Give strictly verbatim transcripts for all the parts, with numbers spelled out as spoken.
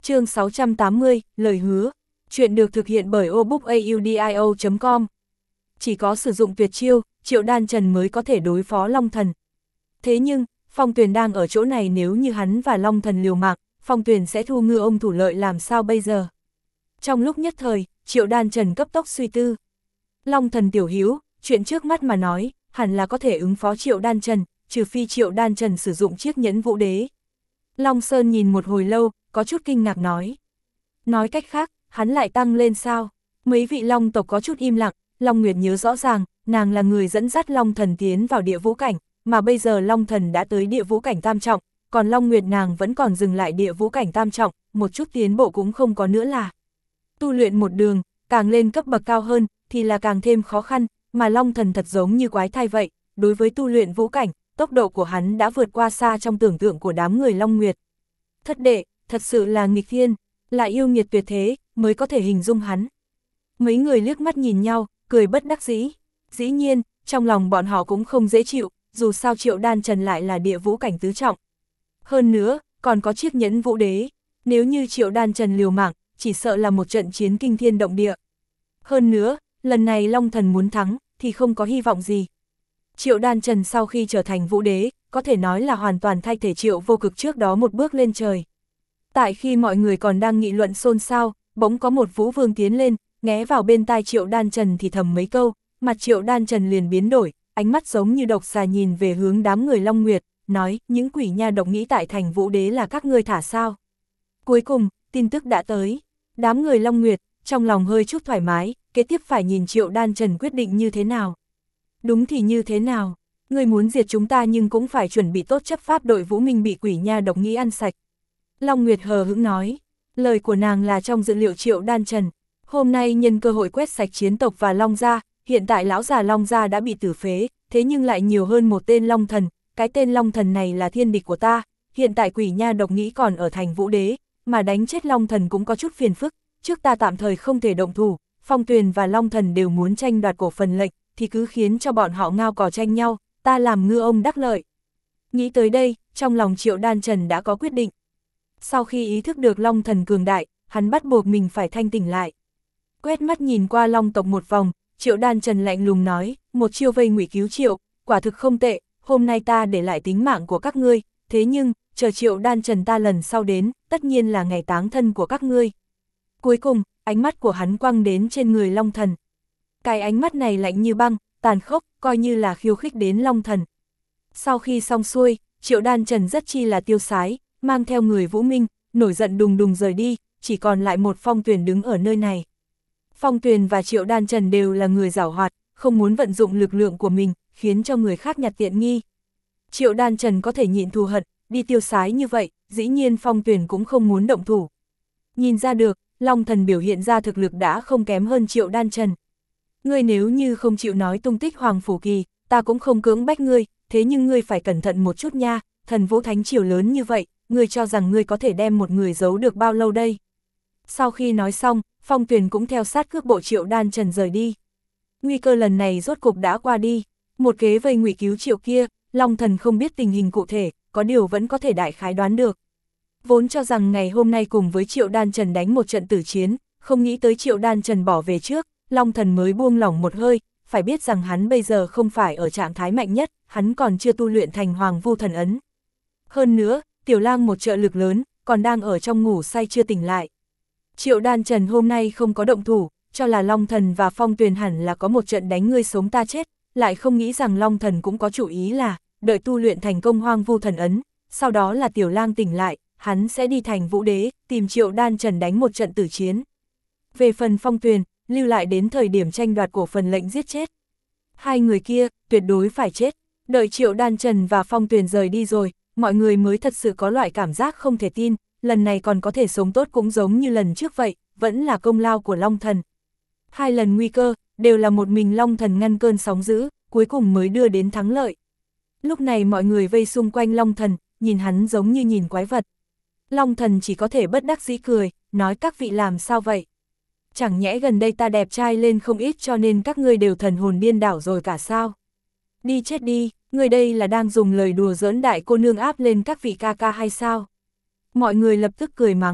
Chương sáu trăm tám mươi, lời hứa. Chuyện được thực hiện bởi obookaudio chấm com. Chỉ có sử dụng tuyệt chiêu, Triệu Đan Trần mới có thể đối phó Long Thần. Thế nhưng, Phong Tuyền đang ở chỗ này, nếu như hắn và Long Thần liều mạng, Phong Tuyền sẽ thu ngư ông thủ lợi làm sao bây giờ? Trong lúc nhất thời, Triệu Đan Trần cấp tốc suy tư. Long Thần tiểu hữu, chuyện trước mắt mà nói, hẳn là có thể ứng phó Triệu Đan Trần, trừ phi Triệu Đan Trần sử dụng chiếc nhẫn vũ đế. Long Sơn nhìn một hồi lâu, có chút kinh ngạc nói. Nói cách khác, hắn lại tăng lên sao? Mấy vị Long tộc có chút im lặng, Long Nguyệt nhớ rõ ràng, nàng là người dẫn dắt Long Thần tiến vào địa vũ cảnh, mà bây giờ Long Thần đã tới địa vũ cảnh tam trọng, còn Long Nguyệt nàng vẫn còn dừng lại địa vũ cảnh tam trọng, một chút tiến bộ cũng không có nữa là. Tu luyện một đường, càng lên cấp bậc cao hơn, thì là càng thêm khó khăn, mà Long Thần thật giống như quái thai vậy, đối với tu luyện vũ cảnh, tốc độ của hắn đã vượt qua xa trong tưởng tượng của đám người Long Nguyệt. Thất đệ, thật sự là nghịch thiên, là yêu nghiệt tuyệt thế, mới có thể hình dung hắn. Mấy người liếc mắt nhìn nhau, cười bất đắc dĩ. Dĩ nhiên, trong lòng bọn họ cũng không dễ chịu, dù sao Triệu Đan Trần lại là địa vũ cảnh tứ trọng. Hơn nữa, còn có chiếc nhẫn vũ đế, nếu như Triệu Đan Trần liều mạng, chỉ sợ là một trận chiến kinh thiên động địa. Hơn nữa, lần này Long Thần muốn thắng, thì không có hy vọng gì. Triệu Đan Trần sau khi trở thành vũ đế, có thể nói là hoàn toàn thay thế Triệu Vô Cực trước đó một bước lên trời. Tại khi mọi người còn đang nghị luận xôn xao, bỗng có một vũ vương tiến lên, nghé vào bên tai Triệu Đan Trần thì thầm mấy câu, mặt Triệu Đan Trần liền biến đổi, ánh mắt giống như độc xà nhìn về hướng đám người Long Nguyệt, nói, những quỷ nha độc nghĩ tại thành vũ đế là các ngươi thả sao. Cuối cùng, tin tức đã tới, đám người Long Nguyệt, trong lòng hơi chút thoải mái, kế tiếp phải nhìn Triệu Đan Trần quyết định như thế nào. Đúng thì như thế nào, ngươi muốn diệt chúng ta nhưng cũng phải chuẩn bị tốt chấp pháp đội Vũ Minh bị quỷ nha độc nghĩ ăn sạch. Long Nguyệt hờ hững nói, lời của nàng là trong dự liệu Triệu Đan Trần. Hôm nay nhân cơ hội quét sạch chiến tộc và Long gia, hiện tại lão già Long gia đã bị tử phế, thế nhưng lại nhiều hơn một tên Long Thần, cái tên Long Thần này là thiên địch của ta, hiện tại quỷ nha độc nghĩ còn ở thành vũ đế, mà đánh chết Long Thần cũng có chút phiền phức, trước ta tạm thời không thể động thủ, Phong Tuyền và Long Thần đều muốn tranh đoạt cổ phần lệnh, thì cứ khiến cho bọn họ ngao cò tranh nhau, ta làm ngư ông đắc lợi. Nghĩ tới đây, trong lòng Triệu Đan Trần đã có quyết định. Sau khi ý thức được Long Thần cường đại, hắn bắt buộc mình phải thanh tỉnh lại. Quét mắt nhìn qua Long tộc một vòng, Triệu Đan Trần lạnh lùng nói, một chiêu vây ngụy cứu Triệu, quả thực không tệ, hôm nay ta để lại tính mạng của các ngươi, thế nhưng, chờ Triệu Đan Trần ta lần sau đến, tất nhiên là ngày táng thân của các ngươi. Cuối cùng, ánh mắt của hắn quăng đến trên người Long Thần. Cái ánh mắt này lạnh như băng, tàn khốc, coi như là khiêu khích đến Long Thần. Sau khi xong xuôi, Triệu Đan Trần rất chi là tiêu sái, mang theo người Vũ Minh, nổi giận đùng đùng rời đi, chỉ còn lại một Phong Tuyền đứng ở nơi này. Phong Tuyền và Triệu Đan Trần đều là người giảo hoạt, không muốn vận dụng lực lượng của mình, khiến cho người khác nhặt tiện nghi. Triệu Đan Trần có thể nhịn thù hận, đi tiêu sái như vậy, dĩ nhiên Phong Tuyền cũng không muốn động thủ. Nhìn ra được, Long Thần biểu hiện ra thực lực đã không kém hơn Triệu Đan Trần. Ngươi nếu như không chịu nói tung tích Hoàng Phủ Kỳ, ta cũng không cưỡng bách ngươi, thế nhưng ngươi phải cẩn thận một chút nha, thần vũ thánh triều lớn như vậy, ngươi cho rằng ngươi có thể đem một người giấu được bao lâu đây. Sau khi nói xong, Phong Tuyền cũng theo sát cước bộ Triệu Đan Trần rời đi. Nguy cơ lần này rốt cục đã qua đi, một kế vây ngụy cứu Triệu kia, Long Thần không biết tình hình cụ thể, có điều vẫn có thể đại khái đoán được. Vốn cho rằng ngày hôm nay cùng với Triệu Đan Trần đánh một trận tử chiến, không nghĩ tới Triệu Đan Trần bỏ về trước, Long Thần mới buông lỏng một hơi, phải biết rằng hắn bây giờ không phải ở trạng thái mạnh nhất, hắn còn chưa tu luyện thành Hoàng Vu Thần Ấn. Hơn nữa, Tiểu Lang một trợ lực lớn, còn đang ở trong ngủ say chưa tỉnh lại. Triệu Đan Trần hôm nay không có động thủ, cho là Long Thần và Phong Tuyền hẳn là có một trận đánh ngươi sống ta chết, lại không nghĩ rằng Long Thần cũng có chủ ý là, đợi tu luyện thành công Hoang Vu Thần Ấn, sau đó là Tiểu Lang tỉnh lại, hắn sẽ đi thành vũ đế, tìm Triệu Đan Trần đánh một trận tử chiến. Về phần Phong Tuyền, lưu lại đến thời điểm tranh đoạt cổ phần lệnh giết chết. Hai người kia, tuyệt đối phải chết, đợi Triệu Đan Trần và Phong Tuyền rời đi rồi, mọi người mới thật sự có loại cảm giác không thể tin, lần này còn có thể sống tốt cũng giống như lần trước vậy, vẫn là công lao của Long Thần. Hai lần nguy cơ, đều là một mình Long Thần ngăn cơn sóng dữ, cuối cùng mới đưa đến thắng lợi. Lúc này mọi người vây xung quanh Long Thần, nhìn hắn giống như nhìn quái vật. Long Thần chỉ có thể bất đắc dĩ cười, nói các vị làm sao vậy? Chẳng nhẽ gần đây ta đẹp trai lên không ít cho nên các ngươi đều thần hồn điên đảo rồi cả sao? Đi chết đi, người đây là đang dùng lời đùa giỡn đại cô nương áp lên các vị ca ca hay sao? Mọi người lập tức cười mắng,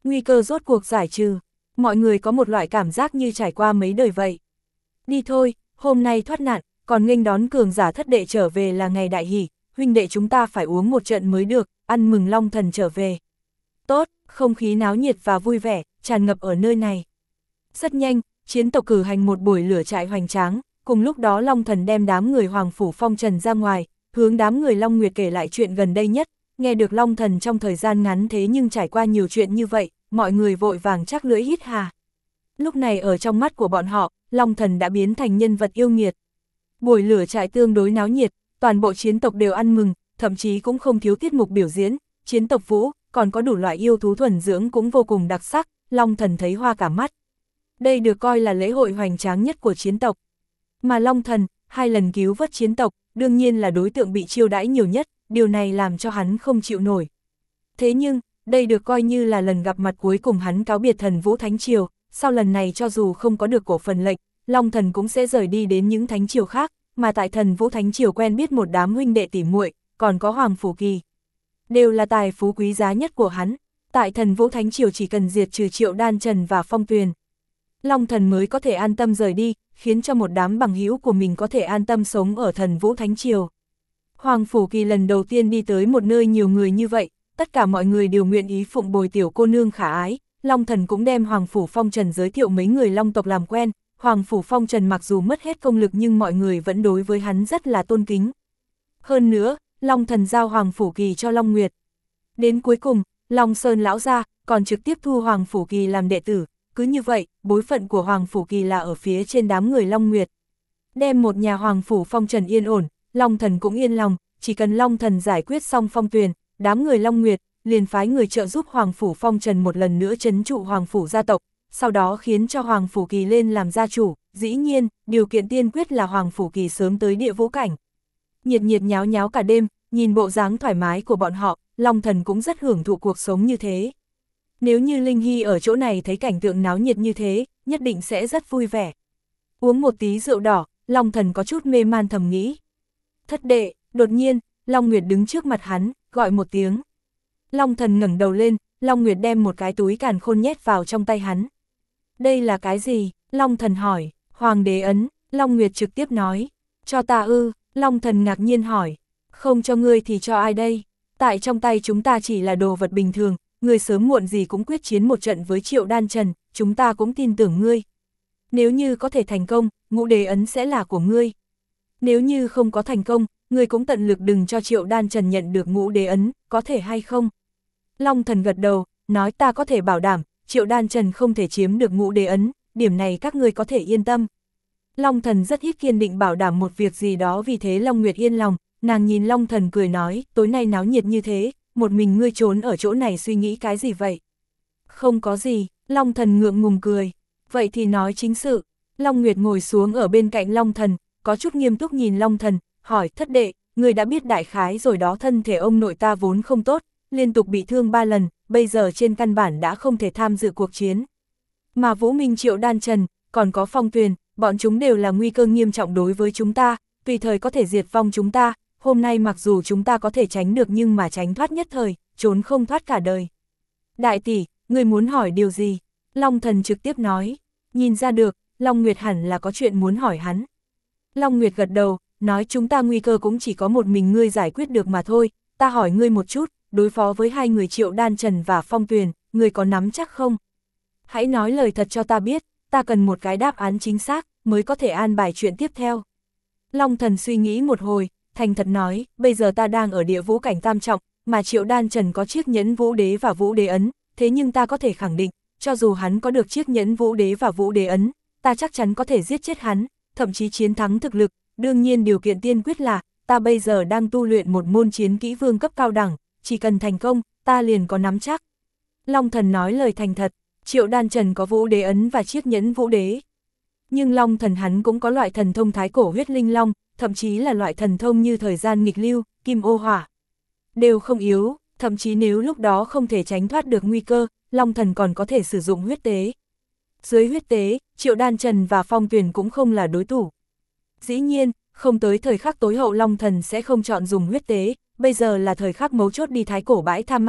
Nguy cơ rốt cuộc giải trừ, mọi người có một loại cảm giác như trải qua mấy đời vậy. Đi thôi, hôm nay thoát nạn, còn nghênh đón cường giả thất đệ trở về là ngày đại hỷ, huynh đệ chúng ta phải uống một trận mới được, ăn mừng Long Thần trở về. Tốt, không khí náo nhiệt và vui vẻ, tràn ngập ở nơi này. Rất nhanh, chiến tộc cử hành một buổi lửa trại hoành tráng, cùng lúc đó Long Thần đem đám người Hoàng Phủ Phong Trần ra ngoài, hướng đám người Long Nguyệt kể lại chuyện gần đây nhất, nghe được Long Thần trong thời gian ngắn thế nhưng trải qua nhiều chuyện như vậy, mọi người vội vàng chắc lưỡi hít hà. Lúc này ở trong mắt của bọn họ, Long Thần đã biến thành nhân vật yêu nghiệt. Buổi lửa trại tương đối náo nhiệt, toàn bộ chiến tộc đều ăn mừng, thậm chí cũng không thiếu tiết mục biểu diễn, chiến tộc vũ, còn có đủ loại yêu thú thuần dưỡng cũng vô cùng đặc sắc, Long Thần thấy hoa cả mắt. Đây được coi là lễ hội hoành tráng nhất của chiến tộc. Mà Long Thần, hai lần cứu vớt chiến tộc, đương nhiên là đối tượng bị chiêu đãi nhiều nhất, điều này làm cho hắn không chịu nổi. Thế nhưng, đây được coi như là lần gặp mặt cuối cùng hắn cáo biệt Thần Vũ Thánh Triều, sau lần này cho dù không có được cổ phần lệnh, Long Thần cũng sẽ rời đi đến những thánh triều khác, mà tại Thần Vũ Thánh Triều quen biết một đám huynh đệ tỉ muội, còn có Hoàng Phủ Kỳ. Đều là tài phú quý giá nhất của hắn, tại Thần Vũ Thánh Triều chỉ cần diệt trừ Triệu Đan Trần và Phong Tuyền, Long Thần mới có thể an tâm rời đi, khiến cho một đám bằng hữu của mình có thể an tâm sống ở Thần Vũ Thánh Triều. Hoàng Phủ Kỳ lần đầu tiên đi tới một nơi nhiều người như vậy, tất cả mọi người đều nguyện ý phụng bồi tiểu cô nương khả ái, Long Thần cũng đem Hoàng Phủ Phong Trần giới thiệu mấy người Long tộc làm quen, Hoàng Phủ Phong Trần mặc dù mất hết công lực nhưng mọi người vẫn đối với hắn rất là tôn kính. Hơn nữa, Long Thần giao Hoàng Phủ Kỳ cho Long Nguyệt. Đến cuối cùng, Long Sơn lão gia còn trực tiếp thu Hoàng Phủ Kỳ làm đệ tử, cứ như vậy, bối phận của Hoàng Phủ Kỳ là ở phía trên đám người Long Nguyệt. Đem một nhà Hoàng Phủ Phong Trần yên ổn, Long Thần cũng yên lòng, chỉ cần Long Thần giải quyết xong Phong Tuyền, đám người Long Nguyệt liền phái người trợ giúp Hoàng Phủ Phong Trần một lần nữa trấn trụ Hoàng Phủ gia tộc, sau đó khiến cho Hoàng Phủ Kỳ lên làm gia chủ, dĩ nhiên, điều kiện tiên quyết là Hoàng Phủ Kỳ sớm tới địa vũ cảnh. Nhiệt nhiệt nháo nháo cả đêm, nhìn bộ dáng thoải mái của bọn họ, Long Thần cũng rất hưởng thụ cuộc sống như thế. Nếu như Linh Hy ở chỗ này thấy cảnh tượng náo nhiệt như thế, nhất định sẽ rất vui vẻ. Uống một tí rượu đỏ, Long Thần có chút mê man thầm nghĩ. Thất đệ, đột nhiên, Long Nguyệt đứng trước mặt hắn, gọi một tiếng. Long Thần ngẩng đầu lên, Long Nguyệt đem một cái túi càn khôn nhét vào trong tay hắn. Đây là cái gì? Long Thần hỏi. Hoàng đế ấn, Long Nguyệt trực tiếp nói. Cho ta ư, Long Thần ngạc nhiên hỏi. Không cho ngươi thì cho ai đây? Tại trong tay chúng ta chỉ là đồ vật bình thường, ngươi sớm muộn gì cũng quyết chiến một trận với Triệu Đan Trần, chúng ta cũng tin tưởng ngươi. Nếu như có thể thành công, ngũ đế ấn sẽ là của ngươi. Nếu như không có thành công, ngươi cũng tận lực đừng cho Triệu Đan Trần nhận được ngũ đế ấn, có thể hay không? Long Thần gật đầu, nói ta có thể bảo đảm, Triệu Đan Trần không thể chiếm được ngũ đế ấn, điểm này các ngươi có thể yên tâm. Long Thần rất ít kiên định bảo đảm một việc gì đó, vì thế Long Nguyệt yên lòng, nàng nhìn Long Thần cười nói, tối nay náo nhiệt như thế, một mình ngươi trốn ở chỗ này suy nghĩ cái gì vậy? Không có gì, Long Thần ngượng ngùng cười, vậy thì nói chính sự. Long Nguyệt ngồi xuống ở bên cạnh Long Thần, có chút nghiêm túc nhìn Long Thần, hỏi thất đệ, ngươi đã biết đại khái rồi đó, thân thể ông nội ta vốn không tốt, liên tục bị thương ba lần, bây giờ trên căn bản đã không thể tham dự cuộc chiến. Mà Vũ Minh Triệu Đan Trần, còn có Phong Tuyền, bọn chúng đều là nguy cơ nghiêm trọng đối với chúng ta, tùy thời có thể diệt vong chúng ta, hôm nay mặc dù chúng ta có thể tránh được nhưng mà tránh thoát nhất thời, trốn không thoát cả đời. Đại tỷ, ngươi muốn hỏi điều gì? Long Thần trực tiếp nói, nhìn ra được, Long Nguyệt hẳn là có chuyện muốn hỏi hắn. Long Nguyệt gật đầu, nói chúng ta nguy cơ cũng chỉ có một mình ngươi giải quyết được mà thôi, ta hỏi ngươi một chút, đối phó với hai người Triệu Đan Trần và Phong Tuyền, ngươi có nắm chắc không? Hãy nói lời thật cho ta biết, ta cần một cái đáp án chính xác, mới có thể an bài chuyện tiếp theo. Long Thần suy nghĩ một hồi, thành thật nói, bây giờ ta đang ở địa vũ cảnh tam trọng, mà Triệu Đan Trần có chiếc nhẫn vũ đế và vũ đế ấn, thế nhưng ta có thể khẳng định, cho dù hắn có được chiếc nhẫn vũ đế và vũ đế ấn, ta chắc chắn có thể giết chết hắn, thậm chí chiến thắng thực lực, đương nhiên điều kiện tiên quyết là, ta bây giờ đang tu luyện một môn chiến kỹ vương cấp cao đẳng, chỉ cần thành công, ta liền có nắm chắc. Long Thần nói lời thành thật, Triệu Đan Trần có vũ đế ấn và chiếc nhẫn vũ đế. Nhưng Long Thần hắn cũng có loại thần thông thái cổ huyết linh long, thậm chí là loại thần thông như thời gian nghịch lưu, kim ô hỏa. Đều không yếu, thậm chí nếu lúc đó không thể tránh thoát được nguy cơ, Long Thần còn có thể sử dụng huyết tế. Dưới huyết tế, Triệu Đan Trần và Phong Tuyền cũng không là đối thủ. Dĩ nhiên, không tới thời khắc tối hậu Long Thần sẽ không chọn dùng huyết tế, bây giờ là thời khắc mấu chốt đi thái cổ bãi Tha Ma,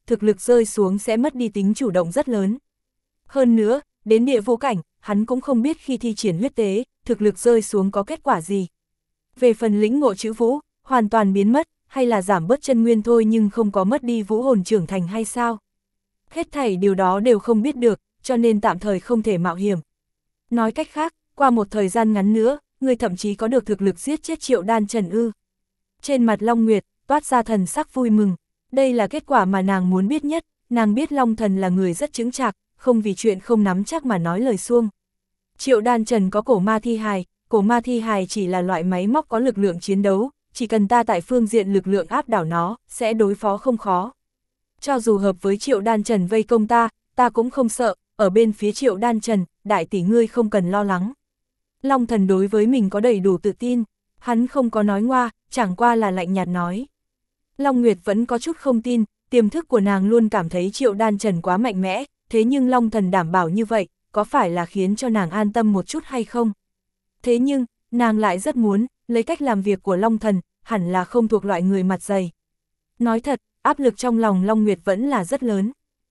thực lực rơi xuống sẽ mất đi tính chủ động rất lớn. Hơn nữa, đến địa vũ cảnh, hắn cũng không biết khi thi triển huyết tế, thực lực rơi xuống có kết quả gì. Về phần lĩnh ngộ chữ vũ, hoàn toàn biến mất, hay là giảm bớt chân nguyên thôi nhưng không có mất đi vũ hồn trưởng thành hay sao? Hết thảy điều đó đều không biết được, cho nên tạm thời không thể mạo hiểm. Nói cách khác, qua một thời gian ngắn nữa, người thậm chí có được thực lực giết chết Triệu Đan Trần ư. Trên mặt Long Nguyệt, toát ra thần sắc vui mừng. Đây là kết quả mà nàng muốn biết nhất, nàng biết Long Thần là người rất chững chạc, không vì chuyện không nắm chắc mà nói lời suông. Triệu Đan Trần có cổ ma thi hài, cổ ma thi hài chỉ là loại máy móc có lực lượng chiến đấu, chỉ cần ta tại phương diện lực lượng áp đảo nó, sẽ đối phó không khó. Cho dù hợp với Triệu Đan Trần vây công ta, ta cũng không sợ, ở bên phía Triệu Đan Trần, đại tỷ ngươi không cần lo lắng. Long Thần đối với mình có đầy đủ tự tin, hắn không có nói ngoa, chẳng qua là lạnh nhạt nói. Long Nguyệt vẫn có chút không tin, tiềm thức của nàng luôn cảm thấy Triệu Đan Trần quá mạnh mẽ, thế nhưng Long Thần đảm bảo như vậy, có phải là khiến cho nàng an tâm một chút hay không? Thế nhưng, nàng lại rất muốn, lấy cách làm việc của Long Thần, hẳn là không thuộc loại người mặt dày. Nói thật, áp lực trong lòng Long Nguyệt vẫn là rất lớn.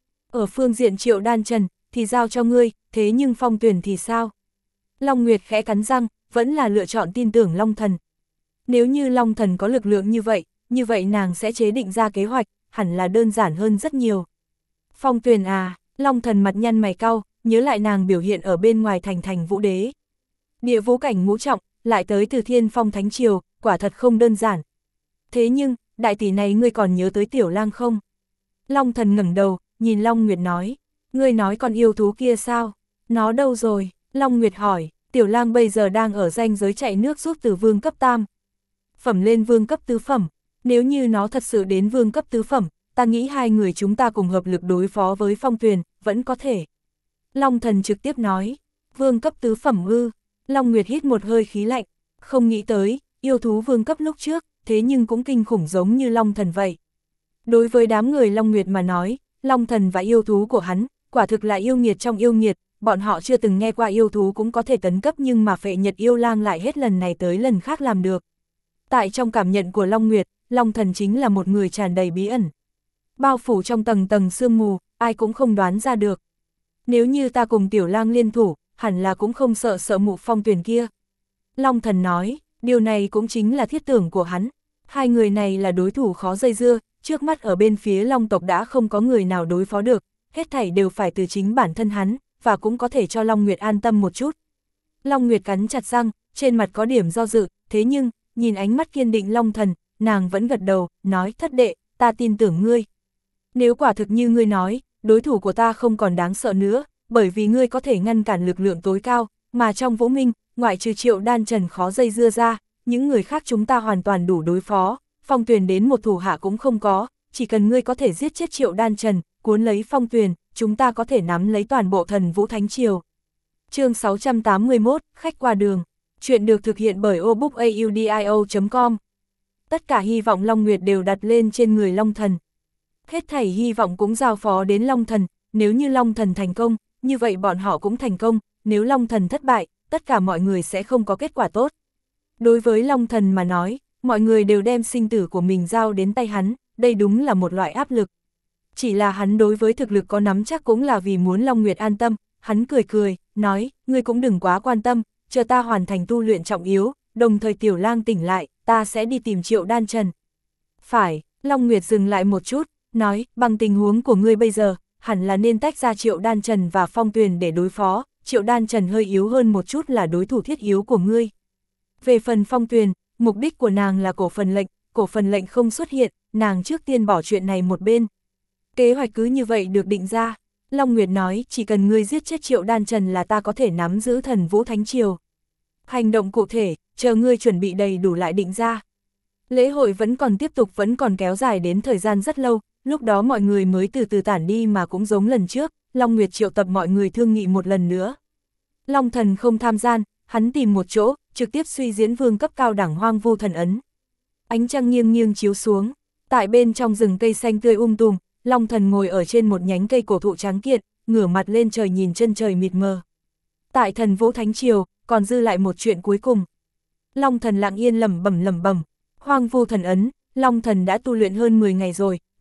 Ở phương diện Triệu Đan Trần, thì giao cho ngươi, thế nhưng Phong Tuyền thì sao? Long Nguyệt khẽ cắn răng, vẫn là lựa chọn tin tưởng Long Thần. Nếu như Long Thần có lực lượng như vậy, như vậy nàng sẽ chế định ra kế hoạch, hẳn là đơn giản hơn rất nhiều. Phong Tuyền à, Long Thần mặt nhăn mày cau, nhớ lại nàng biểu hiện ở bên ngoài thành thành vũ đế. Địa vũ cảnh ngũ trọng, lại tới từ Thiên Phong Thánh Triều, quả thật không đơn giản. Thế nhưng, đại tỷ này ngươi còn nhớ tới Tiểu Lang không? Long Thần ngẩng đầu, nhìn Long Nguyệt nói, ngươi nói con yêu thú kia sao? Nó đâu rồi? Long Nguyệt hỏi, Tiểu Lang bây giờ đang ở ranh giới chạy nước rút từ vương cấp tam phẩm lên vương cấp tứ phẩm. Nếu như nó thật sự đến vương cấp tứ phẩm, ta nghĩ hai người chúng ta cùng hợp lực đối phó với Phong Tuyền, vẫn có thể. Long Thần trực tiếp nói, vương cấp tứ phẩm ư? Long Nguyệt hít một hơi khí lạnh, không nghĩ tới, yêu thú vương cấp lúc trước, thế nhưng cũng kinh khủng giống như Long Thần vậy. Đối với đám người Long Nguyệt mà nói, Long Thần và yêu thú của hắn, quả thực là yêu nghiệt trong yêu nghiệt, bọn họ chưa từng nghe qua yêu thú cũng có thể tấn cấp nhưng mà Phệ Nhật Yêu Lang lại hết lần này tới lần khác làm được. Tại trong cảm nhận của Long Nguyệt, Long Thần chính là một người tràn đầy bí ẩn. Bao phủ trong tầng tầng sương mù, ai cũng không đoán ra được. Nếu như ta cùng Tiểu Lang liên thủ, hẳn là cũng không sợ sợ mụ Phong Tuyền kia. Long Thần nói, điều này cũng chính là thiết tưởng của hắn. Hai người này là đối thủ khó dây dưa, trước mắt ở bên phía Long tộc đã không có người nào đối phó được, hết thảy đều phải từ chính bản thân hắn, và cũng có thể cho Long Nguyệt an tâm một chút. Long Nguyệt cắn chặt răng, trên mặt có điểm do dự, thế nhưng, nhìn ánh mắt kiên định Long Thần, nàng vẫn gật đầu, nói thất đệ, ta tin tưởng ngươi. Nếu quả thực như ngươi nói, đối thủ của ta không còn đáng sợ nữa, bởi vì ngươi có thể ngăn cản lực lượng tối cao, mà trong Vũ Minh, ngoại trừ Triệu Đan Trần khó dây dưa ra, những người khác chúng ta hoàn toàn đủ đối phó, Phong Tuyền đến một thủ hạ cũng không có, chỉ cần ngươi có thể giết chết Triệu Đan Trần, cuốn lấy Phong Tuyền, chúng ta có thể nắm lấy toàn bộ Thần Vũ Thánh Triều. Chương sáu trăm tám mươi mốt, khách qua đường. Chuyện được thực hiện bởi obookaudio chấm com. Tất cả hy vọng Long Nguyệt đều đặt lên trên người Long Thần. Hết thảy hy vọng cũng giao phó đến Long Thần, nếu như Long Thần thành công, như vậy bọn họ cũng thành công, nếu Long Thần thất bại, tất cả mọi người sẽ không có kết quả tốt. Đối với Long Thần mà nói, mọi người đều đem sinh tử của mình giao đến tay hắn, đây đúng là một loại áp lực. Chỉ là hắn đối với thực lực có nắm chắc cũng là vì muốn Long Nguyệt an tâm, hắn cười cười, nói, ngươi cũng đừng quá quan tâm, chờ ta hoàn thành tu luyện trọng yếu, đồng thời Tiểu Lang tỉnh lại, ta sẽ đi tìm Triệu Đan Trần. Phải, Long Nguyệt dừng lại một chút, nói, bằng tình huống của ngươi bây giờ, hẳn là nên tách ra Triệu Đan Trần và Phong Tuyền để đối phó, Triệu Đan Trần hơi yếu hơn một chút là đối thủ thiết yếu của ngươi. Về phần Phong Tuyền, mục đích của nàng là cổ phần lệnh, cổ phần lệnh không xuất hiện, nàng trước tiên bỏ chuyện này một bên. Kế hoạch cứ như vậy được định ra. Long Nguyệt nói, chỉ cần ngươi giết chết Triệu Đan Trần là ta có thể nắm giữ Thần Vũ Thánh Triều. Hành động cụ thể, chờ ngươi chuẩn bị đầy đủ lại định ra. Lễ hội vẫn còn tiếp tục vẫn còn kéo dài đến thời gian rất lâu, lúc đó mọi người mới từ từ tản đi mà cũng giống lần trước, Long Nguyệt triệu tập mọi người thương nghị một lần nữa. Long Thần không tham gian, hắn tìm một chỗ, trực tiếp suy diễn vương cấp cao đẳng Hoang Vu Thần Ấn. Ánh trăng nghiêng nghiêng chiếu xuống, tại bên trong rừng cây xanh tươi um tùm, Long Thần ngồi ở trên một nhánh cây cổ thụ trắng kiện, ngửa mặt lên trời nhìn chân trời mịt mờ. Tại Thần Vũ Thánh Triều, còn dư lại một chuyện cuối cùng. Long Thần lặng yên lẩm bẩm lẩm bẩm, Hoang Vu Thần Ấn, Long Thần đã tu luyện hơn mười ngày rồi,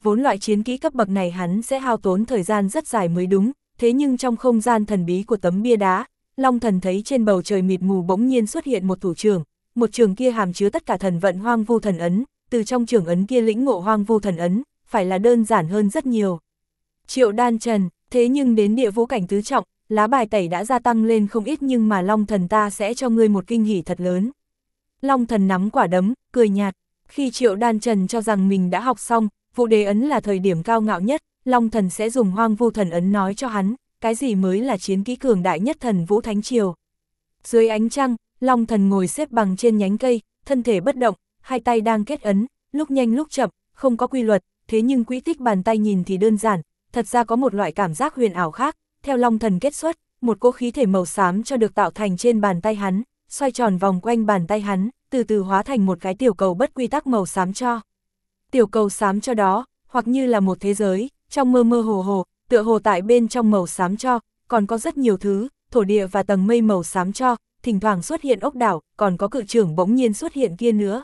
vốn loại chiến kỹ cấp bậc này hắn sẽ hao tốn thời gian rất dài mới đúng, thế nhưng trong không gian thần bí của tấm bia đá, Long Thần thấy trên bầu trời mịt mù bỗng nhiên xuất hiện một thủ trưởng, một trường kia hàm chứa tất cả thần vận hoang vu thần ấn, từ trong trường ấn kia lĩnh ngộ hoang vu thần ấn, phải là đơn giản hơn rất nhiều. Triệu Đan Trần, thế nhưng đến địa vũ cảnh tứ trọng, lá bài tẩy đã gia tăng lên không ít nhưng mà Long Thần ta sẽ cho ngươi một kinh hỉ thật lớn. Long Thần nắm quả đấm, cười nhạt, khi Triệu Đan Trần cho rằng mình đã học xong, Vũ Đế ấn là thời điểm cao ngạo nhất, Long Thần sẽ dùng hoang vu thần ấn nói cho hắn, cái gì mới là chiến kỹ cường đại nhất thần Vũ Thánh Triều. Dưới ánh trăng, Long Thần ngồi xếp bằng trên nhánh cây, thân thể bất động, hai tay đang kết ấn, lúc nhanh lúc chậm, không có quy luật, thế nhưng quỹ tích bàn tay nhìn thì đơn giản, thật ra có một loại cảm giác huyền ảo khác, theo Long Thần kết xuất, một cỗ khí thể màu xám cho được tạo thành trên bàn tay hắn, xoay tròn vòng quanh bàn tay hắn, từ từ hóa thành một cái tiểu cầu bất quy tắc màu xám cho. Tiểu cầu xám cho đó, hoặc như là một thế giới, trong mơ mơ hồ hồ, tựa hồ tại bên trong màu xám cho, còn có rất nhiều thứ, thổ địa và tầng mây màu xám cho, thỉnh thoảng xuất hiện ốc đảo, còn có cự trưởng bỗng nhiên xuất hiện kia nữa.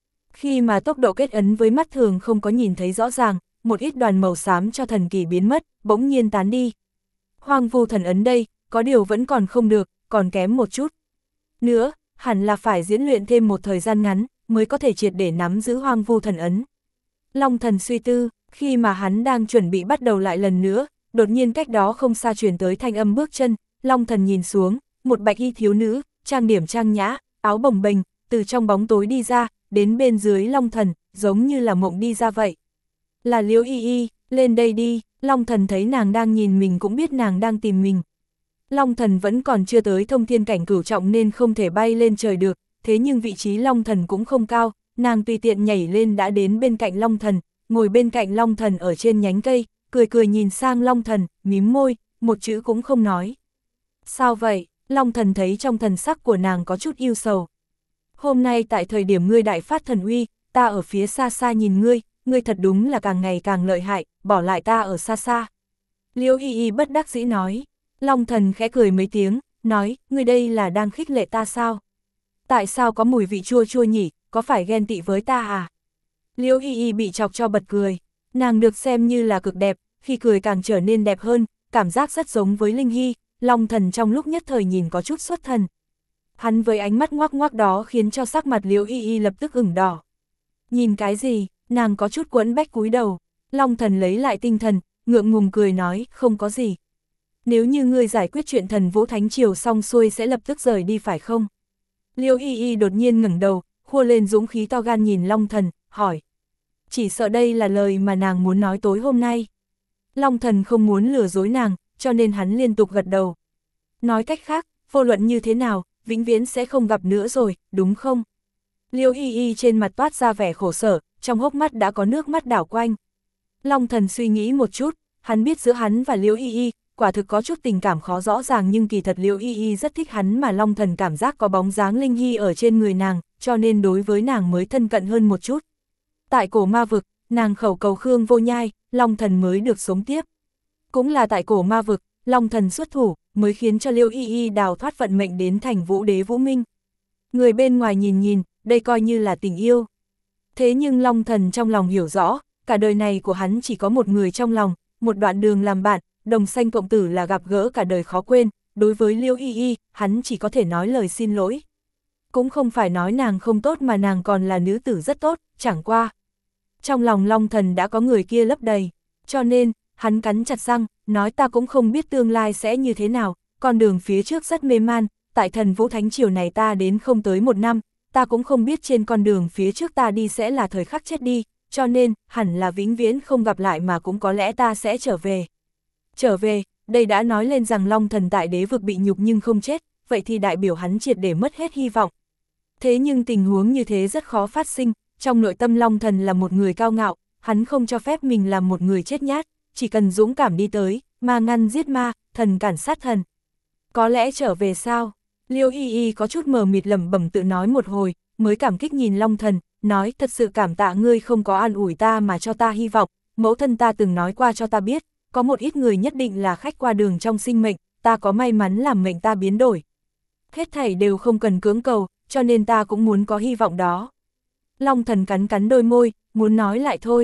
Khi mà tốc độ kết ấn với mắt thường không có nhìn thấy rõ ràng, một ít đoàn màu xám cho thần kỳ biến mất, bỗng nhiên tán đi. Hoang vu thần ấn đây, có điều vẫn còn không được, còn kém một chút. Nữa, hẳn là phải diễn luyện thêm một thời gian ngắn, mới có thể triệt để nắm giữ hoang vu thần ấn. Long Thần suy tư, khi mà hắn đang chuẩn bị bắt đầu lại lần nữa, đột nhiên cách đó không xa truyền tới thanh âm bước chân, Long Thần nhìn xuống, một bạch y thiếu nữ, trang điểm trang nhã, áo bồng bềnh, từ trong bóng tối đi ra, đến bên dưới Long Thần, giống như là mộng đi ra vậy. Là Liễu Y Y, lên đây đi, Long Thần thấy nàng đang nhìn mình cũng biết nàng đang tìm mình. Long Thần vẫn còn chưa tới thông thiên cảnh cửu trọng nên không thể bay lên trời được, thế nhưng vị trí Long Thần cũng không cao, nàng tùy tiện nhảy lên đã đến bên cạnh Long Thần, ngồi bên cạnh Long Thần ở trên nhánh cây, cười cười nhìn sang Long Thần, mím môi, một chữ cũng không nói. Sao vậy? Long Thần thấy trong thần sắc của nàng có chút yêu sầu. Hôm nay tại thời điểm ngươi đại phát thần uy, ta ở phía xa xa nhìn ngươi, ngươi thật đúng là càng ngày càng lợi hại, bỏ lại ta ở xa xa. Liễu Y Y bất đắc dĩ nói. Long Thần khẽ cười mấy tiếng, nói, ngươi đây là đang khích lệ ta sao? Tại sao có mùi vị chua chua nhỉ, có phải ghen tị với ta à? Liễu Y Y bị chọc cho bật cười, nàng được xem như là cực đẹp, khi cười càng trở nên đẹp hơn, cảm giác rất giống với Linh Hy, Long Thần trong lúc nhất thời nhìn có chút xuất thần. Hắn với ánh mắt ngoác ngoác đó khiến cho sắc mặt Liễu Y Y lập tức ửng đỏ. Nhìn cái gì, nàng có chút quẫn bách cúi đầu, Long Thần lấy lại tinh thần, ngượng ngùng cười nói, không có gì. Nếu như ngươi giải quyết chuyện thần Vũ Thánh Triều xong xuôi sẽ lập tức rời đi phải không? Liễu Y Y đột nhiên ngẩng đầu, khua lên dũng khí to gan nhìn Long Thần, hỏi. Chỉ sợ đây là lời mà nàng muốn nói tối hôm nay. Long Thần không muốn lừa dối nàng, cho nên hắn liên tục gật đầu. Nói cách khác, vô luận như thế nào, vĩnh viễn sẽ không gặp nữa rồi, đúng không? Liễu Y Y trên mặt toát ra vẻ khổ sở, trong hốc mắt đã có nước mắt đảo quanh. Long Thần suy nghĩ một chút, hắn biết giữa hắn và Liễu Y Y, quả thực có chút tình cảm khó rõ ràng nhưng kỳ thật Liễu Y Y rất thích hắn mà Long Thần cảm giác có bóng dáng Linh Hy ở trên người nàng, cho nên đối với nàng mới thân cận hơn một chút. Tại cổ ma vực, nàng khẩu cầu Khương Vô Nhai, Long Thần mới được sống tiếp. Cũng là tại cổ ma vực, Long Thần xuất thủ, mới khiến cho Liễu Y Y đào thoát vận mệnh đến thành Vũ Đế Vũ Minh. Người bên ngoài nhìn nhìn, đây coi như là tình yêu. Thế nhưng Long Thần trong lòng hiểu rõ, cả đời này của hắn chỉ có một người trong lòng, một đoạn đường làm bạn, đồng sanh cộng tử là gặp gỡ cả đời khó quên, đối với Liễu Y Y, hắn chỉ có thể nói lời xin lỗi. Cũng không phải nói nàng không tốt mà nàng còn là nữ tử rất tốt, chẳng qua. Trong lòng Long Thần đã có người kia lấp đầy, cho nên, hắn cắn chặt răng, nói ta cũng không biết tương lai sẽ như thế nào, con đường phía trước rất mê man, tại thần Vũ Thánh Triều này ta đến không tới một năm, ta cũng không biết trên con đường phía trước ta đi sẽ là thời khắc chết đi, cho nên, hẳn là vĩnh viễn không gặp lại mà cũng có lẽ ta sẽ trở về. Trở về, đây đã nói lên rằng Long Thần tại đế vực bị nhục nhưng không chết, vậy thì đại biểu hắn triệt để mất hết hy vọng. Thế nhưng tình huống như thế rất khó phát sinh, trong nội tâm Long Thần là một người cao ngạo, hắn không cho phép mình làm một người chết nhát, chỉ cần dũng cảm đi tới, ma ngăn giết ma, thần cản sát thần. Có lẽ trở về sao? Liễu Y Y có chút mờ mịt lẩm bẩm tự nói một hồi, mới cảm kích nhìn Long Thần, nói thật sự cảm tạ ngươi không có an ủi ta mà cho ta hy vọng, mẫu thân ta từng nói qua cho ta biết, có một ít người nhất định là khách qua đường trong sinh mệnh, ta có may mắn làm mệnh ta biến đổi. Hết thảy đều không cần cưỡng cầu, cho nên ta cũng muốn có hy vọng đó. Long Thần cắn cắn đôi môi, muốn nói lại thôi,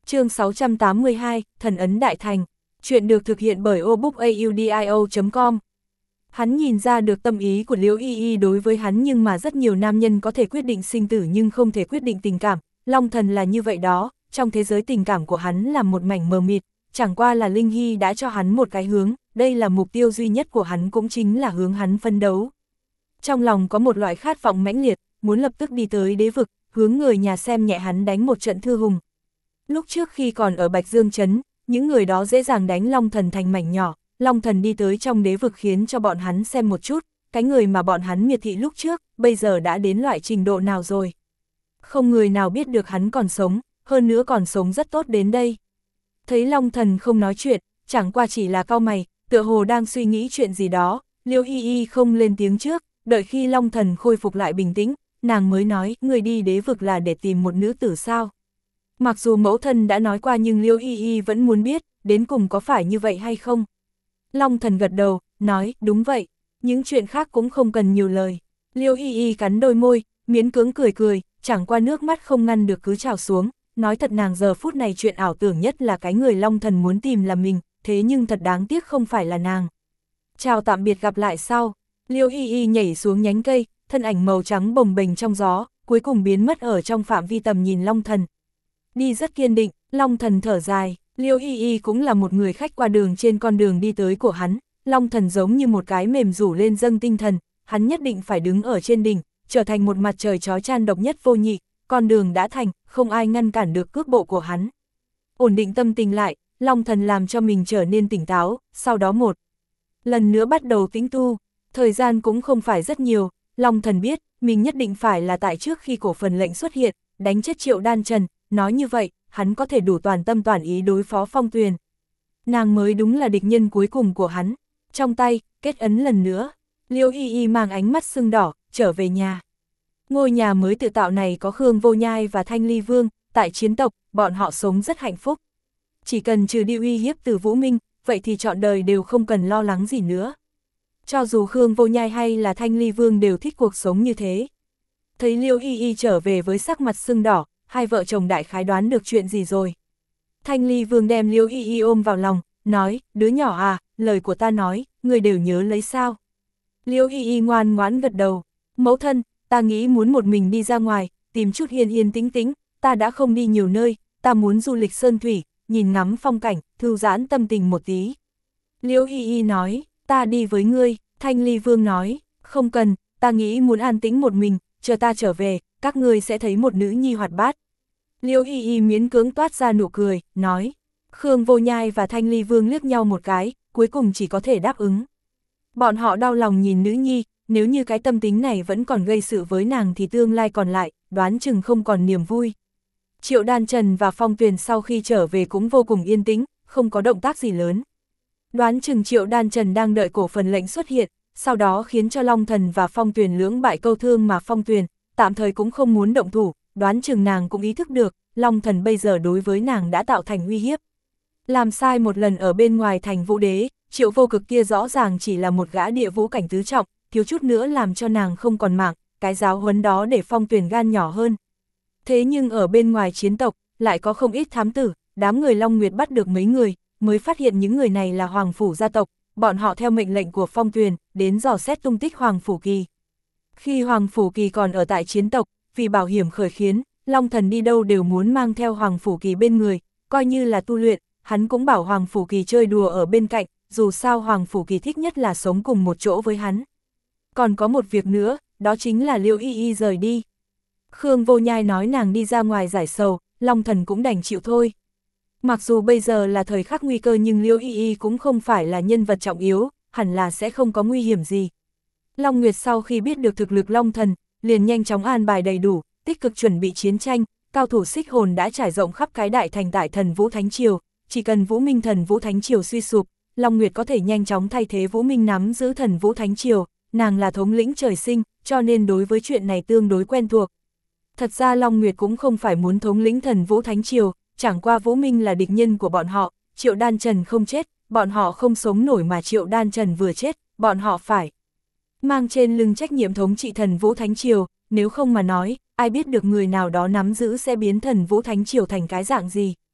Chương sáu trăm tám mươi hai, Thần ấn đại thành. Chuyện được thực hiện bởi obookaudio chấm com. Hắn nhìn ra được tâm ý của Liễu Y Y đối với hắn, nhưng mà rất nhiều nam nhân có thể quyết định sinh tử nhưng không thể quyết định tình cảm. Long Thần là như vậy đó, trong thế giới tình cảm của hắn là một mảnh mờ mịt, chẳng qua là Linh Hy đã cho hắn một cái hướng, đây là mục tiêu duy nhất của hắn, cũng chính là hướng hắn phấn đấu. Trong lòng có một loại khát vọng mãnh liệt, muốn lập tức đi tới đế vực, hướng người nhà xem nhẹ hắn đánh một trận thư hùng. Lúc trước khi còn ở Bạch Dương Trấn, những người đó dễ dàng đánh Long Thần thành mảnh nhỏ, Long Thần đi tới trong đế vực khiến cho bọn hắn xem một chút, cái người mà bọn hắn miệt thị lúc trước, bây giờ đã đến loại trình độ nào rồi. Không người nào biết được hắn còn sống, hơn nữa còn sống rất tốt đến đây. Thấy Long Thần không nói chuyện, chẳng qua chỉ là cau mày, tựa hồ đang suy nghĩ chuyện gì đó, Liễu Y Y không lên tiếng trước, đợi khi Long Thần khôi phục lại bình tĩnh, nàng mới nói, người đi đế vực là để tìm một nữ tử sao? Mặc dù mẫu thân đã nói qua nhưng Liễu Y Y vẫn muốn biết, đến cùng có phải như vậy hay không? Long Thần gật đầu, nói, đúng vậy, những chuyện khác cũng không cần nhiều lời. Liễu Y Y cắn đôi môi, miễn cưỡng cười cười, chẳng qua nước mắt không ngăn được cứ trào xuống, nói thật nàng giờ phút này chuyện ảo tưởng nhất là cái người Long Thần muốn tìm là mình, thế nhưng thật đáng tiếc không phải là nàng. Chào tạm biệt, gặp lại sau. Liễu Y Y nhảy xuống nhánh cây, thân ảnh màu trắng bồng bềnh trong gió, cuối cùng biến mất ở trong phạm vi tầm nhìn Long Thần. Đi rất kiên định, Long Thần thở dài, Liễu Y Y cũng là một người khách qua đường trên con đường đi tới của hắn, Long Thần giống như một cái mềm rủ lên dâng tinh thần, hắn nhất định phải đứng ở trên đỉnh, trở thành một mặt trời chói chan độc nhất vô nhị, con đường đã thành, không ai ngăn cản được cước bộ của hắn. Ổn định tâm tình lại, Long Thần làm cho mình trở nên tỉnh táo, sau đó một lần nữa bắt đầu tĩnh tu, thời gian cũng không phải rất nhiều, Long Thần biết, mình nhất định phải là tại trước khi cổ phần lệnh xuất hiện, đánh chết Triệu Đan Trần, nói như vậy, hắn có thể đủ toàn tâm toàn ý đối phó Phong Tuyền. Nàng mới đúng là địch nhân cuối cùng của hắn, trong tay, kết ấn lần nữa, Liễu Y Y mang ánh mắt sưng đỏ, trở về nhà. Ngôi nhà mới tự tạo này có Khương Vô Nhai và Thanh Ly Vương, tại chiến tộc, bọn họ sống rất hạnh phúc. Chỉ cần trừ đi uy hiếp từ Vũ Minh, vậy thì trọn đời đều không cần lo lắng gì nữa. Cho dù Khương Vô Nhai hay là Thanh Ly Vương đều thích cuộc sống như thế. Thấy Liễu Y Y trở về với sắc mặt sưng đỏ, hai vợ chồng đại khái đoán được chuyện gì rồi. Thanh Ly Vương đem Liễu Y Y ôm vào lòng, nói, đứa nhỏ à, lời của ta nói, người đều nhớ lấy sao. Liễu Y Y ngoan ngoãn gật đầu, mẫu thân, ta nghĩ muốn một mình đi ra ngoài, tìm chút yên yên tĩnh tĩnh, ta đã không đi nhiều nơi, ta muốn du lịch sơn thủy, nhìn ngắm phong cảnh, thư giãn tâm tình một tí. Liễu Y Y nói, ta đi với ngươi, Thanh Ly Vương nói, không cần, ta nghĩ muốn an tĩnh một mình, chờ ta trở về, các ngươi sẽ thấy một nữ nhi hoạt bát. Liễu Y Y miễn cưỡng toát ra nụ cười, nói, Khương Vô Nhai và Thanh Ly Vương liếc nhau một cái, cuối cùng chỉ có thể đáp ứng. Bọn họ đau lòng nhìn nữ nhi, nếu như cái tâm tính này vẫn còn gây sự với nàng thì tương lai còn lại, đoán chừng không còn niềm vui. Triệu Đan Trần và Phong Tuyền sau khi trở về cũng vô cùng yên tĩnh, không có động tác gì lớn. Đoán chừng Triệu Đan Trần đang đợi cổ phần lệnh xuất hiện, sau đó khiến cho Long Thần và Phong Tuyền lưỡng bại câu thương, mà Phong Tuyền tạm thời cũng không muốn động thủ, đoán chừng nàng cũng ý thức được, Long Thần bây giờ đối với nàng đã tạo thành uy hiếp. Làm sai một lần ở bên ngoài thành Vũ Đế, Triệu Vô Cực kia rõ ràng chỉ là một gã địa vũ cảnh tứ trọng, thiếu chút nữa làm cho nàng không còn mạng, cái giáo huấn đó để Phong Tuyền gan nhỏ hơn. Thế nhưng ở bên ngoài chiến tộc, lại có không ít thám tử, đám người Long Nguyệt bắt được mấy người, mới phát hiện những người này là Hoàng Phủ gia tộc, bọn họ theo mệnh lệnh của Phong Tuyền, đến dò xét tung tích Hoàng Phủ Kỳ. Khi Hoàng Phủ Kỳ còn ở tại chiến tộc, vì bảo hiểm khởi khiến, Long Thần đi đâu đều muốn mang theo Hoàng Phủ Kỳ bên người, coi như là tu luyện, hắn cũng bảo Hoàng Phủ Kỳ chơi đùa ở bên cạnh, dù sao Hoàng Phủ Kỳ thích nhất là sống cùng một chỗ với hắn. Còn có một việc nữa, đó chính là Liễu Y Y rời đi. Khương Vô Nhai nói nàng đi ra ngoài giải sầu, Long Thần cũng đành chịu thôi. Mặc dù bây giờ là thời khắc nguy cơ nhưng Liễu Y Y cũng không phải là nhân vật trọng yếu, hẳn là sẽ không có nguy hiểm gì. Long Nguyệt sau khi biết được thực lực Long Thần, liền nhanh chóng an bài đầy đủ, tích cực chuẩn bị chiến tranh, cao thủ xích hồn đã trải rộng khắp cái đại thành tại Thần Vũ Thánh Triều, chỉ cần Vũ Minh Thần Vũ Thánh Triều suy sụp, Long Nguyệt có thể nhanh chóng thay thế Vũ Minh nắm giữ Thần Vũ Thánh Triều, nàng là thống lĩnh trời sinh, cho nên đối với chuyện này tương đối quen thuộc. Thật ra Long Nguyệt cũng không phải muốn thống lĩnh Thần Vũ Thánh Triều, chẳng qua Vũ Minh là địch nhân của bọn họ, Triệu Đan Trần không chết, bọn họ không sống nổi, mà Triệu Đan Trần vừa chết, bọn họ phải mang trên lưng trách nhiệm thống trị Thần Vũ Thánh Triều, nếu không mà nói, ai biết được người nào đó nắm giữ sẽ biến Thần Vũ Thánh Triều thành cái dạng gì.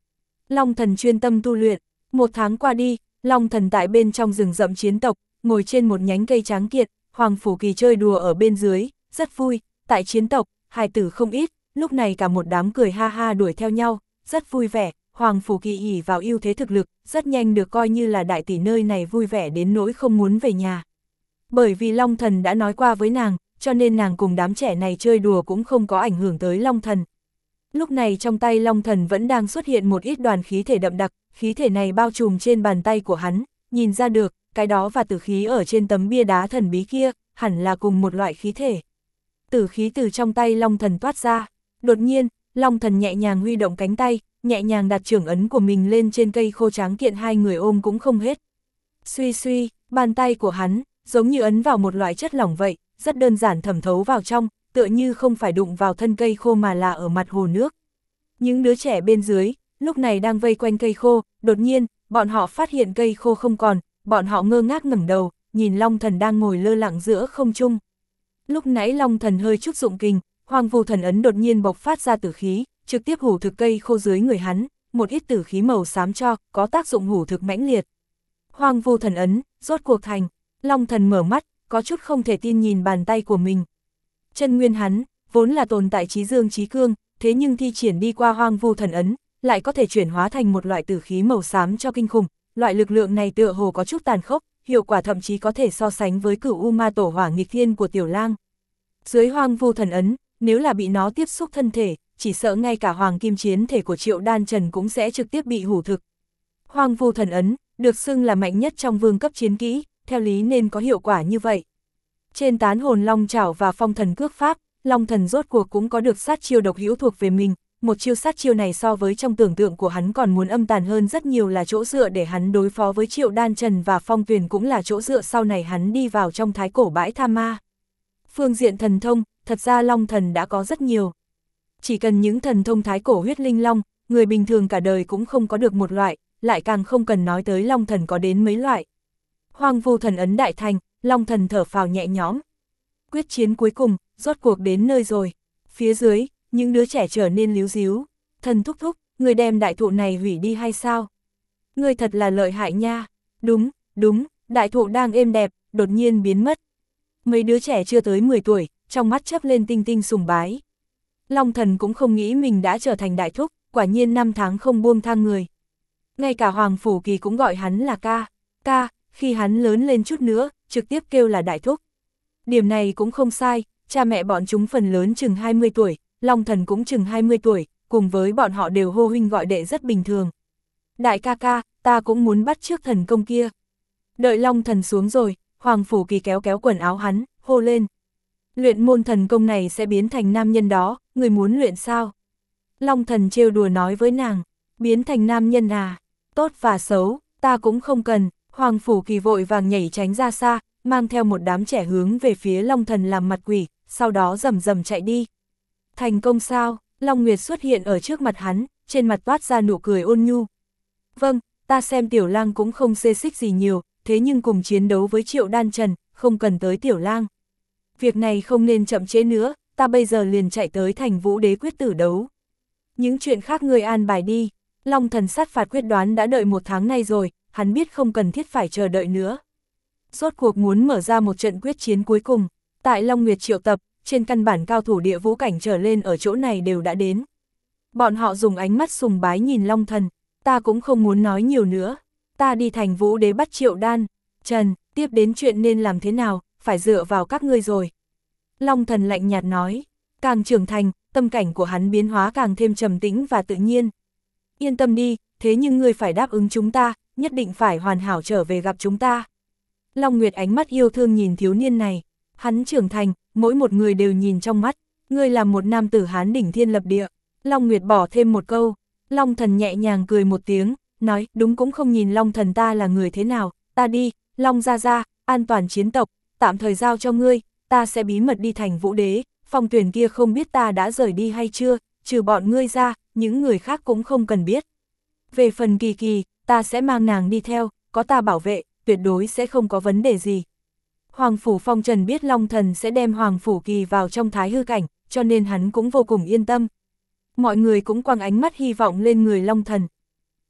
Long Thần chuyên tâm tu luyện, một tháng qua đi, Long Thần tại bên trong rừng rậm chiến tộc, ngồi trên một nhánh cây tráng kiện, Hoàng Phủ Kỳ chơi đùa ở bên dưới, rất vui, tại chiến tộc, hài tử không ít, lúc này cả một đám cười ha ha đuổi theo nhau, rất vui vẻ, Hoàng Phủ Kỳ ỷ vào ưu thế thực lực, rất nhanh được coi như là đại tỷ nơi này vui vẻ đến nỗi không muốn về nhà. Bởi vì Long Thần đã nói qua với nàng, cho nên nàng cùng đám trẻ này chơi đùa cũng không có ảnh hưởng tới Long Thần. Lúc này trong tay Long Thần vẫn đang xuất hiện một ít đoàn khí thể đậm đặc, khí thể này bao trùm trên bàn tay của hắn, nhìn ra được, cái đó và tử khí ở trên tấm bia đá thần bí kia, hẳn là cùng một loại khí thể. Tử khí từ trong tay Long Thần toát ra, đột nhiên, Long Thần nhẹ nhàng huy động cánh tay, nhẹ nhàng đặt trưởng ấn của mình lên trên cây khô tráng kiện hai người ôm cũng không hết. Suy suy, bàn tay của hắn, giống như ấn vào một loại chất lỏng vậy, rất đơn giản thẩm thấu vào trong, tựa như không phải đụng vào thân cây khô mà là ở mặt hồ nước. Những đứa trẻ bên dưới, lúc này đang vây quanh cây khô, đột nhiên, bọn họ phát hiện cây khô không còn, bọn họ ngơ ngác ngẩng đầu, nhìn Long Thần đang ngồi lơ lửng giữa không trung. Lúc nãy Long Thần hơi chút dụng kình, Hoang Vu Thần Ấn đột nhiên bộc phát ra tử khí, trực tiếp hủ thực cây khô dưới người hắn, một ít tử khí màu xám cho, có tác dụng hủ thực mãnh liệt. Hoang Vu Thần Ấn, rốt cuộc thành, Long Thần mở mắt, có chút không thể tin nhìn bàn tay của mình. Chân nguyên hắn, vốn là tồn tại trí dương trí cương, thế nhưng thi triển đi qua Hoang Vu Thần Ấn, lại có thể chuyển hóa thành một loại tử khí màu xám cho kinh khủng, loại lực lượng này tựa hồ có chút tàn khốc, hiệu quả thậm chí có thể so sánh với Cửu U Ma Tổ Hỏa nghịch thiên của Tiểu Lang. Dưới Hoang Vu Thần Ấn, nếu là bị nó tiếp xúc thân thể, chỉ sợ ngay cả Hoàng Kim Chiến thể của Triệu Đan Trần cũng sẽ trực tiếp bị hủ thực. Hoang Vu Thần Ấn, được xưng là mạnh nhất trong vương cấp chiến kỹ, theo lý nên có hiệu quả như vậy. Trên tán hồn long chảo và phong thần cước pháp, Long Thần rốt cuộc cũng có được sát chiêu độc hữu thuộc về mình, một chiêu sát chiêu này so với trong tưởng tượng của hắn còn muốn âm tàn hơn rất nhiều, là chỗ dựa để hắn đối phó với Triệu Đan Trần và Phong Tuyền, cũng là chỗ dựa sau này hắn đi vào trong thái cổ bãi tha ma. Phương diện thần thông, thật ra Long Thần đã có rất nhiều. Chỉ cần những thần thông thái cổ huyết linh long, người bình thường cả đời cũng không có được một loại, lại càng không cần nói tới Long Thần có đến mấy loại. Hoang Vu Thần Ấn đại thành, Long Thần thở phào nhẹ nhõm. Quyết chiến cuối cùng, rốt cuộc đến nơi rồi. Phía dưới, những đứa trẻ trở nên líu díu. Thần thúc thúc, người đem đại thụ này hủy đi hay sao? Người thật là lợi hại nha. Đúng, đúng, đại thụ đang êm đẹp, đột nhiên biến mất. Mấy đứa trẻ chưa tới mười tuổi, trong mắt chớp lên tinh tinh sùng bái. Long Thần cũng không nghĩ mình đã trở thành đại thúc, quả nhiên năm tháng không buông tha người. Ngay cả Hoàng Phủ Kỳ cũng gọi hắn là ca, ca, khi hắn lớn lên chút nữa, trực tiếp kêu là đại thúc. Điểm này cũng không sai, cha mẹ bọn chúng phần lớn chừng hai mươi tuổi, Long Thần cũng chừng hai mươi tuổi, cùng với bọn họ đều hô huynh gọi đệ rất bình thường. Đại ca ca, ta cũng muốn bắt chước thần công kia. Đợi Long Thần xuống rồi, Hoàng Phủ Kỳ kéo kéo quần áo hắn, hô lên. Luyện môn thần công này sẽ biến thành nam nhân đó, người muốn luyện sao? Long Thần trêu đùa nói với nàng, biến thành nam nhân à, tốt và xấu, ta cũng không cần. Hoàng Phủ Kỳ vội vàng nhảy tránh ra xa, mang theo một đám trẻ hướng về phía Long Thần làm mặt quỷ, sau đó rầm rầm chạy đi. Thành công sao? Long Nguyệt xuất hiện ở trước mặt hắn, trên mặt toát ra nụ cười ôn nhu. Vâng, ta xem Tiểu Lang cũng không xê xích gì nhiều, thế nhưng cùng chiến đấu với Triệu Đan Trần, không cần tới Tiểu Lang. Việc này không nên chậm trễ nữa, ta bây giờ liền chạy tới thành Vũ Đế quyết tử đấu. Những chuyện khác người an bài đi. Long Thần sát phạt quyết đoán đã đợi một tháng nay rồi, hắn biết không cần thiết phải chờ đợi nữa. Rốt cuộc muốn mở ra một trận quyết chiến cuối cùng. Tại Long Nguyệt triệu tập, trên căn bản cao thủ địa vũ cảnh trở lên ở chỗ này đều đã đến. Bọn họ dùng ánh mắt sùng bái nhìn Long Thần, ta cũng không muốn nói nhiều nữa. Ta đi thành Vũ Đế bắt Triệu Đan Trần, tiếp đến chuyện nên làm thế nào, phải dựa vào các ngươi rồi. Long Thần lạnh nhạt nói, càng trưởng thành, tâm cảnh của hắn biến hóa càng thêm trầm tĩnh và tự nhiên. Yên tâm đi, thế nhưng ngươi phải đáp ứng chúng ta, nhất định phải hoàn hảo trở về gặp chúng ta. Long Nguyệt ánh mắt yêu thương nhìn thiếu niên này, hắn trưởng thành, mỗi một người đều nhìn trong mắt, ngươi là một nam tử Hán đỉnh thiên lập địa. Long Nguyệt bỏ thêm một câu, Long Thần nhẹ nhàng cười một tiếng, nói, đúng cũng không nhìn Long Thần ta là người thế nào, ta đi, Long gia gia, an toàn chiến tộc, tạm thời giao cho ngươi, ta sẽ bí mật đi thành Vũ Đế, Phong Tuyền kia không biết ta đã rời đi hay chưa, trừ bọn ngươi ra, những người khác cũng không cần biết. Về phần Kỳ Kỳ, ta sẽ mang nàng đi theo, có ta bảo vệ, tuyệt đối sẽ không có vấn đề gì. Hoàng Phủ Phong Trần biết Long Thần sẽ đem Hoàng Phủ Kỳ vào trong thái hư cảnh, cho nên hắn cũng vô cùng yên tâm. Mọi người cũng quăng ánh mắt hy vọng lên người Long Thần.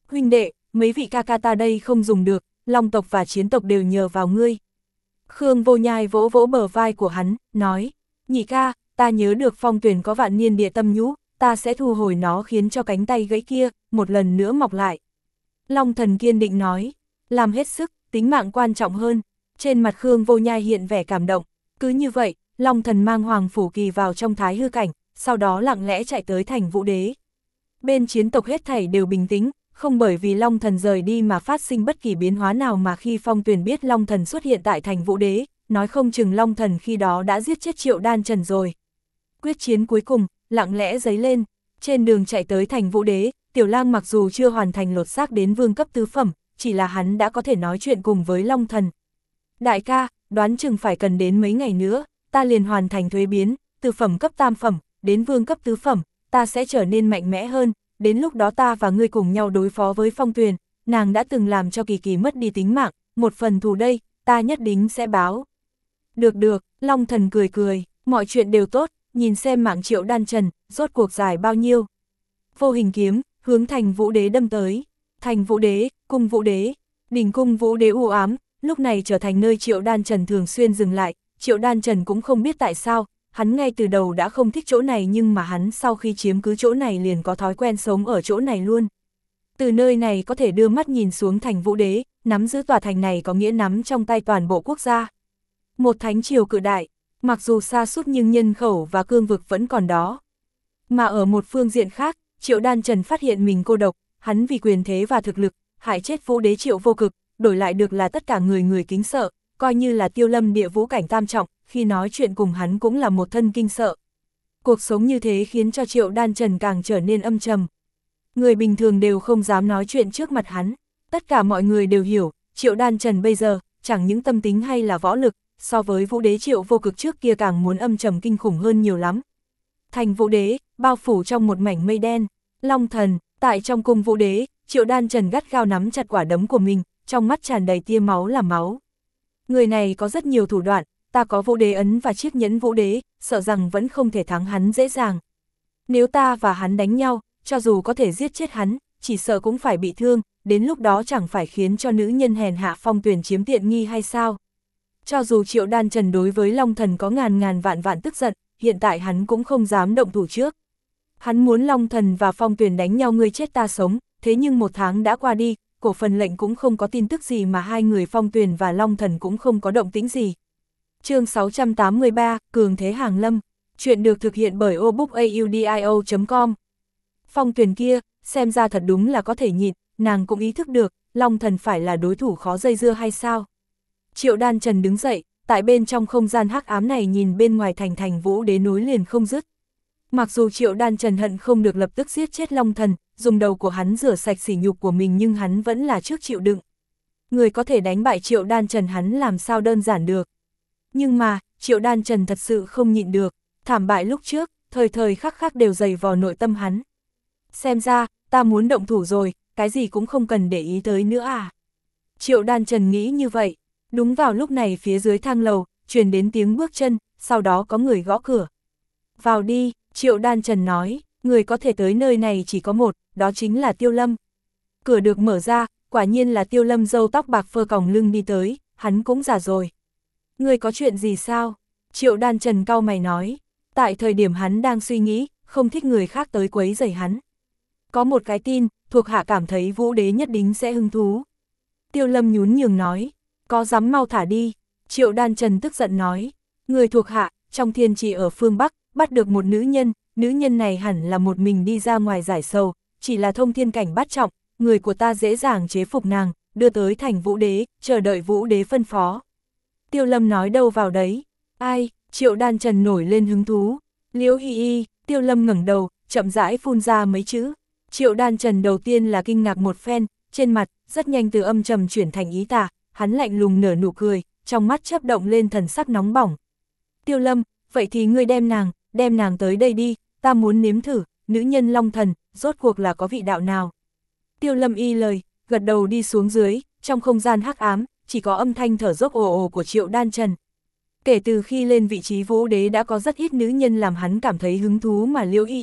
Huynh đệ, mấy vị ca ca ta đây không dùng được, Long tộc và Chiến tộc đều nhờ vào ngươi. Khương Vô Nhai vỗ vỗ bờ vai của hắn, nói, nhị ca, ta nhớ được Phong Tuyền có vạn niên địa tâm nhũ, ta sẽ thu hồi nó khiến cho cánh tay gãy kia, một lần nữa mọc lại. Long Thần kiên định nói, làm hết sức, tính mạng quan trọng hơn. Trên mặt Khương Vô Nhai hiện vẻ cảm động, cứ như vậy, Long Thần mang Hoàng Phủ Kỳ vào trong thái hư cảnh, sau đó lặng lẽ chạy tới thành Vũ Đế. Bên Chiến tộc hết thảy đều bình tĩnh, không bởi vì Long Thần rời đi mà phát sinh bất kỳ biến hóa nào, mà khi Phong Tuyền biết Long Thần xuất hiện tại thành Vũ Đế, nói không chừng Long Thần khi đó đã giết chết Triệu Đan Trần rồi. Quyết chiến cuối cùng, lặng lẽ dấy lên, trên đường chạy tới thành Vũ Đế, Tiểu Lang mặc dù chưa hoàn thành lột xác đến vương cấp tứ phẩm, chỉ là hắn đã có thể nói chuyện cùng với Long Thần. Đại ca, đoán chừng phải cần đến mấy ngày nữa, ta liền hoàn thành thuế biến, từ phẩm cấp tam phẩm, đến vương cấp tứ phẩm, ta sẽ trở nên mạnh mẽ hơn, đến lúc đó ta và ngươi cùng nhau đối phó với Phong Tuyền, nàng đã từng làm cho Kỳ Kỳ mất đi tính mạng, một phần thù đây, ta nhất định sẽ báo. Được được, Long Thần cười cười, mọi chuyện đều tốt, nhìn xem mạng Triệu Đan Trần, rốt cuộc dài bao nhiêu. Vô hình kiếm, hướng thành Vũ Đế đâm tới, thành Vũ Đế, cung Vũ Đế, đỉnh cung Vũ Đế u ám, lúc này trở thành nơi Triệu Đan Trần thường xuyên dừng lại. Triệu Đan Trần cũng không biết tại sao, hắn ngay từ đầu đã không thích chỗ này, nhưng mà hắn sau khi chiếm cứ chỗ này liền có thói quen sống ở chỗ này luôn. Từ nơi này có thể đưa mắt nhìn xuống thành Vũ Đế, nắm giữ tòa thành này có nghĩa nắm trong tay toàn bộ quốc gia. Một thánh triều cự đại, mặc dù xa suốt nhưng nhân khẩu và cương vực vẫn còn đó. Mà ở một phương diện khác, Triệu Đan Trần phát hiện mình cô độc, hắn vì quyền thế và thực lực, hại chết Vũ Đế Triệu Vô Cực, đổi lại được là tất cả người người kính sợ, coi như là Tiêu Lâm địa vũ cảnh tam trọng, khi nói chuyện cùng hắn cũng là một thân kinh sợ. Cuộc sống như thế khiến cho Triệu Đan Trần càng trở nên âm trầm. Người bình thường đều không dám nói chuyện trước mặt hắn, tất cả mọi người đều hiểu, Triệu Đan Trần bây giờ, chẳng những tâm tính hay là võ lực, so với Vũ Đế Triệu Vô Cực trước kia càng muốn âm trầm kinh khủng hơn nhiều lắm. Thành Vũ Đế, bao phủ trong một mảnh mây đen, Long Thần, tại trong cung Vũ Đế, Triệu Đan Trần gắt gao nắm chặt quả đấm của mình, trong mắt tràn đầy tia máu là máu. Người này có rất nhiều thủ đoạn, ta có Vũ Đế ấn và chiếc nhẫn Vũ Đế, sợ rằng vẫn không thể thắng hắn dễ dàng. Nếu ta và hắn đánh nhau, cho dù có thể giết chết hắn, chỉ sợ cũng phải bị thương, đến lúc đó chẳng phải khiến cho nữ nhân hèn hạ Phong Tuyền chiếm tiện nghi hay sao? Cho dù Triệu Đan Trần đối với Long Thần có ngàn ngàn vạn vạn tức giận, hiện tại hắn cũng không dám động thủ trước. Hắn muốn Long Thần và Phong Tuyền đánh nhau ngươi chết ta sống, thế nhưng một tháng đã qua đi, cổ phần lệnh cũng không có tin tức gì, mà hai người Phong Tuyền và Long Thần cũng không có động tĩnh gì. Chương sáu trăm tám mươi ba, Cường Thế Hàng Lâm. Chuyện được thực hiện bởi obookaudio chấm com. Phong Tuyền kia, xem ra thật đúng là có thể nhịn, nàng cũng ý thức được, Long Thần phải là đối thủ khó dây dưa hay sao? Triệu Đan Trần đứng dậy, tại bên trong không gian hắc ám này nhìn bên ngoài thành thành Vũ Đế nối liền không dứt. Mặc dù Triệu Đan Trần hận không được lập tức giết chết Long Thần, dùng đầu của hắn rửa sạch sỉ nhục của mình, nhưng hắn vẫn là trước chịu đựng. Người có thể đánh bại Triệu Đan Trần hắn làm sao đơn giản được. Nhưng mà, Triệu Đan Trần thật sự không nhịn được, thảm bại lúc trước, thời thời khắc khắc đều dày vò nội tâm hắn. Xem ra, ta muốn động thủ rồi, cái gì cũng không cần để ý tới nữa à. Triệu Đan Trần nghĩ như vậy, đúng vào lúc này phía dưới thang lầu, truyền đến tiếng bước chân, sau đó có người gõ cửa. Vào đi, Triệu Đan Trần nói, người có thể tới nơi này chỉ có một, đó chính là Tiêu Lâm. Cửa được mở ra, quả nhiên là Tiêu Lâm râu tóc bạc phơ còng lưng đi tới, hắn cũng già rồi. Người có chuyện gì sao? Triệu Đan Trần cau mày nói, tại thời điểm hắn đang suy nghĩ, không thích người khác tới quấy rầy hắn. Có một cái tin, thuộc hạ cảm thấy Vũ Đế nhất định sẽ hứng thú. Tiêu Lâm nhún nhường nói, có dám mau thả đi. Triệu Đan Trần tức giận nói, người thuộc hạ, trong thiên trì ở phương Bắc, bắt được một nữ nhân, nữ nhân này hẳn là một mình đi ra ngoài giải sầu, chỉ là thông thiên cảnh bát trọng, người của ta dễ dàng chế phục nàng, đưa tới thành Vũ Đế, chờ đợi Vũ Đế phân phó. Tiêu Lâm nói đâu vào đấy, ai? Triệu Đan Trần nổi lên hứng thú, Liễu Y Y. Tiêu Lâm ngẩng đầu, chậm rãi phun ra mấy chữ. Triệu Đan Trần đầu tiên là kinh ngạc một phen, trên mặt, rất nhanh từ âm trầm chuyển thành ý tà, hắn lạnh lùng nở nụ cười, trong mắt chớp động lên thần sắc nóng bỏng. Tiêu Lâm, vậy thì ngươi đem nàng, đem nàng tới đây đi, ta muốn nếm thử, nữ nhân Long Thần, rốt cuộc là có vị đạo nào. Tiêu Lâm y lời, gật đầu đi xuống dưới, trong không gian hắc ám, chỉ có âm thanh thở dốc ồ ồ của Triệu Đan Trần. Kể từ khi lên vị trí Vũ Đế đã có rất ít nữ nhân làm hắn cảm thấy hứng thú, mà Liễu Y Y,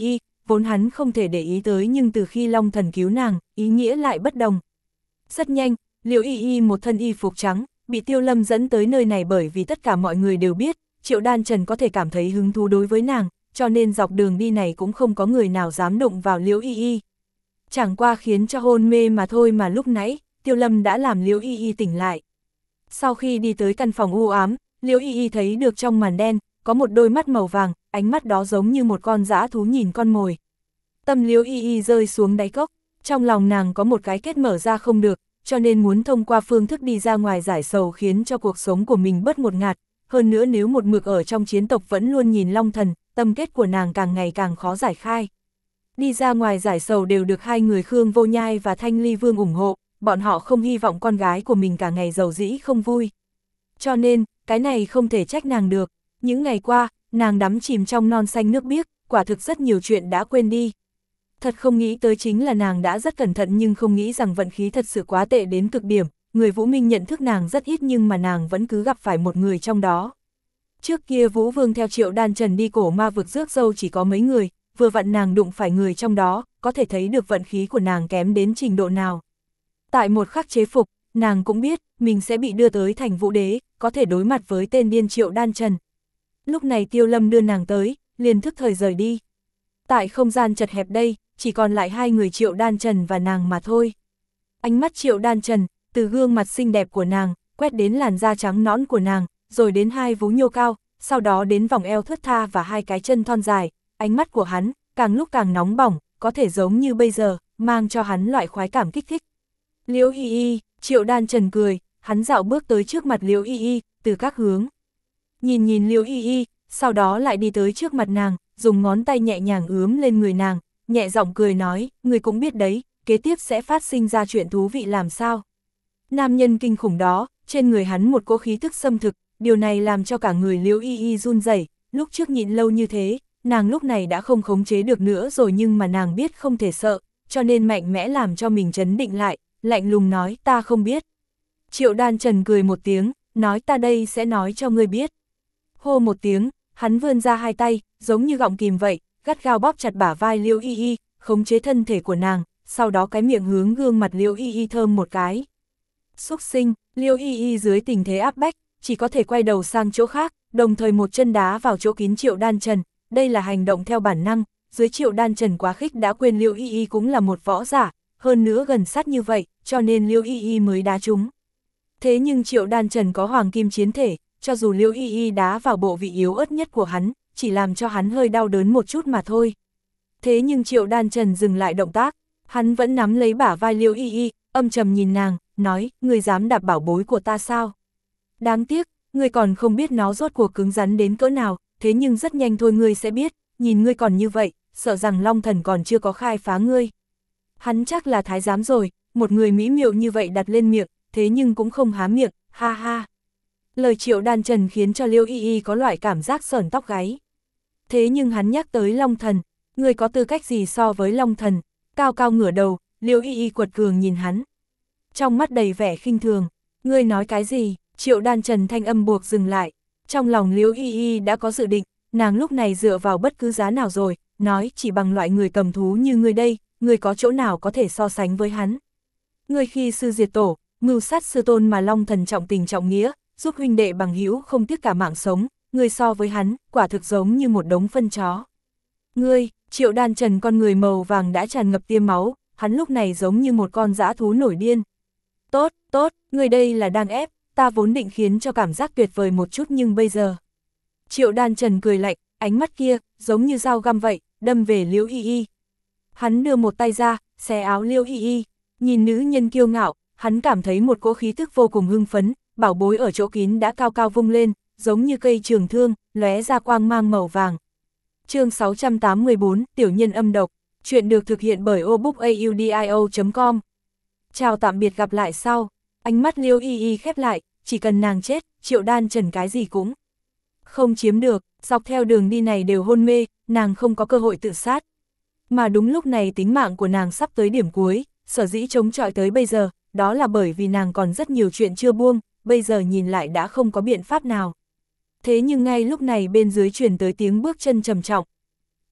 vốn hắn không thể để ý tới nhưng từ khi Long Thần cứu nàng, ý nghĩa lại bất đồng. Rất nhanh, Liễu Y Y một thân y phục trắng, bị Tiêu Lâm dẫn tới nơi này bởi vì tất cả mọi người đều biết, Triệu Đan Trần có thể cảm thấy hứng thú đối với nàng, cho nên dọc đường đi này cũng không có người nào dám đụng vào Liễu Y Y. Chẳng qua khiến cho hôn mê mà thôi mà lúc nãy, Tiêu Lâm đã làm Liễu Y Y tỉnh lại. Sau khi đi tới căn phòng u ám, Liễu Y Y thấy được trong màn đen, có một đôi mắt màu vàng, ánh mắt đó giống như một con dã thú nhìn con mồi. Tâm Liễu Y Y rơi xuống đáy cốc, trong lòng nàng có một cái kết mở ra không được, cho nên muốn thông qua phương thức đi ra ngoài giải sầu khiến cho cuộc sống của mình bớt một ngạt. Hơn nữa nếu một mực ở trong chiến tộc vẫn luôn nhìn Long Thần, tâm kết của nàng càng ngày càng khó giải khai. Đi ra ngoài giải sầu đều được hai người Khương Vô Nhai và Thanh Ly Vương ủng hộ, bọn họ không hy vọng con gái của mình cả ngày giàu dĩ không vui. Cho nên, cái này không thể trách nàng được. Những ngày qua, nàng đắm chìm trong non xanh nước biếc, quả thực rất nhiều chuyện đã quên đi. Thật không nghĩ tới chính là nàng đã rất cẩn thận nhưng không nghĩ rằng vận khí thật sự quá tệ đến cực điểm. Người Vũ Minh nhận thức nàng rất ít nhưng mà nàng vẫn cứ gặp phải một người trong đó. Trước kia Vũ Vương theo Triệu Đan Trần đi cổ ma vực rước dâu chỉ có mấy người, vừa vặn nàng đụng phải người trong đó, có thể thấy được vận khí của nàng kém đến trình độ nào. Tại một khắc chế phục, nàng cũng biết mình sẽ bị đưa tới thành Vũ Đế, có thể đối mặt với tên điên Triệu Đan Trần. Lúc này Tiêu Lâm đưa nàng tới, liền thức thời rời đi. Tại không gian chật hẹp đây, chỉ còn lại hai người Triệu Đan Trần và nàng mà thôi. Ánh mắt Triệu Đan Trần, từ gương mặt xinh đẹp của nàng, quét đến làn da trắng nõn của nàng, rồi đến hai vú nhô cao, sau đó đến vòng eo thướt tha và hai cái chân thon dài. Ánh mắt của hắn, càng lúc càng nóng bỏng, có thể giống như bây giờ, mang cho hắn loại khoái cảm kích thích. Liễu Y Y, Triệu Đan Trần cười, hắn dạo bước tới trước mặt Liễu Y Y, từ các hướng. Nhìn nhìn Liễu Y Y, sau đó lại đi tới trước mặt nàng, dùng ngón tay nhẹ nhàng ướm lên người nàng, nhẹ giọng cười nói, người cũng biết đấy, kế tiếp sẽ phát sinh ra chuyện thú vị làm sao. Nam nhân kinh khủng đó, trên người hắn một cỗ khí tức xâm thực, điều này làm cho cả người Liễu Y Y run rẩy. Lúc trước nhịn lâu như thế, nàng lúc này đã không khống chế được nữa rồi nhưng mà nàng biết không thể sợ, cho nên mạnh mẽ làm cho mình trấn định lại, lạnh lùng nói ta không biết. Triệu Đan Trần cười một tiếng, nói ta đây sẽ nói cho ngươi biết. Hô một tiếng, hắn vươn ra hai tay, giống như gọng kìm vậy, gắt gao bóp chặt bả vai Liễu Y Y, khống chế thân thể của nàng, sau đó cái miệng hướng gương mặt Liễu Y Y thơm một cái. Xúc sinh, Liễu Y Y dưới tình thế áp bách, chỉ có thể quay đầu sang chỗ khác, đồng thời một chân đá vào chỗ kín Triệu Đan Trần, đây là hành động theo bản năng, dưới Triệu Đan Trần quá khích đã quên Liễu Y Y cũng là một võ giả, hơn nữa gần sát như vậy, cho nên Liễu Y Y mới đá trúng. Thế nhưng Triệu Đan Trần có hoàng kim chiến thể, cho dù Liễu Y Y đá vào bộ vị yếu ớt nhất của hắn, chỉ làm cho hắn hơi đau đớn một chút mà thôi. Thế nhưng Triệu Đan Trần dừng lại động tác, hắn vẫn nắm lấy bả vai Liễu Y Y, âm trầm nhìn nàng, nói, ngươi dám đạp bảo bối của ta sao? Đáng tiếc, ngươi còn không biết nó rốt cuộc cứng rắn đến cỡ nào, thế nhưng rất nhanh thôi ngươi sẽ biết, nhìn ngươi còn như vậy, sợ rằng Long Thần còn chưa có khai phá ngươi. Hắn chắc là thái giám rồi, một người mỹ miệu như vậy đặt lên miệng, thế nhưng cũng không há miệng, ha ha. Lời Triệu Đan Trần khiến cho Liễu Y Y có loại cảm giác sởn tóc gáy. Thế nhưng hắn nhắc tới Long Thần, ngươi có tư cách gì so với Long Thần? Cao cao ngửa đầu, Liễu Y Y quật cường nhìn hắn. Trong mắt đầy vẻ khinh thường, ngươi nói cái gì? Triệu Đan Trần thanh âm buộc dừng lại. Trong lòng Liễu Y Y đã có dự định, nàng lúc này dựa vào bất cứ giá nào rồi, nói chỉ bằng loại người cầm thú như ngươi đây, ngươi có chỗ nào có thể so sánh với hắn. Ngươi khi sư diệt tổ, mưu sát sư tôn mà Long Thần trọng tình trọng nghĩa, giúp huynh đệ bằng hữu không tiếc cả mạng sống, ngươi so với hắn, quả thực giống như một đống phân chó. Ngươi, Triệu Đan Trần con người màu vàng đã tràn ngập tia máu, hắn lúc này giống như một con dã thú nổi điên. Tốt, tốt, ngươi đây là đang ép, ta vốn định khiến cho cảm giác tuyệt vời một chút nhưng bây giờ. Triệu Đan Trần cười lạnh, ánh mắt kia, giống như dao găm vậy, đâm về Liễu Y Y. Hắn đưa một tay ra, xé áo Liễu Y Y, nhìn nữ nhân kiêu ngạo, hắn cảm thấy một cỗ khí tức vô cùng hưng phấn, bảo bối ở chỗ kín đã cao cao vung lên, giống như cây trường thương, lóe ra quang mang màu vàng. Chương sáu trăm tám mươi bốn, Tiểu nhân âm độc, chuyện được thực hiện bởi obookaudio chấm com. Chào tạm biệt gặp lại sau. Ánh mắt Liễu Y Y khép lại, chỉ cần nàng chết, Triệu Đan Trần cái gì cũng không chiếm được, dọc theo đường đi này đều hôn mê, nàng không có cơ hội tự sát. Mà đúng lúc này tính mạng của nàng sắp tới điểm cuối, sở dĩ chống chọi tới bây giờ, đó là bởi vì nàng còn rất nhiều chuyện chưa buông, bây giờ nhìn lại đã không có biện pháp nào. Thế nhưng ngay lúc này bên dưới truyền tới tiếng bước chân trầm trọng. Ai,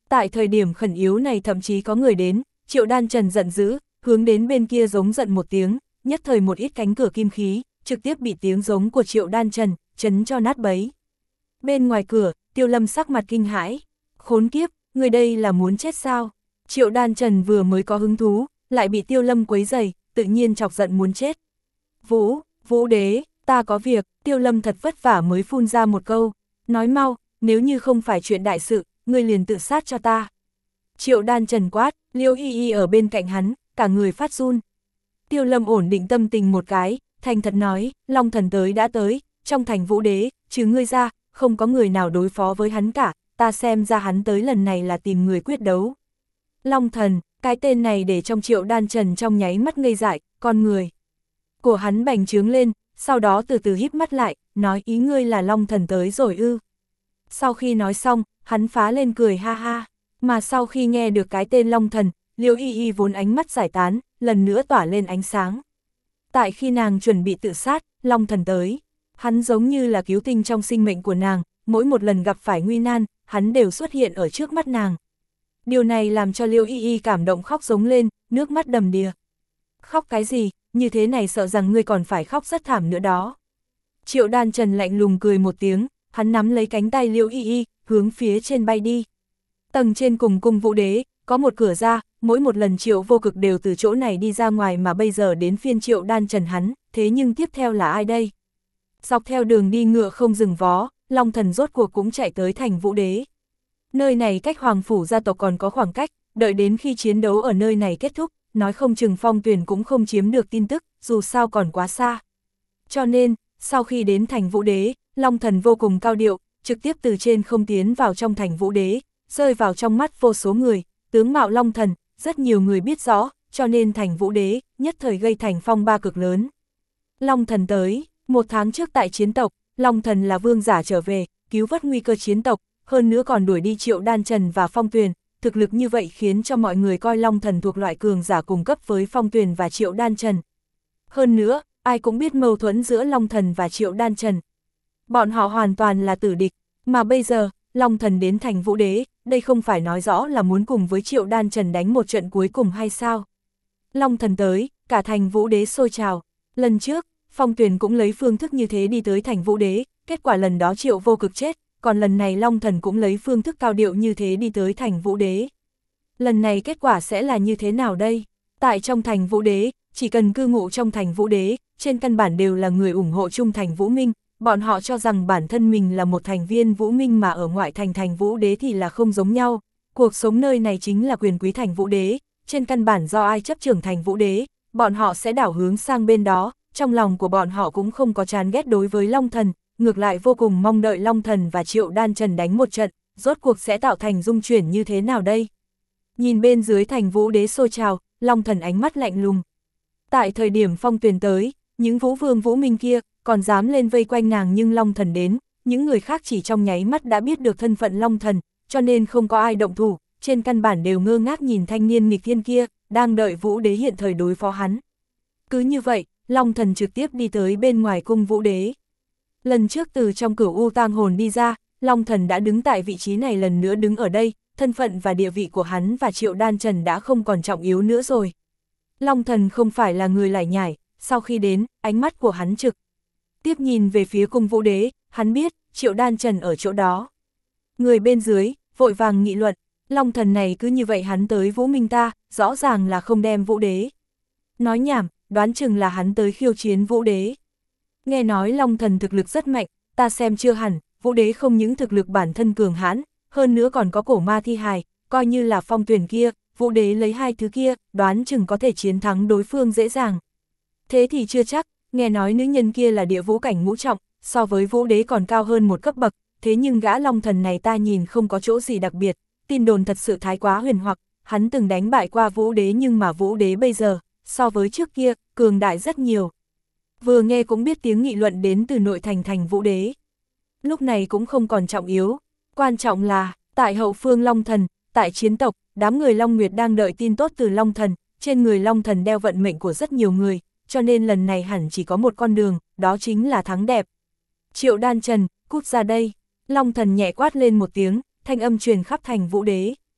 Tại thời điểm khẩn yếu này thậm chí có người đến, Triệu Đan Trần giận dữ, hướng đến bên kia giống giận một tiếng, nhất thời một ít cánh cửa kim khí, trực tiếp bị tiếng giống của Triệu Đan Trần, chấn cho nát bấy. Bên ngoài cửa, Tiêu Lâm sắc mặt kinh hãi, khốn kiếp, người đây là muốn chết sao? Triệu Đan Trần vừa mới có hứng thú, lại bị Tiêu Lâm quấy rầy, tự nhiên chọc giận muốn chết. Vũ, Vũ đế, ta có việc, Tiêu Lâm thật vất vả mới phun ra một câu, nói mau, nếu như không phải chuyện đại sự, ngươi liền tự sát cho ta. Triệu Đan Trần quát, Liêu Y Y ở bên cạnh hắn, cả người phát run. Tiêu Lâm ổn định tâm tình một cái, thành thật nói, Long Thần tới đã tới, trong thành Vũ đế, trừ ngươi ra, không có người nào đối phó với hắn cả, ta xem ra hắn tới lần này là tìm người quyết đấu. Long Thần, cái tên này để trong Triệu Đan Trần trong nháy mắt ngây dại, con người của hắn bành trướng lên, sau đó từ từ híp mắt lại, nói ý ngươi là Long Thần tới rồi ư. Sau khi nói xong, hắn phá lên cười ha ha, mà sau khi nghe được cái tên Long Thần, Liêu Y Y vốn ánh mắt giải tán, lần nữa tỏa lên ánh sáng. Tại khi nàng chuẩn bị tự sát, Long Thần tới, hắn giống như là cứu tinh trong sinh mệnh của nàng, mỗi một lần gặp phải nguy nan, hắn đều xuất hiện ở trước mắt nàng. Điều này làm cho Liêu Y Y cảm động khóc giống lên, nước mắt đầm đìa. Khóc cái gì, như thế này sợ rằng ngươi còn phải khóc rất thảm nữa đó. Triệu Đan Trần lạnh lùng cười một tiếng, hắn nắm lấy cánh tay Liêu Y Y, hướng phía trên bay đi. Tầng trên cùng cung Vũ đế, có một cửa ra, mỗi một lần Triệu Vô Cực đều từ chỗ này đi ra ngoài mà bây giờ đến phiên Triệu Đan Trần hắn, thế nhưng tiếp theo là ai đây? Dọc theo đường đi ngựa không dừng vó, Long Thần rốt cuộc cũng chạy tới thành Vũ đế. Nơi này cách Hoàng Phủ gia tộc còn có khoảng cách, đợi đến khi chiến đấu ở nơi này kết thúc, nói không chừng Phong Tuyền cũng không chiếm được tin tức, dù sao còn quá xa. Cho nên, sau khi đến thành Vũ đế, Long Thần vô cùng cao điệu, trực tiếp từ trên không tiến vào trong thành Vũ đế, rơi vào trong mắt vô số người, tướng mạo Long Thần, rất nhiều người biết rõ, cho nên thành Vũ đế, nhất thời gây thành phong ba cực lớn. Long Thần tới, một tháng trước tại chiến tộc, Long Thần là vương giả trở về, cứu vớt nguy cơ chiến tộc, hơn nữa còn đuổi đi Triệu Đan Trần và Phong Tuyền, thực lực như vậy khiến cho mọi người coi Long Thần thuộc loại cường giả cùng cấp với Phong Tuyền và Triệu Đan Trần. Hơn nữa, ai cũng biết mâu thuẫn giữa Long Thần và Triệu Đan Trần. Bọn họ hoàn toàn là tử địch, mà bây giờ, Long Thần đến thành Vũ đế, đây không phải nói rõ là muốn cùng với Triệu Đan Trần đánh một trận cuối cùng hay sao? Long Thần tới, cả thành Vũ đế sôi trào. Lần trước, Phong Tuyền cũng lấy phương thức như thế đi tới thành Vũ đế, kết quả lần đó Triệu Vô Cực chết, còn lần này Long Thần cũng lấy phương thức cao điệu như thế đi tới thành Vũ đế. Lần này kết quả sẽ là như thế nào đây? Tại trong thành Vũ đế, chỉ cần cư ngụ trong thành Vũ đế, trên căn bản đều là người ủng hộ trung thành Vũ Minh, bọn họ cho rằng bản thân mình là một thành viên Vũ Minh mà ở ngoại thành thành Vũ đế thì là không giống nhau. Cuộc sống nơi này chính là quyền quý thành Vũ đế, trên căn bản do ai chấp trưởng thành Vũ đế, bọn họ sẽ đảo hướng sang bên đó, trong lòng của bọn họ cũng không có chán ghét đối với Long Thần, ngược lại vô cùng mong đợi Long Thần và Triệu Đan Trần đánh một trận, rốt cuộc sẽ tạo thành dung chuyển như thế nào đây? Nhìn bên dưới thành Vũ đế sôi trào, Long Thần ánh mắt lạnh lùng. Tại thời điểm Phong Tuyền tới, những Vũ Vương Vũ Minh kia còn dám lên vây quanh nàng, nhưng Long Thần đến, những người khác chỉ trong nháy mắt đã biết được thân phận Long Thần, cho nên không có ai động thủ, trên căn bản đều ngơ ngác nhìn thanh niên nghịch thiên kia, đang đợi Vũ đế hiện thời đối phó hắn. Cứ như vậy, Long Thần trực tiếp đi tới bên ngoài cung Vũ đế. Lần trước từ trong Cửu U tang hồn đi ra, Long Thần đã đứng tại vị trí này, lần nữa đứng ở đây, thân phận và địa vị của hắn và Triệu Đan Trần đã không còn trọng yếu nữa rồi. Long Thần không phải là người lải nhải, sau khi đến, ánh mắt của hắn trực tiếp nhìn về phía cung Vũ đế, hắn biết, Triệu Đan Trần ở chỗ đó. Người bên dưới, vội vàng nghị luận, Long Thần này cứ như vậy hắn tới Vũ Minh ta, rõ ràng là không đem Vũ đế. Nói nhảm, đoán chừng là hắn tới khiêu chiến Vũ đế. Nghe nói Long Thần thực lực rất mạnh, ta xem chưa hẳn, Vũ đế không những thực lực bản thân cường hãn, hơn nữa còn có cổ ma thi hài, coi như là Phong Tuyền kia, Vũ đế lấy hai thứ kia, đoán chừng có thể chiến thắng đối phương dễ dàng. Thế thì chưa chắc, nghe nói nữ nhân kia là địa vũ cảnh ngũ trọng, so với Vũ đế còn cao hơn một cấp bậc, thế nhưng gã Long Thần này ta nhìn không có chỗ gì đặc biệt, tin đồn thật sự thái quá huyền hoặc, hắn từng đánh bại qua Vũ đế nhưng mà Vũ đế bây giờ, so với trước kia, cường đại rất nhiều. Vừa nghe cũng biết tiếng nghị luận đến từ nội thành thành Vũ đế. Lúc này cũng không còn trọng yếu, quan trọng là, tại hậu phương Long Thần, tại chiến tộc, đám người Long Nguyệt đang đợi tin tốt từ Long Thần, trên người Long Thần đeo vận mệnh của rất nhiều người, cho nên lần này hẳn chỉ có một con đường, đó chính là thắng đẹp. Triệu Đan Trần, cút ra đây, Long Thần nhẹ quát lên một tiếng, thanh âm truyền khắp thành Vũ đế.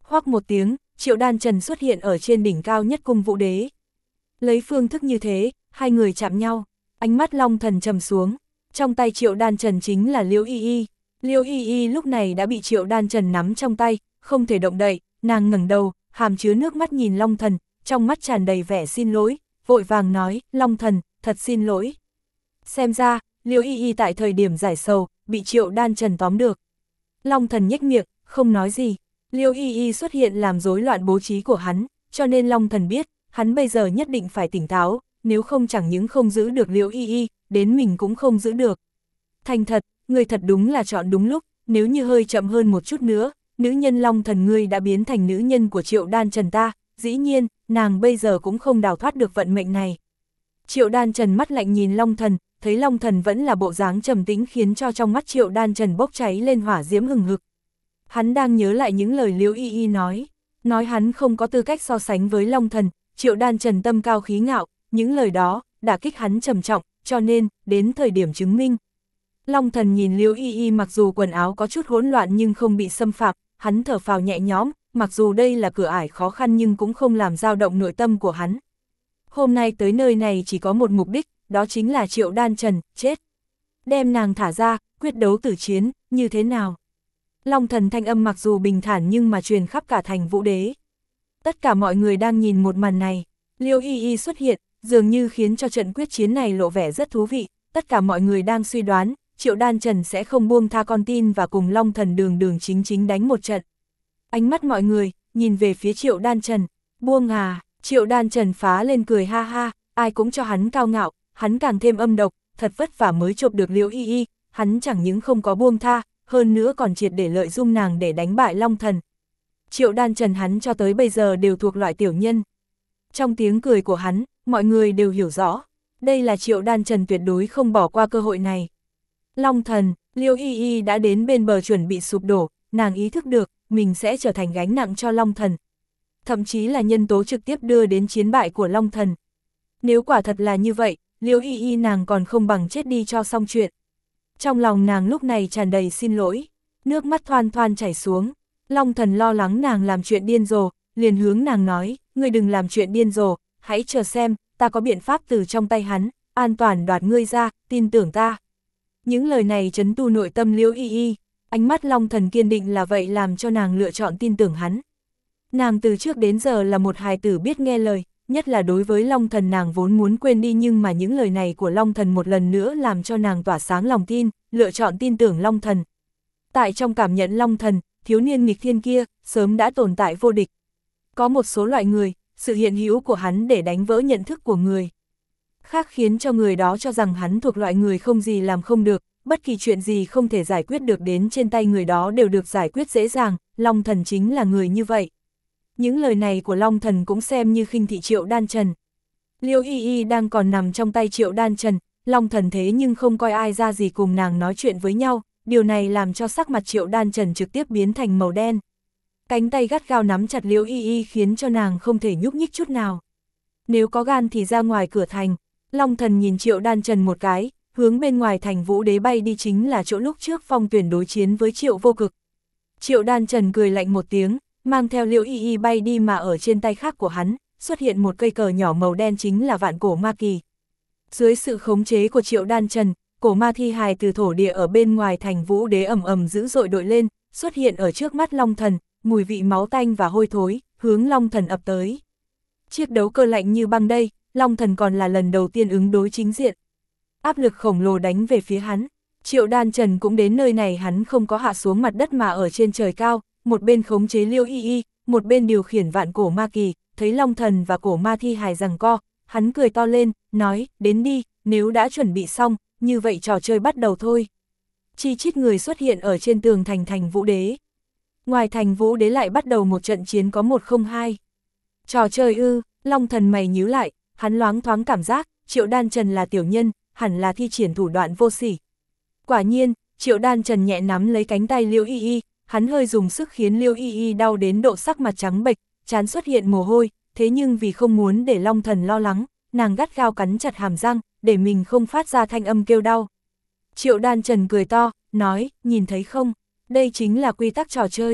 Hoắc một tiếng, Triệu Đan Trần xuất hiện ở trên đỉnh cao nhất cung vũ đế. Lấy phương thức như thế, hai người chạm nhau, ánh mắt Long Thần trầm xuống, trong tay Triệu Đan Trần chính là Liễu Y Y. Liễu Y Y lúc này đã bị Triệu Đan Trần nắm trong tay, không thể động đậy, nàng ngẩng đầu, hàm chứa nước mắt nhìn Long Thần, trong mắt tràn đầy vẻ xin lỗi, vội vàng nói, Long Thần, thật xin lỗi. Xem ra, Liễu Y Y tại thời điểm giải sầu, bị Triệu Đan Trần tóm được. Long Thần nhếch miệng, không nói gì. Liễu Y Y xuất hiện làm rối loạn bố trí của hắn, cho nên Long Thần biết, hắn bây giờ nhất định phải tỉnh táo, nếu không chẳng những không giữ được Liễu Y Y, đến mình cũng không giữ được. Thành thật, người thật đúng là chọn đúng lúc, nếu như hơi chậm hơn một chút nữa, nữ nhân Long Thần ngươi đã biến thành nữ nhân của Triệu Đan Trần ta, dĩ nhiên, nàng bây giờ cũng không đào thoát được vận mệnh này. Triệu Đan Trần mắt lạnh nhìn Long Thần, thấy Long Thần vẫn là bộ dáng trầm tĩnh khiến cho trong mắt Triệu Đan Trần bốc cháy lên hỏa diễm hừng hực. Hắn đang nhớ lại những lời Liễu Y Y nói, nói hắn không có tư cách so sánh với Long Thần, Triệu Đan Trần tâm cao khí ngạo, những lời đó, đả kích hắn trầm trọng, cho nên, đến thời điểm chứng minh. Long Thần nhìn Liễu Y Y mặc dù quần áo có chút hỗn loạn nhưng không bị xâm phạm, hắn thở phào nhẹ nhõm, mặc dù đây là cửa ải khó khăn nhưng cũng không làm dao động nội tâm của hắn. Hôm nay tới nơi này chỉ có một mục đích, đó chính là Triệu Đan Trần, chết. Đem nàng thả ra, quyết đấu tử chiến, như thế nào? Long Thần thanh âm mặc dù bình thản nhưng mà truyền khắp cả thành vũ đế. Tất cả mọi người đang nhìn một màn này, Liễu Y Y xuất hiện, dường như khiến cho trận quyết chiến này lộ vẻ rất thú vị, tất cả mọi người đang suy đoán, Triệu Đan Trần sẽ không buông tha con tin và cùng Long Thần đường đường chính chính đánh một trận. Ánh mắt mọi người, nhìn về phía Triệu Đan Trần, buông à, Triệu Đan Trần phá lên cười ha ha, ai cũng cho hắn cao ngạo, hắn càng thêm âm độc, thật vất vả mới chộp được Liễu Y Y, hắn chẳng những không có buông tha, hơn nữa còn triệt để lợi dụng nàng để đánh bại Long Thần. Triệu Đan Trần hắn cho tới bây giờ đều thuộc loại tiểu nhân. Trong tiếng cười của hắn, mọi người đều hiểu rõ, đây là Triệu Đan Trần tuyệt đối không bỏ qua cơ hội này. Long Thần, Liễu Y Y đã đến bên bờ chuẩn bị sụp đổ, nàng ý thức được, mình sẽ trở thành gánh nặng cho Long Thần. Thậm chí là nhân tố trực tiếp đưa đến chiến bại của Long Thần. Nếu quả thật là như vậy, Liễu Y Y nàng còn không bằng chết đi cho xong chuyện. Trong lòng nàng lúc này tràn đầy xin lỗi, nước mắt thoăn thoăn chảy xuống. Long Thần lo lắng nàng làm chuyện điên rồ, liền hướng nàng nói, ngươi đừng làm chuyện điên rồ, hãy chờ xem, ta có biện pháp từ trong tay hắn, an toàn đoạt ngươi ra, tin tưởng ta. Những lời này trấn tu nội tâm Liễu Y Y, ánh mắt Long Thần kiên định là vậy làm cho nàng lựa chọn tin tưởng hắn. Nàng từ trước đến giờ là một hài tử biết nghe lời, nhất là đối với Long Thần nàng vốn muốn quên đi nhưng mà những lời này của Long Thần một lần nữa làm cho nàng tỏa sáng lòng tin, lựa chọn tin tưởng Long Thần. Tại trong cảm nhận Long Thần, thiếu niên nghịch thiên kia, sớm đã tồn tại vô địch. Có một số loại người, sự hiện hữu của hắn để đánh vỡ nhận thức của người khác khiến cho người đó cho rằng hắn thuộc loại người không gì làm không được, bất kỳ chuyện gì không thể giải quyết được đến trên tay người đó đều được giải quyết dễ dàng, Long Thần chính là người như vậy. Những lời này của Long Thần cũng xem như khinh thị Triệu Đan Trần. Liễu Y Y đang còn nằm trong tay Triệu Đan Trần, Long Thần thế nhưng không coi ai ra gì cùng nàng nói chuyện với nhau, điều này làm cho sắc mặt Triệu Đan Trần trực tiếp biến thành màu đen. Cánh tay gắt gao nắm chặt Liễu Y Y khiến cho nàng không thể nhúc nhích chút nào. Nếu có gan thì ra ngoài cửa thành. Long Thần nhìn Triệu Đan Trần một cái, hướng bên ngoài thành vũ đế bay đi chính là chỗ lúc trước Phong Tuyển đối chiến với Triệu Vô Cực. Triệu Đan Trần cười lạnh một tiếng, mang theo Liễu Y Y bay đi mà ở trên tay khác của hắn, xuất hiện một cây cờ nhỏ màu đen chính là vạn cổ ma kỳ. Dưới sự khống chế của Triệu Đan Trần, cổ ma thi hài từ thổ địa ở bên ngoài thành vũ đế ầm ầm dữ dội đội lên, xuất hiện ở trước mắt Long Thần, mùi vị máu tanh và hôi thối, hướng Long Thần ập tới. Chiếc đấu cơ lạnh như băng đây, Long Thần còn là lần đầu tiên ứng đối chính diện. Áp lực khổng lồ đánh về phía hắn. Triệu Đan Trần cũng đến nơi này hắn không có hạ xuống mặt đất mà ở trên trời cao, một bên khống chế Liễu Y Y, một bên điều khiển vạn cổ ma kỳ, thấy Long Thần và cổ ma thi hài giằng co, hắn cười to lên, nói, đến đi, nếu đã chuẩn bị xong, như vậy trò chơi bắt đầu thôi. Chi chít người xuất hiện ở trên tường thành thành vũ đế. Ngoài thành vũ đế lại bắt đầu một trận chiến có một không hai. Trò chơi ư, Long Thần mày nhíu lại, hắn loáng thoáng cảm giác, Triệu Đan Trần là tiểu nhân, hẳn là thi triển thủ đoạn vô sỉ. Quả nhiên, Triệu Đan Trần nhẹ nắm lấy cánh tay Liễu Y Y, hắn hơi dùng sức khiến Liễu Y Y đau đến độ sắc mặt trắng bệch, trán xuất hiện mồ hôi, thế nhưng vì không muốn để Long Thần lo lắng, nàng gắt gao cắn chặt hàm răng, để mình không phát ra thanh âm kêu đau. Triệu Đan Trần cười to, nói, nhìn thấy không, đây chính là quy tắc trò chơi.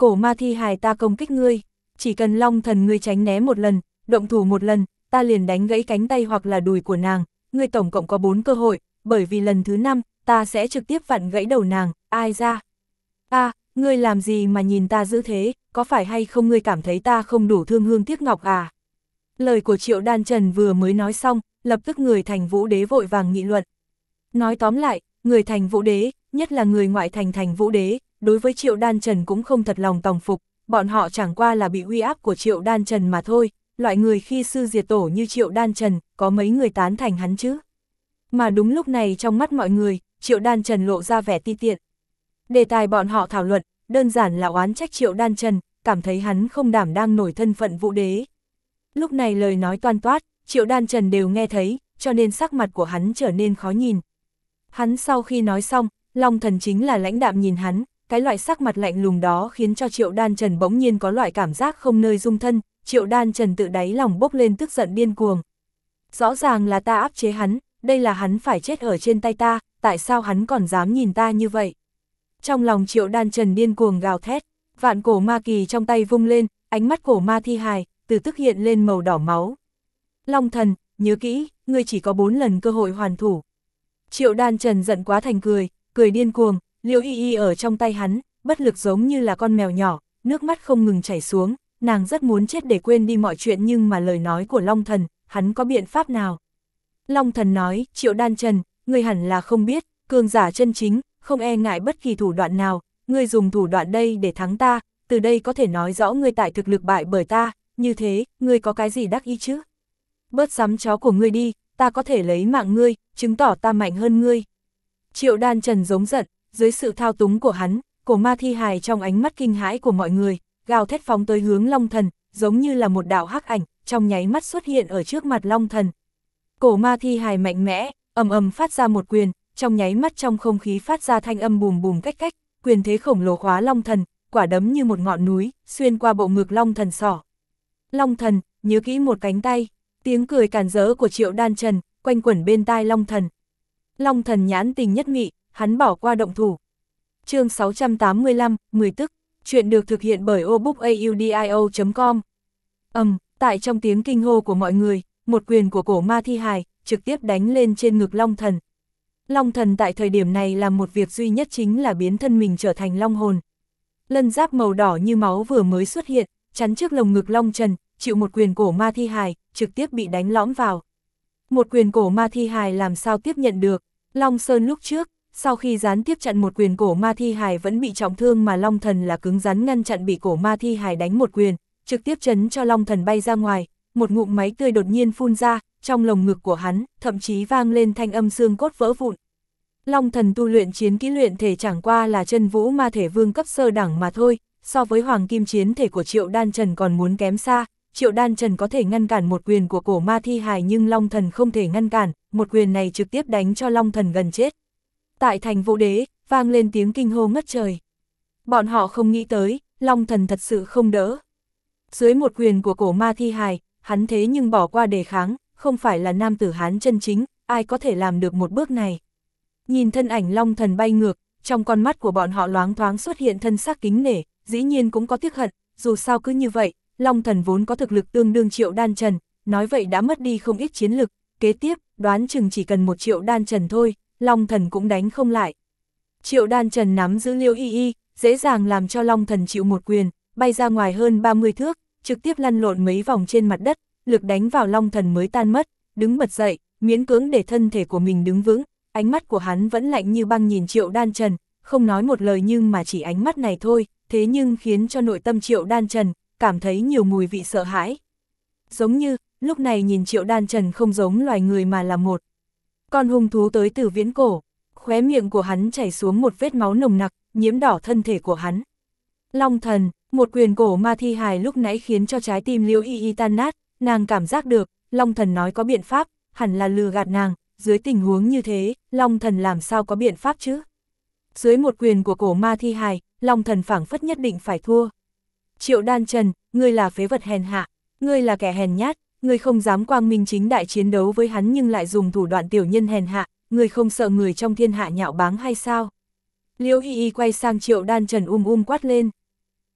cổ ma thi hài ta công kích ngươi, chỉ cần Long Thần ngươi tránh né một lần, động thủ một lần, ta liền đánh gãy cánh tay hoặc là đùi của nàng, ngươi tổng cộng có bốn cơ hội, bởi vì lần thứ năm, ta sẽ trực tiếp vặn gãy đầu nàng, ai ra? A, à, ngươi làm gì mà nhìn ta dữ thế, có phải hay không ngươi cảm thấy ta không đủ thương hương tiếc ngọc à? Lời của Triệu Đan Trần vừa mới nói xong, lập tức người thành Vũ Đế vội vàng nghị luận. Nói tóm lại, người thành Vũ Đế, nhất là người ngoại thành thành Vũ Đế, đối với Triệu Đan Trần cũng không thật lòng tòng phục, bọn họ chẳng qua là bị uy áp của Triệu Đan Trần mà thôi, loại người khi sư diệt tổ như Triệu Đan Trần, có mấy người tán thành hắn chứ? Mà đúng lúc này trong mắt mọi người, Triệu Đan Trần lộ ra vẻ ti tiện. Đề tài bọn họ thảo luận, đơn giản là oán trách Triệu Đan Trần, cảm thấy hắn không đảm đang nổi thân phận Vũ Đế. Lúc này lời nói toan toát, Triệu Đan Trần đều nghe thấy, cho nên sắc mặt của hắn trở nên khó nhìn. Hắn sau khi nói xong, Long Thần chính là lãnh đạm nhìn hắn, cái loại sắc mặt lạnh lùng đó khiến cho Triệu Đan Trần bỗng nhiên có loại cảm giác không nơi dung thân, Triệu Đan Trần tự đáy lòng bốc lên tức giận điên cuồng. Rõ ràng là ta áp chế hắn, đây là hắn phải chết ở trên tay ta, tại sao hắn còn dám nhìn ta như vậy? Trong lòng Triệu Đan Trần điên cuồng gào thét, vạn cổ ma kỳ trong tay vung lên, ánh mắt cổ ma thi hài, từ tức hiện lên màu đỏ máu. Long Thần, nhớ kỹ, ngươi chỉ có bốn lần cơ hội hoàn thủ. Triệu Đan Trần giận quá thành cười, cười điên cuồng, Liễu Y Y ở trong tay hắn, bất lực giống như là con mèo nhỏ, nước mắt không ngừng chảy xuống, nàng rất muốn chết để quên đi mọi chuyện nhưng mà lời nói của Long Thần, hắn có biện pháp nào? Long Thần nói, Triệu Đan Trần, ngươi hẳn là không biết, cường giả chân chính, không e ngại bất kỳ thủ đoạn nào, ngươi dùng thủ đoạn đây để thắng ta, từ đây có thể nói rõ ngươi tại thực lực bại bởi ta, như thế, ngươi có cái gì đắc ý chứ? Bớt sắm chó của ngươi đi, ta có thể lấy mạng ngươi, chứng tỏ ta mạnh hơn ngươi. Triệu Đan Trần giống giận, dưới sự thao túng của hắn, cổ ma thi hài trong ánh mắt kinh hãi của mọi người, gào thét phóng tới hướng Long Thần, giống như là một đạo hắc ảnh, trong nháy mắt xuất hiện ở trước mặt Long Thần. Cổ ma thi hài mạnh mẽ, ầm ầm phát ra một quyền, trong nháy mắt trong không khí phát ra thanh âm bùm bùm cách cách, quyền thế khổng lồ khóa Long Thần, quả đấm như một ngọn núi, xuyên qua bộ ngực Long Thần sỏ. Long Thần, nhớ kỹ một cánh tay, tiếng cười càn rỡ của Triệu Đan Trần, quanh quẩn bên tai Long Thần. Long Thần nhãn tình nhất mị, hắn bỏ qua động thủ. Chương sáu trăm tám mươi lăm, mười tức, chuyện được thực hiện bởi obookaudio chấm com. Ầm, um, tại trong tiếng kinh hô của mọi người, một quyền của cổ ma thi hài, trực tiếp đánh lên trên ngực Long Thần. Long Thần tại thời điểm này làm một việc duy nhất chính là biến thân mình trở thành long hồn. Lân giáp màu đỏ như máu vừa mới xuất hiện, chắn trước lồng ngực Long Trần, chịu một quyền cổ ma thi hài, trực tiếp bị đánh lõm vào. Một quyền cổ ma thi hài làm sao tiếp nhận được, Long Sơn lúc trước, sau khi gián tiếp chặn một quyền cổ ma thi hài vẫn bị trọng thương mà Long Thần là cứng rắn ngăn chặn bị cổ ma thi hài đánh một quyền, trực tiếp chấn cho Long Thần bay ra ngoài, một ngụm máu tươi đột nhiên phun ra, trong lồng ngực của hắn, thậm chí vang lên thanh âm xương cốt vỡ vụn. Long Thần tu luyện chiến kỹ luyện thể chẳng qua là chân vũ ma thể vương cấp sơ đẳng mà thôi, so với hoàng kim chiến thể của Triệu Đan Trần còn muốn kém xa. Triệu Đan Trần có thể ngăn cản một quyền của cổ ma thi hài nhưng Long Thần không thể ngăn cản, một quyền này trực tiếp đánh cho Long Thần gần chết. Tại thành Vũ Đế, vang lên tiếng kinh hô ngất trời. Bọn họ không nghĩ tới, Long Thần thật sự không đỡ. Dưới một quyền của cổ ma thi hài, hắn thế nhưng bỏ qua đề kháng, không phải là nam tử Hán chân chính, ai có thể làm được một bước này. Nhìn thân ảnh Long Thần bay ngược, trong con mắt của bọn họ loáng thoáng xuất hiện thân sắc kính nể, dĩ nhiên cũng có tiếc hận, dù sao cứ như vậy, Long Thần vốn có thực lực tương đương Triệu Đan Trần, nói vậy đã mất đi không ít chiến lực, kế tiếp, đoán chừng chỉ cần một Triệu Đan Trần thôi, Long Thần cũng đánh không lại. Triệu Đan Trần nắm giữ Liễu Y Y, dễ dàng làm cho Long Thần chịu một quyền, bay ra ngoài hơn ba mươi thước, trực tiếp lăn lộn mấy vòng trên mặt đất, lực đánh vào Long Thần mới tan mất, đứng bật dậy, miễn cưỡng để thân thể của mình đứng vững, ánh mắt của hắn vẫn lạnh như băng nhìn Triệu Đan Trần, không nói một lời nhưng mà chỉ ánh mắt này thôi, thế nhưng khiến cho nội tâm Triệu Đan Trần cảm thấy nhiều mùi vị sợ hãi. Giống như, lúc này nhìn Triệu Đan Trần không giống loài người mà là một con hung thú tới từ viễn cổ, khóe miệng của hắn chảy xuống một vết máu nồng nặc, nhiễm đỏ thân thể của hắn. Long Thần, một quyền cổ ma thi hài lúc nãy khiến cho trái tim Liễu Y Y tan nát, nàng cảm giác được, Long Thần nói có biện pháp, hẳn là lừa gạt nàng, dưới tình huống như thế, Long Thần làm sao có biện pháp chứ? Dưới một quyền của cổ ma thi hài, Long Thần phảng phất nhất định phải thua. Triệu Đan Trần, ngươi là phế vật hèn hạ, ngươi là kẻ hèn nhát, ngươi không dám quang minh chính đại chiến đấu với hắn nhưng lại dùng thủ đoạn tiểu nhân hèn hạ, ngươi không sợ người trong thiên hạ nhạo báng hay sao? Liễu Y Y quay sang Triệu Đan Trần um um quát lên.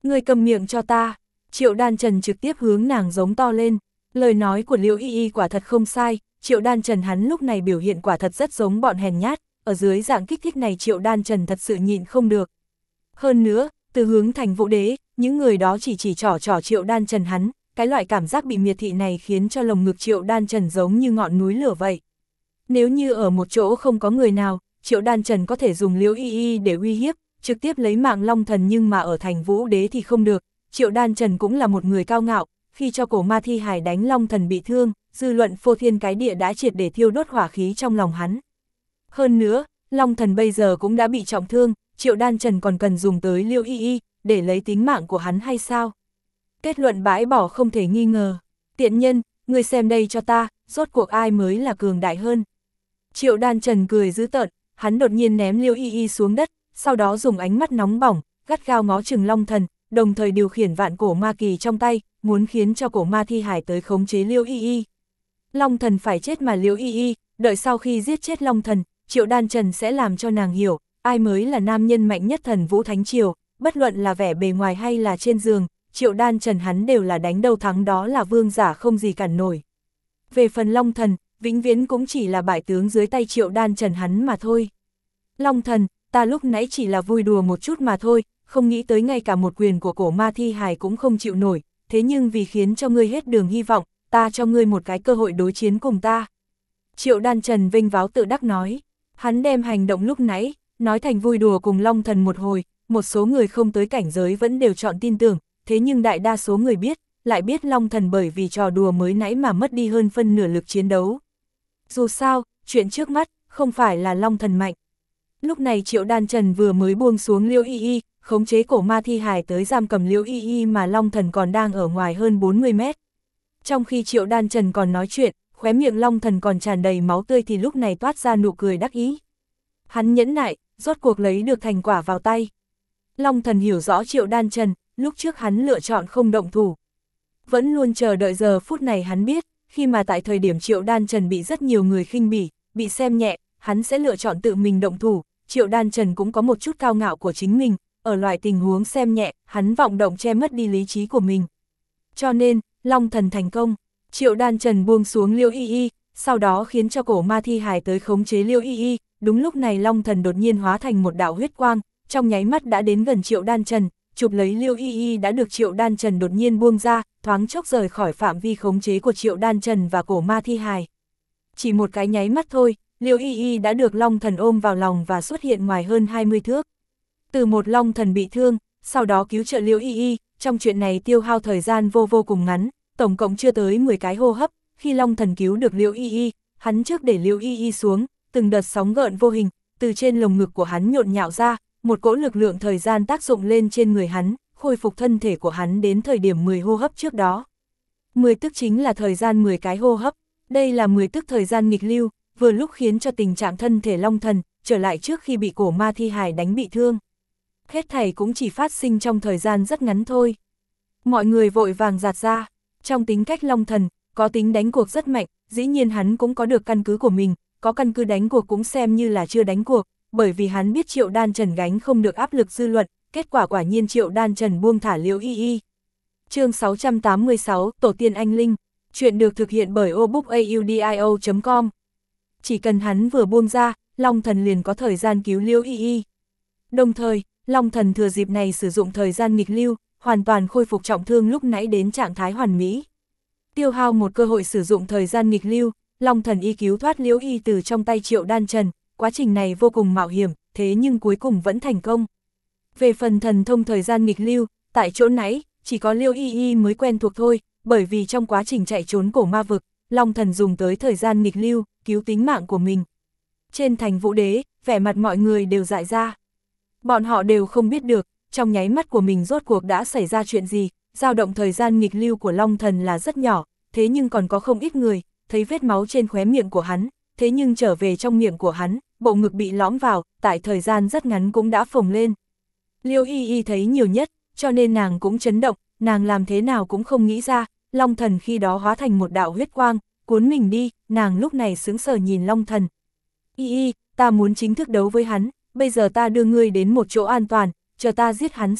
Ngươi cầm miệng cho ta. Triệu Đan Trần trực tiếp hướng nàng giống to lên. Lời nói của Liễu Y Y quả thật không sai, Triệu Đan Trần hắn lúc này biểu hiện quả thật rất giống bọn hèn nhát, ở dưới dạng kích thích này Triệu Đan Trần thật sự nhịn không được. Hơn nữa, từ hướng Thành Vũ Đế, những người đó chỉ chỉ trỏ trỏ Triệu Đan Trần hắn, cái loại cảm giác bị miệt thị này khiến cho lồng ngực Triệu Đan Trần giống như ngọn núi lửa vậy. Nếu như ở một chỗ không có người nào, Triệu Đan Trần có thể dùng Liễu Y Y để uy hiếp, trực tiếp lấy mạng Long Thần, nhưng mà ở Thành Vũ Đế thì không được. Triệu Đan Trần cũng là một người cao ngạo, khi cho cổ ma thi hài đánh Long Thần bị thương, dư luận phô thiên cái địa đã triệt để thiêu đốt hỏa khí trong lòng hắn. Hơn nữa, Long Thần bây giờ cũng đã bị trọng thương, Triệu Đan Trần còn cần dùng tới Liễu Y Y để lấy tính mạng của hắn hay sao? Kết luận bãi bỏ không thể nghi ngờ. Tiện nhân, ngươi xem đây cho ta, rốt cuộc ai mới là cường đại hơn? Triệu Đan Trần cười dữ tợn, hắn đột nhiên ném Liễu Y Y xuống đất, sau đó dùng ánh mắt nóng bỏng, gắt gao ngó chừng Long Thần, đồng thời điều khiển vạn cổ ma kỳ trong tay, muốn khiến cho cổ ma thi hải tới khống chế Liễu Y Y. Long Thần phải chết mà Liễu Y Y, đợi sau khi giết chết Long Thần, Triệu Đan Trần sẽ làm cho nàng hiểu, ai mới là nam nhân mạnh nhất Thần Vũ Thánh Triều, bất luận là vẻ bề ngoài hay là trên giường, Triệu Đan Trần hắn đều là đánh đầu thắng, đó là vương giả không gì cản nổi. Về phần Long Thần, vĩnh viễn cũng chỉ là bại tướng dưới tay Triệu Đan Trần hắn mà thôi. Long Thần, ta lúc nãy chỉ là vui đùa một chút mà thôi, không nghĩ tới ngay cả một quyền của cổ ma thi hài cũng không chịu nổi, thế nhưng vì khiến cho ngươi hết đường hy vọng, ta cho ngươi một cái cơ hội đối chiến cùng ta. Triệu Đan Trần vinh váo tự đắc nói, hắn đem hành động lúc nãy, nói thành vui đùa cùng Long Thần một hồi, một số người không tới cảnh giới vẫn đều chọn tin tưởng, thế nhưng đại đa số người biết, lại biết Long Thần bởi vì trò đùa mới nãy mà mất đi hơn phân nửa lực chiến đấu. Dù sao, chuyện trước mắt, không phải là Long Thần mạnh. Lúc này Triệu Đan Trần vừa mới buông xuống Liễu Y Y, khống chế cổ ma thi hài tới giam cầm Liễu Y Y mà Long Thần còn đang ở ngoài hơn bốn mươi mét. Trong khi Triệu Đan Trần còn nói chuyện, khóe miệng Long Thần còn tràn đầy máu tươi thì lúc này toát ra nụ cười đắc ý. Hắn nhẫn nại, rốt cuộc lấy được thành quả vào tay. Long Thần hiểu rõ Triệu Đan Trần, lúc trước hắn lựa chọn không động thủ. Vẫn luôn chờ đợi giờ phút này hắn biết, khi mà tại thời điểm Triệu Đan Trần bị rất nhiều người khinh bỉ, bị xem nhẹ, hắn sẽ lựa chọn tự mình động thủ. Triệu Đan Trần cũng có một chút cao ngạo của chính mình, ở loại tình huống xem nhẹ, hắn vọng động che mất đi lý trí của mình. Cho nên, Long Thần thành công, Triệu Đan Trần buông xuống Liễu Y Y, sau đó khiến cho cổ ma thi hài tới khống chế Liễu Y Y, đúng lúc này Long Thần đột nhiên hóa thành một đạo huyết quang, trong nháy mắt đã đến gần Triệu Đan Trần, chụp lấy Liễu Y Y đã được Triệu Đan Trần đột nhiên buông ra, thoáng chốc rời khỏi phạm vi khống chế của Triệu Đan Trần và cổ ma thi hài. Chỉ một cái nháy mắt thôi, Liễu Y Y đã được Long Thần ôm vào lòng và xuất hiện ngoài hơn hai mươi thước. Từ một Long Thần bị thương, sau đó cứu trợ Liễu Y Y, trong chuyện này tiêu hao thời gian vô vô cùng ngắn, tổng cộng chưa tới mười cái hô hấp, khi Long Thần cứu được Liễu Y Y, hắn trước để Liễu Y Y xuống, từng đợt sóng gợn vô hình, từ trên lồng ngực của hắn nhộn nhạo ra, một cỗ lực lượng thời gian tác dụng lên trên người hắn, khôi phục thân thể của hắn đến thời điểm mười hô hấp trước đó. mười tức chính là thời gian mười cái hô hấp, đây là mười tức thời gian nghịch lưu, vừa lúc khiến cho tình trạng thân thể Long Thần trở lại trước khi bị cổ ma thi hài đánh bị thương. Hết thảy cũng chỉ phát sinh trong thời gian rất ngắn thôi. Mọi người vội vàng giạt ra, trong tính cách Long Thần, có tính đánh cuộc rất mạnh, dĩ nhiên hắn cũng có được căn cứ của mình, có căn cứ đánh cuộc cũng xem như là chưa đánh cuộc, bởi vì hắn biết Triệu Đan Trần gánh không được áp lực dư luận, kết quả quả nhiên Triệu Đan Trần buông thả Liễu Y Y. Chương sáu trăm tám mươi sáu, Tổ tiên Anh Linh, chuyện được thực hiện bởi obookaudio chấm com. Chỉ cần hắn vừa buông ra, Long Thần liền có thời gian cứu Liễu Y Y. Đồng thời, Long Thần thừa dịp này sử dụng thời gian nghịch lưu, hoàn toàn khôi phục trọng thương lúc nãy đến trạng thái hoàn mỹ. Tiêu hao một cơ hội sử dụng thời gian nghịch lưu, Long Thần y cứu thoát Liễu Y từ trong tay Triệu Đan Trần, quá trình này vô cùng mạo hiểm, thế nhưng cuối cùng vẫn thành công. Về phần thần thông thời gian nghịch lưu, tại chỗ nãy, chỉ có Liễu Y Y mới quen thuộc thôi, bởi vì trong quá trình chạy trốn cổ ma vực, Long Thần dùng tới thời gian nghịch lưu, cứu tính mạng của mình. Trên thành Vũ Đế, vẻ mặt mọi người đều dại ra. Bọn họ đều không biết được, trong nháy mắt của mình rốt cuộc đã xảy ra chuyện gì, dao động thời gian nghịch lưu của Long Thần là rất nhỏ, thế nhưng còn có không ít người, thấy vết máu trên khóe miệng của hắn, thế nhưng trở về trong miệng của hắn, bộ ngực bị lõm vào, tại thời gian rất ngắn cũng đã phồng lên. Liễu Y Y thấy nhiều nhất, cho nên nàng cũng chấn động, nàng làm thế nào cũng không nghĩ ra, Long Thần khi đó hóa thành một đạo huyết quang, cuốn mình đi, nàng lúc này sững sờ nhìn Long Thần. Y Y, ta muốn chính thức đấu với hắn, bây giờ ta đưa ngươi đến một chỗ an toàn, chờ ta giết hắn xong,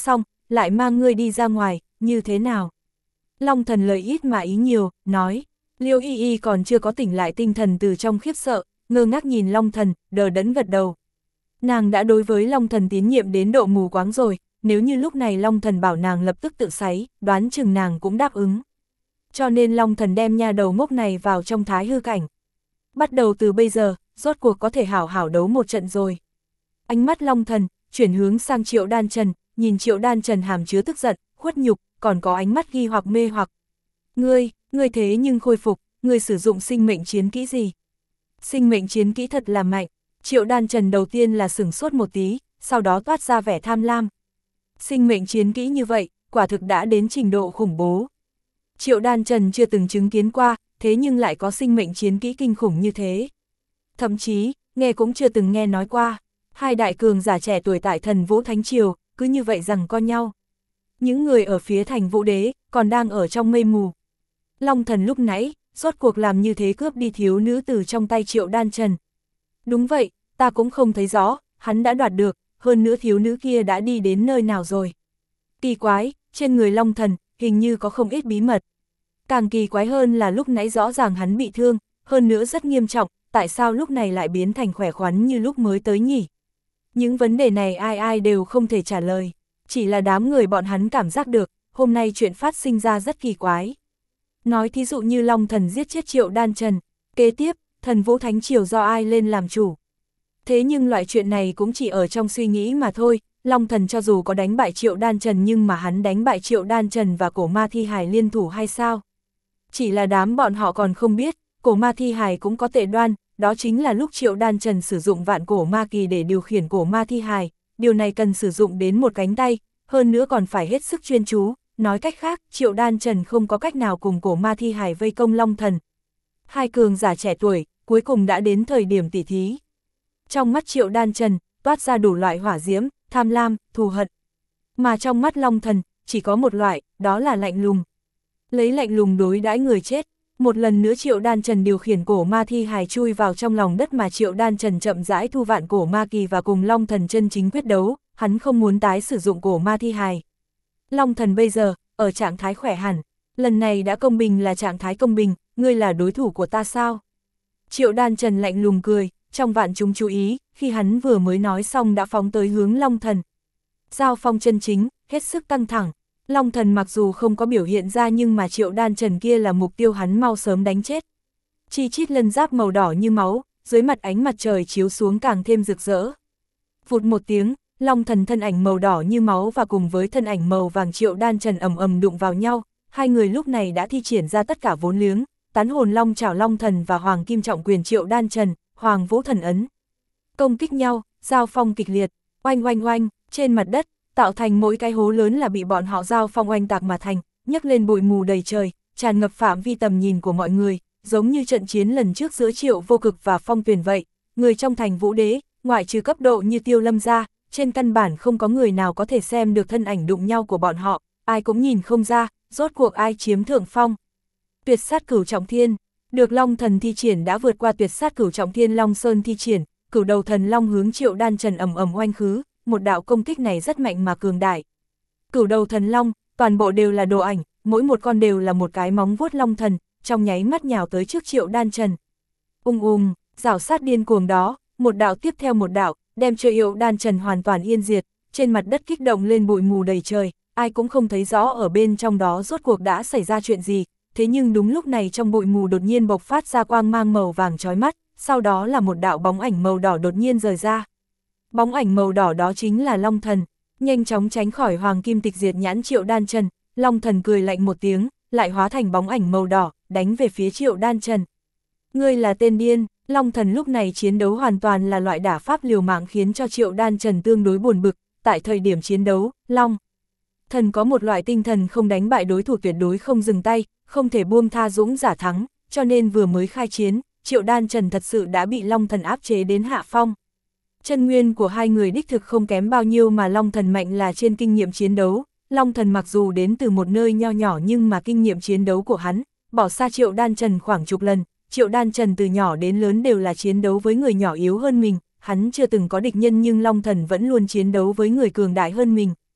lại mang ngươi đi ra ngoài, như thế nào? Long Thần lời ít mà ý nhiều, nói. Liêu Y Y còn chưa có tỉnh lại tinh thần từ trong khiếp sợ, ngơ ngác nhìn Long Thần, đờ đẫn gật đầu. Nàng đã đối với Long Thần tín nhiệm đến độ mù quáng rồi, nếu như lúc này Long Thần bảo nàng lập tức tự sáy, đoán chừng nàng cũng đáp ứng. Cho nên Long Thần đem nha đầu ngốc này vào trong thái hư cảnh. Bắt đầu từ bây giờ, rốt cuộc có thể hảo hảo đấu một trận rồi. Ánh mắt Long Thần chuyển hướng sang Triệu Đan Trần, nhìn Triệu Đan Trần hàm chứa tức giận, khuất nhục, còn có ánh mắt ghi hoặc mê hoặc. Ngươi, ngươi thế nhưng khôi phục, ngươi sử dụng sinh mệnh chiến kỹ gì? Sinh mệnh chiến kỹ thật là mạnh. Triệu Đan Trần đầu tiên là sửng sốt một tí, sau đó toát ra vẻ tham lam. Sinh mệnh chiến kỹ như vậy, quả thực đã đến trình độ khủng bố. Triệu Đan Trần chưa từng chứng kiến qua, thế nhưng lại có sinh mệnh chiến kỹ kinh khủng như thế. Thậm chí, nghe cũng chưa từng nghe nói qua. Hai đại cường giả trẻ tuổi tại Thần Vũ Thánh Triều, cứ như vậy rằng co nhau. Những người ở phía thành Vũ Đế, còn đang ở trong mây mù. Long Thần lúc nãy, rốt cuộc làm như thế cướp đi thiếu nữ từ trong tay Triệu Đan Trần. Đúng vậy, ta cũng không thấy rõ, hắn đã đoạt được, hơn nữa thiếu nữ kia đã đi đến nơi nào rồi. Kỳ quái, trên người Long Thần, hình như có không ít bí mật. Càng kỳ quái hơn là lúc nãy rõ ràng hắn bị thương, hơn nữa rất nghiêm trọng, tại sao lúc này lại biến thành khỏe khoắn như lúc mới tới nhỉ? Những vấn đề này ai ai đều không thể trả lời, chỉ là đám người bọn hắn cảm giác được, hôm nay chuyện phát sinh ra rất kỳ quái. Nói thí dụ như Long Thần giết chết Triệu Đan Trần, kế tiếp, Thần Vũ Thánh Triều do ai lên làm chủ. Thế nhưng loại chuyện này cũng chỉ ở trong suy nghĩ mà thôi, Long Thần cho dù có đánh bại Triệu Đan Trần nhưng mà hắn đánh bại Triệu Đan Trần và cổ ma thi hài liên thủ hay sao? Chỉ là đám bọn họ còn không biết, cổ ma thi hài cũng có tệ đoan, đó chính là lúc Triệu Đan Trần sử dụng vạn cổ ma kỳ để điều khiển cổ ma thi hài, điều này cần sử dụng đến một cánh tay, hơn nữa còn phải hết sức chuyên chú, nói cách khác, Triệu Đan Trần không có cách nào cùng cổ ma thi hài vây công Long Thần. Hai cường giả trẻ tuổi, cuối cùng đã đến thời điểm tỉ thí. Trong mắt Triệu Đan Trần, toát ra đủ loại hỏa diễm, tham lam, thù hận. Mà trong mắt Long Thần, chỉ có một loại, đó là lạnh lùng. Lấy lạnh lùng đối đãi người chết. Một lần nữa Triệu Đan Trần điều khiển cổ ma thi hài chui vào trong lòng đất mà Triệu Đan Trần chậm rãi thu vạn cổ ma kỳ và cùng Long Thần chân chính quyết đấu, hắn không muốn tái sử dụng cổ ma thi hài. Long Thần bây giờ, ở trạng thái khỏe hẳn, lần này đã công bình là trạng thái công bình, ngươi là đối thủ của ta sao? Triệu Đan Trần lạnh lùng cười, trong vạn chúng chú ý, khi hắn vừa mới nói xong đã phóng tới hướng Long Thần. Giao phong chân chính, hết sức căng thẳng. Long Thần mặc dù không có biểu hiện ra nhưng mà Triệu Đan Trần kia là mục tiêu hắn mau sớm đánh chết. Chi chít lân giáp màu đỏ như máu, dưới mặt ánh mặt trời chiếu xuống càng thêm rực rỡ. Vụt một tiếng, Long Thần thân ảnh màu đỏ như máu và cùng với thân ảnh màu vàng Triệu Đan Trần ầm ầm đụng vào nhau, hai người lúc này đã thi triển ra tất cả vốn liếng, tán hồn long chảo Long Thần và Hoàng Kim Trọng Quyền Triệu Đan Trần, Hoàng Vũ Thần Ấn. Công kích nhau, giao phong kịch liệt, oanh oanh oanh, trên mặt đất, tạo thành mỗi cái hố lớn là bị bọn họ giao phong oanh tạc mà thành, nhấc lên bụi mù đầy trời, tràn ngập phạm vi tầm nhìn của mọi người, giống như trận chiến lần trước giữa Triệu Vô Cực và Phong Tuyền vậy. Người trong thành Vũ Đế, ngoại trừ cấp độ như Tiêu Lâm ra, trên căn bản không có người nào có thể xem được thân ảnh đụng nhau của bọn họ, ai cũng nhìn không ra, rốt cuộc ai chiếm thượng phong. Tuyệt sát cửu trọng thiên, được Long Thần thi triển đã vượt qua tuyệt sát cửu trọng thiên Long Sơn thi triển, cửu đầu thần long hướng Triệu Đan Trần ầm ầm oanh khứ, một đạo công kích này rất mạnh mà cường đại. Cửu đầu thần long, toàn bộ đều là đồ ảnh, mỗi một con đều là một cái móng vuốt long thần, trong nháy mắt nhào tới trước Triệu Đan Trần. Ung ung, rảo sát điên cuồng đó, một đạo tiếp theo một đạo, đem cho Triệu Đan Trần hoàn toàn yên diệt, trên mặt đất kích động lên bụi mù đầy trời, ai cũng không thấy rõ ở bên trong đó rốt cuộc đã xảy ra chuyện gì, thế nhưng đúng lúc này trong bụi mù đột nhiên bộc phát ra quang mang màu vàng chói mắt, sau đó là một đạo bóng ảnh màu đỏ đột nhiên rời ra. Bóng ảnh màu đỏ đó chính là Long Thần, nhanh chóng tránh khỏi Hoàng Kim Tịch Diệt nhãn Triệu Đan Trần, Long Thần cười lạnh một tiếng, lại hóa thành bóng ảnh màu đỏ, đánh về phía Triệu Đan Trần. Ngươi là tên điên, Long Thần lúc này chiến đấu hoàn toàn là loại đả pháp liều mạng khiến cho Triệu Đan Trần tương đối buồn bực, tại thời điểm chiến đấu, Long Thần có một loại tinh thần không đánh bại đối thủ tuyệt đối không dừng tay, không thể buông tha dũng giả thắng, cho nên vừa mới khai chiến, Triệu Đan Trần thật sự đã bị Long Thần áp chế đến hạ phong. Chân nguyên của hai người đích thực không kém bao nhiêu mà Long Thần mạnh là trên kinh nghiệm chiến đấu, Long Thần mặc dù đến từ một nơi nho nhỏ nhưng mà kinh nghiệm chiến đấu của hắn, bỏ xa Triệu Đan Trần khoảng chục lần, Triệu Đan Trần từ nhỏ đến lớn đều là chiến đấu với người nhỏ yếu hơn mình, hắn chưa từng có địch nhân nhưng Long Thần vẫn luôn chiến đấu với người cường đại hơn mình.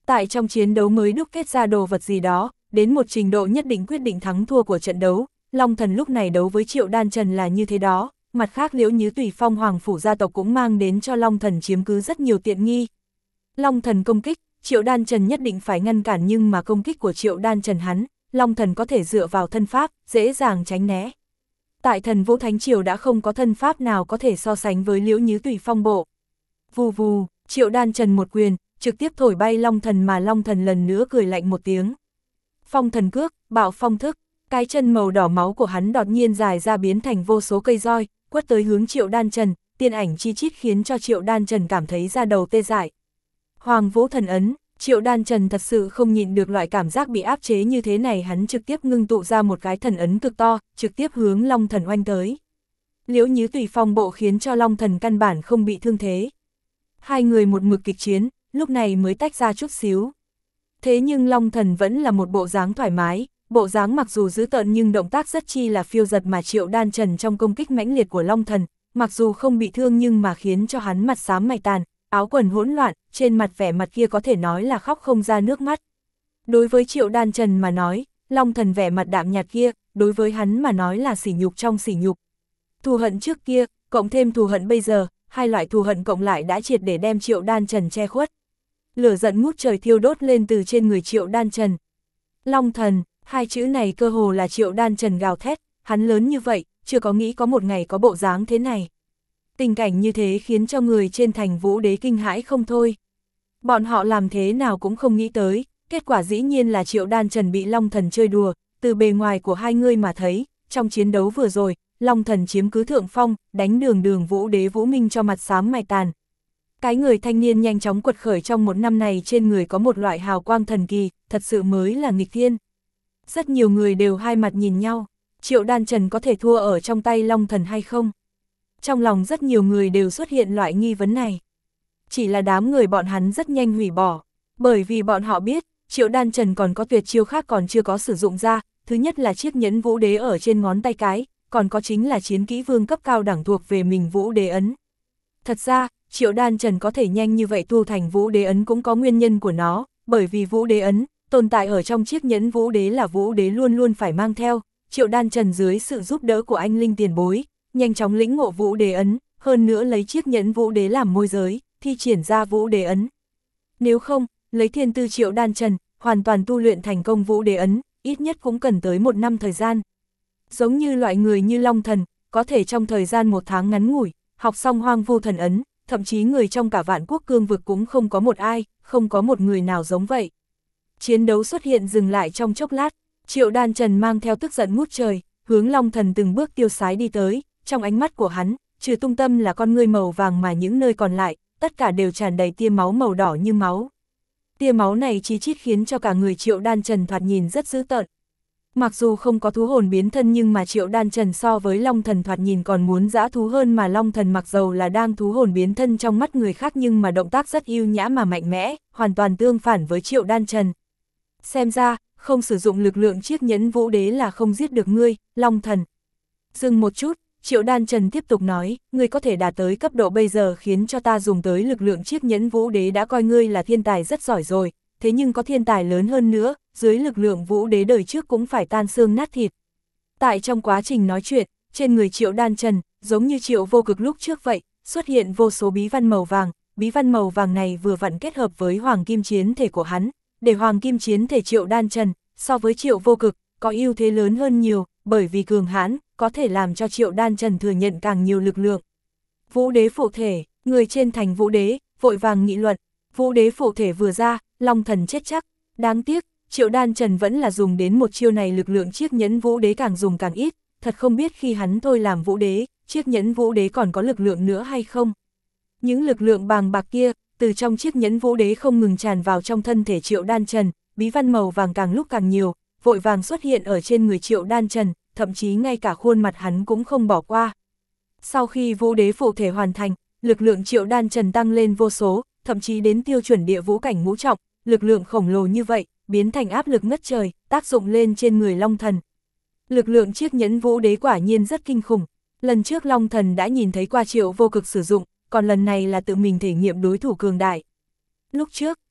Tại trong chiến đấu mới đúc kết ra đồ vật gì đó, đến một trình độ nhất định quyết định thắng thua của trận đấu, Long Thần lúc này đấu với Triệu Đan Trần là như thế đó, mặt khác Liễu Như Tùy Phong Hoàng phủ gia tộc cũng mang đến cho Long Thần chiếm cứ rất nhiều tiện nghi. Long Thần công kích, Triệu Đan Trần nhất định phải ngăn cản nhưng mà công kích của Triệu Đan Trần hắn, Long Thần có thể dựa vào thân pháp, dễ dàng tránh né. Tại Thần Vũ Thánh Triều đã không có thân pháp nào có thể so sánh với Liễu Như Tùy Phong bộ. Vù vù, Triệu Đan Trần một quyền, trực tiếp thổi bay Long Thần mà Long Thần lần nữa cười lạnh một tiếng. Phong thần cước, bạo phong thức, cái chân màu đỏ máu của hắn đột nhiên dài ra biến thành vô số cây roi, quất tới hướng Triệu Đan Trần, tiên ảnh chi chít khiến cho Triệu Đan Trần cảm thấy da đầu tê dại. Hoàng Vũ thần ấn, Triệu Đan Trần thật sự không nhịn được loại cảm giác bị áp chế như thế này, hắn trực tiếp ngưng tụ ra một cái thần ấn cực to, trực tiếp hướng Long Thần oanh tới. Liễu Như Tùy Phong bộ khiến cho Long Thần căn bản không bị thương thế. Hai người một mực kịch chiến, lúc này mới tách ra chút xíu. Thế nhưng Long Thần vẫn là một bộ dáng thoải mái, bộ dáng mặc dù dữ tợn nhưng động tác rất chi là phiêu giật mà Triệu Đan Trần trong công kích mãnh liệt của Long Thần, mặc dù không bị thương nhưng mà khiến cho hắn mặt xám mày tàn, áo quần hỗn loạn, trên mặt vẻ mặt kia có thể nói là khóc không ra nước mắt. Đối với Triệu Đan Trần mà nói, Long Thần vẻ mặt đạm nhạt kia, đối với hắn mà nói là sỉ nhục trong sỉ nhục. Thù hận trước kia, cộng thêm thù hận bây giờ, hai loại thù hận cộng lại đã triệt để đem Triệu Đan Trần che khuất. Lửa giận ngút trời thiêu đốt lên từ trên người Triệu Đan Trần. Long Thần, hai chữ này cơ hồ là Triệu Đan Trần gào thét, hắn lớn như vậy, chưa có nghĩ có một ngày có bộ dáng thế này. Tình cảnh như thế khiến cho người trên thành Vũ Đế kinh hãi không thôi. Bọn họ làm thế nào cũng không nghĩ tới, kết quả dĩ nhiên là Triệu Đan Trần bị Long Thần chơi đùa, từ bề ngoài của hai người mà thấy, trong chiến đấu vừa rồi, Long Thần chiếm cứ thượng phong, đánh đường đường Vũ Đế Vũ Minh cho mặt xám mày tàn. Cái người thanh niên nhanh chóng quật khởi trong một năm này trên người có một loại hào quang thần kỳ, thật sự mới là nghịch thiên. Rất nhiều người đều hai mặt nhìn nhau, Triệu Đan Trần có thể thua ở trong tay Long Thần hay không? Trong lòng rất nhiều người đều xuất hiện loại nghi vấn này. Chỉ là đám người bọn hắn rất nhanh hủy bỏ, bởi vì bọn họ biết, Triệu Đan Trần còn có tuyệt chiêu khác còn chưa có sử dụng ra, thứ nhất là chiếc nhẫn Vũ Đế ở trên ngón tay cái, còn có chính là chiến kỹ vương cấp cao đẳng thuộc về mình Vũ Đế ấn. Thật ra, Triệu Đan Trần có thể nhanh như vậy tu thành Vũ Đế ấn cũng có nguyên nhân của nó, bởi vì Vũ Đế ấn tồn tại ở trong chiếc nhẫn Vũ Đế là Vũ Đế luôn luôn phải mang theo. Triệu Đan Trần dưới sự giúp đỡ của anh linh tiền bối, nhanh chóng lĩnh ngộ Vũ Đế ấn, hơn nữa lấy chiếc nhẫn Vũ Đế làm môi giới, thi triển ra Vũ Đế ấn. Nếu không, lấy thiên tư Triệu Đan Trần, hoàn toàn tu luyện thành công Vũ Đế ấn, ít nhất cũng cần tới một năm thời gian. Giống như loại người như Long Thần, có thể trong thời gian một tháng ngắn ngủi, học xong Hoang Vu thần ấn, thậm chí người trong cả vạn quốc cương vực cũng không có một ai, không có một người nào giống vậy. Chiến đấu xuất hiện dừng lại trong chốc lát, Triệu Đan Trần mang theo tức giận ngút trời, hướng Long Thần từng bước tiêu sái đi tới, trong ánh mắt của hắn, trừ tung tâm là con ngươi màu vàng mà những nơi còn lại, tất cả đều tràn đầy tia máu màu đỏ như máu. Tia máu này chí chít khiến cho cả người Triệu Đan Trần thoạt nhìn rất dữ tợn. Mặc dù không có thú hồn biến thân nhưng mà Triệu Đan Trần so với Long Thần thoạt nhìn còn muốn dã thú hơn, mà Long Thần mặc dầu là đang thú hồn biến thân trong mắt người khác nhưng mà động tác rất yêu nhã mà mạnh mẽ, hoàn toàn tương phản với Triệu Đan Trần. Xem ra, không sử dụng lực lượng chiếc nhẫn Vũ Đế là không giết được ngươi, Long Thần. Dừng một chút, Triệu Đan Trần tiếp tục nói, ngươi có thể đạt tới cấp độ bây giờ khiến cho ta dùng tới lực lượng chiếc nhẫn Vũ Đế đã coi ngươi là thiên tài rất giỏi rồi, thế nhưng có thiên tài lớn hơn nữa, dưới lực lượng Vũ Đế đời trước cũng phải tan xương nát thịt. Tại trong quá trình nói chuyện, trên người Triệu Đan Trần, giống như Triệu Vô Cực lúc trước vậy, xuất hiện vô số bí văn màu vàng, bí văn màu vàng này vừa vặn kết hợp với Hoàng Kim Chiến Thể của hắn, để Hoàng Kim Chiến Thể Triệu Đan Trần, so với Triệu Vô Cực, có ưu thế lớn hơn nhiều, bởi vì cường hãn, có thể làm cho Triệu Đan Trần thừa nhận càng nhiều lực lượng. Vũ Đế phụ thể, người trên thành Vũ Đế, vội vàng nghị luận, Vũ Đế phụ thể vừa ra, Long Thần chết chắc, đáng tiếc, Triệu Đan Trần vẫn là dùng đến một chiêu này, lực lượng chiếc nhẫn Vũ Đế càng dùng càng ít, thật không biết khi hắn thôi làm Vũ Đế, chiếc nhẫn Vũ Đế còn có lực lượng nữa hay không. Những lực lượng bàng bạc kia, từ trong chiếc nhẫn Vũ Đế không ngừng tràn vào trong thân thể Triệu Đan Trần, bí văn màu vàng càng lúc càng nhiều, vội vàng xuất hiện ở trên người Triệu Đan Trần, thậm chí ngay cả khuôn mặt hắn cũng không bỏ qua. Sau khi Vũ Đế phụ thể hoàn thành, lực lượng Triệu Đan Trần tăng lên vô số, thậm chí đến tiêu chuẩn địa vũ cảnh ngũ trọng, lực lượng khổng lồ như vậy, biến thành áp lực ngất trời, tác dụng lên trên người Long Thần. Lực lượng chiếc nhẫn Vũ Đế quả nhiên rất kinh khủng, lần trước Long Thần đã nhìn thấy qua Triệu Vô Cực sử dụng, còn lần này là tự mình thể nghiệm đối thủ cường đại. Lúc trước,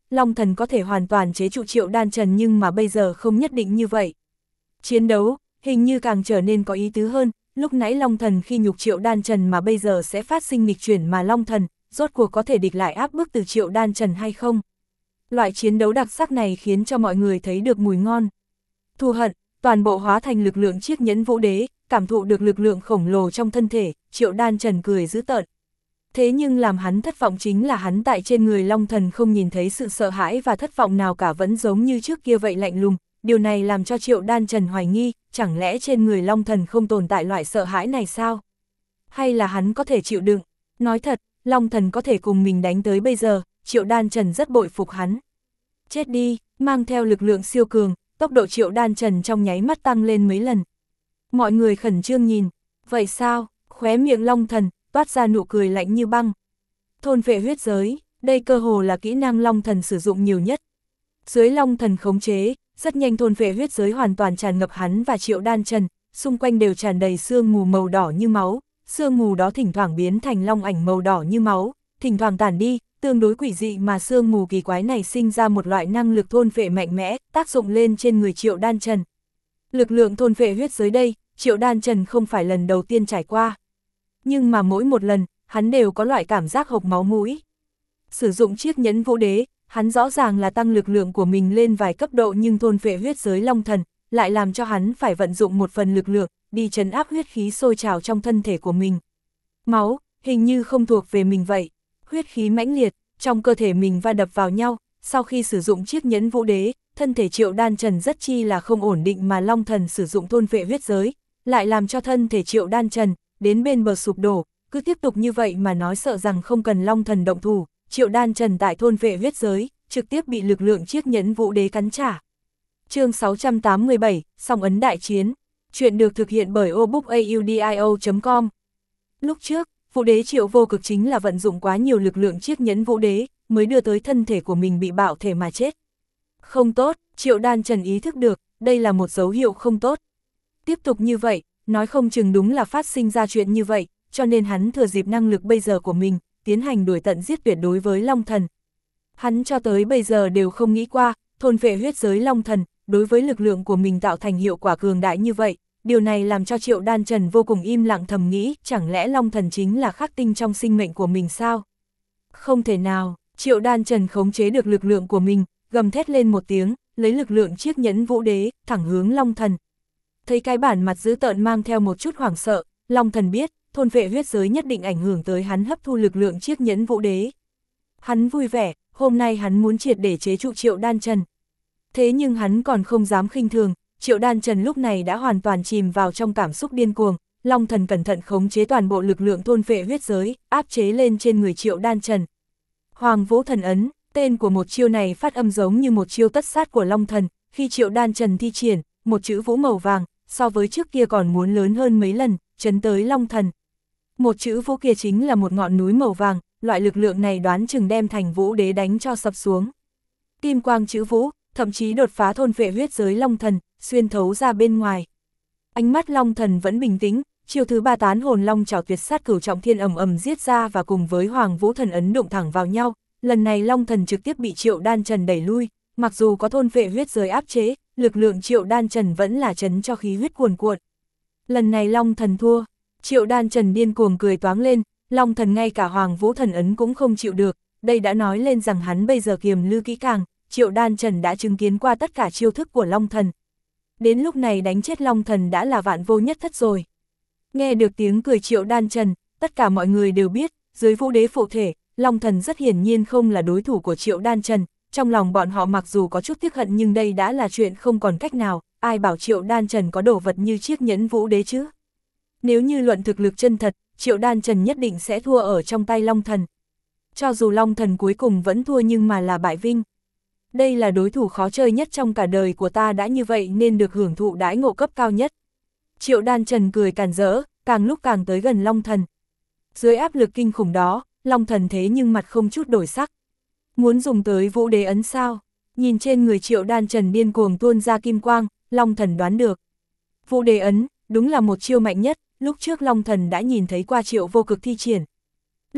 Long Thần có thể hoàn toàn chế trụ Triệu Đan Trần nhưng mà bây giờ không nhất định như vậy. Chiến đấu, hình như càng trở nên có ý tứ hơn, lúc nãy Long Thần khi nhục Triệu Đan Trần mà bây giờ sẽ phát sinh nghịch chuyển mà Long Thần, rốt cuộc có thể địch lại áp bức từ Triệu Đan Trần hay không? Loại chiến đấu đặc sắc này khiến cho mọi người thấy được mùi ngon. Thù hận, toàn bộ hóa thành lực lượng chiếc nhẫn vũ đế, cảm thụ được lực lượng khổng lồ trong thân thể, Triệu Đan Trần cười dữ tợn. Thế nhưng làm hắn thất vọng chính là hắn tại trên người Long Thần không nhìn thấy sự sợ hãi và thất vọng nào cả, vẫn giống như trước kia vậy lạnh lùng. Điều này làm cho Triệu Đan Trần hoài nghi, chẳng lẽ trên người Long Thần không tồn tại loại sợ hãi này sao? Hay là hắn có thể chịu đựng? Nói thật, Long Thần có thể cùng mình đánh tới bây giờ, Triệu Đan Trần rất bội phục hắn. Chết đi, mang theo lực lượng siêu cường, tốc độ Triệu Đan Trần trong nháy mắt tăng lên mấy lần. Mọi người khẩn trương nhìn, vậy sao? Khóe miệng Long Thần toát ra nụ cười lạnh như băng. Thôn phệ huyết giới, đây cơ hồ là kỹ năng Long Thần sử dụng nhiều nhất. Dưới Long Thần khống chế, rất nhanh thôn phệ huyết giới hoàn toàn tràn ngập hắn và Triệu Đan Trần, xung quanh đều tràn đầy sương mù màu đỏ như máu, sương mù đó thỉnh thoảng biến thành long ảnh màu đỏ như máu, thỉnh thoảng tản đi, tương đối quỷ dị mà sương mù kỳ quái này sinh ra một loại năng lực thôn phệ mạnh mẽ, tác dụng lên trên người Triệu Đan Trần. Lực lượng thôn phệ huyết giới đây, Triệu Đan Trần không phải lần đầu tiên trải qua. Nhưng mà mỗi một lần, hắn đều có loại cảm giác hộc máu mũi. Sử dụng chiếc nhẫn vũ đế, hắn rõ ràng là tăng lực lượng của mình lên vài cấp độ nhưng thôn phệ huyết giới Long Thần, lại làm cho hắn phải vận dụng một phần lực lượng, đi trấn áp huyết khí sôi trào trong thân thể của mình. Máu, hình như không thuộc về mình vậy. Huyết khí mãnh liệt, trong cơ thể mình va đập vào nhau, sau khi sử dụng chiếc nhẫn vũ đế, thân thể Triệu Đan Trần rất chi là không ổn định mà Long Thần sử dụng thôn phệ huyết giới, lại làm cho thân thể Triệu Đan Trần đến bên bờ sụp đổ, cứ tiếp tục như vậy mà nói sợ rằng không cần Long Thần động thủ, Triệu Đan Trần tại thôn phệ huyết giới, trực tiếp bị lực lượng chiếc nhẫn vũ đế cắn trả. Chương sáu trăm tám mươi bảy, song ấn đại chiến. Chuyện được thực hiện bởi obookaudio chấm com. Lúc trước, vũ đế Triệu Vô Cực chính là vận dụng quá nhiều lực lượng chiếc nhẫn vũ đế, mới đưa tới thân thể của mình bị bạo thể mà chết. Không tốt, Triệu Đan Trần ý thức được, đây là một dấu hiệu không tốt. Tiếp tục như vậy, nói không chừng đúng là phát sinh ra chuyện như vậy, cho nên hắn thừa dịp năng lực bây giờ của mình, tiến hành đuổi tận giết tuyệt đối với Long Thần. Hắn cho tới bây giờ đều không nghĩ qua, thôn phệ huyết giới Long Thần, đối với lực lượng của mình tạo thành hiệu quả cường đại như vậy, điều này làm cho Triệu Đan Trần vô cùng im lặng thầm nghĩ, chẳng lẽ Long Thần chính là khắc tinh trong sinh mệnh của mình sao? Không thể nào, Triệu Đan Trần khống chế được lực lượng của mình, gầm thét lên một tiếng, lấy lực lượng chiếc nhẫn vũ đế, thẳng hướng Long Thần. Thấy cái bản mặt dữ tợn mang theo một chút hoảng sợ, Long Thần biết, thôn phệ huyết giới nhất định ảnh hưởng tới hắn hấp thu lực lượng chiếc nhẫn vũ đế. Hắn vui vẻ, hôm nay hắn muốn triệt để chế trụ Triệu Đan Trần. Thế nhưng hắn còn không dám khinh thường, Triệu Đan Trần lúc này đã hoàn toàn chìm vào trong cảm xúc điên cuồng, Long Thần cẩn thận khống chế toàn bộ lực lượng thôn phệ huyết giới, áp chế lên trên người Triệu Đan Trần. Hoàng Vũ Thần Ấn, tên của một chiêu này phát âm giống như một chiêu tất sát của Long Thần, khi Triệu Đan Trần thi triển, một chữ vũ màu vàng, so với trước kia còn muốn lớn hơn mấy lần, chấn tới Long Thần. Một chữ vũ kia chính là một ngọn núi màu vàng, loại lực lượng này đoán chừng đem thành vũ đế đánh cho sập xuống. Kim quang chữ vũ, thậm chí đột phá thôn phệ huyết giới Long Thần, xuyên thấu ra bên ngoài. Ánh mắt Long Thần vẫn bình tĩnh, chiêu thứ ba tán hồn long chảo tuyệt sát cửu trọng thiên ầm ầm giết ra và cùng với Hoàng Vũ Thần Ấn đụng thẳng vào nhau, lần này Long Thần trực tiếp bị Triệu Đan Trần đẩy lui, mặc dù có thôn phệ huyết giới áp chế, lực lượng Triệu Đan Trần vẫn là chấn cho khí huyết cuồn cuộn. Lần này Long Thần thua, Triệu Đan Trần điên cuồng cười toáng lên, Long Thần ngay cả Hoàng Vũ Thần Ấn cũng không chịu được, đây đã nói lên rằng hắn bây giờ kiềm lư kỹ càng, Triệu Đan Trần đã chứng kiến qua tất cả chiêu thức của Long Thần. Đến lúc này đánh chết Long Thần đã là vạn vô nhất thất rồi. Nghe được tiếng cười Triệu Đan Trần, tất cả mọi người đều biết, dưới vũ đế phụ thể, Long Thần rất hiển nhiên không là đối thủ của Triệu Đan Trần, trong lòng bọn họ mặc dù có chút tiếc hận nhưng đây đã là chuyện không còn cách nào, ai bảo Triệu Đan Trần có đồ vật như chiếc nhẫn vũ đế chứ. Nếu như luận thực lực chân thật, Triệu Đan Trần nhất định sẽ thua ở trong tay Long Thần. Cho dù Long Thần cuối cùng vẫn thua nhưng mà là bại vinh. Đây là đối thủ khó chơi nhất trong cả đời của ta, đã như vậy nên được hưởng thụ đãi ngộ cấp cao nhất. Triệu Đan Trần cười càn rỡ, càng lúc càng tới gần Long Thần. Dưới áp lực kinh khủng đó, Long Thần thế nhưng mặt không chút đổi sắc. Muốn dùng tới vũ đế ấn sao? Nhìn trên người Triệu Đan Trần điên cuồng tuôn ra kim quang, Long Thần đoán được. Vũ đế ấn, đúng là một chiêu mạnh nhất, lúc trước Long Thần đã nhìn thấy qua Triệu Vô Cực thi triển.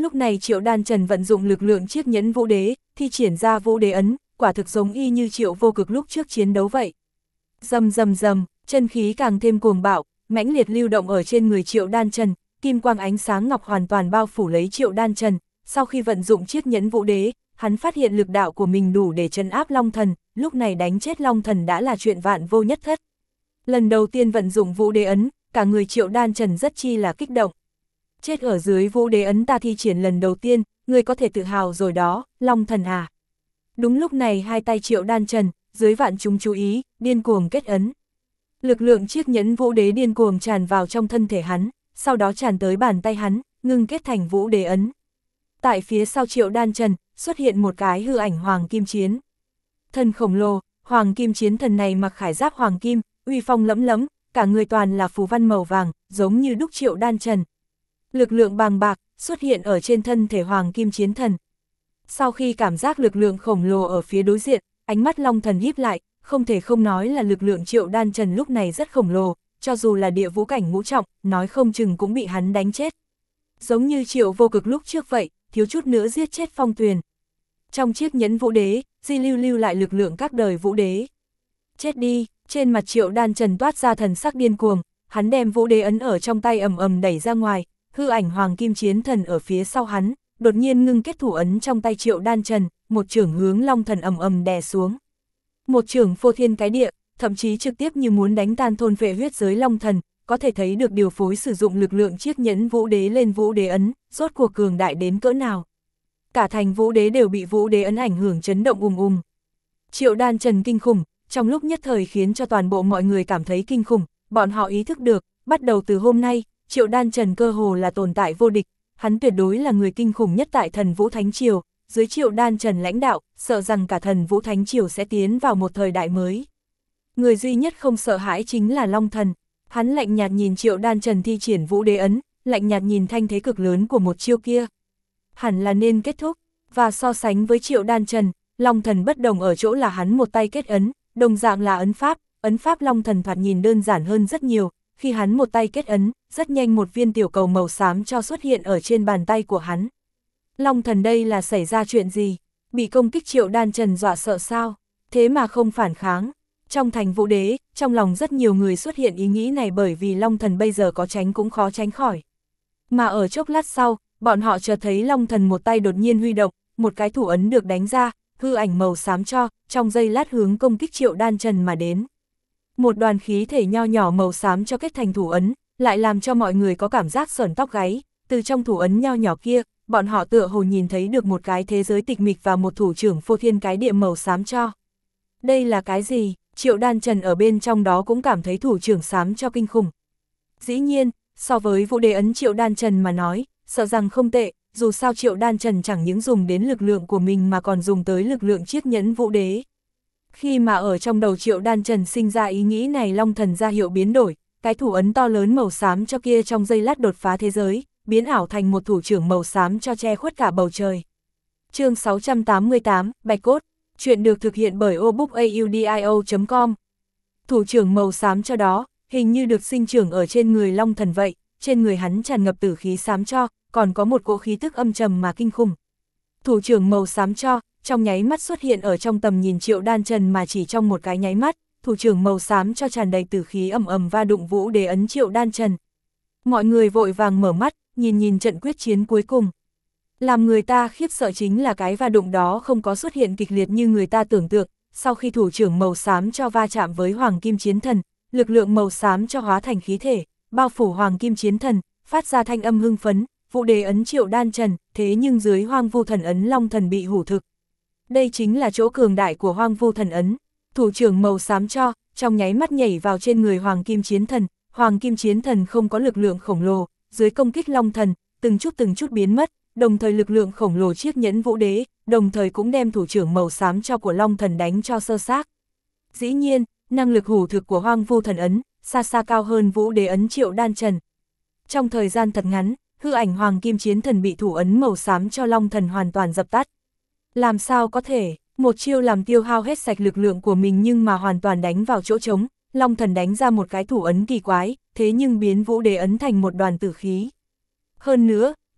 Lúc này Triệu Đan Trần vận dụng lực lượng chiếc nhẫn vũ đế, thi triển ra vũ đế ấn, quả thực giống y như Triệu Vô Cực lúc trước chiến đấu vậy. Rầm rầm rầm, chân khí càng thêm cuồng bạo, mãnh liệt lưu động ở trên người Triệu Đan Trần, kim quang ánh sáng ngọc hoàn toàn bao phủ lấy Triệu Đan Trần. Sau khi vận dụng chiếc nhẫn vũ đế, hắn phát hiện lực đạo của mình đủ để trấn áp Long Thần, lúc này đánh chết Long Thần đã là chuyện vạn vô nhất thất. Lần đầu tiên vận dụng vũ đế ấn, cả người Triệu Đan Trần rất chi là kích động. Chết ở dưới vũ đế ấn ta thi triển lần đầu tiên, người có thể tự hào rồi đó, Long Thần à. Đúng lúc này hai tay Triệu Đan Trần, dưới vạn chúng chú ý, điên cuồng kết ấn. Lực lượng chiếc nhẫn vũ đế điên cuồng tràn vào trong thân thể hắn, sau đó tràn tới bàn tay hắn, ngưng kết thành vũ đế ấn. Tại phía sau Triệu Đan Trần, xuất hiện một cái hư ảnh Hoàng Kim Chiến. Thân khổng lồ, Hoàng Kim Chiến thần này mặc khải giáp hoàng kim, uy phong lẫm lẫm, cả người toàn là phù văn màu vàng, giống như đúc Triệu Đan Trần. Lực lượng bàng bạc, xuất hiện ở trên thân thể Hoàng Kim Chiến thần. Sau khi cảm giác lực lượng khổng lồ ở phía đối diện, ánh mắt Long Thần híp lại, không thể không nói là lực lượng Triệu Đan Trần lúc này rất khổng lồ, cho dù là địa vũ cảnh ngũ trọng, nói không chừng cũng bị hắn đánh chết. Giống như Triệu Vô Cực lúc trước vậy, thiếu chút nữa giết chết Phong Tuyền. Trong chiếc nhẫn vũ đế, di lưu lưu lại lực lượng các đời vũ đế. Chết đi, trên mặt Triệu Đan Trần toát ra thần sắc điên cuồng, hắn đem vũ đế ấn ở trong tay ầm ầm đẩy ra ngoài, hư ảnh Hoàng Kim Chiến thần ở phía sau hắn, đột nhiên ngưng kết thủ ấn trong tay Triệu Đan Trần, một chưởng hướng Long Thần ầm ầm đè xuống. Một chưởng phô thiên cái địa, thậm chí trực tiếp như muốn đánh tan thôn vệ huyết giới Long Thần, có thể thấy được điều phối sử dụng lực lượng chiếc nhẫn vũ đế lên vũ đế ấn, rốt cuộc cường đại đến cỡ nào. Cả thành vũ đế đều bị vũ đế ấn ảnh hưởng chấn động ùm ùm. Triệu Đan Trần kinh khủng, trong lúc nhất thời khiến cho toàn bộ mọi người cảm thấy kinh khủng, bọn họ ý thức được, bắt đầu từ hôm nay, Triệu Đan Trần cơ hồ là tồn tại vô địch, hắn tuyệt đối là người kinh khủng nhất tại Thần Vũ Thánh Triều, dưới Triệu Đan Trần lãnh đạo, sợ rằng cả Thần Vũ Thánh Triều sẽ tiến vào một thời đại mới. Người duy nhất không sợ hãi chính là Long Thần, hắn lạnh nhạt nhìn Triệu Đan Trần thi triển vũ đế ấn, lạnh nhạt nhìn thanh thế cực lớn của một chiêu kia. Hẳn là nên kết thúc, và so sánh với Triệu Đan Trần, Long Thần bất đồng ở chỗ là hắn một tay kết ấn, đồng dạng là ấn pháp, ấn pháp Long Thần thoạt nhìn đơn giản hơn rất nhiều, khi hắn một tay kết ấn, rất nhanh một viên tiểu cầu màu xám cho xuất hiện ở trên bàn tay của hắn. Long Thần đây là xảy ra chuyện gì? Bị công kích Triệu Đan Trần dọa sợ sao? Thế mà không phản kháng. Trong thành vũ đế, trong lòng rất nhiều người xuất hiện ý nghĩ này bởi vì Long Thần bây giờ có tránh cũng khó tránh khỏi. Mà ở chốc lát sau, bọn họ chợt thấy Long Thần một tay đột nhiên huy động, một cái thủ ấn được đánh ra, hư ảnh màu xám cho, trong giây lát hướng công kích Triệu Đan Trần mà đến. Một đoàn khí thể nho nhỏ màu xám cho kết thành thủ ấn, lại làm cho mọi người có cảm giác sởn tóc gáy, từ trong thủ ấn nho nhỏ kia, bọn họ tựa hồ nhìn thấy được một cái thế giới tịch mịch và một thủ trưởng phô thiên cái địa màu xám cho. Đây là cái gì? Triệu Đan Trần ở bên trong đó cũng cảm thấy thủ trưởng xám cho kinh khủng. Dĩ nhiên, so với vũ đế ấn Triệu Đan Trần mà nói, sợ rằng không tệ, dù sao Triệu Đan Trần chẳng những dùng đến lực lượng của mình mà còn dùng tới lực lượng chiếc nhẫn vũ đế. Khi mà ở trong đầu Triệu Đan Trần sinh ra ý nghĩ này, Long Thần ra hiệu biến đổi, cái thủ ấn to lớn màu xám cho kia trong giây lát đột phá thế giới, biến ảo thành một thủ trưởng màu xám cho che khuất cả bầu trời. Chương sáu trăm tám mươi tám, Bạch Cốt, chuyện được thực hiện bởi obookaudio chấm com. Thủ trưởng màu xám cho đó, hình như được sinh trưởng ở trên người Long Thần vậy, trên người hắn tràn ngập tử khí xám cho, còn có một cỗ khí tức âm trầm mà kinh khủng. Thủ trưởng màu xám cho, trong nháy mắt xuất hiện ở trong tầm nhìn Triệu Đan Trần mà chỉ trong một cái nháy mắt, thủ trưởng màu xám cho tràn đầy tử khí ầm ầm va đụng vũ đế ấn Triệu Đan Trần. Mọi người vội vàng mở mắt, nhìn nhìn trận quyết chiến cuối cùng. Làm người ta khiếp sợ chính là cái va đụng đó không có xuất hiện kịch liệt như người ta tưởng tượng, sau khi thủ trưởng màu xám cho va chạm với Hoàng Kim Chiến Thần, lực lượng màu xám cho hóa thành khí thể, bao phủ Hoàng Kim Chiến Thần, phát ra thanh âm hưng phấn, vũ đế ấn Triệu Đan Trần, thế nhưng dưới Hoang Vu Thần ấn Long Thần bị hủ thực. Đây chính là chỗ cường đại của Hoang Vu Thần ấn. Thủ trưởng màu xám cho, trong nháy mắt nhảy vào trên người Hoàng Kim Chiến Thần, Hoàng Kim Chiến Thần không có lực lượng khổng lồ, dưới công kích Long Thần, từng chút từng chút biến mất, đồng thời lực lượng khổng lồ chiếc nhẫn vũ đế, đồng thời cũng đem thủ trưởng màu xám cho của Long Thần đánh cho sơ xác. Dĩ nhiên, năng lực hủ thực của Hoang Vu Thần ấn, xa xa cao hơn vũ đế ấn Triệu Đan Trần. Trong thời gian thật ngắn, hư ảnh Hoàng Kim Chiến Thần bị thủ ấn màu xám cho Long Thần hoàn toàn dập tắt. Làm sao có thể, một chiêu làm tiêu hao hết sạch lực lượng của mình nhưng mà hoàn toàn đánh vào chỗ trống, Long Thần đánh ra một cái thủ ấn kỳ quái, thế nhưng biến vũ đế ấn thành một đoàn tử khí. Hơn nữa,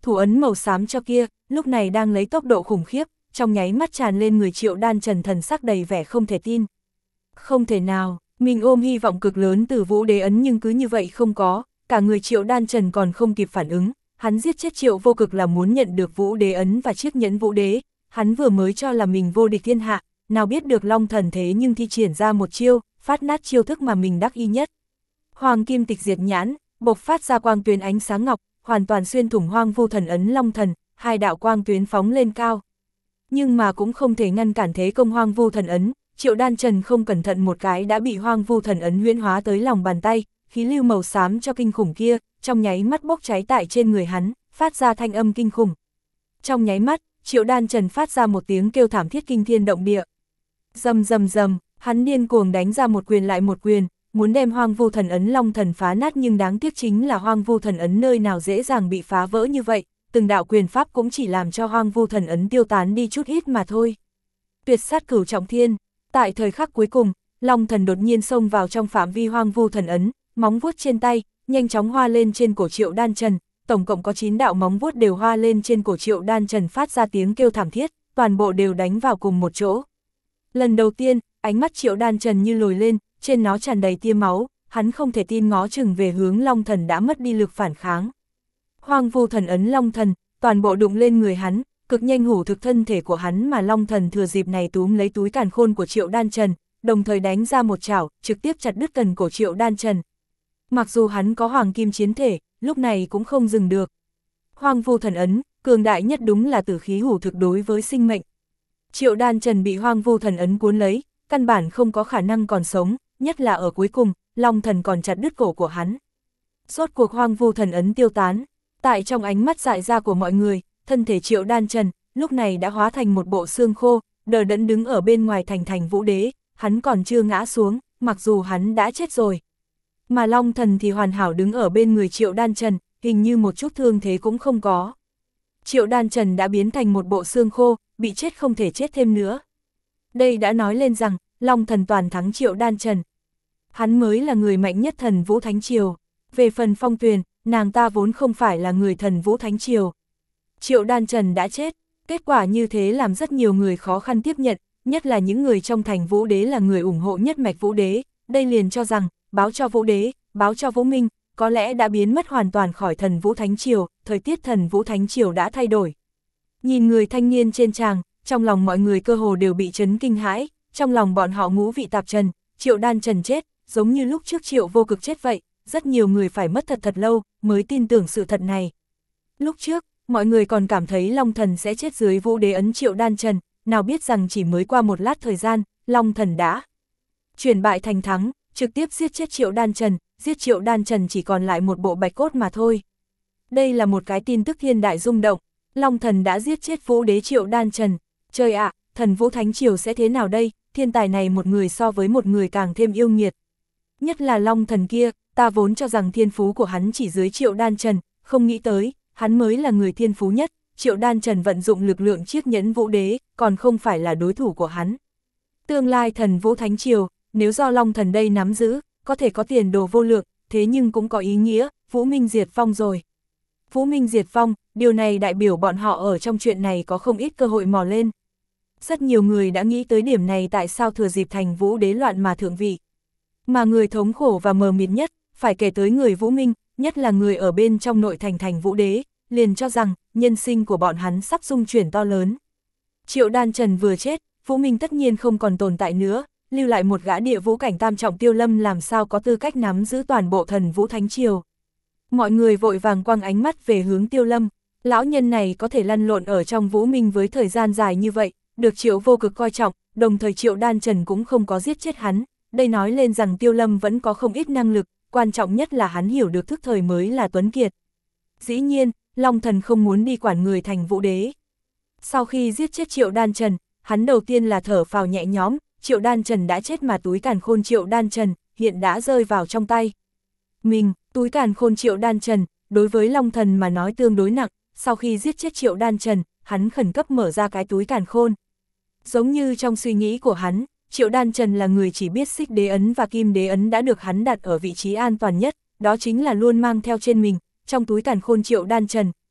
thủ ấn màu xám cho kia, lúc này đang lấy tốc độ khủng khiếp, trong nháy mắt tràn lên người Triệu Đan Trần, thần sắc đầy vẻ không thể tin. Không thể nào, mình ôm hy vọng cực lớn từ Vũ Đế ấn nhưng cứ như vậy không có, cả người Triệu Đan Trần còn không kịp phản ứng, hắn giết chết Triệu Vô Cực là muốn nhận được Vũ Đế ấn và chiếc nhẫn Vũ Đế, hắn vừa mới cho là mình vô địch thiên hạ, nào biết được Long Thần thế nhưng thi triển ra một chiêu, phát nát chiêu thức mà mình đắc ý nhất. Hoàng Kim Tịch Diệt Nhãn, bộc phát ra quang tuyến ánh sáng ngọc, hoàn toàn xuyên thủng Hoang Vu Thần ấn Long Thần, hai đạo quang tuyến phóng lên cao. Nhưng mà cũng không thể ngăn cản thế công Hoang Vu Thần ấn, Triệu Đan Trần không cẩn thận một cái đã bị Hoang Vu Thần ấn huyễn hóa tới lòng bàn tay, khí lưu màu xám cho kinh khủng kia, trong nháy mắt bốc cháy tại trên người hắn, phát ra thanh âm kinh khủng. Trong nháy mắt, Triệu Đan Trần phát ra một tiếng kêu thảm thiết kinh thiên động địa. Rầm rầm rầm, hắn điên cuồng đánh ra một quyền lại một quyền, muốn đem Hoang Vu Thần ấn Long Thần phá nát, nhưng đáng tiếc chính là Hoang Vu Thần ấn nơi nào dễ dàng bị phá vỡ như vậy, từng đạo quyền pháp cũng chỉ làm cho Hoang Vu Thần ấn tiêu tán đi chút ít mà thôi. Tuyệt sát cửu trọng thiên, tại thời khắc cuối cùng, Long Thần đột nhiên xông vào trong phạm vi Hoang Vu Thần ấn, móng vuốt trên tay, nhanh chóng hoa lên trên cổ Triệu Đan Trần, tổng cộng có chín đạo móng vuốt đều hoa lên trên cổ Triệu Đan Trần, phát ra tiếng kêu thảm thiết, toàn bộ đều đánh vào cùng một chỗ. Lần đầu tiên, ánh mắt Triệu Đan Trần như lồi lên, trên nó tràn đầy tia máu, hắn không thể tin ngó chừng về hướng Long Thần đã mất đi lực phản kháng. Hoang Vu Thần ấn Long Thần, toàn bộ đụng lên người hắn, cực nhanh hủ thực thân thể của hắn, mà Long Thần thừa dịp này túm lấy túi càn khôn của Triệu Đan Trần, đồng thời đánh ra một chảo, trực tiếp chặt đứt cần cổ Triệu Đan Trần. Mặc dù hắn có hoàng kim chiến thể, lúc này cũng không dừng được. Hoang Vu Thần ấn, cường đại nhất đúng là tử khí hủ thực đối với sinh mệnh. Triệu Đan Trần bị Hoang Vu Thần ấn cuốn lấy, căn bản không có khả năng còn sống, nhất là ở cuối cùng, Long Thần còn chặt đứt cổ của hắn. Rốt cuộc Hoang Vu Thần ấn tiêu tán, tại trong ánh mắt dại ra của mọi người, thân thể Triệu Đan Trần lúc này đã hóa thành một bộ xương khô, đờ đẫn đứng ở bên ngoài thành thành Vũ Đế, hắn còn chưa ngã xuống, mặc dù hắn đã chết rồi. Mà Long Thần thì hoàn hảo đứng ở bên người Triệu Đan Trần, hình như một chút thương thế cũng không có. Triệu Đan Trần đã biến thành một bộ xương khô, bị chết không thể chết thêm nữa. Đây đã nói lên rằng, Long Thần toàn thắng Triệu Đan Trần. Hắn mới là người mạnh nhất Thần Vũ Thánh Triều. Về phần Phong Tuyền, nàng ta vốn không phải là người Thần Vũ Thánh Triều. Triệu Đan Trần đã chết, kết quả như thế làm rất nhiều người khó khăn tiếp nhận, nhất là những người trong thành Vũ Đế là người ủng hộ nhất mạch Vũ Đế, đây liền cho rằng, báo cho Vũ Đế, báo cho Vũ Minh, có lẽ đã biến mất hoàn toàn khỏi Thần Vũ Thánh Triều, thời tiết Thần Vũ Thánh Triều đã thay đổi. Nhìn người thanh niên trên tràng, trong lòng mọi người cơ hồ đều bị chấn kinh hãi, trong lòng bọn họ ngũ vị tạp trần, Triệu Đan Trần chết, giống như lúc trước Triệu Vô Cực chết vậy, rất nhiều người phải mất thật thật lâu mới tin tưởng sự thật này. Lúc trước, mọi người còn cảm thấy Long Thần sẽ chết dưới Vũ Đế ấn Triệu Đan Trần, nào biết rằng chỉ mới qua một lát thời gian, Long Thần đã chuyển bại thành thắng, trực tiếp giết chết Triệu Đan Trần, giết Triệu Đan Trần chỉ còn lại một bộ bạch cốt mà thôi. Đây là một cái tin tức thiên đại rung động, Long Thần đã giết chết Vũ Đế Triệu Đan Trần. Trời ạ, Thần Vũ Thánh Triều sẽ thế nào đây, thiên tài này một người so với một người càng thêm yêu nghiệt. Nhất là Long Thần kia, ta vốn cho rằng thiên phú của hắn chỉ dưới Triệu Đan Trần, không nghĩ tới, hắn mới là người thiên phú nhất, Triệu Đan Trần vận dụng lực lượng chiếc nhẫn Vũ Đế, còn không phải là đối thủ của hắn. Tương lai Thần Vũ Thánh Triều, nếu do Long Thần đây nắm giữ, có thể có tiền đồ vô lượng, thế nhưng cũng có ý nghĩa, Vũ Minh diệt vong rồi. Vũ Minh diệt vong, điều này đại biểu bọn họ ở trong chuyện này có không ít cơ hội mò lên. Rất nhiều người đã nghĩ tới điểm này, tại sao thừa dịp thành Vũ Đế loạn mà thượng vị. Mà người thống khổ và mờ mịt nhất, phải kể tới người Vũ Minh, nhất là người ở bên trong nội thành thành Vũ Đế, liền cho rằng, nhân sinh của bọn hắn sắp dung chuyển to lớn. Triệu Đan Trần vừa chết, Vũ Minh tất nhiên không còn tồn tại nữa, lưu lại một gã địa vũ cảnh tam trọng Tiêu Lâm làm sao có tư cách nắm giữ toàn bộ Thần Vũ Thánh Triều. Mọi người vội vàng quăng ánh mắt về hướng Tiêu Lâm, lão nhân này có thể lăn lộn ở trong Vũ Minh với thời gian dài như vậy, được Triệu Vô Cực coi trọng, đồng thời Triệu Đan Trần cũng không có giết chết hắn, đây nói lên rằng Tiêu Lâm vẫn có không ít năng lực, quan trọng nhất là hắn hiểu được thức thời mới là tuấn kiệt. Dĩ nhiên, Long Thần không muốn đi quản người thành Vũ Đế. Sau khi giết chết Triệu Đan Trần, hắn đầu tiên là thở phào nhẹ nhõm, Triệu Đan Trần đã chết mà túi càn khôn Triệu Đan Trần hiện đã rơi vào trong tay mình. Túi càn khôn Triệu Đan Trần, đối với Long Thần mà nói tương đối nặng, sau khi giết chết Triệu Đan Trần, hắn khẩn cấp mở ra cái túi càn khôn. Giống như trong suy nghĩ của hắn, Triệu Đan Trần là người chỉ biết Xích Đế ấn và Kim Đế ấn đã được hắn đặt ở vị trí an toàn nhất, đó chính là luôn mang theo trên mình, trong túi càn khôn Triệu Đan Trần,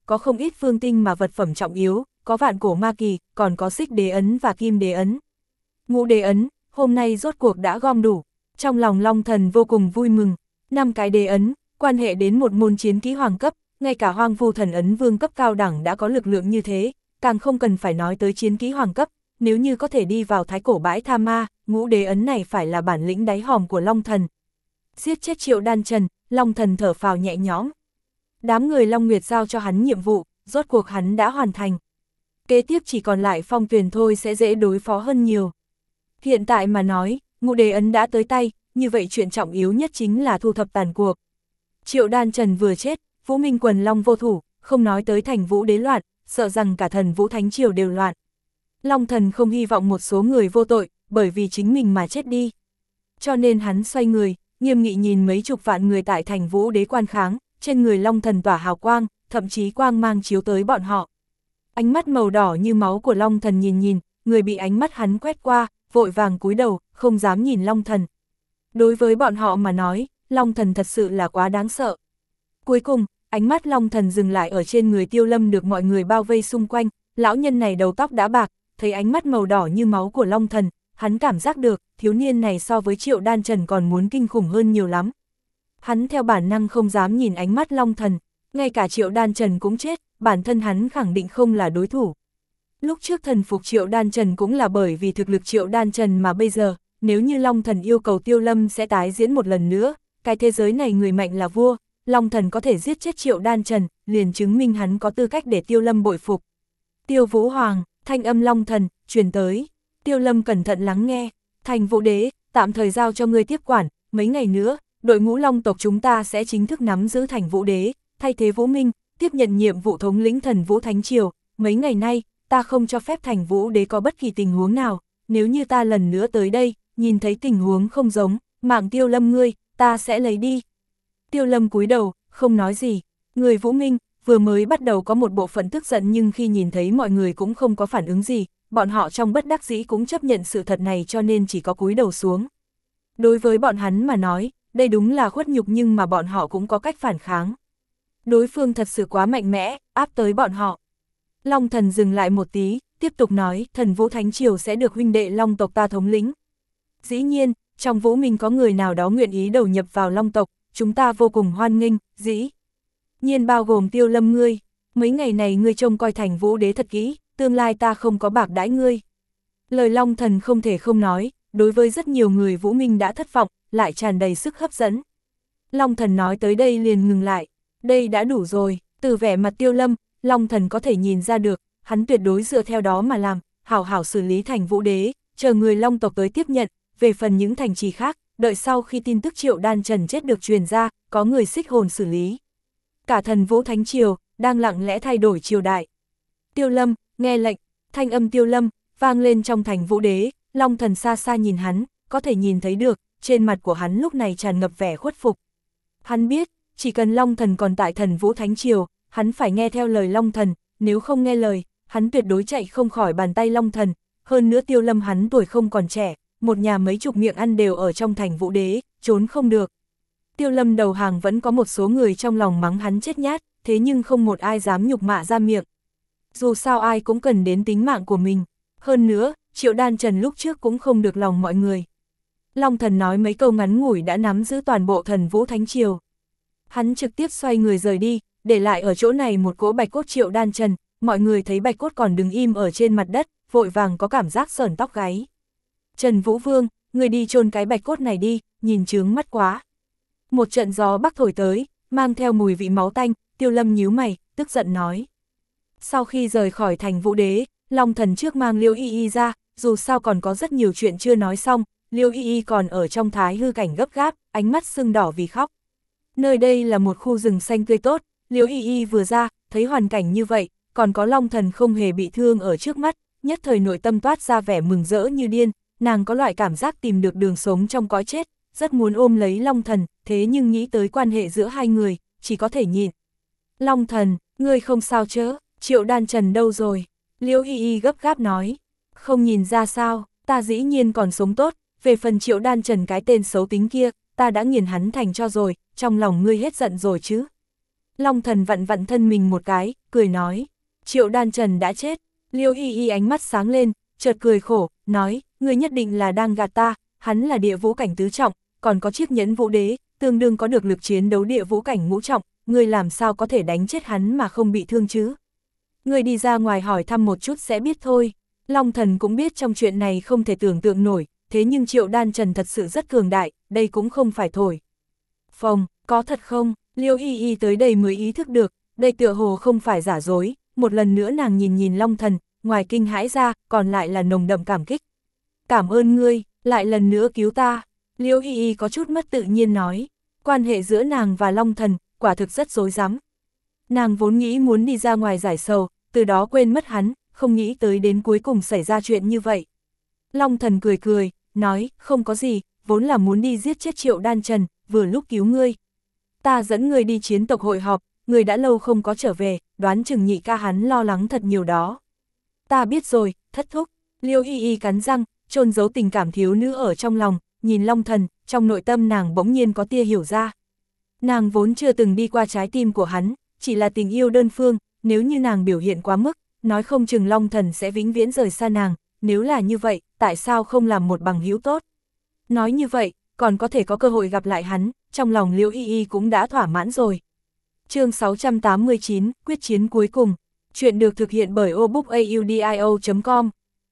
có không ít phương tinh mà vật phẩm trọng yếu, có vạn cổ ma kỳ, còn có xích đế ấn và kim đế ấn. Ngũ đế ấn, hôm nay rốt cuộc đã gom đủ, trong lòng Long Thần vô cùng vui mừng. Năm cái đế ấn, quan hệ đến một môn chiến kỹ hoàng cấp, ngay cả Hoang Vu Thần ấn vương cấp cao đẳng đã có lực lượng như thế, càng không cần phải nói tới chiến kỹ hoàng cấp, nếu như có thể đi vào thái cổ bãi tha ma, ngũ đế ấn này phải là bản lĩnh đáy hòm của Long Thần. Giết chết Triệu Đan Trần, Long Thần thở phào nhẹ nhõm. Đám người Long Nguyệt giao cho hắn nhiệm vụ, rốt cuộc hắn đã hoàn thành. Kế tiếp chỉ còn lại Phong Tuyền thôi sẽ dễ đối phó hơn nhiều. Hiện tại mà nói, ngũ đế ấn đã tới tay, như vậy chuyện trọng yếu nhất chính là thu thập tàn cuộc. Triệu Đan Trần vừa chết, Vũ Minh quần Long vô thủ, không nói tới thành Vũ đế loạn, sợ rằng cả thần Vũ Thánh Triều đều loạn. Long Thần không hy vọng một số người vô tội, bởi vì chính mình mà chết đi. Cho nên hắn xoay người, nghiêm nghị nhìn mấy chục vạn người tại thành Vũ đế quan kháng, trên người Long Thần tỏa hào quang, thậm chí quang mang chiếu tới bọn họ. Ánh mắt màu đỏ như máu của Long Thần nhìn nhìn, người bị ánh mắt hắn quét qua, vội vàng cúi đầu, không dám nhìn Long Thần. Đối với bọn họ mà nói, Long Thần thật sự là quá đáng sợ. Cuối cùng, ánh mắt Long Thần dừng lại ở trên người Tiêu Lâm được mọi người bao vây xung quanh, lão nhân này đầu tóc đã bạc, thấy ánh mắt màu đỏ như máu của Long Thần, hắn cảm giác được, thiếu niên này so với Triệu Đan Trần còn muốn kinh khủng hơn nhiều lắm. Hắn theo bản năng không dám nhìn ánh mắt Long Thần, ngay cả Triệu Đan Trần cũng chết, bản thân hắn khẳng định không là đối thủ. Lúc trước thần phục Triệu Đan Trần cũng là bởi vì thực lực Triệu Đan Trần mà bây giờ, nếu như Long Thần yêu cầu Tiêu Lâm sẽ tái diễn một lần nữa, cái thế giới này người mạnh là vua, Long Thần có thể giết chết Triệu Đan Trần, liền chứng minh hắn có tư cách để Tiêu Lâm bội phục. Tiêu Vũ Hoàng, thanh âm Long Thần, truyền tới. Tiêu Lâm cẩn thận lắng nghe, thành Vũ đế, tạm thời giao cho ngươi tiếp quản, mấy ngày nữa, đội ngũ Long tộc chúng ta sẽ chính thức nắm giữ thành Vũ đế, thay thế Vũ Minh, tiếp nhận nhiệm vụ thống lĩnh thần Vũ Thánh Triều. Mấy ngày nay, ta không cho phép thành Vũ đế có bất kỳ tình huống nào, nếu như ta lần nữa tới đây, nhìn thấy tình huống không giống, mạng Tiêu Lâm ngươi, ta sẽ lấy đi. Tiêu Lâm cúi đầu, không nói gì, người Vũ Minh, vừa mới bắt đầu có một bộ phận tức giận nhưng khi nhìn thấy mọi người cũng không có phản ứng gì, bọn họ trong bất đắc dĩ cũng chấp nhận sự thật này cho nên chỉ có cúi đầu xuống. Đối với bọn hắn mà nói, đây đúng là khuất nhục nhưng mà bọn họ cũng có cách phản kháng. Đối phương thật sự quá mạnh mẽ, áp tới bọn họ. Long Thần dừng lại một tí, tiếp tục nói, thần Vũ Thánh Triều sẽ được huynh đệ Long tộc ta thống lĩnh. Dĩ nhiên, trong Vũ Minh có người nào đó nguyện ý đầu nhập vào Long tộc, chúng ta vô cùng hoan nghênh, dĩ nhiên bao gồm Tiêu Lâm ngươi, mấy ngày này ngươi trông coi thành Vũ đế thật kỹ, tương lai ta không có bạc đãi ngươi. Lời Long Thần không thể không nói, đối với rất nhiều người Vũ Minh đã thất vọng, lại tràn đầy sức hấp dẫn. Long Thần nói tới đây liền ngừng lại, đây đã đủ rồi, từ vẻ mặt Tiêu Lâm, Long Thần có thể nhìn ra được, hắn tuyệt đối dựa theo đó mà làm, hảo hảo xử lý thành Vũ đế, chờ người Long tộc tới tiếp nhận, về phần những thành trì khác, đợi sau khi tin tức Triệu Đan Trần chết được truyền ra, có người xích hồn xử lý. Cả thần Vũ Thánh Triều, đang lặng lẽ thay đổi triều đại. Tiêu Lâm, nghe lệnh, thanh âm Tiêu Lâm, vang lên trong thành Vũ đế, Long Thần xa xa nhìn hắn, có thể nhìn thấy được, trên mặt của hắn lúc này tràn ngập vẻ khuất phục. Hắn biết, chỉ cần Long Thần còn tại thần Vũ Thánh Triều, hắn phải nghe theo lời Long Thần, nếu không nghe lời, hắn tuyệt đối chạy không khỏi bàn tay Long Thần, hơn nữa Tiêu Lâm hắn tuổi không còn trẻ, một nhà mấy chục miệng ăn đều ở trong thành Vũ đế, trốn không được. Tiêu Lâm đầu hàng vẫn có một số người trong lòng mắng hắn chết nhát, thế nhưng không một ai dám nhục mạ ra miệng. Dù sao ai cũng cần đến tính mạng của mình, hơn nữa, Triệu Đan Trần lúc trước cũng không được lòng mọi người. Long Thần nói mấy câu ngắn ngủi đã nắm giữ toàn bộ thần Vũ Thánh Triều. Hắn trực tiếp xoay người rời đi, để lại ở chỗ này một cỗ bạch cốt Triệu Đan Trần, mọi người thấy bạch cốt còn đứng im ở trên mặt đất, vội vàng có cảm giác sởn tóc gáy. Trần Vũ Vương, người đi chôn cái bạch cốt này đi, nhìn chướng mắt quá. Một trận gió bắc thổi tới, mang theo mùi vị máu tanh, Tiêu Lâm nhíu mày, tức giận nói. Sau khi rời khỏi thành Vũ đế, Long Thần trước mang Liêu Y Y ra, dù sao còn có rất nhiều chuyện chưa nói xong, Liêu Y Y còn ở trong thái hư cảnh gấp gáp, ánh mắt sưng đỏ vì khóc. Nơi đây là một khu rừng xanh tươi tốt, Liêu Y Y vừa ra, thấy hoàn cảnh như vậy, còn có Long Thần không hề bị thương ở trước mắt, nhất thời nội tâm toát ra vẻ mừng rỡ như điên, nàng có loại cảm giác tìm được đường sống trong cõi chết, rất muốn ôm lấy Long Thần, thế nhưng nghĩ tới quan hệ giữa hai người, chỉ có thể nhịn. Long Thần, ngươi không sao chớ, Triệu Đan Trần đâu rồi? Liêu Y Y gấp gáp nói, không nhìn ra sao, ta dĩ nhiên còn sống tốt, về phần Triệu Đan Trần cái tên xấu tính kia, ta đã nghiền hắn thành cho rồi, trong lòng ngươi hết giận rồi chứ. Long Thần vặn vặn thân mình một cái, cười nói, Triệu Đan Trần đã chết. Liêu Y Y ánh mắt sáng lên, chợt cười khổ, nói, ngươi nhất định là đang gạt ta, hắn là địa vũ cảnh tứ trọng, còn có chiếc nhẫn vũ đế, tương đương có được lực chiến đấu địa vũ cảnh ngũ trọng, ngươi làm sao có thể đánh chết hắn mà không bị thương chứ? Ngươi đi ra ngoài hỏi thăm một chút sẽ biết thôi. Long Thần cũng biết trong chuyện này không thể tưởng tượng nổi, thế nhưng Triệu Đan Trần thật sự rất cường đại, đây cũng không phải thổi. Phòng, có thật không? Liêu Y Y tới đây mới ý thức được, đây tựa hồ không phải giả dối, một lần nữa nàng nhìn nhìn Long Thần, ngoài kinh hãi ra, còn lại là nồng đậm cảm kích. Cảm ơn ngươi, lại lần nữa cứu ta. Liêu Y Y có chút mất tự nhiên nói, quan hệ giữa nàng và Long Thần, quả thực rất rối rắm. Nàng vốn nghĩ muốn đi ra ngoài giải sầu, từ đó quên mất hắn, không nghĩ tới đến cuối cùng xảy ra chuyện như vậy. Long Thần cười cười, nói, không có gì, vốn là muốn đi giết chết Triệu Đan Trần, vừa lúc cứu ngươi. Ta dẫn ngươi đi chiến tộc hội họp, ngươi đã lâu không có trở về, đoán chừng nhị ca hắn lo lắng thật nhiều đó. Ta biết rồi, thất thúc. Liêu Y Y cắn răng, chôn giấu tình cảm thiếu nữ ở trong lòng, nhìn Long Thần, trong nội tâm nàng bỗng nhiên có tia hiểu ra. Nàng vốn chưa từng đi qua trái tim của hắn, chỉ là tình yêu đơn phương, nếu như nàng biểu hiện quá mức, nói không chừng Long Thần sẽ vĩnh viễn rời xa nàng, nếu là như vậy, tại sao không làm một bằng hữu tốt? Nói như vậy, còn có thể có cơ hội gặp lại hắn, trong lòng Liêu Y Y cũng đã thỏa mãn rồi. Chương sáu trăm tám mươi chín, quyết chiến cuối cùng. Chuyện được thực hiện bởi o book audio chấm com.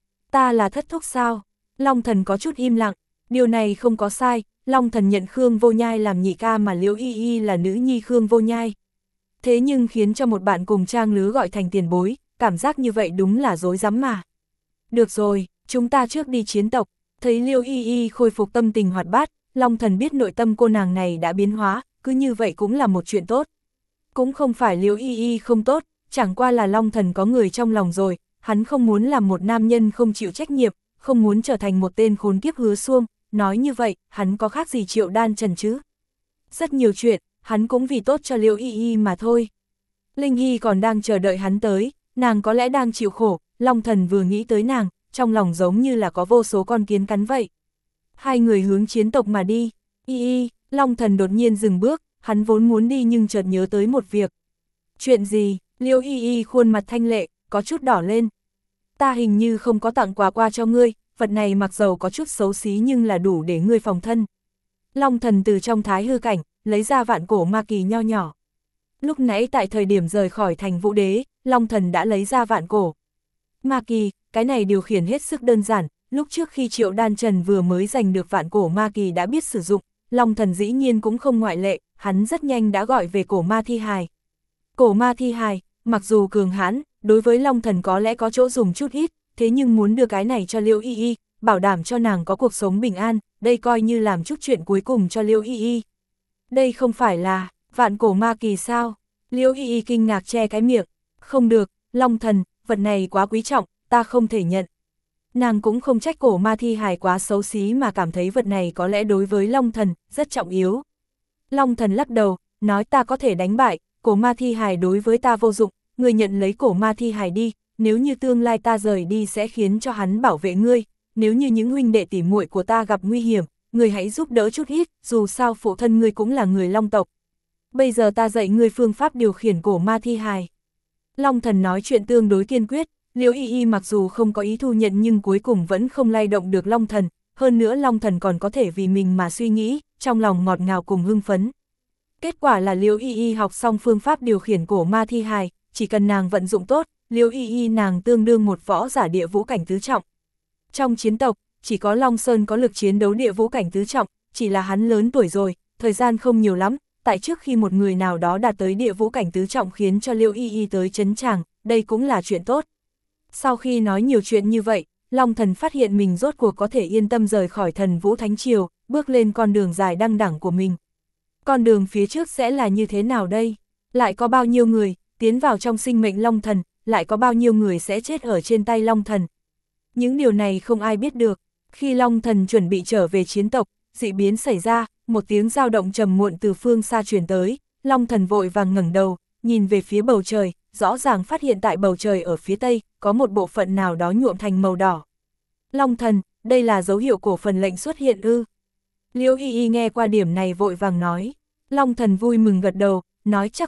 Ta là thất thúc sao? Long Thần có chút im lặng, điều này không có sai, Long Thần nhận Khương Vô Nhai làm nhị ca mà Liễu Y Y là nữ nhi Khương Vô Nhai. Thế nhưng khiến cho một bạn cùng trang lứa gọi thành tiền bối, cảm giác như vậy đúng là dối rắm mà. Được rồi, chúng ta trước đi chiến tộc. Thấy Liễu Y Y khôi phục tâm tình hoạt bát, Long Thần biết nội tâm cô nàng này đã biến hóa, cứ như vậy cũng là một chuyện tốt. Cũng không phải Liễu Y Y không tốt, chẳng qua là Long Thần có người trong lòng rồi, hắn không muốn làm một nam nhân không chịu trách nhiệm, không muốn trở thành một tên khốn kiếp hứa xuông, nói như vậy, hắn có khác gì Triệu Đan Trần chứ? Rất nhiều chuyện, hắn cũng vì tốt cho Liễu Y Y mà thôi. Linh Hy còn đang chờ đợi hắn tới, nàng có lẽ đang chịu khổ, Long Thần vừa nghĩ tới nàng, trong lòng giống như là có vô số con kiến cắn vậy. Hai người hướng chiến tộc mà đi, Y Y, Long Thần đột nhiên dừng bước, hắn vốn muốn đi nhưng chợt nhớ tới một việc. Chuyện gì? Liễu Y Y khuôn mặt thanh lệ, có chút đỏ lên. Ta hình như không có tặng quà qua cho ngươi, vật này mặc dầu có chút xấu xí nhưng là đủ để ngươi phòng thân. Long Thần từ trong thái hư cảnh, lấy ra vạn cổ ma kỳ nho nhỏ. Lúc nãy tại thời điểm rời khỏi thành Vũ Đế, Long Thần đã lấy ra vạn cổ ma kỳ, cái này điều khiển hết sức đơn giản, lúc trước khi Triệu Đan Trần vừa mới giành được vạn cổ ma kỳ đã biết sử dụng, Long Thần dĩ nhiên cũng không ngoại lệ, hắn rất nhanh đã gọi về cổ ma thi hài. Cổ ma thi hài, mặc dù cường hãn, đối với Long Thần có lẽ có chỗ dùng chút ít, thế nhưng muốn đưa cái này cho Liễu Y Y, bảo đảm cho nàng có cuộc sống bình an, đây coi như làm chút chuyện cuối cùng cho Liễu Y Y. Đây không phải là vạn cổ ma kỳ sao? Liễu Y Y kinh ngạc che cái miệng, không được, Long Thần, vật này quá quý trọng, ta không thể nhận. Nàng cũng không trách cổ ma thi hài quá xấu xí mà cảm thấy vật này có lẽ đối với Long Thần, rất trọng yếu. Long Thần lắc đầu, nói ta có thể đánh bại, cổ ma thi hài đối với ta vô dụng, ngươi nhận lấy cổ ma thi hài đi, nếu như tương lai ta rời đi sẽ khiến cho hắn bảo vệ ngươi, nếu như những huynh đệ tỉ muội của ta gặp nguy hiểm, ngươi hãy giúp đỡ chút ít, dù sao phụ thân ngươi cũng là người Long tộc. Bây giờ ta dạy ngươi phương pháp điều khiển cổ ma thi hài. Long Thần nói chuyện tương đối kiên quyết, Liễu Y Y mặc dù không có ý thu nhận nhưng cuối cùng vẫn không lay động được Long Thần, hơn nữa Long Thần còn có thể vì mình mà suy nghĩ, trong lòng ngọt ngào cùng hưng phấn. Kết quả là Liễu Y Y học xong phương pháp điều khiển cổ ma thi hài, chỉ cần nàng vận dụng tốt, Liễu Y Y nàng tương đương một võ giả địa vũ cảnh tứ trọng. Trong chiến tộc, chỉ có Long Sơn có lực chiến đấu địa vũ cảnh tứ trọng, chỉ là hắn lớn tuổi rồi, thời gian không nhiều lắm, tại trước khi một người nào đó đạt tới địa vũ cảnh tứ trọng khiến cho Liễu Y Y tới chấn tràng, đây cũng là chuyện tốt. Sau khi nói nhiều chuyện như vậy, Long Thần phát hiện mình rốt cuộc có thể yên tâm rời khỏi Thần Vũ Thánh Triều, bước lên con đường dài đăng đẳng của mình. Con đường phía trước sẽ là như thế nào đây? Lại có bao nhiêu người tiến vào trong sinh mệnh Long Thần, lại có bao nhiêu người sẽ chết ở trên tay Long Thần? Những điều này không ai biết được. Khi Long Thần chuẩn bị trở về chiến tộc, dị biến xảy ra, một tiếng dao động trầm muộn từ phương xa truyền tới, Long Thần vội vàng ngẩng đầu, nhìn về phía bầu trời, rõ ràng phát hiện tại bầu trời ở phía tây, có một bộ phận nào đó nhuộm thành màu đỏ. Long Thần, đây là dấu hiệu cổ phần lệnh xuất hiện ư? Liễu Y Y nghe qua điểm này vội vàng nói. Long Thần vui mừng gật đầu, nói chắc vậy,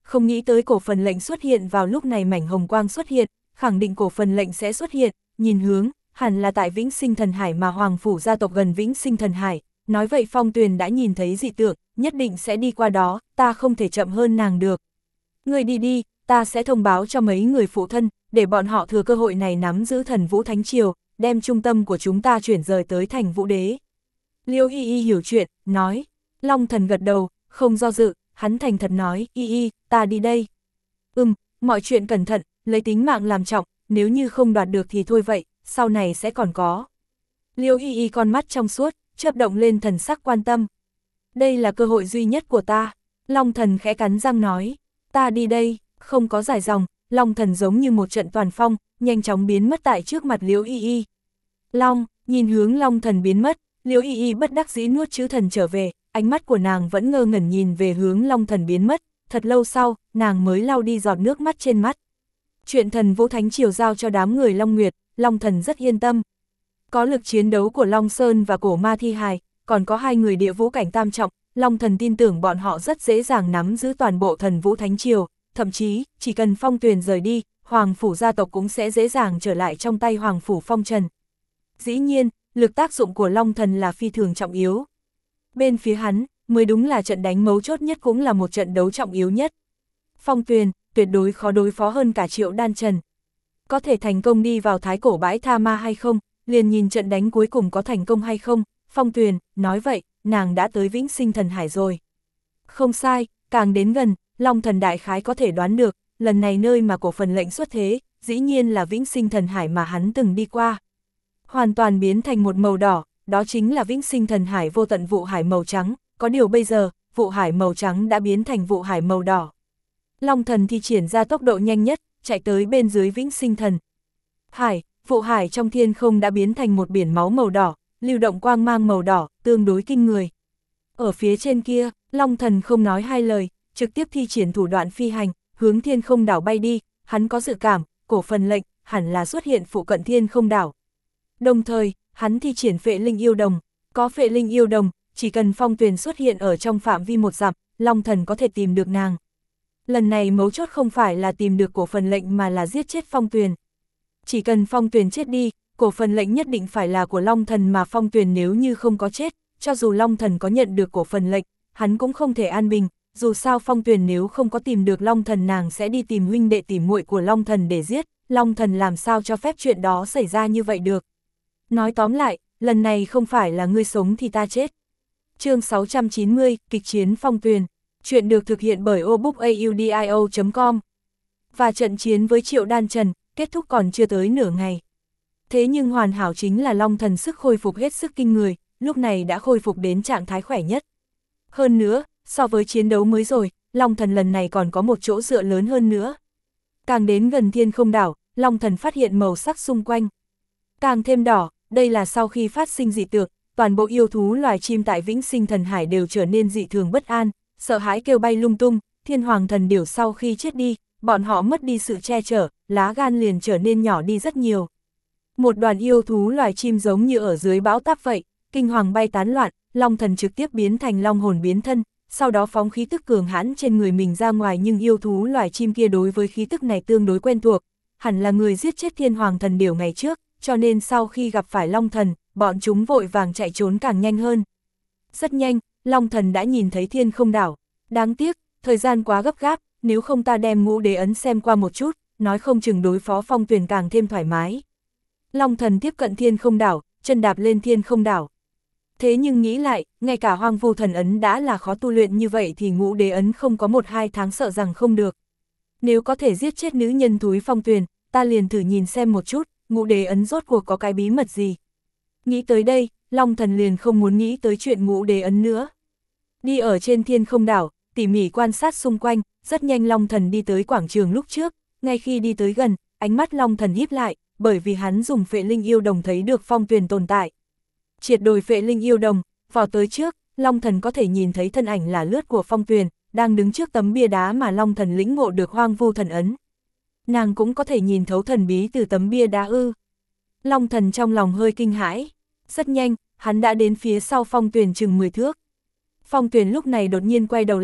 không nghĩ tới cổ phần lệnh xuất hiện vào lúc này mảnh hồng quang xuất hiện, khẳng định cổ phần lệnh sẽ xuất hiện, nhìn hướng, hẳn là tại Vĩnh Sinh Thần Hải mà Hoàng Phủ gia tộc gần Vĩnh Sinh Thần Hải, nói vậy Phong Tuyền đã nhìn thấy dị tượng, nhất định sẽ đi qua đó, ta không thể chậm hơn nàng được. Người đi đi, ta sẽ thông báo cho mấy người phụ thân, để bọn họ thừa cơ hội này nắm giữ Thần Vũ Thánh Triều, đem trung tâm của chúng ta chuyển rời tới thành Vũ Đế. Liêu Y Y hiểu chuyện, nói, Long Thần gật đầu, không do dự, hắn thành thật nói, Y Y, ta đi đây. Ừm, mọi chuyện cẩn thận, lấy tính mạng làm trọng, nếu như không đoạt được thì thôi vậy, sau này sẽ còn có. Liêu Y Y con mắt trong suốt, chớp động lên thần sắc quan tâm. Đây là cơ hội duy nhất của ta. Long Thần khẽ cắn răng nói, ta đi đây, không có dài dòng, Long Thần giống như một trận toàn phong, nhanh chóng biến mất tại trước mặt Liêu Y Y. Long, nhìn hướng Long Thần biến mất, Liêu Y Y bất đắc dĩ nuốt chữ thần trở về, ánh mắt của nàng vẫn ngơ ngẩn nhìn về hướng Long Thần biến mất, thật lâu sau, nàng mới lau đi giọt nước mắt trên mắt. Chuyện Thần Vũ Thánh Triều giao cho đám người Long Nguyệt, Long Thần rất yên tâm. Có lực chiến đấu của Long Sơn và Cổ Ma Thi Hài, còn có hai người địa vũ cảnh tam trọng, Long Thần tin tưởng bọn họ rất dễ dàng nắm giữ toàn bộ Thần Vũ Thánh Triều, thậm chí, chỉ cần Phong Tuyền rời đi, Hoàng Phủ gia tộc cũng sẽ dễ dàng trở lại trong tay Hoàng Phủ Phong Trần. Dĩ nhiên, lực tác dụng của Long Thần là phi thường trọng yếu. Bên phía hắn, mới đúng là trận đánh mấu chốt nhất cũng là một trận đấu trọng yếu nhất. Phong Tuyền, tuyệt đối khó đối phó hơn cả Triệu Đan Trần. Có thể thành công đi vào Thái Cổ Bãi Tha Ma hay không, liền nhìn trận đánh cuối cùng có thành công hay không. Phong Tuyền, nói vậy, nàng đã tới Vĩnh Sinh Thần Hải rồi. Không sai, càng đến gần, Long Thần đại khái có thể đoán được, lần này nơi mà cổ phần lệnh xuất thế, dĩ nhiên là Vĩnh Sinh Thần Hải mà hắn từng đi qua. Hoàn toàn biến thành một màu đỏ, đó chính là Vĩnh Sinh Thần Hải vô tận vụ hải màu trắng, có điều bây giờ, vụ hải màu trắng đã biến thành vụ hải màu đỏ. Long Thần thi triển ra tốc độ nhanh nhất, chạy tới bên dưới Vĩnh Sinh Thần Hải, vụ hải trong thiên không đã biến thành một biển máu màu đỏ, lưu động quang mang màu đỏ, tương đối kinh người. Ở phía trên kia, Long Thần không nói hai lời, trực tiếp thi triển thủ đoạn phi hành, hướng thiên không đảo bay đi, hắn có dự cảm, cổ phần lệnh, hẳn là xuất hiện phụ cận thiên không đảo. Đồng thời, hắn thi triển phệ linh yêu đồng, có phệ linh yêu đồng, chỉ cần Phong Tuyền xuất hiện ở trong phạm vi một dặm, Long Thần có thể tìm được nàng. Lần này mấu chốt không phải là tìm được cổ phần lệnh mà là giết chết Phong Tuyền. Chỉ cần Phong Tuyền chết đi, cổ phần lệnh nhất định phải là của Long Thần mà Phong Tuyền nếu như không có chết, cho dù Long Thần có nhận được cổ phần lệnh, hắn cũng không thể an bình, dù sao Phong Tuyền nếu không có tìm được Long Thần nàng sẽ đi tìm huynh đệ tỉ muội của Long Thần để giết, Long Thần làm sao cho phép chuyện đó xảy ra như vậy được. Nói tóm lại, lần này không phải là ngươi sống thì ta chết. Chương sáu trăm chín mươi, kịch chiến Phong Tuyền. Chuyện được thực hiện bởi obookaudio chấm com. Và trận chiến với Triệu Đan Trần, kết thúc còn chưa tới nửa ngày. Thế nhưng hoàn hảo chính là Long Thần sức khôi phục hết sức kinh người, lúc này đã khôi phục đến trạng thái khỏe nhất. Hơn nữa, so với chiến đấu mới rồi, Long Thần lần này còn có một chỗ dựa lớn hơn nữa. Càng đến gần thiên không đảo, Long Thần phát hiện màu sắc xung quanh càng thêm đỏ, đây là sau khi phát sinh dị tượng, toàn bộ yêu thú loài chim tại Vĩnh Sinh Thần Hải đều trở nên dị thường bất an, sợ hãi kêu bay lung tung, thiên hoàng thần điểu sau khi chết đi, bọn họ mất đi sự che chở, lá gan liền trở nên nhỏ đi rất nhiều. Một đoàn yêu thú loài chim giống như ở dưới bão táp vậy, kinh hoàng bay tán loạn, Long Thần trực tiếp biến thành long hồn biến thân, sau đó phóng khí tức cường hãn trên người mình ra ngoài, nhưng yêu thú loài chim kia đối với khí tức này tương đối quen thuộc, hẳn là người giết chết thiên hoàng thần điểu ngày trước, cho nên sau khi gặp phải Long Thần, bọn chúng vội vàng chạy trốn càng nhanh hơn. Rất nhanh, Long Thần đã nhìn thấy thiên không đảo. Đáng tiếc, thời gian quá gấp gáp, nếu không ta đem Ngũ Đế ấn xem qua một chút, nói không chừng đối phó Phong Tuyền càng thêm thoải mái. Long Thần tiếp cận thiên không đảo, chân đạp lên thiên không đảo. Thế nhưng nghĩ lại, ngay cả Hoang Vu Thần ấn đã là khó tu luyện như vậy thì Ngũ Đế ấn không có một hai tháng sợ rằng không được. Nếu có thể giết chết nữ nhân thúi Phong Tuyền, ta liền thử nhìn xem một chút, Ngũ Đế ấn rốt cuộc có cái bí mật gì. Nghĩ tới đây, Long Thần liền không muốn nghĩ tới chuyện Ngũ Đế ấn nữa. Đi ở trên thiên không đảo, tỉ mỉ quan sát xung quanh, rất nhanh Long Thần đi tới quảng trường lúc trước, ngay khi đi tới gần, ánh mắt Long Thần híp lại, bởi vì hắn dùng phệ linh yêu đồng thấy được Phong Tuyền tồn tại. Triệt đồi phệ linh yêu đồng, vào tới trước, Long Thần có thể nhìn thấy thân ảnh là lướt của Phong Tuyền, đang đứng trước tấm bia đá mà Long Thần lĩnh ngộ được Hoang Vu Thần ấn. Nàng cũng có thể nhìn thấu thần bí từ tấm bia đá ư. Long Thần trong lòng hơi kinh hãi. Rất nhanh, hắn đã đến phía sau Phong Tuyền chừng mười thước. Phong Tuyền lúc này đột nhiên quay đầu lại,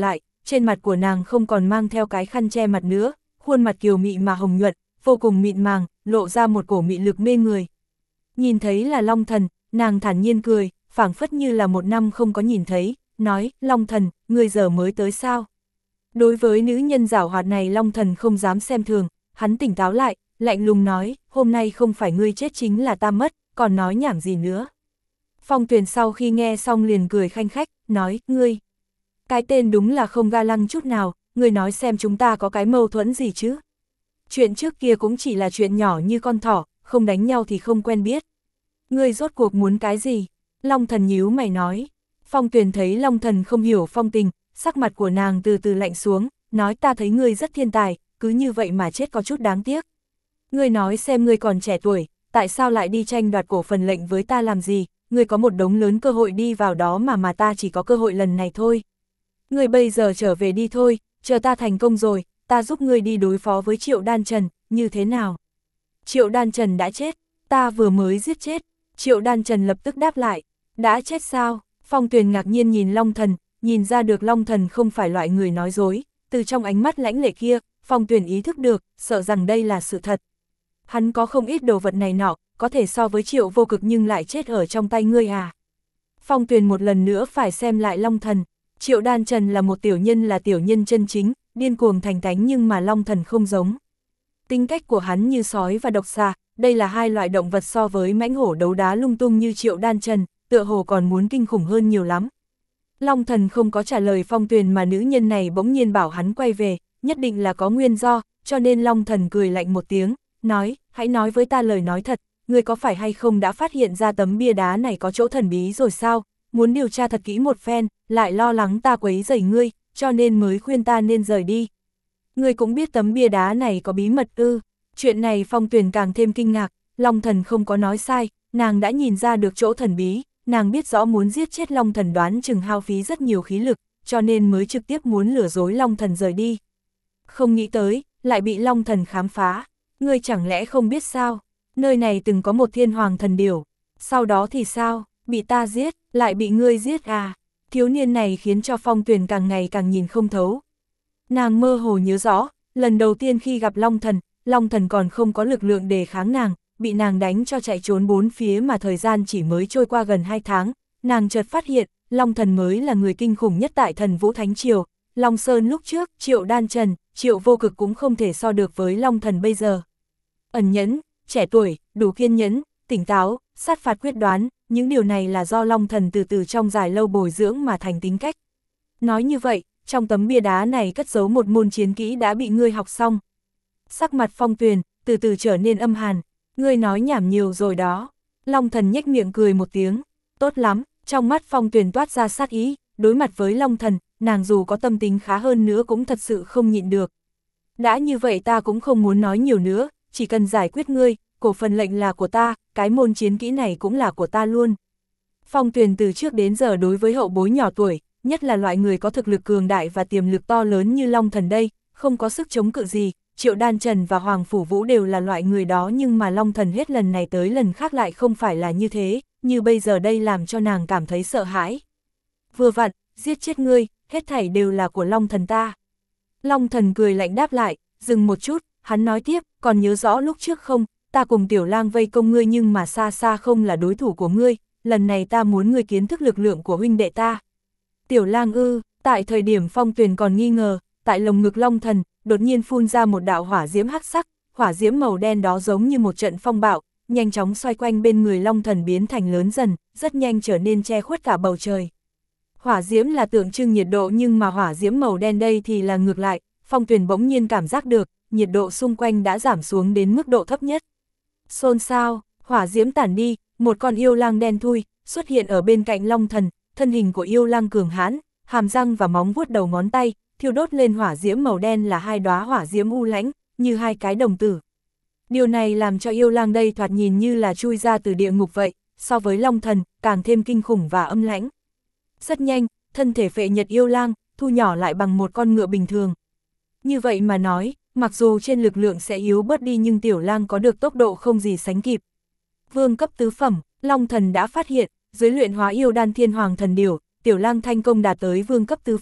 trên mặt của nàng không còn mang theo cái khăn che mặt nữa, khuôn mặt kiều mị mà hồng nhuận, vô cùng mịn màng, lộ ra một cổ mị lực mê người. Nhìn thấy là Long Thần, nàng thản nhiên cười, phảng phất như là một năm không có nhìn thấy, nói, Long Thần, ngươi giờ mới tới sao? Đối với nữ nhân giảo hoạt này Long Thần không dám xem thường, hắn tỉnh táo lại, lạnh lùng nói, hôm nay không phải ngươi chết chính là ta mất, còn nói nhảm gì nữa. Phong Tuyền sau khi nghe xong liền cười khanh khách, nói, ngươi, cái tên đúng là không ga lăng chút nào, ngươi nói xem chúng ta có cái mâu thuẫn gì chứ. Chuyện trước kia cũng chỉ là chuyện nhỏ như con thỏ, không đánh nhau thì không quen biết. Ngươi rốt cuộc muốn cái gì? Long Thần nhíu mày nói. Phong Tuyền thấy Long Thần không hiểu phong tình, sắc mặt của nàng từ từ lạnh xuống, nói ta thấy ngươi rất thiên tài, cứ như vậy mà chết có chút đáng tiếc. Ngươi nói xem ngươi còn trẻ tuổi, tại sao lại đi tranh đoạt cổ phần lệnh với ta làm gì, ngươi có một đống lớn cơ hội đi vào đó mà mà ta chỉ có cơ hội lần này thôi. Ngươi bây giờ trở về đi thôi, chờ ta thành công rồi, ta giúp ngươi đi đối phó với Triệu Đan Trần, như thế nào? Triệu Đan Trần đã chết, ta vừa mới giết chết. Triệu Đan Trần lập tức đáp lại, đã chết sao? Phong Tuyền ngạc nhiên nhìn Long Thần, nhìn ra được Long Thần không phải loại người nói dối, từ trong ánh mắt lãnh lệ kia, Phong Tuyền ý thức được, sợ rằng đây là sự thật. Hắn có không ít đồ vật này nọ, có thể so với Triệu Vô Cực nhưng lại chết ở trong tay ngươi à? Phong Tuyền một lần nữa phải xem lại Long Thần, Triệu Đan Trần là một tiểu nhân là tiểu nhân chân chính, điên cuồng thành tánh nhưng mà Long Thần không giống. Tính cách của hắn như sói và độc xà, đây là hai loại động vật so với mãnh hổ đấu đá lung tung như Triệu Đan Trần, tựa hồ còn muốn kinh khủng hơn nhiều lắm. Long Thần không có trả lời Phong Tuyền mà nữ nhân này bỗng nhiên bảo hắn quay về, nhất định là có nguyên do, cho nên Long Thần cười lạnh một tiếng, nói, hãy nói với ta lời nói thật, ngươi có phải hay không đã phát hiện ra tấm bia đá này có chỗ thần bí rồi sao, muốn điều tra thật kỹ một phen, lại lo lắng ta quấy rầy ngươi, cho nên mới khuyên ta nên rời đi. Ngươi cũng biết tấm bia đá này có bí mật ư? Chuyện này Phong Tuyền càng thêm kinh ngạc, Long Thần không có nói sai, nàng đã nhìn ra được chỗ thần bí, nàng biết rõ muốn giết chết Long Thần đoán chừng hao phí rất nhiều khí lực, cho nên mới trực tiếp muốn lừa dối Long Thần rời đi. Không nghĩ tới, lại bị Long Thần khám phá, ngươi chẳng lẽ không biết sao, nơi này từng có một thiên hoàng thần điểu, sau đó thì sao, bị ta giết, lại bị ngươi giết à? Thiếu niên này khiến cho Phong Tuyền càng ngày càng nhìn không thấu. Nàng mơ hồ nhớ rõ, lần đầu tiên khi gặp Long Thần, Long Thần còn không có lực lượng để kháng nàng, bị nàng đánh cho chạy trốn bốn phía mà thời gian chỉ mới trôi qua gần hai tháng, nàng chợt phát hiện, Long Thần mới là người kinh khủng nhất tại Thần Vũ Thánh Triều. Long Sơn lúc trước, Triệu Đan Trần, Triệu Vô Cực cũng không thể so được với Long Thần bây giờ. Ẩn nhẫn, trẻ tuổi, đủ kiên nhẫn, tỉnh táo, sát phạt quyết đoán, những điều này là do Long Thần từ từ trong dài lâu bồi dưỡng mà thành tính cách. Nói như vậy, trong tấm bia đá này cất giấu một môn chiến kỹ đã bị ngươi học xong. Sắc mặt Phong Tuyền, từ từ trở nên âm hàn, ngươi nói nhảm nhiều rồi đó. Long Thần nhếch miệng cười một tiếng, tốt lắm, trong mắt Phong Tuyền toát ra sát ý, đối mặt với Long Thần, nàng dù có tâm tính khá hơn nữa cũng thật sự không nhịn được. Đã như vậy ta cũng không muốn nói nhiều nữa, chỉ cần giải quyết ngươi, cổ phần lệnh là của ta, cái môn chiến kỹ này cũng là của ta luôn. Phong Tuyền từ trước đến giờ đối với hậu bối nhỏ tuổi, nhất là loại người có thực lực cường đại và tiềm lực to lớn như Long Thần đây, không có sức chống cự gì. Triệu Đan Trần và Hoàng Phủ Vũ đều là loại người đó nhưng mà Long Thần hết lần này tới lần khác lại không phải là như thế, như bây giờ đây làm cho nàng cảm thấy sợ hãi. Vừa vặn, giết chết ngươi, hết thảy đều là của Long Thần ta. Long Thần cười lạnh đáp lại, dừng một chút, hắn nói tiếp, còn nhớ rõ lúc trước không, ta cùng Tiểu Lang vây công ngươi nhưng mà xa xa không là đối thủ của ngươi, lần này ta muốn ngươi kiến thức lực lượng của huynh đệ ta. Tiểu Lang ư? Tại thời điểm Phong Tuyền còn nghi ngờ, tại lồng ngực Long Thần, đột nhiên phun ra một đạo hỏa diễm hắc sắc, hỏa diễm màu đen đó giống như một trận phong bạo, nhanh chóng xoay quanh bên người Long Thần biến thành lớn dần, rất nhanh trở nên che khuất cả bầu trời. Hỏa diễm là tượng trưng nhiệt độ nhưng mà hỏa diễm màu đen đây thì là ngược lại, Phong Tuyền bỗng nhiên cảm giác được, nhiệt độ xung quanh đã giảm xuống đến mức độ thấp nhất. Xôn xao, hỏa diễm tản đi, một con yêu lang đen thui xuất hiện ở bên cạnh Long Thần, thân hình của yêu lang cường hãn, hàm răng và móng vuốt đầu ngón tay, thiêu đốt lên hỏa diễm màu đen là hai đóa hỏa diễm u lãnh, như hai cái đồng tử. Điều này làm cho yêu lang đây thoạt nhìn như là chui ra từ địa ngục vậy, so với Long Thần, càng thêm kinh khủng và âm lãnh. Rất nhanh, thân thể phệ nhật yêu lang, thu nhỏ lại bằng một con ngựa bình thường. Như vậy mà nói, mặc dù trên lực lượng sẽ yếu bớt đi nhưng tiểu lang có được tốc độ không gì sánh kịp. Vương cấp tứ phẩm, Long Thần đã phát hiện, dưới luyện hóa yêu đan thiên hoàng thần điểu, tiểu lang thành công đạt tới vương cấp tứ phẩm,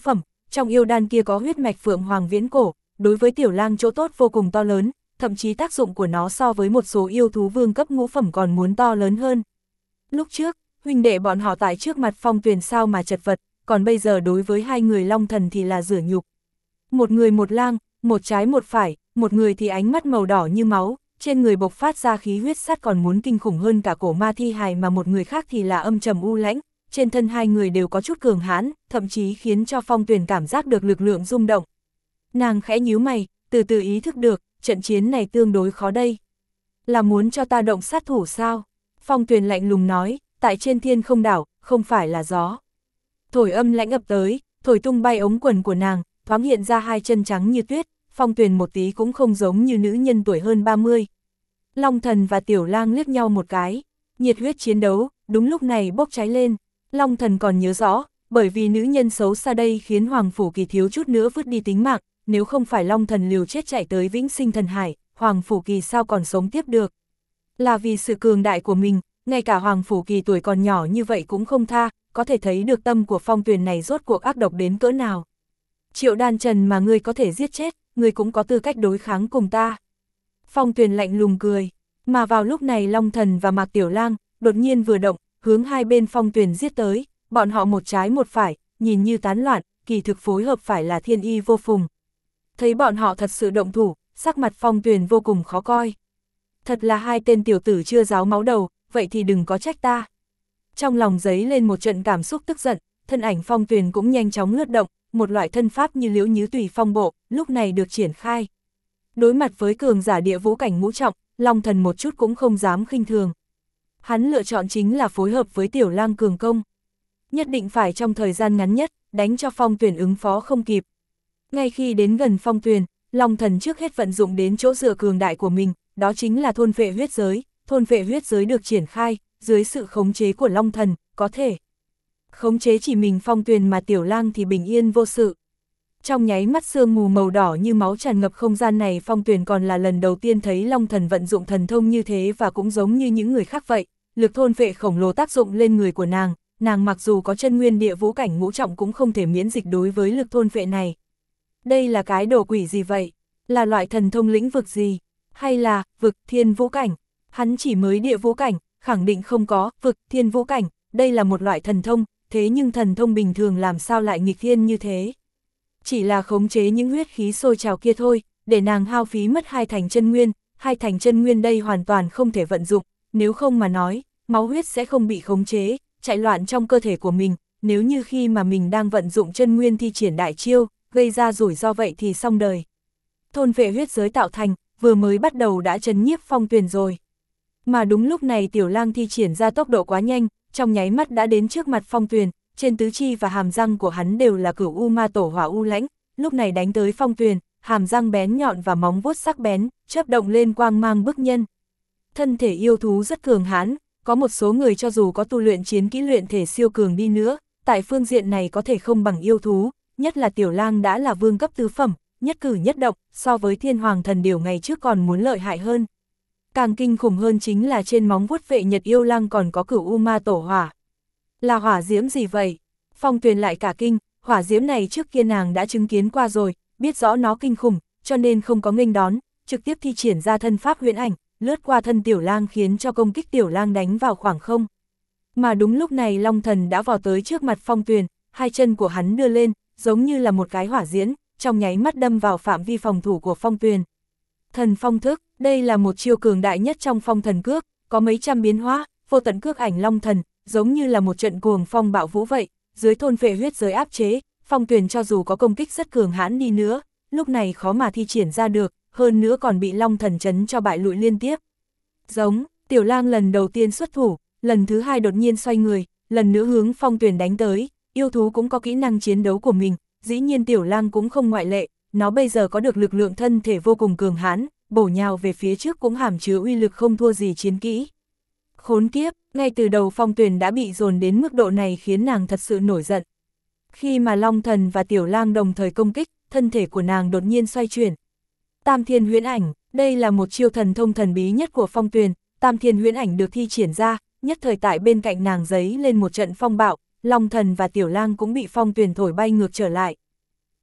trong yêu đan kia có huyết mạch phượng hoàng viễn cổ, đối với tiểu lang chỗ tốt vô cùng to lớn, thậm chí tác dụng của nó so với một số yêu thú vương cấp ngũ phẩm còn muốn to lớn hơn. Lúc trước, huynh đệ bọn họ tại trước mặt Phong Tuyền sao mà chật vật, còn bây giờ đối với hai người long thần thì là rửa nhục. Một người một lang, một trái một phải, một người thì ánh mắt màu đỏ như máu, trên người bộc phát ra khí huyết sắt còn muốn kinh khủng hơn cả cổ ma thi hài, mà một người khác thì là âm trầm u lãnh, trên thân hai người đều có chút cường hãn, thậm chí khiến cho Phong Tuyền cảm giác được lực lượng rung động. Nàng khẽ nhíu mày, từ từ ý thức được, trận chiến này tương đối khó đây. Là muốn cho ta động sát thủ sao? Phong Tuyền lạnh lùng nói, tại trên thiên không đảo, không phải là gió. Thổi âm lãnh ập tới, thổi tung bay ống quần của nàng, thoáng hiện ra hai chân trắng như tuyết, Phong Tuyền một tí cũng không giống như nữ nhân tuổi hơn ba mươi. Long Thần và Tiểu Lang liếc nhau một cái, nhiệt huyết chiến đấu, đúng lúc này bốc cháy lên. Long Thần còn nhớ rõ, bởi vì nữ nhân xấu xa đây khiến Hoàng Phủ Kỳ thiếu chút nữa vứt đi tính mạng, nếu không phải Long Thần liều chết chạy tới Vĩnh Sinh Thần Hải, Hoàng Phủ Kỳ sao còn sống tiếp được. Là vì sự cường đại của mình, ngay cả Hoàng Phủ Kỳ tuổi còn nhỏ như vậy cũng không tha, có thể thấy được tâm của Phong Tuyền này rốt cuộc ác độc đến cỡ nào. Triệu Đan Trần mà ngươi có thể giết chết, ngươi cũng có tư cách đối kháng cùng ta. Phong Tuyền lạnh lùng cười, mà vào lúc này Long Thần và Mạc Tiểu Lang đột nhiên vừa động, hướng hai bên Phong Tuyền giết tới, bọn họ một trái một phải, nhìn như tán loạn, kỳ thực phối hợp phải là thiên y vô phùng. Thấy bọn họ thật sự động thủ, sắc mặt Phong Tuyền vô cùng khó coi. Thật là hai tên tiểu tử chưa ráo máu đầu, vậy thì đừng có trách ta. Trong lòng giấy lên một trận cảm xúc tức giận, thân ảnh Phong Tuyền cũng nhanh chóng lướt động, một loại thân pháp như liễu nhứ tùy phong bộ, lúc này được triển khai. Đối mặt với cường giả địa vũ cảnh ngũ trọng, Long Thần một chút cũng không dám khinh thường. Hắn lựa chọn chính là phối hợp với Tiểu Lang cường công. Nhất định phải trong thời gian ngắn nhất, đánh cho Phong Tuyền ứng phó không kịp. Ngay khi đến gần Phong Tuyền, Long Thần trước hết vận dụng đến chỗ dựa cường đại của mình, đó chính là thôn phệ huyết giới. Thôn phệ huyết giới được triển khai, dưới sự khống chế của Long Thần, có thể khống chế chỉ mình Phong Tuyền, mà Tiểu Lang thì bình yên vô sự. Trong nháy mắt sương mù màu đỏ như máu tràn ngập không gian này, Phong Tuyền còn là lần đầu tiên thấy Long Thần vận dụng thần thông như thế, và cũng giống như những người khác vậy, lực thôn phệ khổng lồ tác dụng lên người của nàng, nàng mặc dù có chân nguyên địa vũ cảnh ngũ trọng cũng không thể miễn dịch đối với lực thôn phệ này. Đây là cái đồ quỷ gì vậy? Là loại thần thông lĩnh vực gì? Hay là vực thiên vũ cảnh? Hắn chỉ mới địa vũ cảnh, khẳng định không có vực thiên vũ cảnh, đây là một loại thần thông, thế nhưng thần thông bình thường làm sao lại nghịch thiên như thế? Chỉ là khống chế những huyết khí sôi trào kia thôi, để nàng hao phí mất hai thành chân nguyên, hai thành chân nguyên đây hoàn toàn không thể vận dụng, nếu không mà nói, máu huyết sẽ không bị khống chế, chạy loạn trong cơ thể của mình, nếu như khi mà mình đang vận dụng chân nguyên thi triển đại chiêu, gây ra rủi ro vậy thì xong đời. Thôn phệ huyết giới tạo thành, vừa mới bắt đầu đã chấn nhiếp Phong Tuyền rồi. Mà đúng lúc này Tiểu Lang thi triển ra tốc độ quá nhanh, trong nháy mắt đã đến trước mặt Phong Tuyền, trên tứ chi và hàm răng của hắn đều là cửu u ma tổ hỏa u lãnh, lúc này đánh tới Phong Tuyền, hàm răng bén nhọn và móng vuốt sắc bén, chớp động lên quang mang bức nhân. Thân thể yêu thú rất cường hãn, có một số người cho dù có tu luyện chiến kỹ luyện thể siêu cường đi nữa, tại phương diện này có thể không bằng yêu thú, nhất là Tiểu Lang đã là vương cấp tứ phẩm, nhất cử nhất động, so với Thiên Hoàng Thần Điểu ngày trước còn muốn lợi hại hơn. Càng kinh khủng hơn chính là trên móng vuốt vệ nhật yêu lang còn có cửu u ma tổ hỏa. Là hỏa diễm gì vậy? Phong Tuyền lại cả kinh, hỏa diễm này trước kia nàng đã chứng kiến qua rồi, biết rõ nó kinh khủng, cho nên không có nghênh đón, trực tiếp thi triển ra thân pháp huyễn ảnh, lướt qua thân Tiểu Lang khiến cho công kích Tiểu Lang đánh vào khoảng không. Mà đúng lúc này Long Thần đã vào tới trước mặt Phong Tuyền, hai chân của hắn đưa lên, giống như là một cái hỏa diễm, trong nháy mắt đâm vào phạm vi phòng thủ của Phong Tuyền. Thần phong thức, đây là một chiêu cường đại nhất trong phong thần cước, có mấy trăm biến hóa, vô tận cước ảnh long thần, giống như là một trận cuồng phong bạo vũ vậy, dưới thôn phệ huyết giới áp chế, Phong Tuyền cho dù có công kích rất cường hãn đi nữa, lúc này khó mà thi triển ra được, hơn nữa còn bị long thần chấn cho bại lụi liên tiếp. Giống, Tiểu Lang lần đầu tiên xuất thủ, lần thứ hai đột nhiên xoay người, lần nữa hướng Phong Tuyền đánh tới, yêu thú cũng có kỹ năng chiến đấu của mình, dĩ nhiên Tiểu Lang cũng không ngoại lệ, nó bây giờ có được lực lượng thân thể vô cùng cường hãn, bổ nhào về phía trước cũng hàm chứa uy lực không thua gì chiến kỹ. Khốn kiếp, ngay từ đầu Phong Tuyền đã bị dồn đến mức độ này khiến nàng thật sự nổi giận. Khi mà Long Thần và Tiểu Lang đồng thời công kích, thân thể của nàng đột nhiên xoay chuyển. Tam Thiên Huyễn Ảnh, đây là một chiêu thần thông thần bí nhất của Phong Tuyền, Tam Thiên Huyễn Ảnh được thi triển ra, nhất thời tại bên cạnh nàng giấy lên một trận phong bạo, Long Thần và Tiểu Lang cũng bị Phong Tuyền thổi bay ngược trở lại.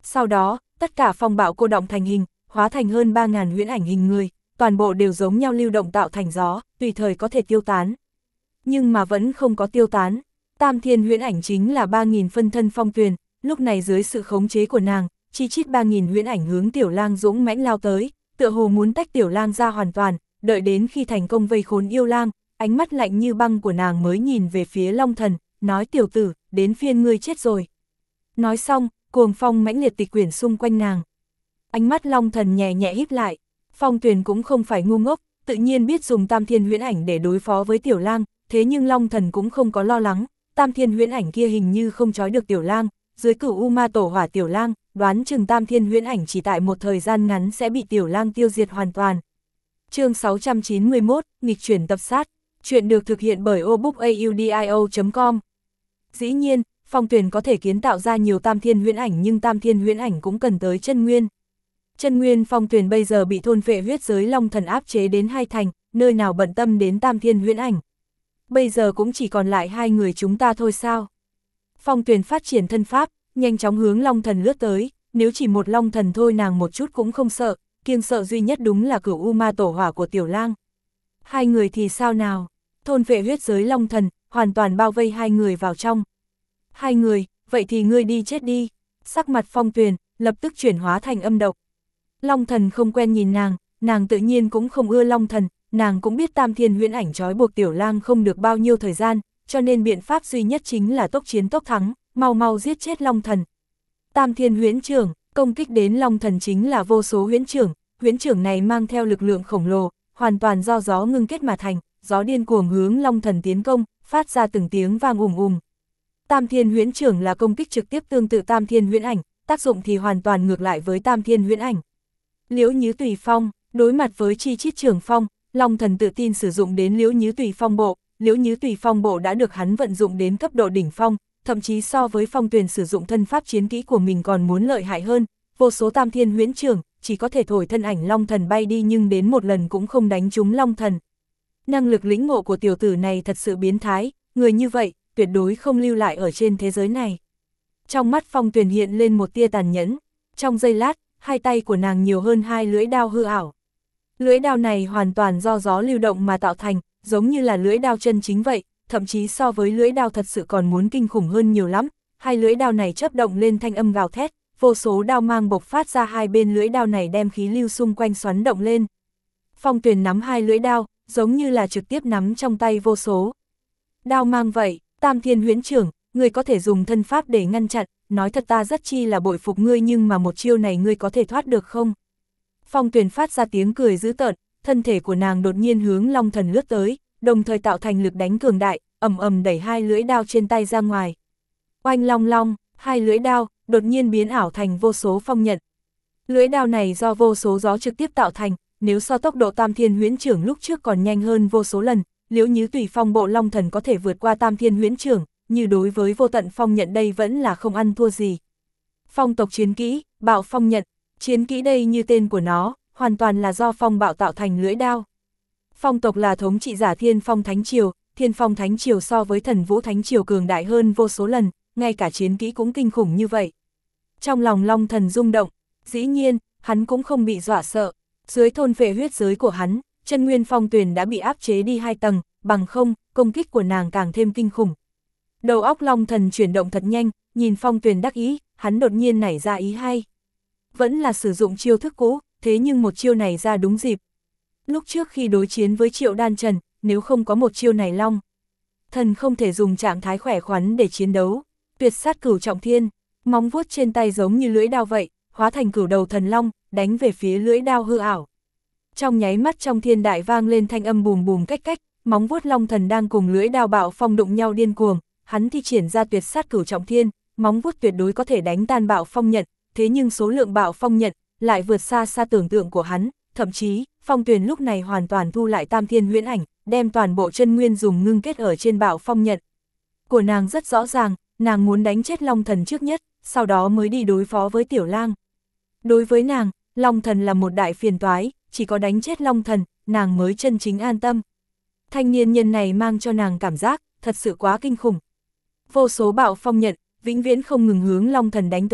Sau đó, tất cả phong bạo cô động thành hình, hóa thành hơn ba nghìn huyễn ảnh hình người, toàn bộ đều giống nhau lưu động tạo thành gió, tùy thời có thể tiêu tán. Nhưng mà vẫn không có tiêu tán. Tam thiên huyễn ảnh chính là ba nghìn phân thân Phong Tuyền, lúc này dưới sự khống chế của nàng, chi chít ba nghìn huyễn ảnh hướng Tiểu Lang dũng mãnh lao tới, tựa hồ muốn tách Tiểu Lang ra hoàn toàn, đợi đến khi thành công vây khốn yêu lang, ánh mắt lạnh như băng của nàng mới nhìn về phía Long Thần, nói tiểu tử, đến phiên ngươi chết rồi. Nói xong, cuồng phong mãnh liệt tịch quyển xung quanh nàng. Ánh mắt Long Thần nhẹ nhẹ híp lại, Phong Tuyền cũng không phải ngu ngốc, tự nhiên biết dùng tam thiên huyễn ảnh để đối phó với Tiểu Lang, thế nhưng Long Thần cũng không có lo lắng, tam thiên huyễn ảnh kia hình như không trói được Tiểu Lang, dưới cửu U Ma Tổ Hỏa Tiểu Lang, đoán chừng tam thiên huyễn ảnh chỉ tại một thời gian ngắn sẽ bị Tiểu Lang tiêu diệt hoàn toàn. Chương sáu trăm chín mươi mốt, nghịch chuyển tập sát, chuyện được thực hiện bởi obookaudio chấm com. Dĩ nhiên, Phong Tuyền có thể kiến tạo ra nhiều tam thiên huyễn ảnh nhưng tam thiên huyễn ảnh cũng cần tới chân nguyên. Chân nguyên Phong Tuyền bây giờ bị thôn phệ huyết giới Long Thần áp chế đến hai thành, nơi nào bận tâm đến tam thiên huyễn ảnh. Bây giờ cũng chỉ còn lại hai người chúng ta thôi sao? Phong Tuyền phát triển thân pháp, nhanh chóng hướng Long Thần lướt tới, nếu chỉ một Long Thần thôi nàng một chút cũng không sợ, kiêng sợ duy nhất đúng là cửu U Ma Tổ Hỏa của Tiểu Lang. Hai người thì sao nào? Thôn phệ huyết giới Long Thần, hoàn toàn bao vây hai người vào trong. Hai người, vậy thì ngươi đi chết đi. Sắc mặt Phong Tuyền, lập tức chuyển hóa thành âm độc. Long Thần không quen nhìn nàng, nàng tự nhiên cũng không ưa Long Thần, nàng cũng biết tam thiên huyễn ảnh trói buộc Tiểu Lang không được bao nhiêu thời gian, cho nên biện pháp duy nhất chính là tốc chiến tốc thắng, mau mau giết chết Long Thần. Tam thiên huyễn trưởng, công kích đến Long Thần chính là vô số huyễn trưởng, huyễn trưởng này mang theo lực lượng khổng lồ, hoàn toàn do gió ngưng kết mà thành, gió điên cuồng hướng Long Thần tiến công, phát ra từng tiếng vang ùm ùm. Tam thiên huyễn trưởng là công kích trực tiếp tương tự tam thiên huyễn ảnh, tác dụng thì hoàn toàn ngược lại với tam thiên huyễn ảnh. Liễu Nhứ Tùy Phong, đối mặt với chi chít trưởng phong, Long Thần tự tin sử dụng đến Liễu Nhứ Tùy Phong bộ, Liễu Nhứ Tùy Phong bộ đã được hắn vận dụng đến cấp độ đỉnh phong, thậm chí so với Phong Tuyền sử dụng thân pháp chiến kỹ của mình còn muốn lợi hại hơn, vô số tam thiên huyễn trưởng, chỉ có thể thổi thân ảnh Long Thần bay đi nhưng đến một lần cũng không đánh trúng Long Thần. Năng lực lĩnh ngộ của tiểu tử này thật sự biến thái, người như vậy, tuyệt đối không lưu lại ở trên thế giới này. Trong mắt Phong Tuyền hiện lên một tia tàn nhẫn, trong giây lát, hai tay của nàng nhiều hơn hai lưỡi đao hư ảo. Lưỡi đao này hoàn toàn do gió lưu động mà tạo thành, giống như là lưỡi đao chân chính vậy, thậm chí so với lưỡi đao thật sự còn muốn kinh khủng hơn nhiều lắm. Hai lưỡi đao này chớp động lên thanh âm gào thét, vô số đao mang bộc phát ra hai bên lưỡi đao này đem khí lưu xung quanh xoắn động lên. Phong Tuyền nắm hai lưỡi đao, giống như là trực tiếp nắm trong tay vô số đao mang vậy. Tam thiên huyễn trưởng, ngươi có thể dùng thân pháp để ngăn chặn, nói thật ta rất chi là bội phục ngươi nhưng mà một chiêu này ngươi có thể thoát được không? Phong Tuyền phát ra tiếng cười dữ tợn, thân thể của nàng đột nhiên hướng Long Thần lướt tới, đồng thời tạo thành lực đánh cường đại, ầm ầm đẩy hai lưỡi đao trên tay ra ngoài. Oanh long long, hai lưỡi đao đột nhiên biến ảo thành vô số phong nhận. Lưỡi đao này do vô số gió trực tiếp tạo thành, nếu so tốc độ tam thiên huyễn trưởng lúc trước còn nhanh hơn vô số lần, Liễu Nhứ Tùy Phong bộ Long Thần có thể vượt qua tam thiên huyễn trưởng, như đối với vô tận phong nhận đây vẫn là không ăn thua gì. Phong tộc chiến kỹ, bạo phong nhận, chiến kỹ đây như tên của nó, hoàn toàn là do phong bạo tạo thành lưỡi đao. Phong tộc là thống trị giả Thiên Phong Thánh Triều, Thiên Phong Thánh Triều so với Thần Vũ Thánh Triều cường đại hơn vô số lần, ngay cả chiến kỹ cũng kinh khủng như vậy. Trong lòng Long Thần rung động, dĩ nhiên, hắn cũng không bị dọa sợ, dưới thôn phệ huyết giới của hắn, chân nguyên Phong Tuyền đã bị áp chế đi hai tầng, bằng không, công kích của nàng càng thêm kinh khủng. Đầu óc Long Thần chuyển động thật nhanh, nhìn Phong Tuyền đắc ý, hắn đột nhiên nảy ra ý hay. Vẫn là sử dụng chiêu thức cũ, thế nhưng một chiêu này ra đúng dịp. Lúc trước khi đối chiến với Triệu Đan Trần, nếu không có một chiêu này Long Thần không thể dùng trạng thái khỏe khoắn để chiến đấu. Tuyệt sát cửu trọng thiên, móng vuốt trên tay giống như lưỡi đao vậy, hóa thành cửu đầu thần long, đánh về phía lưỡi đao hư ảo. Trong nháy mắt trong thiên đại vang lên thanh âm bùm bùm cách cách, móng vuốt Long Thần đang cùng lưỡi đao bạo phong đụng nhau điên cuồng, hắn thi triển ra tuyệt sát cửu trọng thiên, móng vuốt tuyệt đối có thể đánh tan bạo phong nhận, thế nhưng số lượng bạo phong nhận lại vượt xa xa tưởng tượng của hắn, thậm chí, Phong Tuyền lúc này hoàn toàn thu lại tam thiên huyễn ảnh, đem toàn bộ chân nguyên dùng ngưng kết ở trên bạo phong nhận. Của nàng rất rõ ràng, nàng muốn đánh chết Long Thần trước nhất, sau đó mới đi đối phó với Tiểu Lang. Đối với nàng, Long Thần là một đại phiền toái, chỉ có đánh chết Long Thần, nàng mới chân chính an tâm. Thanh niên nhân này mang cho nàng cảm giác, thật sự quá kinh khủng. Vô số bạo phong nhận, vĩnh viễn không ngừng hướng Long Thần đánh tới,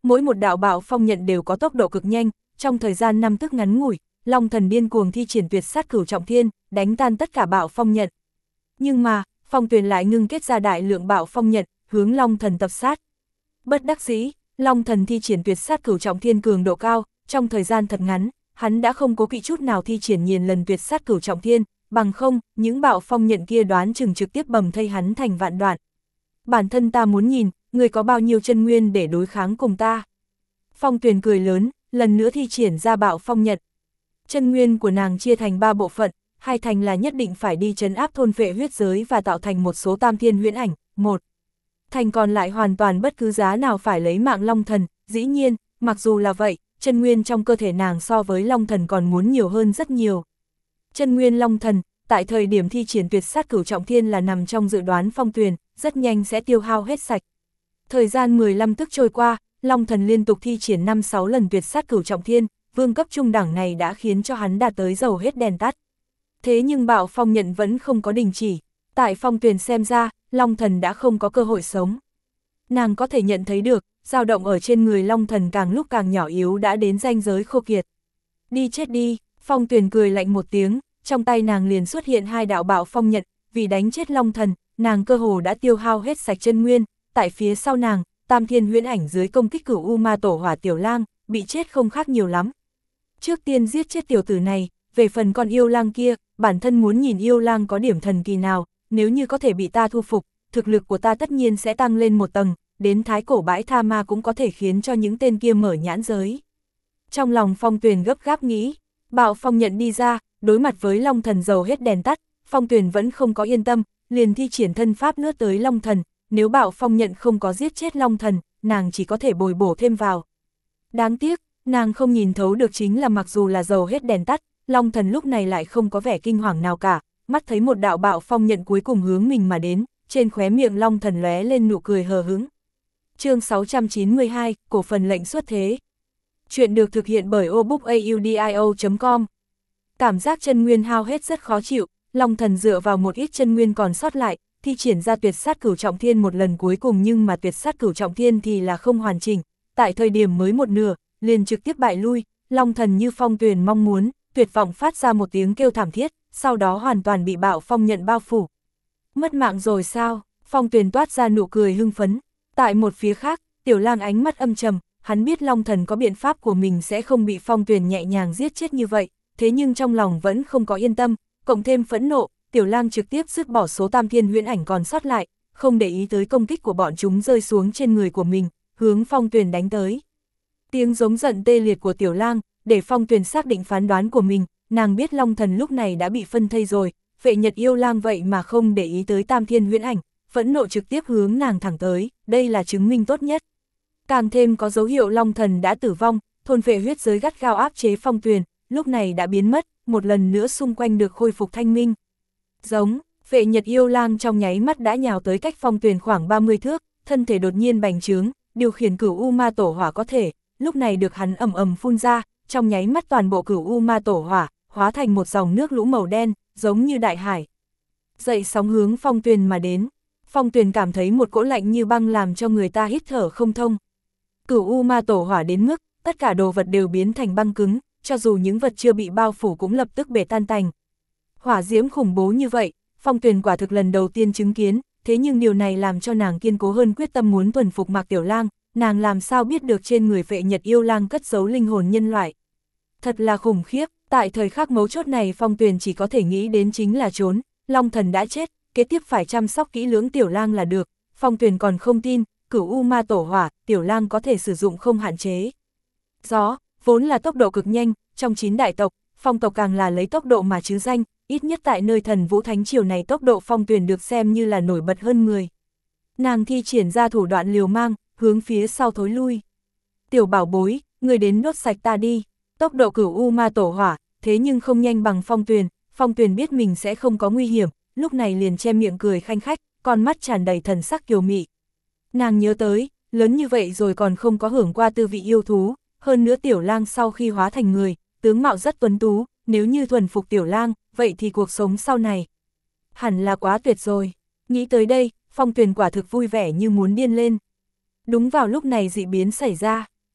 mỗi một đạo bạo phong nhận đều có tốc độ cực nhanh, trong thời gian năm tức ngắn ngủi, Long Thần điên cuồng thi triển tuyệt sát cửu trọng thiên, đánh tan tất cả bạo phong nhận. Nhưng mà, Phong Tuyền lại ngưng kết ra đại lượng bạo phong nhận, hướng Long Thần tập sát. Bất đắc dĩ, Long Thần thi triển tuyệt sát cửu trọng thiên cường độ cao, trong thời gian thật ngắn, hắn đã không cố kỵ chút nào thi triển nhiều lần tuyệt sát cửu trọng thiên, bằng không, những bạo phong nhận kia đoán chừng trực tiếp bầm thây hắn thành vạn đoạn. Bản thân ta muốn nhìn, người có bao nhiêu chân nguyên để đối kháng cùng ta. Phong Tuyền cười lớn, lần nữa thi triển ra bạo phong nhận. Chân nguyên của nàng chia thành ba bộ phận, hai thành là nhất định phải đi trấn áp thôn phệ huyết giới và tạo thành một số tam thiên huyễn ảnh, một thành còn lại hoàn toàn bất cứ giá nào phải lấy mạng Long Thần. Dĩ nhiên, mặc dù là vậy, chân nguyên trong cơ thể nàng so với Long Thần còn muốn nhiều hơn rất nhiều. Chân nguyên Long Thần, tại thời điểm thi triển tuyệt sát cửu trọng thiên là nằm trong dự đoán Phong Tuyền, rất nhanh sẽ tiêu hao hết sạch. Thời gian mười lăm tức trôi qua, Long Thần liên tục thi triển năm sáu lần tuyệt sát cửu trọng thiên, vương cấp trung đẳng này đã khiến cho hắn đạt tới dầu hết đèn tắt. Thế nhưng bạo phong nhận vẫn không có đình chỉ, tại Phong Tuyền xem ra, Long Thần đã không có cơ hội sống. Nàng có thể nhận thấy được, dao động ở trên người Long Thần càng lúc càng nhỏ yếu đã đến ranh giới khô kiệt. Đi chết đi, Phong Tuyền cười lạnh một tiếng, trong tay nàng liền xuất hiện hai đạo bạo phong nhận, vì đánh chết Long Thần, nàng cơ hồ đã tiêu hao hết sạch chân nguyên, tại phía sau nàng, tam thiên huyễn ảnh dưới công kích cửu U Ma Tổ Hỏa Tiểu Lang, bị chết không khác nhiều lắm. Trước tiên giết chết tiểu tử này, về phần con yêu lang kia, bản thân muốn nhìn yêu lang có điểm thần kỳ nào, nếu như có thể bị ta thu phục, thực lực của ta tất nhiên sẽ tăng lên một tầng, đến thái cổ bãi tha ma cũng có thể khiến cho những tên kia mở nhãn giới. Trong lòng Phong Tuyền gấp gáp nghĩ, bạo phong nhận đi ra, đối mặt với Long Thần dầu hết đèn tắt, Phong Tuyền vẫn không có yên tâm, liền thi triển thân pháp lướt tới Long Thần, nếu bạo phong nhận không có giết chết Long Thần, nàng chỉ có thể bồi bổ thêm vào. Đáng tiếc, nàng không nhìn thấu được chính là mặc dù là dầu hết đèn tắt, Long Thần lúc này lại không có vẻ kinh hoàng nào cả, mắt thấy một đạo bạo phong nhận cuối cùng hướng mình mà đến, trên khóe miệng Long Thần lóe lên nụ cười hờ hững. Chương sáu trăm chín mươi hai, cổ phần lệnh xuất thế. Chuyện được thực hiện bởi obookaudio chấm com. Cảm giác chân nguyên hao hết rất khó chịu, Long Thần dựa vào một ít chân nguyên còn sót lại, thi triển ra tuyệt sát cửu trọng thiên một lần cuối cùng, nhưng mà tuyệt sát cửu trọng thiên thì là không hoàn chỉnh, tại thời điểm mới một nửa, liền trực tiếp bại lui. Long Thần như Phong Tuyền mong muốn, tuyệt vọng phát ra một tiếng kêu thảm thiết, sau đó hoàn toàn bị bạo phong nhận bao phủ. Mất mạng rồi sao? Phong Tuyền toát ra nụ cười hưng phấn. Tại một phía khác, Tiểu Lang ánh mắt âm trầm, hắn biết Long Thần có biện pháp của mình sẽ không bị Phong Tuyền nhẹ nhàng giết chết như vậy, thế nhưng trong lòng vẫn không có yên tâm, cộng thêm phẫn nộ, Tiểu Lang trực tiếp dứt bỏ số tam thiên huyễn ảnh còn sót lại, không để ý tới công kích của bọn chúng rơi xuống trên người của mình, hướng Phong Tuyền đánh tới. Tiếng giống giận tê liệt của Tiểu Lang, để Phong Tuyền xác định phán đoán của mình, nàng biết Long Thần lúc này đã bị phân thây rồi, Vệ Nhật yêu lang vậy mà không để ý tới tam thiên huyễn ảnh, phẫn nộ trực tiếp hướng nàng thẳng tới, đây là chứng minh tốt nhất. Càng thêm có dấu hiệu Long Thần đã tử vong, thôn phệ huyết giới gắt gao áp chế Phong Tuyền, lúc này đã biến mất, một lần nữa xung quanh được khôi phục thanh minh. Giống, Vệ Nhật yêu lang trong nháy mắt đã nhào tới cách Phong Tuyền khoảng ba mươi thước, thân thể đột nhiên bành trướng, điều khiển cửu U Ma Tổ Hỏa có thể, lúc này được hắn ầm ầm phun ra, trong nháy mắt toàn bộ cửu U Ma Tổ Hỏa hóa thành một dòng nước lũ màu đen, giống như đại hải. Dậy sóng hướng Phong Tuyền mà đến. Phong Tuyền cảm thấy một cỗ lạnh như băng làm cho người ta hít thở không thông. Cửu U Ma Tổ Hỏa đến mức, tất cả đồ vật đều biến thành băng cứng, cho dù những vật chưa bị bao phủ cũng lập tức bể tan tành. Hỏa diễm khủng bố như vậy, Phong Tuyền quả thực lần đầu tiên chứng kiến, thế nhưng điều này làm cho nàng kiên cố hơn quyết tâm muốn thuần phục Mạc Tiểu Lang, nàng làm sao biết được trên người Vệ Nhật yêu lang cất giấu linh hồn nhân loại. Thật là khủng khiếp, tại thời khắc mấu chốt này Phong Tuyền chỉ có thể nghĩ đến chính là trốn, Long Thần đã chết, kế tiếp phải chăm sóc kỹ lưỡng Tiểu Lang là được. Phong Tuyền còn không tin, cửu U Ma Tổ Hỏa, Tiểu Lang có thể sử dụng không hạn chế. Gió, vốn là tốc độ cực nhanh, trong chín đại tộc, Phong tộc càng là lấy tốc độ mà chứ danh, ít nhất tại nơi Thần Vũ Thánh Triều này tốc độ Phong Tuyền được xem như là nổi bật hơn người. Nàng thi triển ra thủ đoạn liều mang, hướng phía sau thối lui. Tiểu bảo bối, người đến đốt sạch ta đi. Tốc độ cửu U Ma Tổ Hỏa, thế nhưng không nhanh bằng Phong Tuyền, Phong Tuyền biết mình sẽ không có nguy hiểm, lúc này liền che miệng cười khanh khách, con mắt tràn đầy thần sắc kiều mị. Nàng nhớ tới, lớn như vậy rồi còn không có hưởng qua tư vị yêu thú, hơn nữa Tiểu Lang sau khi hóa thành người, tướng mạo rất tuấn tú, nếu như thuần phục Tiểu Lang, vậy thì cuộc sống sau này hẳn là quá tuyệt rồi. Nghĩ tới đây, Phong Tuyền quả thực vui vẻ như muốn điên lên. Đúng vào lúc này dị biến xảy ra,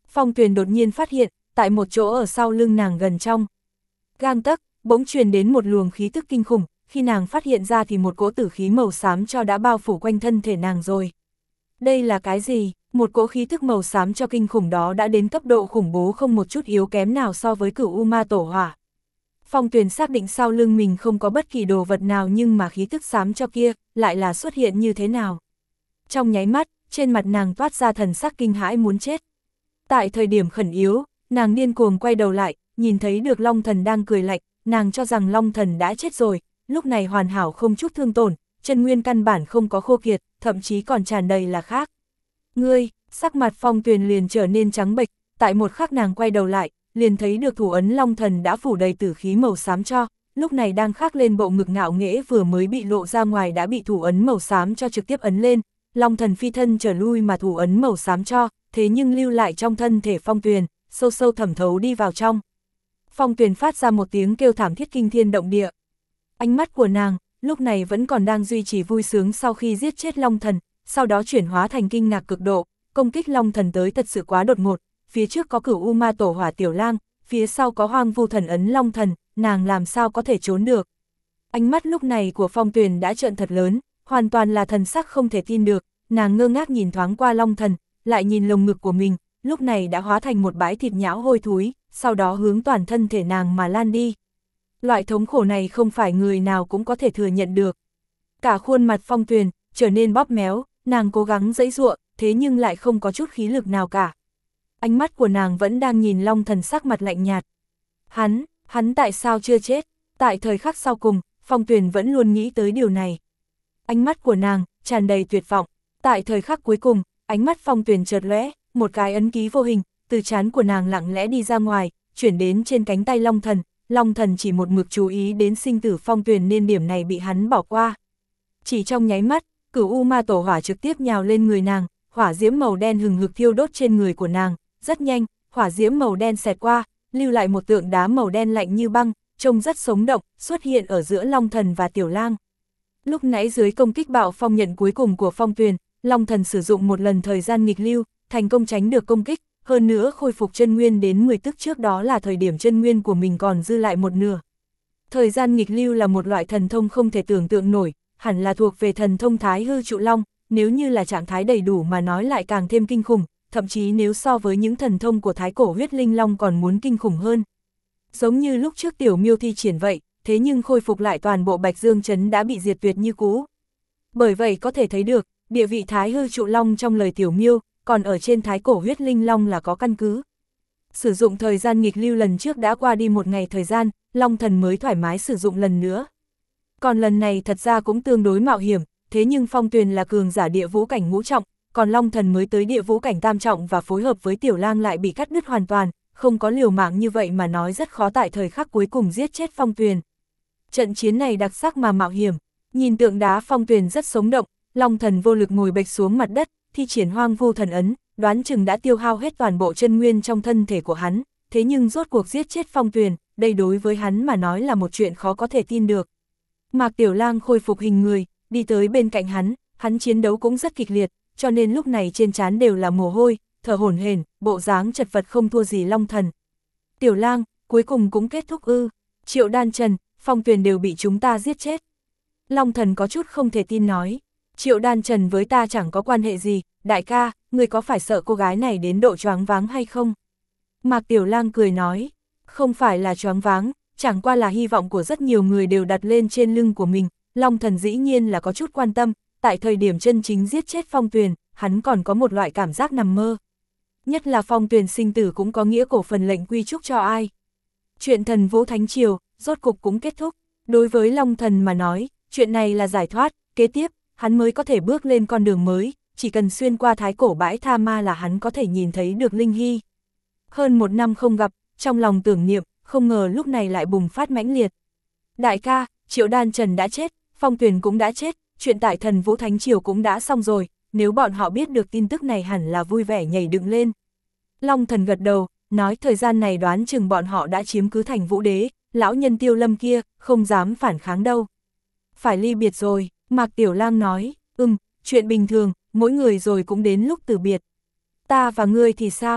Phong Tuyền đột nhiên phát hiện, tại một chỗ ở sau lưng nàng gần trong gang tấc, bỗng truyền đến một luồng khí tức kinh khủng, khi nàng phát hiện ra thì một cỗ tử khí màu xám cho đã bao phủ quanh thân thể nàng rồi. Đây là cái gì? Một cỗ khí thức màu xám cho kinh khủng đó đã đến cấp độ khủng bố không một chút yếu kém nào so với Cửu U Ma Tổ Hỏa. Phong Tuyền xác định sau lưng mình không có bất kỳ đồ vật nào, nhưng mà khí tức xám cho kia lại là xuất hiện như thế nào. Trong nháy mắt, trên mặt nàng toát ra thần sắc kinh hãi muốn chết. Tại thời điểm khẩn yếu, nàng điên cuồng quay đầu lại, nhìn thấy được Long Thần đang cười lạnh, nàng cho rằng Long Thần đã chết rồi, lúc này hoàn hảo không chút thương tổn, chân nguyên căn bản không có khô kiệt, thậm chí còn tràn đầy là khác. Ngươi, sắc mặt Phong Tuyền liền trở nên trắng bệch, tại một khắc nàng quay đầu lại, liền thấy được thủ ấn Long Thần đã phủ đầy tử khí màu xám cho, lúc này đang khắc lên bộ ngực ngạo nghễ vừa mới bị lộ ra ngoài đã bị thủ ấn màu xám cho trực tiếp ấn lên, Long Thần phi thân trở lui mà thủ ấn màu xám cho, thế nhưng lưu lại trong thân thể Phong Tuyền, sâu sâu thẩm thấu đi vào trong. Phong Tuyền phát ra một tiếng kêu thảm thiết kinh thiên động địa. Ánh mắt của nàng, lúc này vẫn còn đang duy trì vui sướng sau khi giết chết Long Thần, sau đó chuyển hóa thành kinh ngạc cực độ, công kích Long Thần tới thật sự quá đột ngột, phía trước có Cửu U Ma Tổ Hỏa Tiểu Lang, phía sau có Hoang Vu Thần ấn Long Thần, nàng làm sao có thể trốn được. Ánh mắt lúc này của Phong Tuyền đã trợn thật lớn, hoàn toàn là thần sắc không thể tin được, nàng ngơ ngác nhìn thoáng qua Long Thần, lại nhìn lồng ngực của mình, lúc này đã hóa thành một bãi thịt nhão hôi thối, sau đó hướng toàn thân thể nàng mà lan đi. Loại thống khổ này không phải người nào cũng có thể thừa nhận được. Cả khuôn mặt Phong Tuyền trở nên bóp méo, nàng cố gắng giãy giụa, thế nhưng lại không có chút khí lực nào cả. Ánh mắt của nàng vẫn đang nhìn Long Thần sắc mặt lạnh nhạt. Hắn, hắn tại sao chưa chết? Tại thời khắc sau cùng, Phong Tuyền vẫn luôn nghĩ tới điều này. Ánh mắt của nàng tràn đầy tuyệt vọng. Tại thời khắc cuối cùng, ánh mắt Phong Tuyền chợt lóe, một cái ấn ký vô hình từ trán của nàng lặng lẽ đi ra ngoài, chuyển đến trên cánh tay Long Thần. Long Thần chỉ một mực chú ý đến sinh tử Phong Tuyền nên điểm này bị hắn bỏ qua. Chỉ trong nháy mắt, Cửu U Ma Tổ Hỏa trực tiếp nhào lên người nàng, hỏa diễm màu đen hừng hực thiêu đốt trên người của nàng, rất nhanh, hỏa diễm màu đen xẹt qua, lưu lại một tượng đá màu đen lạnh như băng, trông rất sống động, xuất hiện ở giữa Long Thần và Tiểu Lang. Lúc nãy dưới công kích bạo phong nhận cuối cùng của Phong Tuyền, Long Thần sử dụng một lần thời gian nghịch lưu, thành công tránh được công kích, hơn nữa khôi phục chân nguyên đến mười tức trước đó là thời điểm chân nguyên của mình còn dư lại một nửa. Thời gian nghịch lưu là một loại thần thông không thể tưởng tượng nổi, hẳn là thuộc về thần thông Thái Hư Trụ Long, nếu như là trạng thái đầy đủ mà nói lại càng thêm kinh khủng, thậm chí nếu so với những thần thông của Thái Cổ Huyết Linh Long còn muốn kinh khủng hơn. Giống như lúc trước Tiểu Miêu thi triển vậy, thế nhưng khôi phục lại toàn bộ Bạch Dương Trấn đã bị diệt tuyệt như cũ. Bởi vậy có thể thấy được, địa vị Thái Hư Trụ Long trong lời Tiểu Miêu, còn ở trên Thái Cổ Huyết Linh Long là có căn cứ. Sử dụng thời gian nghịch lưu lần trước đã qua đi một ngày thời gian, Long Thần mới thoải mái sử dụng lần nữa. Còn lần này thật ra cũng tương đối mạo hiểm, thế nhưng Phong Tuyền là cường giả địa vũ cảnh ngũ trọng, còn Long Thần mới tới địa vũ cảnh tam trọng và phối hợp với Tiểu Lang lại bị cắt đứt hoàn toàn, không có liều mạng như vậy mà nói rất khó tại thời khắc cuối cùng giết chết Phong Tuyền. Trận chiến này đặc sắc mà mạo hiểm, nhìn tượng đá Phong Tuyền rất sống động, Long Thần vô lực ngồi bệt xuống mặt đất, thi triển Hoang Vu Thần ấn, đoán chừng đã tiêu hao hết toàn bộ chân nguyên trong thân thể của hắn, thế nhưng rốt cuộc giết chết Phong Tuyền, đây đối với hắn mà nói là một chuyện khó có thể tin được. Mạc Tiểu Lang khôi phục hình người, đi tới bên cạnh hắn, hắn chiến đấu cũng rất kịch liệt, cho nên lúc này trên trán đều là mồ hôi, thở hổn hển, bộ dáng chật vật không thua gì Long Thần. Tiểu Lang, cuối cùng cũng kết thúc ư? Triệu Đan Trần, Phong Tuyền đều bị chúng ta giết chết. Long Thần có chút không thể tin nói, Triệu Đan Trần với ta chẳng có quan hệ gì, đại ca, người có phải sợ cô gái này đến độ choáng váng hay không? Mạc Tiểu Lang cười nói, không phải là choáng váng, chẳng qua là hy vọng của rất nhiều người đều đặt lên trên lưng của mình, Long Thần dĩ nhiên là có chút quan tâm, tại thời điểm chân chính giết chết Phong Tuyền, hắn còn có một loại cảm giác nằm mơ. Nhất là Phong Tuyền sinh tử cũng có nghĩa cổ phần lệnh quy chúc cho ai. Chuyện Thần Vũ Thánh Triều, rốt cục cũng kết thúc, đối với Long Thần mà nói, chuyện này là giải thoát, kế tiếp, hắn mới có thể bước lên con đường mới, chỉ cần xuyên qua Thái Cổ bãi tha ma là hắn có thể nhìn thấy được Linh Hy. Hơn một năm không gặp, trong lòng tưởng niệm, không ngờ lúc này lại bùng phát mãnh liệt. Đại ca, Triệu Đan Trần đã chết, Phong Tuyền cũng đã chết, chuyện tại Thần Vũ Thánh Triều cũng đã xong rồi, nếu bọn họ biết được tin tức này hẳn là vui vẻ nhảy dựng lên. Long Thần gật đầu, nói thời gian này đoán chừng bọn họ đã chiếm cứ thành Vũ Đế, lão nhân Tiêu Lâm kia, không dám phản kháng đâu. Phải ly biệt rồi, Mạc Tiểu Lang nói, ừm, chuyện bình thường, mỗi người rồi cũng đến lúc từ biệt. Ta và ngươi thì sao?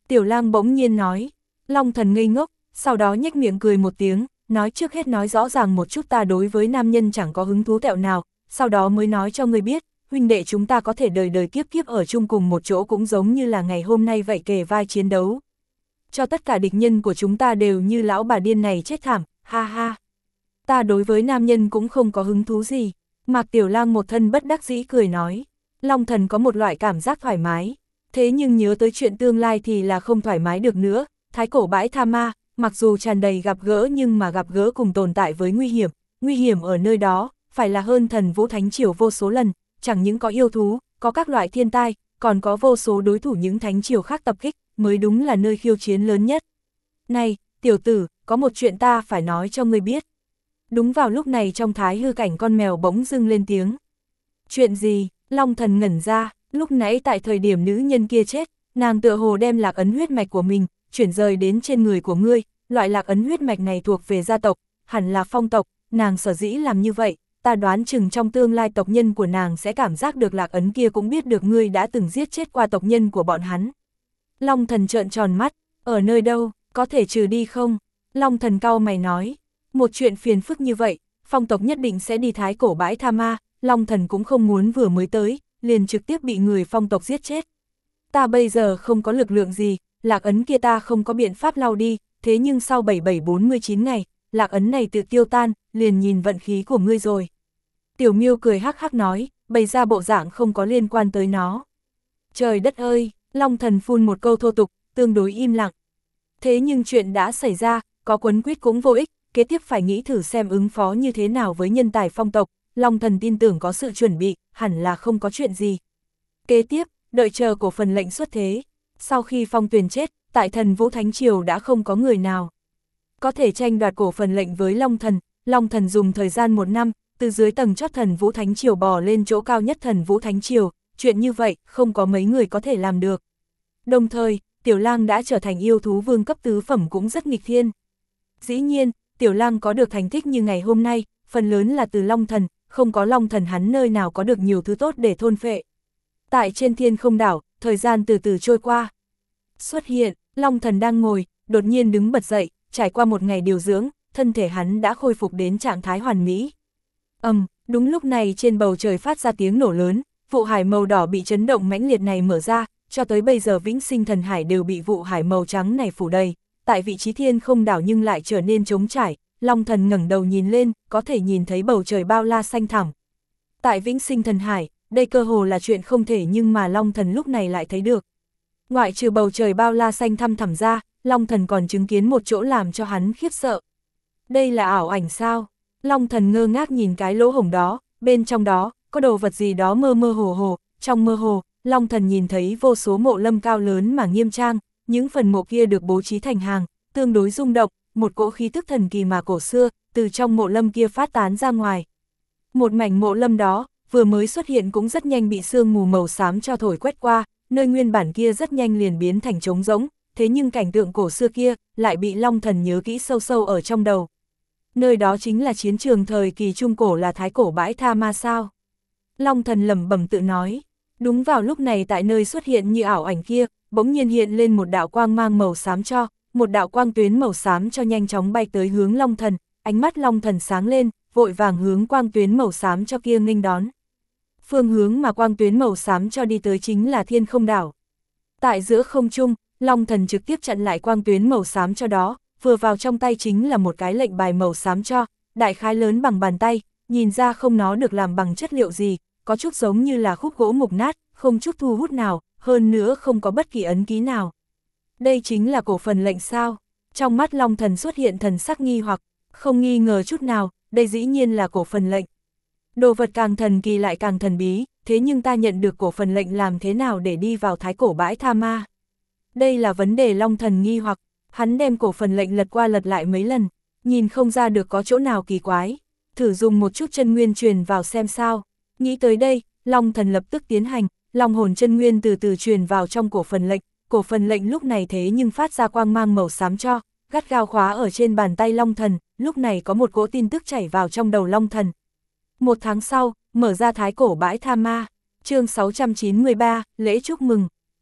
Tiểu Lang bỗng nhiên nói. Long Thần ngây ngốc, sau đó nhếch miệng cười một tiếng, nói trước hết nói rõ ràng một chút ta đối với nam nhân chẳng có hứng thú tẹo nào, sau đó mới nói cho ngươi biết, huynh đệ chúng ta có thể đời đời kiếp kiếp ở chung cùng một chỗ cũng giống như là ngày hôm nay vậy, kề vai chiến đấu. Cho tất cả địch nhân của chúng ta đều như lão bà điên này chết thảm, ha ha. Ta đối với nam nhân cũng không có hứng thú gì. Mạc Tiểu Lang một thân bất đắc dĩ cười nói. Long Thần có một loại cảm giác thoải mái, thế nhưng nhớ tới chuyện tương lai thì là không thoải mái được nữa. Thái cổ bãi tha ma, mặc dù tràn đầy gặp gỡ nhưng mà gặp gỡ cùng tồn tại với nguy hiểm, nguy hiểm ở nơi đó, phải là hơn Thần Vũ Thánh Triều vô số lần, chẳng những có yêu thú, có các loại thiên tai, còn có vô số đối thủ những thánh triều khác tập kích, mới đúng là nơi khiêu chiến lớn nhất. Này, tiểu tử, có một chuyện ta phải nói cho ngươi biết. Đúng vào lúc này trong thái hư cảnh con mèo bỗng dưng lên tiếng. Chuyện gì? Long Thần ngẩn ra, lúc nãy tại thời điểm nữ nhân kia chết, nàng tựa hồ đem lạc ấn huyết mạch của mình, chuyển rời đến trên người của ngươi, loại lạc ấn huyết mạch này thuộc về gia tộc, hẳn là phong tộc, nàng sở dĩ làm như vậy, ta đoán chừng trong tương lai tộc nhân của nàng sẽ cảm giác được lạc ấn kia cũng biết được ngươi đã từng giết chết qua tộc nhân của bọn hắn. Long Thần trợn tròn mắt, ở nơi đâu, có thể trừ đi không? Long Thần cau mày nói, một chuyện phiền phức như vậy, phong tộc nhất định sẽ đi thái cổ bãi tha ma, Long Thần cũng không muốn vừa mới tới, liền trực tiếp bị người phong tộc giết chết. Ta bây giờ không có lực lượng gì, lạc ấn kia ta không có biện pháp lau đi, thế nhưng sau bảy bảy bốn mươi chín ngày, lạc ấn này tự tiêu tan, liền nhìn vận khí của ngươi rồi. Tiểu Miêu cười hắc hắc nói, bày ra bộ dạng không có liên quan tới nó. Trời đất ơi, Long Thần phun một câu thô tục, tương đối im lặng. Thế nhưng chuyện đã xảy ra, có quấn quýt cũng vô ích, kế tiếp phải nghĩ thử xem ứng phó như thế nào với nhân tài phong tộc, Long Thần tin tưởng có sự chuẩn bị, hẳn là không có chuyện gì. Kế tiếp, đợi chờ cổ phần lệnh xuất thế. Sau khi Phong Tuyền chết, tại Thần Vũ Thánh Triều đã không có người nào có thể tranh đoạt cổ phần lệnh với Long Thần. Long Thần dùng thời gian một năm, từ dưới tầng chót Thần Vũ Thánh Triều bò lên chỗ cao nhất Thần Vũ Thánh Triều, chuyện như vậy không có mấy người có thể làm được. Đồng thời, Tiểu Lang đã trở thành yêu thú vương cấp tứ phẩm cũng rất nghịch thiên. Dĩ nhiên, Tiểu Lang có được thành tích như ngày hôm nay, phần lớn là từ Long Thần, không có Long Thần hắn nơi nào có được nhiều thứ tốt để thôn phệ. Tại trên Thiên Không đảo, thời gian từ từ trôi qua. Xuất hiện, Long Thần đang ngồi, đột nhiên đứng bật dậy, trải qua một ngày điều dưỡng, thân thể hắn đã khôi phục đến trạng thái hoàn mỹ. Ầm, um, đúng lúc này trên bầu trời phát ra tiếng nổ lớn, vụ hải màu đỏ bị chấn động mãnh liệt này mở ra, cho tới bây giờ Vĩnh Sinh Thần Hải đều bị vụ hải màu trắng này phủ đầy. Tại vị trí Thiên Không đảo nhưng lại trở nên trống trải, Long Thần ngẩng đầu nhìn lên, có thể nhìn thấy bầu trời bao la xanh thẳm. Tại Vĩnh Sinh Thần Hải, đây cơ hồ là chuyện không thể nhưng mà Long Thần lúc này lại thấy được. Ngoại trừ bầu trời bao la xanh thăm thẳm ra, Long Thần còn chứng kiến một chỗ làm cho hắn khiếp sợ. Đây là ảo ảnh sao? Long Thần ngơ ngác nhìn cái lỗ hổng đó, bên trong đó, có đồ vật gì đó mơ mơ hồ hồ, trong mơ hồ, Long Thần nhìn thấy vô số mộ lâm cao lớn mà nghiêm trang, những phần mộ kia được bố trí thành hàng, tương đối rung động, một cỗ khí tức thần kỳ mà cổ xưa, từ trong mộ lâm kia phát tán ra ngoài. Một mảnh mộ lâm đó, vừa mới xuất hiện cũng rất nhanh bị sương mù màu xám cho thổi quét qua, nơi nguyên bản kia rất nhanh liền biến thành trống rỗng, thế nhưng cảnh tượng cổ xưa kia lại bị Long Thần nhớ kỹ sâu sâu ở trong đầu. Nơi đó chính là chiến trường thời kỳ trung cổ, là thái cổ bãi tha ma sao? Long Thần lẩm bẩm tự nói. Đúng vào lúc này tại nơi xuất hiện như ảo ảnh kia, bỗng nhiên hiện lên một đạo quang mang màu xám cho, một đạo quang tuyến màu xám cho nhanh chóng bay tới hướng Long Thần, ánh mắt Long Thần sáng lên, vội vàng hướng quang tuyến màu xám cho kia nghênh đón. Phương hướng mà quang tuyến màu xám cho đi tới chính là Thiên Không đảo. Tại giữa không trung, Long Thần trực tiếp chặn lại quang tuyến màu xám cho đó, vừa vào trong tay chính là một cái lệnh bài màu xám cho, đại khái lớn bằng bàn tay, nhìn ra không nó được làm bằng chất liệu gì, có chút giống như là khúc gỗ mục nát, không chút thu hút nào, hơn nữa không có bất kỳ ấn ký nào. Đây chính là cổ phần lệnh sao? Trong mắt Long Thần xuất hiện thần sắc nghi hoặc, không nghi ngờ chút nào, đây dĩ nhiên là cổ phần lệnh. Đồ vật càng thần kỳ lại càng thần bí, thế nhưng ta nhận được cổ phần lệnh làm thế nào để đi vào thái cổ bãi tha ma? Đây là vấn đề Long Thần nghi hoặc, hắn đem cổ phần lệnh lật qua lật lại mấy lần, nhìn không ra được có chỗ nào kỳ quái, thử dùng một chút chân nguyên truyền vào xem sao. Nghĩ tới đây, Long Thần lập tức tiến hành, long hồn chân nguyên từ từ truyền vào trong cổ phần lệnh, cổ phần lệnh lúc này thế nhưng phát ra quang mang màu xám cho, gắt gao khóa ở trên bàn tay Long Thần, lúc này có một cỗ tin tức chảy vào trong đầu Long Thần. Một tháng sau, mở ra thái cổ bãi tha ma, chương sáu trăm chín mươi ba, lễ chúc mừng.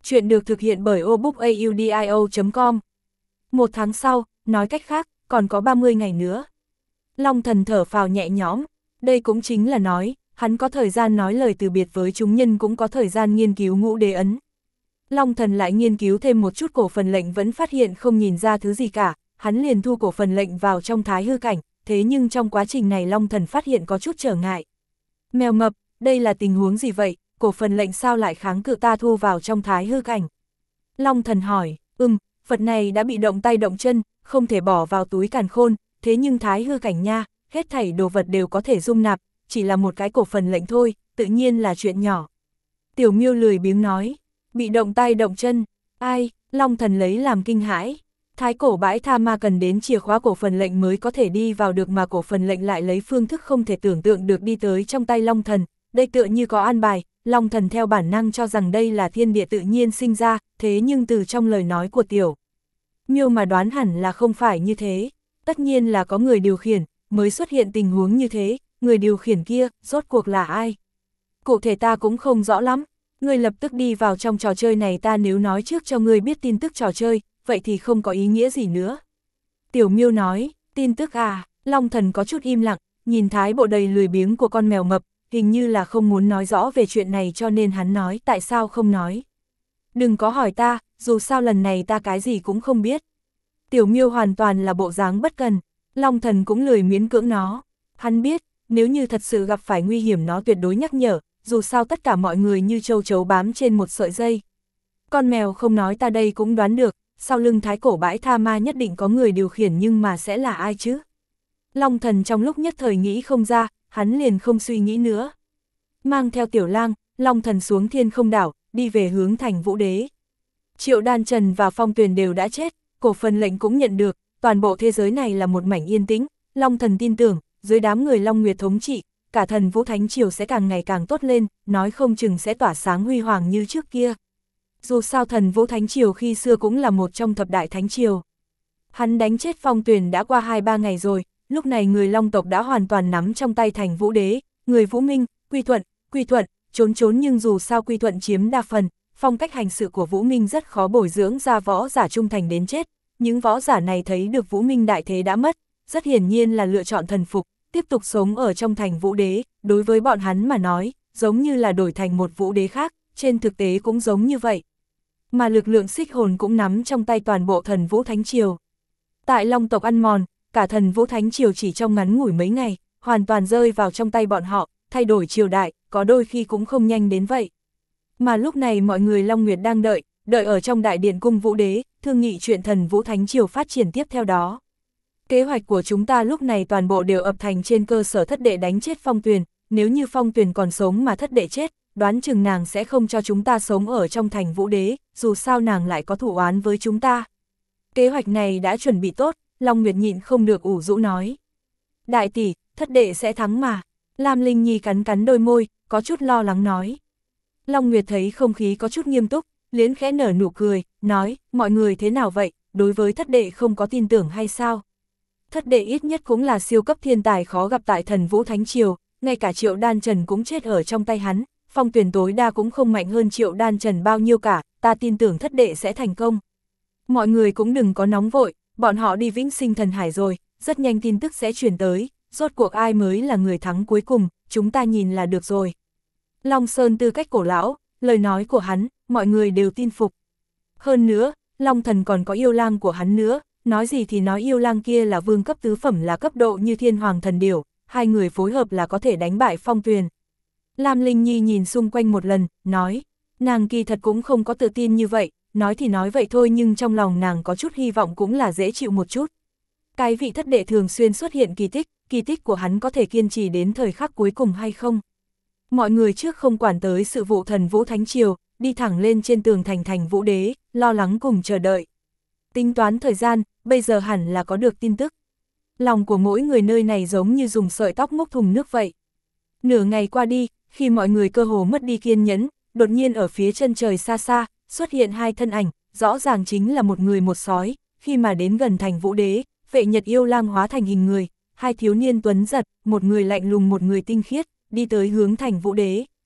Chuyện được thực hiện bởi o book audio chấm com. Một tháng sau, nói cách khác, còn có ba mươi ngày nữa. Long Thần thở phào nhẹ nhõm, đây cũng chính là nói, hắn có thời gian nói lời từ biệt với chúng nhân, cũng có thời gian nghiên cứu ngũ đế ấn. Long Thần lại nghiên cứu thêm một chút cổ phần lệnh, vẫn phát hiện không nhìn ra thứ gì cả, hắn liền thu cổ phần lệnh vào trong thái hư cảnh, thế nhưng trong quá trình này Long Thần phát hiện có chút trở ngại. Mèo mập, đây là tình huống gì vậy, cổ phần lệnh sao lại kháng cự ta thu vào trong thái hư cảnh? Long Thần hỏi, ừm, Phật này đã bị động tay động chân, không thể bỏ vào túi càn khôn, thế nhưng thái hư cảnh nha, hết thảy đồ vật đều có thể dung nạp, chỉ là một cái cổ phần lệnh thôi, tự nhiên là chuyện nhỏ. Tiểu Miêu lười biếng nói, bị động tay động chân, ai? Long Thần lấy làm kinh hãi. Thái cổ bãi tha ma cần đến chìa khóa cổ phần lệnh mới có thể đi vào được, mà cổ phần lệnh lại lấy phương thức không thể tưởng tượng được đi tới trong tay Long Thần, đây tựa như có an bài. Long Thần theo bản năng cho rằng đây là thiên địa tự nhiên sinh ra, thế nhưng từ trong lời nói của Tiểu Miêu mà đoán hẳn là không phải như thế, tất nhiên là có người điều khiển, mới xuất hiện tình huống như thế, người điều khiển kia, rốt cuộc là ai? Cụ thể ta cũng không rõ lắm, ngươi lập tức đi vào trong trò chơi này, ta nếu nói trước cho ngươi biết tin tức trò chơi, vậy thì không có ý nghĩa gì nữa. Tiểu Miêu nói, tin tức à? Long Thần có chút im lặng, nhìn thái bộ đầy lười biếng của con mèo mập, hình như là không muốn nói rõ về chuyện này, cho nên hắn nói tại sao không nói. Đừng có hỏi ta, dù sao lần này ta cái gì cũng không biết. Tiểu Miêu hoàn toàn là bộ dáng bất cần, Long Thần cũng lười miễn cưỡng nó. Hắn biết, nếu như thật sự gặp phải nguy hiểm nó tuyệt đối nhắc nhở, dù sao tất cả mọi người như châu chấu bám trên một sợi dây. Con mèo không nói ta đây cũng đoán được, sau lưng thái cổ bãi tha ma nhất định có người điều khiển, nhưng mà sẽ là ai chứ? Long Thần trong lúc nhất thời nghĩ không ra, hắn liền không suy nghĩ nữa. Mang theo Tiểu Lang, Long Thần xuống Thiên Không đảo, đi về hướng thành Vũ Đế. Triệu Đan Trần và Phong Tuyền đều đã chết, cổ phần lệnh cũng nhận được, toàn bộ thế giới này là một mảnh yên tĩnh. Long Thần tin tưởng, dưới đám người Long Nguyệt thống trị, cả thần Vũ Thánh Triều sẽ càng ngày càng tốt lên, nói không chừng sẽ tỏa sáng huy hoàng như trước kia. Dù sao thần Vũ Thánh Triều khi xưa cũng là một trong thập đại Thánh Triều. Hắn đánh chết Phong Tuyền đã qua hai ba ngày rồi, lúc này người Long tộc đã hoàn toàn nắm trong tay thành Vũ Đế, người Vũ Minh, Quy Thuận, Quy Thuận, trốn trốn nhưng dù sao Quy Thuận chiếm đa phần, phong cách hành sự của Vũ Minh rất khó bồi dưỡng ra võ giả trung thành đến chết. Những võ giả này thấy được Vũ Minh đại thế đã mất, rất hiển nhiên là lựa chọn thần phục, tiếp tục sống ở trong thành Vũ Đế, đối với bọn hắn mà nói, giống như là đổi thành một Vũ Đế khác, trên thực tế cũng giống như vậy. Mà lực lượng xích hồn cũng nắm trong tay toàn bộ thần Vũ Thánh Triều. Tại Long tộc ăn mòn, cả thần Vũ Thánh Triều chỉ trong ngắn ngủi mấy ngày, hoàn toàn rơi vào trong tay bọn họ, thay đổi triều đại, có đôi khi cũng không nhanh đến vậy. Mà lúc này mọi người Long Nguyệt đang đợi, đợi ở trong đại điện cung Vũ Đế, thương nghị chuyện thần Vũ Thánh Triều phát triển tiếp theo đó. Kế hoạch của chúng ta lúc này toàn bộ đều ập thành trên cơ sở thất đệ đánh chết Phong Tuyền, nếu như Phong Tuyền còn sống mà thất đệ chết, đoán chừng nàng sẽ không cho chúng ta sống ở trong thành Vũ Đế, dù sao nàng lại có thù oán với chúng ta. Kế hoạch này đã chuẩn bị tốt, Long Nguyệt nhịn không được ủ rũ nói. Đại tỷ, thất đệ sẽ thắng mà. Lam Linh Nhi cắn cắn đôi môi, có chút lo lắng nói. Long Nguyệt thấy không khí có chút nghiêm túc, liến khẽ nở nụ cười, nói, mọi người thế nào vậy, đối với thất đệ không có tin tưởng hay sao? Thất đệ ít nhất cũng là siêu cấp thiên tài khó gặp tại thần Vũ Thánh Triều, ngay cả Triệu Đan Trần cũng chết ở trong tay hắn, Phong Tuyền tối đa cũng không mạnh hơn Triệu Đan Trần bao nhiêu cả, ta tin tưởng thất đệ sẽ thành công. Mọi người cũng đừng có nóng vội, bọn họ đi Vĩnh Sinh Thần Hải rồi, rất nhanh tin tức sẽ truyền tới, rốt cuộc ai mới là người thắng cuối cùng, chúng ta nhìn là được rồi. Long Sơn tư cách cổ lão, lời nói của hắn, mọi người đều tin phục. Hơn nữa, Long Thần còn có yêu lang của hắn nữa, nói gì thì nói yêu lang kia là vương cấp tứ phẩm, là cấp độ như thiên hoàng thần điểu, hai người phối hợp là có thể đánh bại Phong Tuyền. Lam Linh Nhi nhìn xung quanh một lần, nói, nàng kỳ thật cũng không có tự tin như vậy, nói thì nói vậy thôi nhưng trong lòng nàng có chút hy vọng cũng là dễ chịu một chút. Cái vị thất đệ thường xuyên xuất hiện kỳ tích, kỳ tích của hắn có thể kiên trì đến thời khắc cuối cùng hay không? Mọi người trước không quản tới sự vụ thần Vũ Thánh Triều, đi thẳng lên trên tường thành thành Vũ Đế, lo lắng cùng chờ đợi. Tính toán thời gian, bây giờ hẳn là có được tin tức. Lòng của mỗi người nơi này giống như dùng sợi tóc múc thùng nước vậy. Nửa ngày qua đi, khi mọi người cơ hồ mất đi kiên nhẫn, đột nhiên ở phía chân trời xa xa, xuất hiện hai thân ảnh, rõ ràng chính là một người một sói. Khi mà đến gần thành Vũ Đế, Vệ Nhật yêu lang hóa thành hình người, hai thiếu niên tuấn giật, một người lạnh lùng một người tinh khiết, đi tới hướng thành Vũ Đế.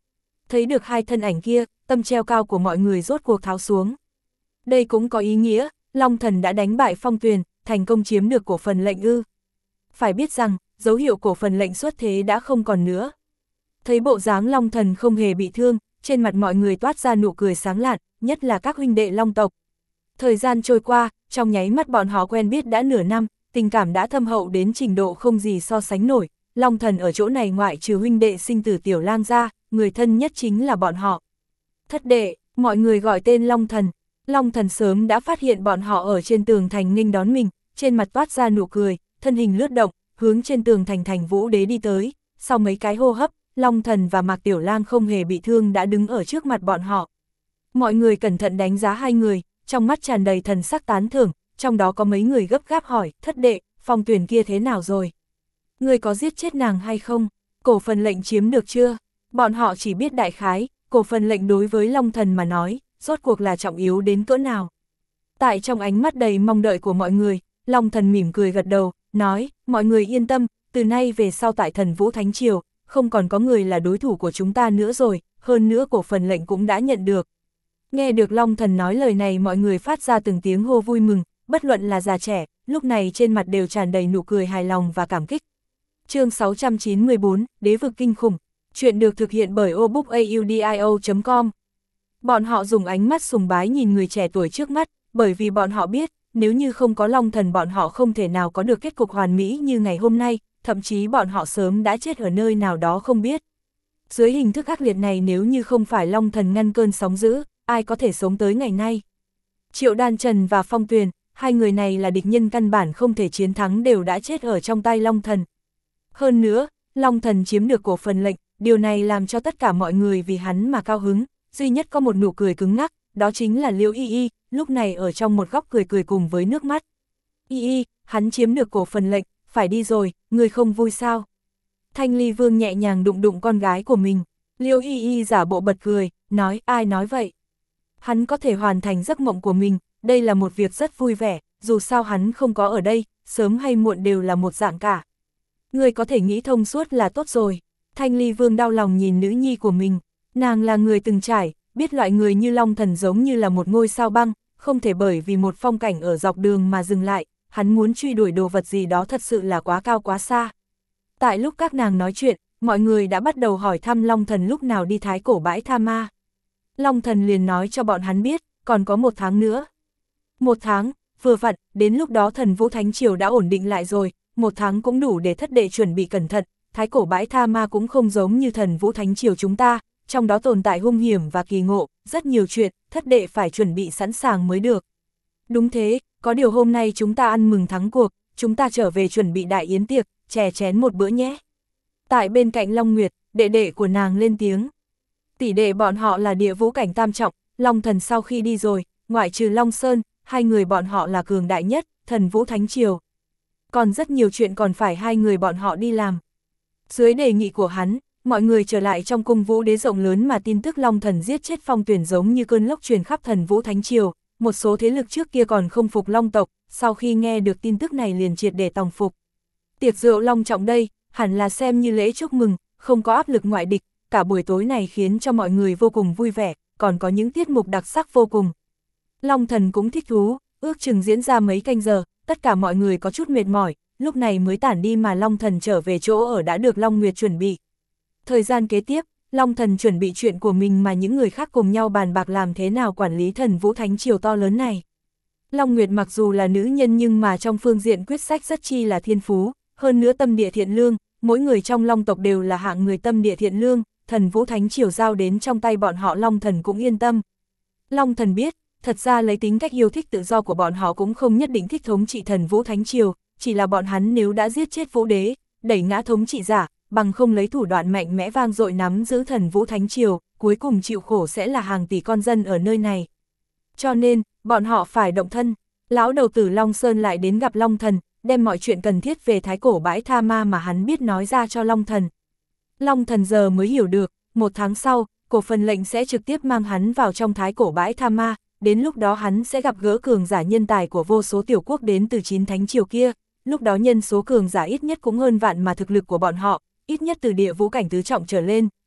Thấy được hai thân ảnh kia, tâm treo cao của mọi người rốt cuộc tháo xuống. Đây cũng có ý nghĩa, Long Thần đã đánh bại Phong Tuyền, thành công chiếm được cổ phần lệnh ư. Phải biết rằng, dấu hiệu cổ phần lệnh xuất thế đã không còn nữa. Thấy bộ dáng Long Thần không hề bị thương, trên mặt mọi người toát ra nụ cười sáng lạn, nhất là các huynh đệ Long tộc. Thời gian trôi qua, trong nháy mắt bọn họ quen biết đã nửa năm, tình cảm đã thâm hậu đến trình độ không gì so sánh nổi. Long Thần ở chỗ này ngoại trừ huynh đệ sinh tử Tiểu Lang ra, người thân nhất chính là bọn họ. Thất đệ, mọi người gọi tên Long Thần. Long Thần sớm đã phát hiện bọn họ ở trên tường thành nghênh đón mình, trên mặt toát ra nụ cười, thân hình lướt động, hướng trên tường thành thành Vũ Đế đi tới. Sau mấy cái hô hấp, Long Thần và Mạc Tiểu Lang không hề bị thương đã đứng ở trước mặt bọn họ. Mọi người cẩn thận đánh giá hai người, trong mắt tràn đầy thần sắc tán thưởng, trong đó có mấy người gấp gáp hỏi, thất đệ, Phong Tuyền kia thế nào rồi? Người có giết chết nàng hay không? Cổ phần lệnh chiếm được chưa? Bọn họ chỉ biết đại khái, cổ phần lệnh đối với Long Thần mà nói, rốt cuộc là trọng yếu đến cỡ nào. Tại trong ánh mắt đầy mong đợi của mọi người, Long Thần mỉm cười gật đầu, nói, mọi người yên tâm, từ nay về sau tại Thần Vũ Thánh Triều, không còn có người là đối thủ của chúng ta nữa rồi, hơn nữa cổ phần lệnh cũng đã nhận được. Nghe được Long Thần nói lời này mọi người phát ra từng tiếng hô vui mừng, bất luận là già trẻ, lúc này trên mặt đều tràn đầy nụ cười hài lòng và cảm kích. Chương sáu trăm chín mươi tư, Đế vực kinh khủng. Chuyện được thực hiện bởi obookaudio chấm com. Bọn họ dùng ánh mắt sùng bái nhìn người trẻ tuổi trước mắt, bởi vì bọn họ biết, nếu như không có Long Thần bọn họ không thể nào có được kết cục hoàn mỹ như ngày hôm nay, thậm chí bọn họ sớm đã chết ở nơi nào đó không biết. Dưới hình thức ác liệt này nếu như không phải Long Thần ngăn cơn sóng dữ, ai có thể sống tới ngày nay. Triệu Đan Trần và Phong Tuyền, hai người này là địch nhân căn bản không thể chiến thắng đều đã chết ở trong tay Long Thần. Hơn nữa, Long Thần chiếm được cổ phần lệnh, điều này làm cho tất cả mọi người vì hắn mà cao hứng, duy nhất có một nụ cười cứng ngắc, đó chính là Liễu Y Y, lúc này ở trong một góc cười cười cùng với nước mắt. Y Y, hắn chiếm được cổ phần lệnh, phải đi rồi, người không vui sao? Thanh Ly Vương nhẹ nhàng đụng đụng con gái của mình, Liễu Y Y giả bộ bật cười, nói, ai nói vậy? Hắn có thể hoàn thành giấc mộng của mình, đây là một việc rất vui vẻ, dù sao hắn không có ở đây, sớm hay muộn đều là một dạng cả. Người có thể nghĩ thông suốt là tốt rồi. Thanh Ly Vương đau lòng nhìn nữ nhi của mình, nàng là người từng trải, biết loại người như Long Thần giống như là một ngôi sao băng, không thể bởi vì một phong cảnh ở dọc đường mà dừng lại, hắn muốn truy đuổi đồ vật gì đó thật sự là quá cao quá xa. Tại lúc các nàng nói chuyện, mọi người đã bắt đầu hỏi thăm Long Thần lúc nào đi Thái Cổ Bãi Tha Ma. Long Thần liền nói cho bọn hắn biết, còn có một tháng nữa. Một tháng, vừa vặn, đến lúc đó Thần Vũ Thánh Triều đã ổn định lại rồi, một tháng cũng đủ để thất đệ chuẩn bị cẩn thận. Thái Cổ Bãi Tha Ma cũng không giống như Thần Vũ Thánh Triều chúng ta, trong đó tồn tại hung hiểm và kỳ ngộ, rất nhiều chuyện, thất đệ phải chuẩn bị sẵn sàng mới được. Đúng thế, có điều hôm nay chúng ta ăn mừng thắng cuộc, chúng ta trở về chuẩn bị đại yến tiệc, chè chén một bữa nhé. Tại bên cạnh Long Nguyệt, đệ đệ của nàng lên tiếng. Tỷ đệ bọn họ là địa vũ cảnh tam trọng, Long Thần sau khi đi rồi, ngoại trừ Long Sơn, hai người bọn họ là cường đại nhất, Thần Vũ Thánh Triều. Còn rất nhiều chuyện còn phải hai người bọn họ đi làm. Dưới đề nghị của hắn, mọi người trở lại trong cung Vũ Đế rộng lớn mà tin tức Long Thần giết chết Phong Tuyền giống như cơn lốc truyền khắp Thần Vũ Thánh Triều, một số thế lực trước kia còn không phục Long tộc, sau khi nghe được tin tức này liền triệt để tòng phục. Tiệc rượu long trọng đây, hẳn là xem như lễ chúc mừng, không có áp lực ngoại địch, cả buổi tối này khiến cho mọi người vô cùng vui vẻ, còn có những tiết mục đặc sắc vô cùng. Long Thần cũng thích thú, ước chừng diễn ra mấy canh giờ, tất cả mọi người có chút mệt mỏi, lúc này mới tản đi mà Long Thần trở về chỗ ở đã được Long Nguyệt chuẩn bị. Thời gian kế tiếp, Long Thần chuẩn bị chuyện của mình mà những người khác cùng nhau bàn bạc làm thế nào quản lý Thần Vũ Thánh Triều to lớn này. Long Nguyệt mặc dù là nữ nhân nhưng mà trong phương diện quyết sách rất chi là thiên phú, hơn nữa tâm địa thiện lương, mỗi người trong Long tộc đều là hạng người tâm địa thiện lương, Thần Vũ Thánh Triều giao đến trong tay bọn họ Long Thần cũng yên tâm. Long Thần biết, thật ra lấy tính cách yêu thích tự do của bọn họ cũng không nhất định thích thống trị Thần Vũ Thánh Triều, chỉ là bọn hắn nếu đã giết chết Vũ Đế, đẩy ngã thống trị giả, bằng không lấy thủ đoạn mạnh mẽ vang dội nắm giữ Thần Vũ Thánh Triều, cuối cùng chịu khổ sẽ là hàng tỷ con dân ở nơi này. Cho nên, bọn họ phải động thân. Lão đầu tử Long Sơn lại đến gặp Long Thần, đem mọi chuyện cần thiết về Thái Cổ Bãi Tha Ma mà hắn biết nói ra cho Long Thần. Long Thần giờ mới hiểu được, một tháng sau, cổ phần lệnh sẽ trực tiếp mang hắn vào trong Thái Cổ Bãi Tha Ma, đến lúc đó hắn sẽ gặp gỡ cường giả nhân tài của vô số tiểu quốc đến từ chín thánh triều kia, lúc đó nhân số cường giả ít nhất cũng hơn vạn mà thực lực của bọn họ, ít nhất từ địa vũ cảnh tứ trọng trở lên,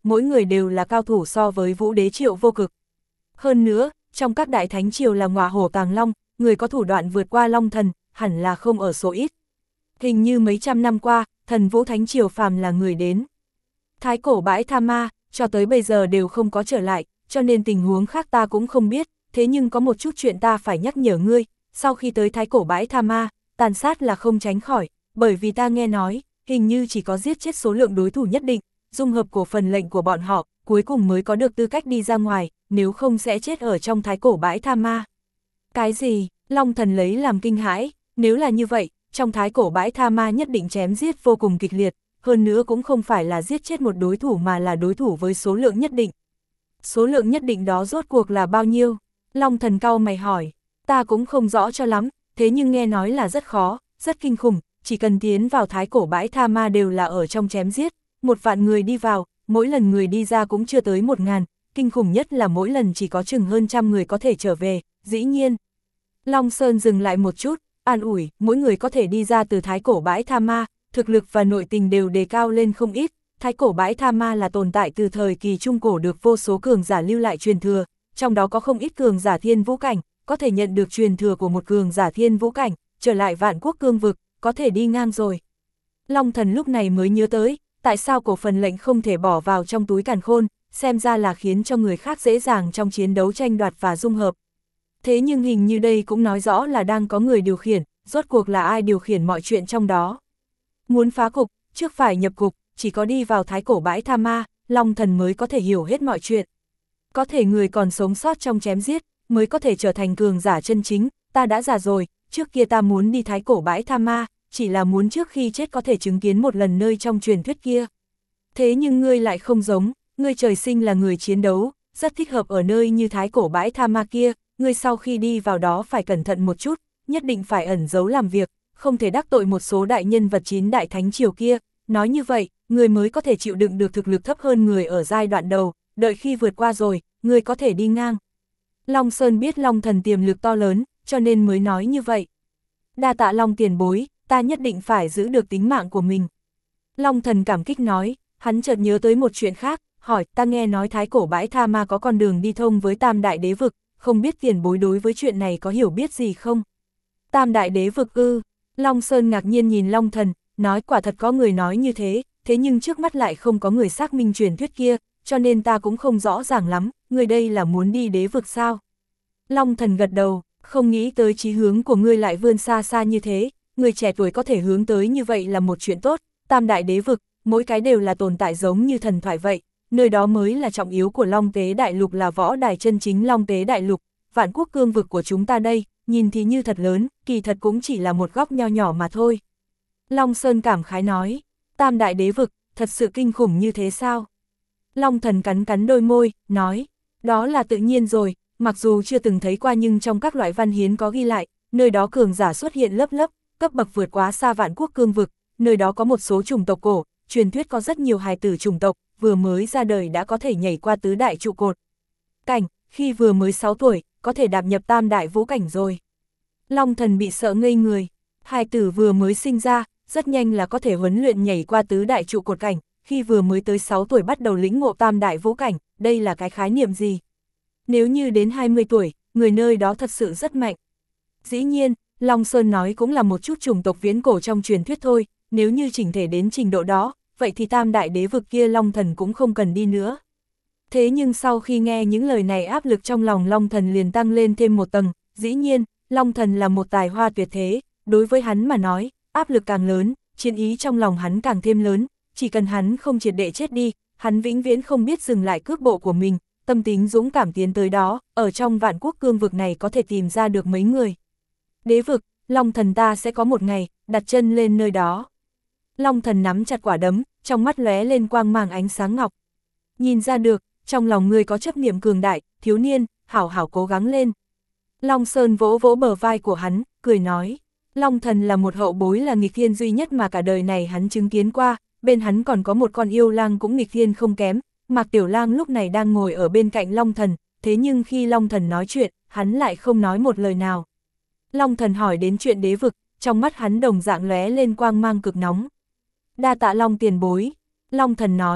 mỗi người đều là cao thủ so với Vũ Đế Triệu Vô Cực. Hơn nữa, trong các đại thánh triều là ngọa hổ tàng long, người có thủ đoạn vượt qua long thần, hẳn là không ở số ít. Hình như mấy trăm năm qua, thần Vũ Thánh Triều phàm là người đến. Thái cổ bãi Tha Ma, cho tới bây giờ đều không có trở lại, cho nên tình huống khác ta cũng không biết, thế nhưng có một chút chuyện ta phải nhắc nhở ngươi, sau khi tới thái cổ bãi Tha Ma, tàn sát là không tránh khỏi, bởi vì ta nghe nói, hình như chỉ có giết chết số lượng đối thủ nhất định, dung hợp cổ phần lệnh của bọn họ, cuối cùng mới có được tư cách đi ra ngoài, nếu không sẽ chết ở trong thái cổ bãi Tha Ma. Cái gì? Long thần lấy làm kinh hãi, nếu là như vậy, trong thái cổ bãi Tha Ma nhất định chém giết vô cùng kịch liệt, hơn nữa cũng không phải là giết chết một đối thủ mà là đối thủ với số lượng nhất định. Số lượng nhất định đó rốt cuộc là bao nhiêu? Long thần cau mày hỏi, ta cũng không rõ cho lắm, thế nhưng nghe nói là rất khó, rất kinh khủng, chỉ cần tiến vào thái cổ bãi Tha Ma đều là ở trong chém giết, một vạn người đi vào, mỗi lần người đi ra cũng chưa tới một ngàn, kinh khủng nhất là mỗi lần chỉ có chừng hơn trăm người có thể trở về, dĩ nhiên. Long Sơn dừng lại một chút, an ủi, mỗi người có thể đi ra từ thái cổ bãi Tha Ma, thực lực và nội tình đều đề cao lên không ít, thái cổ bãi Tha Ma là tồn tại từ thời kỳ trung cổ được vô số cường giả lưu lại truyền thừa, trong đó có không ít cường giả thiên vũ cảnh, có thể nhận được truyền thừa của một cường giả thiên vũ cảnh, trở lại vạn quốc cương vực, có thể đi ngang rồi. Long thần lúc này mới nhớ tới, tại sao cổ phần lệnh không thể bỏ vào trong túi càn khôn, xem ra là khiến cho người khác dễ dàng trong chiến đấu tranh đoạt và dung hợp. Thế nhưng hình như đây cũng nói rõ là đang có người điều khiển, rốt cuộc là ai điều khiển mọi chuyện trong đó. Muốn phá cục, trước phải nhập cục, chỉ có đi vào thái cổ bãi Tha Ma, Long thần mới có thể hiểu hết mọi chuyện. Có thể người còn sống sót trong chém giết, mới có thể trở thành cường giả chân chính, ta đã già rồi, trước kia ta muốn đi thái cổ bãi Tha Ma, chỉ là muốn trước khi chết có thể chứng kiến một lần nơi trong truyền thuyết kia. Thế nhưng ngươi lại không giống, ngươi trời sinh là người chiến đấu, rất thích hợp ở nơi như thái cổ bãi Tha Ma kia, ngươi sau khi đi vào đó phải cẩn thận một chút, nhất định phải ẩn giấu làm việc, không thể đắc tội một số đại nhân vật chín đại thánh triều kia, nói như vậy, ngươi mới có thể chịu đựng được thực lực thấp hơn người ở giai đoạn đầu, đợi khi vượt qua rồi, ngươi có thể đi ngang. Long Sơn biết Long thần tiềm lực to lớn, cho nên mới nói như vậy. Đa tạ Long tiền bối, ta nhất định phải giữ được tính mạng của mình. Long thần cảm kích nói, hắn chợt nhớ tới một chuyện khác, hỏi, ta nghe nói thái cổ bãi Tha Ma có con đường đi thông với Tam Đại Đế Vực, không biết tiền bối đối với chuyện này có hiểu biết gì không? Tam Đại Đế Vực ư? Long Sơn ngạc nhiên nhìn Long thần, nói quả thật có người nói như thế, thế nhưng trước mắt lại không có người xác minh truyền thuyết kia, cho nên ta cũng không rõ ràng lắm, người đây là muốn đi đế vực sao? Long thần gật đầu, không nghĩ tới chí hướng của ngươi lại vươn xa xa như thế, người trẻ tuổi có thể hướng tới như vậy là một chuyện tốt, Tam Đại Đế Vực, mỗi cái đều là tồn tại giống như thần thoại vậy, nơi đó mới là trọng yếu của Long Tế Đại Lục, là võ đài chân chính Long Tế Đại Lục, vạn quốc cương vực của chúng ta đây, nhìn thì như thật lớn, kỳ thật cũng chỉ là một góc nho nhỏ mà thôi. Long Sơn cảm khái nói, Tam Đại Đế Vực, thật sự kinh khủng như thế sao? Long thần cắn cắn đôi môi, nói, đó là tự nhiên rồi, mặc dù chưa từng thấy qua nhưng trong các loại văn hiến có ghi lại, nơi đó cường giả xuất hiện lớp lớp, cấp bậc vượt quá xa vạn quốc cương vực, nơi đó có một số chủng tộc cổ, truyền thuyết có rất nhiều hài tử chủng tộc, vừa mới ra đời đã có thể nhảy qua tứ đại trụ cột cảnh, khi vừa mới sáu tuổi, có thể đạp nhập tam đại vũ cảnh rồi. Long thần bị sợ ngây người, hài tử vừa mới sinh ra, rất nhanh là có thể huấn luyện nhảy qua tứ đại trụ cột cảnh, khi vừa mới tới sáu tuổi bắt đầu lĩnh ngộ tam đại vũ cảnh, đây là cái khái niệm gì? Nếu như đến hai mươi tuổi, người nơi đó thật sự rất mạnh. Dĩ nhiên, Long Sơn nói cũng là một chút chủng tộc viễn cổ trong truyền thuyết thôi, nếu như chỉnh thể đến trình độ đó, vậy thì tam đại đế vực kia Long thần cũng không cần đi nữa. Thế nhưng sau khi nghe những lời này, áp lực trong lòng Long thần liền tăng lên thêm một tầng, dĩ nhiên, Long thần là một tài hoa tuyệt thế, đối với hắn mà nói, áp lực càng lớn, chiến ý trong lòng hắn càng thêm lớn, chỉ cần hắn không triệt để chết đi, hắn vĩnh viễn không biết dừng lại cước bộ của mình, tâm tính dũng cảm tiến tới đó, ở trong vạn quốc cương vực này có thể tìm ra được mấy người. Đế vực, Long thần ta sẽ có một ngày, đặt chân lên nơi đó. Long thần nắm chặt quả đấm, trong mắt lóe lên quang mang ánh sáng ngọc. Nhìn ra được, trong lòng ngươi có chấp niệm cường đại, thiếu niên, hảo hảo cố gắng lên. Long Sơn vỗ vỗ bờ vai của hắn, cười nói, Long thần là một hậu bối, là nghịch thiên duy nhất mà cả đời này hắn chứng kiến qua, bên hắn còn có một con yêu lang cũng nghịch thiên không kém. Mạc Tiểu Lang lúc này đang ngồi ở bên cạnh Long thần, thế nhưng khi Long thần nói chuyện, hắn lại không nói một lời nào. Long thần hỏi đến chuyện đế vực, trong mắt hắn đồng dạng lóe lên quang mang cực nóng. Đa tạ Long tiền bối, Long thần nói,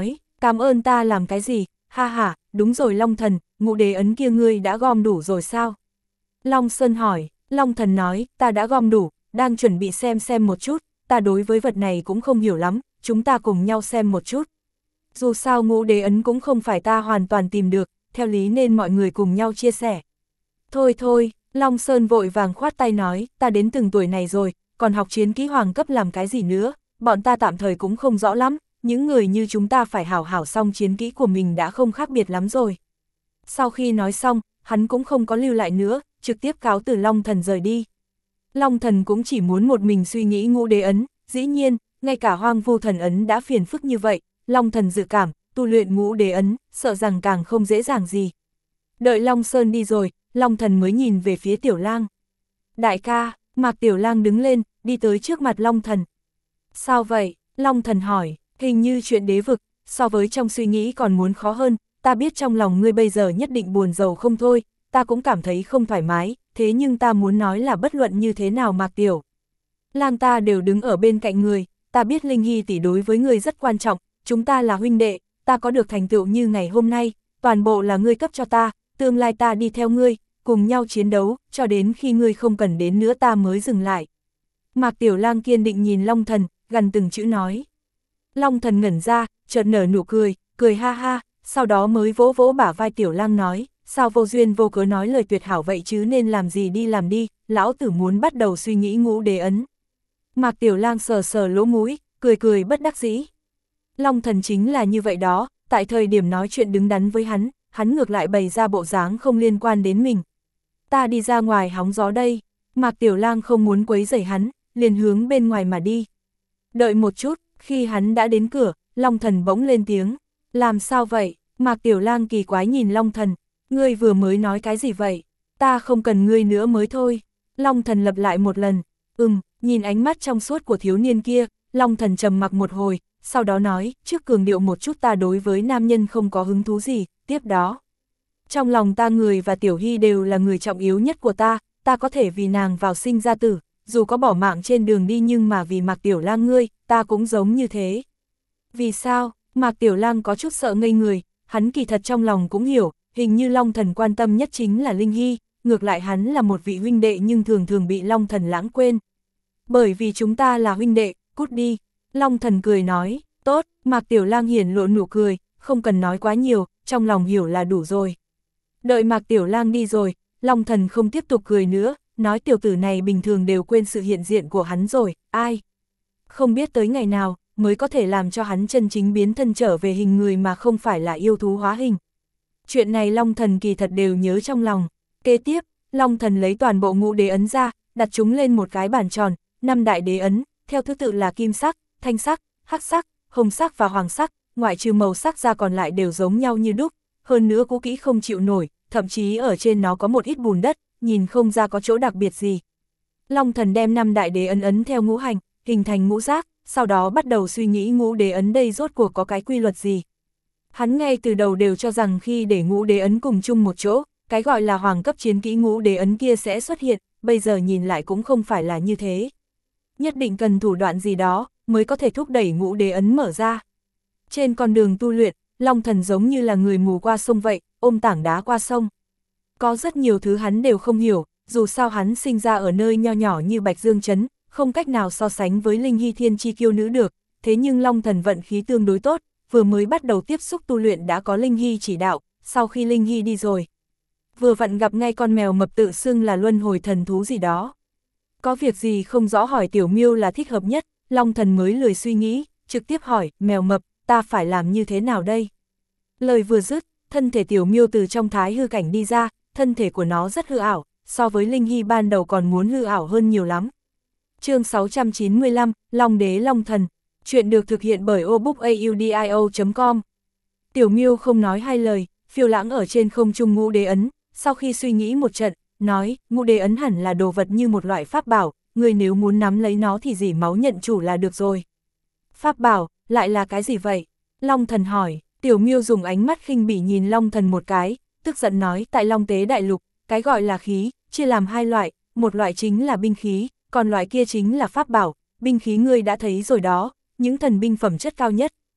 Cảm ơn ta làm cái gì, ha ha, đúng rồi Long Thần, ngũ đế ấn kia ngươi đã gom đủ rồi sao? Long Sơn hỏi, Long Thần nói, ta đã gom đủ, đang chuẩn bị xem xem một chút, ta đối với vật này cũng không hiểu lắm, chúng ta cùng nhau xem một chút. Dù sao ngũ đế ấn cũng không phải ta hoàn toàn tìm được, theo lý nên mọi người cùng nhau chia sẻ. Thôi thôi, Long Sơn vội vàng khoát tay nói, ta đến từng tuổi này rồi, còn học chiến kỹ hoàng cấp làm cái gì nữa, bọn ta tạm thời cũng không rõ lắm, những người như chúng ta phải hảo hảo xong chiến kỹ của mình đã không khác biệt lắm rồi. Sau khi nói xong, hắn cũng không có lưu lại nữa, trực tiếp cáo từ Long Thần rời đi. Long Thần cũng chỉ muốn một mình suy nghĩ ngũ đế ấn, dĩ nhiên, ngay cả hoang vu thần ấn đã phiền phức như vậy, Long Thần dự cảm, tu luyện ngũ đế ấn, sợ rằng càng không dễ dàng gì. Đợi Long Sơn đi rồi, Long Thần mới nhìn về phía Tiểu Lang. Đại ca, Mạc Tiểu Lang đứng lên, đi tới trước mặt Long Thần. Sao vậy? Long Thần hỏi, hình như chuyện đế vực, so với trong suy nghĩ còn muốn khó hơn, ta biết trong lòng ngươi bây giờ nhất định buồn rầu không thôi, ta cũng cảm thấy không thoải mái, thế nhưng ta muốn nói là bất luận như thế nào Mạc Tiểu Lang ta đều đứng ở bên cạnh người, ta biết Linh Hy tỷ đối với ngươi rất quan trọng, chúng ta là huynh đệ, ta có được thành tựu như ngày hôm nay, toàn bộ là ngươi cấp cho ta, tương lai ta đi theo ngươi, cùng nhau chiến đấu, cho đến khi ngươi không cần đến nữa ta mới dừng lại. Mạc Tiểu Lang kiên định nhìn Long Thần, gần từng chữ nói. Long Thần ngẩn ra, chợt nở nụ cười, cười ha ha, sau đó mới vỗ vỗ bả vai Tiểu Lang nói, sao vô duyên vô cớ nói lời tuyệt hảo vậy chứ, nên làm gì đi làm đi, lão tử muốn bắt đầu suy nghĩ ngũ đế ấn. Mạc Tiểu Lang sờ sờ lỗ mũi, cười cười bất đắc dĩ. Long Thần chính là như vậy đó, tại thời điểm nói chuyện đứng đắn với hắn, hắn ngược lại bày ra bộ dáng không liên quan đến mình. Ta đi ra ngoài hóng gió đây, Mạc Tiểu Lang không muốn quấy rầy hắn, liền hướng bên ngoài mà đi. Đợi một chút, khi hắn đã đến cửa, Long Thần bỗng lên tiếng, làm sao vậy? Mạc Tiểu Lang kỳ quái nhìn Long Thần, ngươi vừa mới nói cái gì vậy? Ta không cần ngươi nữa mới thôi. Long Thần lặp lại một lần, ừm, nhìn ánh mắt trong suốt của thiếu niên kia, Long Thần trầm mặc một hồi, sau đó nói, trước cường điệu một chút ta đối với nam nhân không có hứng thú gì, tiếp đó. Trong lòng ta người và Tiểu Hy đều là người trọng yếu nhất của ta, ta có thể vì nàng vào sinh ra tử, dù có bỏ mạng trên đường đi nhưng mà vì Mạc Tiểu Lang ngươi, ta cũng giống như thế. Vì sao? Mạc Tiểu Lang có chút sợ ngây người, hắn kỳ thật trong lòng cũng hiểu, hình như Long Thần quan tâm nhất chính là Linh Hy, ngược lại hắn là một vị huynh đệ nhưng thường thường bị Long Thần lãng quên. Bởi vì chúng ta là huynh đệ, cút đi. Long Thần cười nói, tốt, Mạc Tiểu Lang hiển lộ nụ cười, không cần nói quá nhiều, trong lòng hiểu là đủ rồi. Đợi Mạc Tiểu Lang đi rồi, Long Thần không tiếp tục cười nữa, nói tiểu tử này bình thường đều quên sự hiện diện của hắn rồi, ai? Không biết tới ngày nào, mới có thể làm cho hắn chân chính biến thân trở về hình người mà không phải là yêu thú hóa hình. Chuyện này Long Thần kỳ thật đều nhớ trong lòng. Kế tiếp, Long Thần lấy toàn bộ ngũ đế ấn ra, đặt chúng lên một cái bàn tròn, năm đại đế ấn, theo thứ tự là kim sắc, thanh sắc, hắc sắc, hồng sắc và hoàng sắc, ngoại trừ màu sắc ra còn lại đều giống nhau như đúc, hơn nữa cũ kỹ không chịu nổi, thậm chí ở trên nó có một ít bùn đất, nhìn không ra có chỗ đặc biệt gì. Long Thần đem năm đại đế ấn ấn theo ngũ hành, hình thành ngũ giác, sau đó bắt đầu suy nghĩ ngũ đế ấn đây rốt cuộc có cái quy luật gì. Hắn ngay từ đầu đều cho rằng khi để ngũ đế ấn cùng chung một chỗ, cái gọi là hoàng cấp chiến kỹ ngũ đế ấn kia sẽ xuất hiện, bây giờ nhìn lại cũng không phải là như thế. Nhất định cần thủ đoạn gì đó, mới có thể thúc đẩy ngũ đế ấn mở ra. Trên con đường tu luyện, Long Thần giống như là người mù qua sông vậy, ôm tảng đá qua sông. Có rất nhiều thứ hắn đều không hiểu, dù sao hắn sinh ra ở nơi nho nhỏ như Bạch Dương Trấn, không cách nào so sánh với Linh Hy thiên chi kiêu nữ được, thế nhưng Long Thần vận khí tương đối tốt, vừa mới bắt đầu tiếp xúc tu luyện đã có Linh Hy chỉ đạo, sau khi Linh Hy đi rồi. Vừa vặn gặp ngay con mèo mập tự xưng là luân hồi thần thú gì đó. Có việc gì không rõ hỏi Tiểu Miêu là thích hợp nhất, Long Thần mới lười suy nghĩ, trực tiếp hỏi, mèo mập, ta phải làm như thế nào đây? Lời vừa dứt, thân thể Tiểu Miêu từ trong thái hư cảnh đi ra, thân thể của nó rất hư ảo, so với Linh Hy ban đầu còn muốn hư ảo hơn nhiều lắm. Chương sáu trăm chín mươi lăm, Long Đế Long Thần, chuyện được thực hiện bởi obookaudio chấm com. Tiểu Miêu không nói hai lời, phiêu lãng ở trên không trung ngũ đế ấn, sau khi suy nghĩ một trận, nói, ngũ đế ấn hẳn là đồ vật như một loại pháp bảo, người nếu muốn nắm lấy nó thì dỉ máu nhận chủ là được rồi. Pháp bảo, lại là cái gì vậy? Long Thần hỏi. Tiểu Miêu dùng ánh mắt khinh bỉ nhìn Long Thần một cái, tức giận nói, tại Long Tế Đại Lục, cái gọi là khí, chia làm hai loại, một loại chính là binh khí, còn loại kia chính là pháp bảo, binh khí ngươi đã thấy rồi đó, những thần binh phẩm chất cao nhất,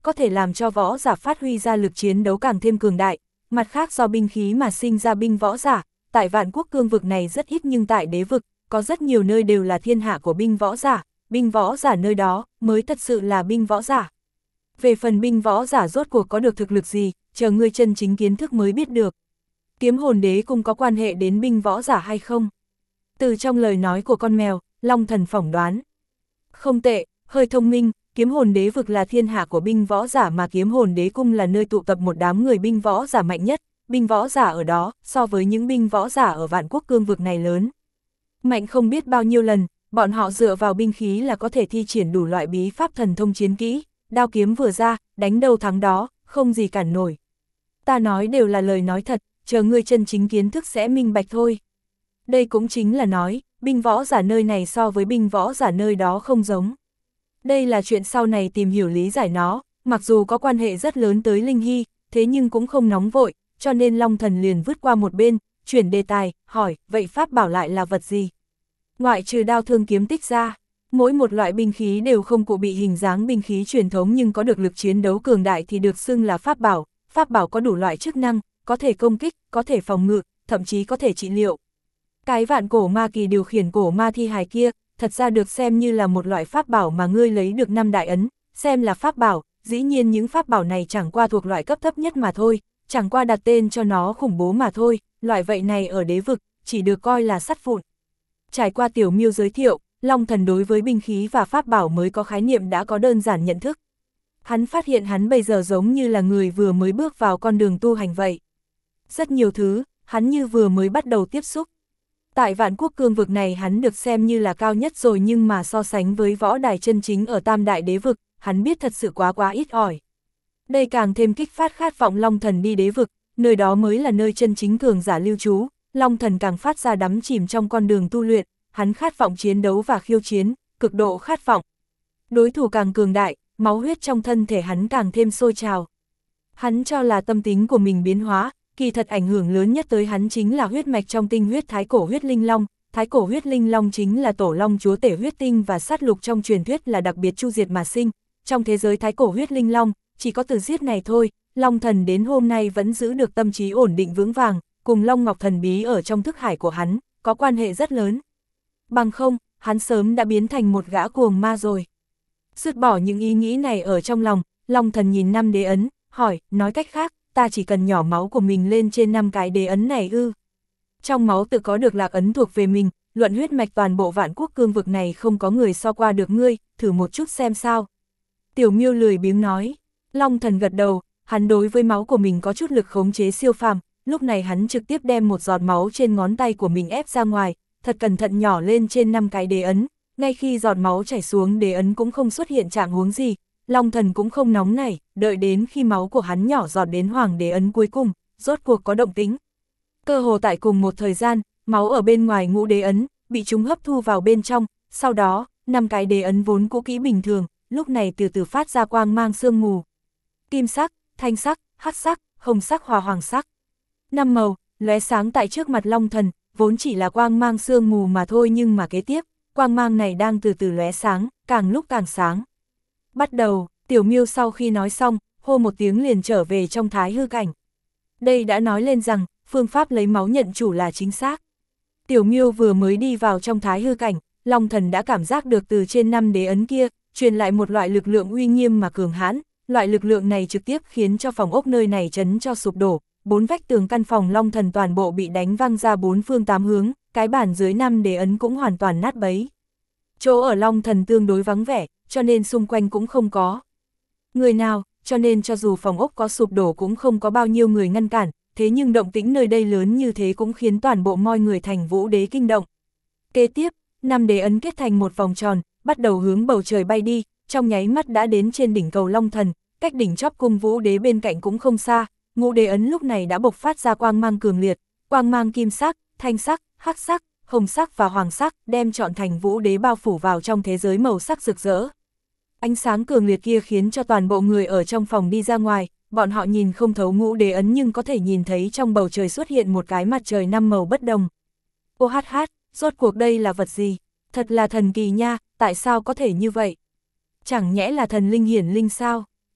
có thể làm cho võ giả phát huy ra lực chiến đấu càng thêm cường đại. Mặt khác do binh khí mà sinh ra binh võ giả, tại Vạn Quốc cương vực này rất ít nhưng tại đế vực, có rất nhiều nơi đều là thiên hạ của binh võ giả, binh võ giả nơi đó mới thật sự là binh võ giả. Về phần binh võ giả rốt cuộc có được thực lực gì, chờ ngươi chân chính kiến thức mới biết được. Kiếm hồn đế cung có quan hệ đến binh võ giả hay không? Từ trong lời nói của con mèo, Long Thần phỏng đoán. Không tệ, hơi thông minh, kiếm hồn đế vực là thiên hạ của binh võ giả mà kiếm hồn đế cung là nơi tụ tập một đám người binh võ giả mạnh nhất, binh võ giả ở đó so với những binh võ giả ở Vạn Quốc cương vực này lớn. Mạnh không biết bao nhiêu lần, bọn họ dựa vào binh khí là có thể thi triển đủ loại bí pháp thần thông chiến kỹ, đao kiếm vừa ra, đánh đầu thắng đó, không gì cản nổi. Ta nói đều là lời nói thật, chờ ngươi chân chính kiến thức sẽ minh bạch thôi. Đây cũng chính là nói, binh võ giả nơi này so với binh võ giả nơi đó không giống. Đây là chuyện sau này tìm hiểu lý giải nó, mặc dù có quan hệ rất lớn tới Linh Hy, thế nhưng cũng không nóng vội, cho nên Long Thần liền vứt qua một bên, chuyển đề tài, hỏi, vậy pháp bảo lại là vật gì? Ngoại trừ đao thương kiếm tích ra, mỗi một loại binh khí đều không cụ bị hình dáng binh khí truyền thống nhưng có được lực chiến đấu cường đại thì được xưng là pháp bảo. Pháp bảo có đủ loại chức năng, có thể công kích, có thể phòng ngự, thậm chí có thể trị liệu. Cái vạn cổ ma kỳ điều khiển cổ ma thi hài kia, thật ra được xem như là một loại pháp bảo mà ngươi lấy được năm đại ấn, xem là pháp bảo, dĩ nhiên những pháp bảo này chẳng qua thuộc loại cấp thấp nhất mà thôi, chẳng qua đặt tên cho nó khủng bố mà thôi, loại vậy này ở đế vực, chỉ được coi là sắt vụn. Trải qua Tiểu Miêu giới thiệu, Long Thần đối với binh khí và pháp bảo mới có khái niệm đã có đơn giản nhận thức. Hắn phát hiện hắn bây giờ giống như là người vừa mới bước vào con đường tu hành vậy. Rất nhiều thứ, hắn như vừa mới bắt đầu tiếp xúc. Tại Vạn Quốc cương vực này hắn được xem như là cao nhất rồi nhưng mà so sánh với võ đài chân chính ở Tam Đại Đế vực, hắn biết thật sự quá quá ít ỏi. Đây càng thêm kích phát khát vọng Long Thần đi đế vực, nơi đó mới là nơi chân chính cường giả lưu trú. Long Thần càng phát ra đắm chìm trong con đường tu luyện, hắn khát vọng chiến đấu và khiêu chiến, cực độ khát vọng. Đối thủ càng cường đại, máu huyết trong thân thể hắn càng thêm sôi trào. Hắn cho là tâm tính của mình biến hóa, kỳ thật ảnh hưởng lớn nhất tới hắn chính là huyết mạch trong tinh huyết thái cổ huyết linh long. Thái cổ huyết linh long chính là tổ long chúa tể huyết tinh và sát lục trong truyền thuyết là đặc biệt chu diệt mà sinh. Trong thế giới thái cổ huyết linh long, chỉ có từ giết này thôi, Long Thần đến hôm nay vẫn giữ được tâm trí ổn định vững vàng, cùng Long Ngọc thần bí ở trong thức hải của hắn, có quan hệ rất lớn. Bằng không, hắn sớm đã biến thành một gã cuồng ma rồi. Dứt bỏ những ý nghĩ này ở trong lòng, Long Thần nhìn năm đế ấn, hỏi, nói cách khác, ta chỉ cần nhỏ máu của mình lên trên năm cái đế ấn này ư. Trong máu tự có được lạc ấn thuộc về mình, luận huyết mạch toàn bộ Vạn Quốc cương vực này không có người so qua được ngươi, thử một chút xem sao. Tiểu Miêu lười biếng nói. Long Thần gật đầu, hắn đối với máu của mình có chút lực khống chế siêu phàm, lúc này hắn trực tiếp đem một giọt máu trên ngón tay của mình ép ra ngoài, thật cẩn thận nhỏ lên trên năm cái đế ấn, ngay khi giọt máu chảy xuống đế ấn cũng không xuất hiện trạng huống gì, Long Thần cũng không nóng nảy, đợi đến khi máu của hắn nhỏ giọt đến hoàng đế ấn cuối cùng, rốt cuộc có động tĩnh. Cơ hồ tại cùng một thời gian, máu ở bên ngoài ngũ đế ấn, bị chúng hấp thu vào bên trong, sau đó, năm cái đế ấn vốn cũ kỹ bình thường, lúc này từ từ phát ra quang mang sương mù. Kim sắc, thanh sắc, hắc sắc, hồng sắc hòa hoàng sắc. Năm màu, lóe sáng tại trước mặt Long Thần, vốn chỉ là quang mang sương mù mà thôi nhưng mà kế tiếp, quang mang này đang từ từ lóe sáng, càng lúc càng sáng. Bắt đầu, Tiểu Miêu sau khi nói xong, hô một tiếng liền trở về trong thái hư cảnh. Đây đã nói lên rằng, phương pháp lấy máu nhận chủ là chính xác. Tiểu Miêu vừa mới đi vào trong thái hư cảnh, Long Thần đã cảm giác được từ trên năm đế ấn kia, truyền lại một loại lực lượng uy nghiêm mà cường hãn, loại lực lượng này trực tiếp khiến cho phòng ốc nơi này chấn cho sụp đổ, bốn vách tường căn phòng Long Thần toàn bộ bị đánh văng ra bốn phương tám hướng, cái bản dưới năm đế ấn cũng hoàn toàn nát bấy. Chỗ ở Long Thần tương đối vắng vẻ, cho nên xung quanh cũng không có người nào, cho nên cho dù phòng ốc có sụp đổ cũng không có bao nhiêu người ngăn cản, thế nhưng động tĩnh nơi đây lớn như thế cũng khiến toàn bộ mọi người thành Vũ Đế kinh động. Kế tiếp, năm đế ấn kết thành một vòng tròn, bắt đầu hướng bầu trời bay đi, trong nháy mắt đã đến trên đỉnh cầu Long Thần, cách đỉnh chóp cung Vũ Đế bên cạnh cũng không xa, ngũ đế ấn lúc này đã bộc phát ra quang mang cường liệt, quang mang kim sắc, thanh sắc, hắc sắc, hồng sắc và hoàng sắc, đem trọn thành Vũ Đế bao phủ vào trong thế giới màu sắc rực rỡ. Ánh sáng cường liệt kia khiến cho toàn bộ người ở trong phòng đi ra ngoài, bọn họ nhìn không thấu ngũ đế ấn nhưng có thể nhìn thấy trong bầu trời xuất hiện một cái mặt trời năm màu bất đồng. Ô hát hát, rốt cuộc đây là vật gì? Thật là thần kỳ nha, tại sao có thể như vậy? Chẳng nhẽ là thần linh hiển linh sao?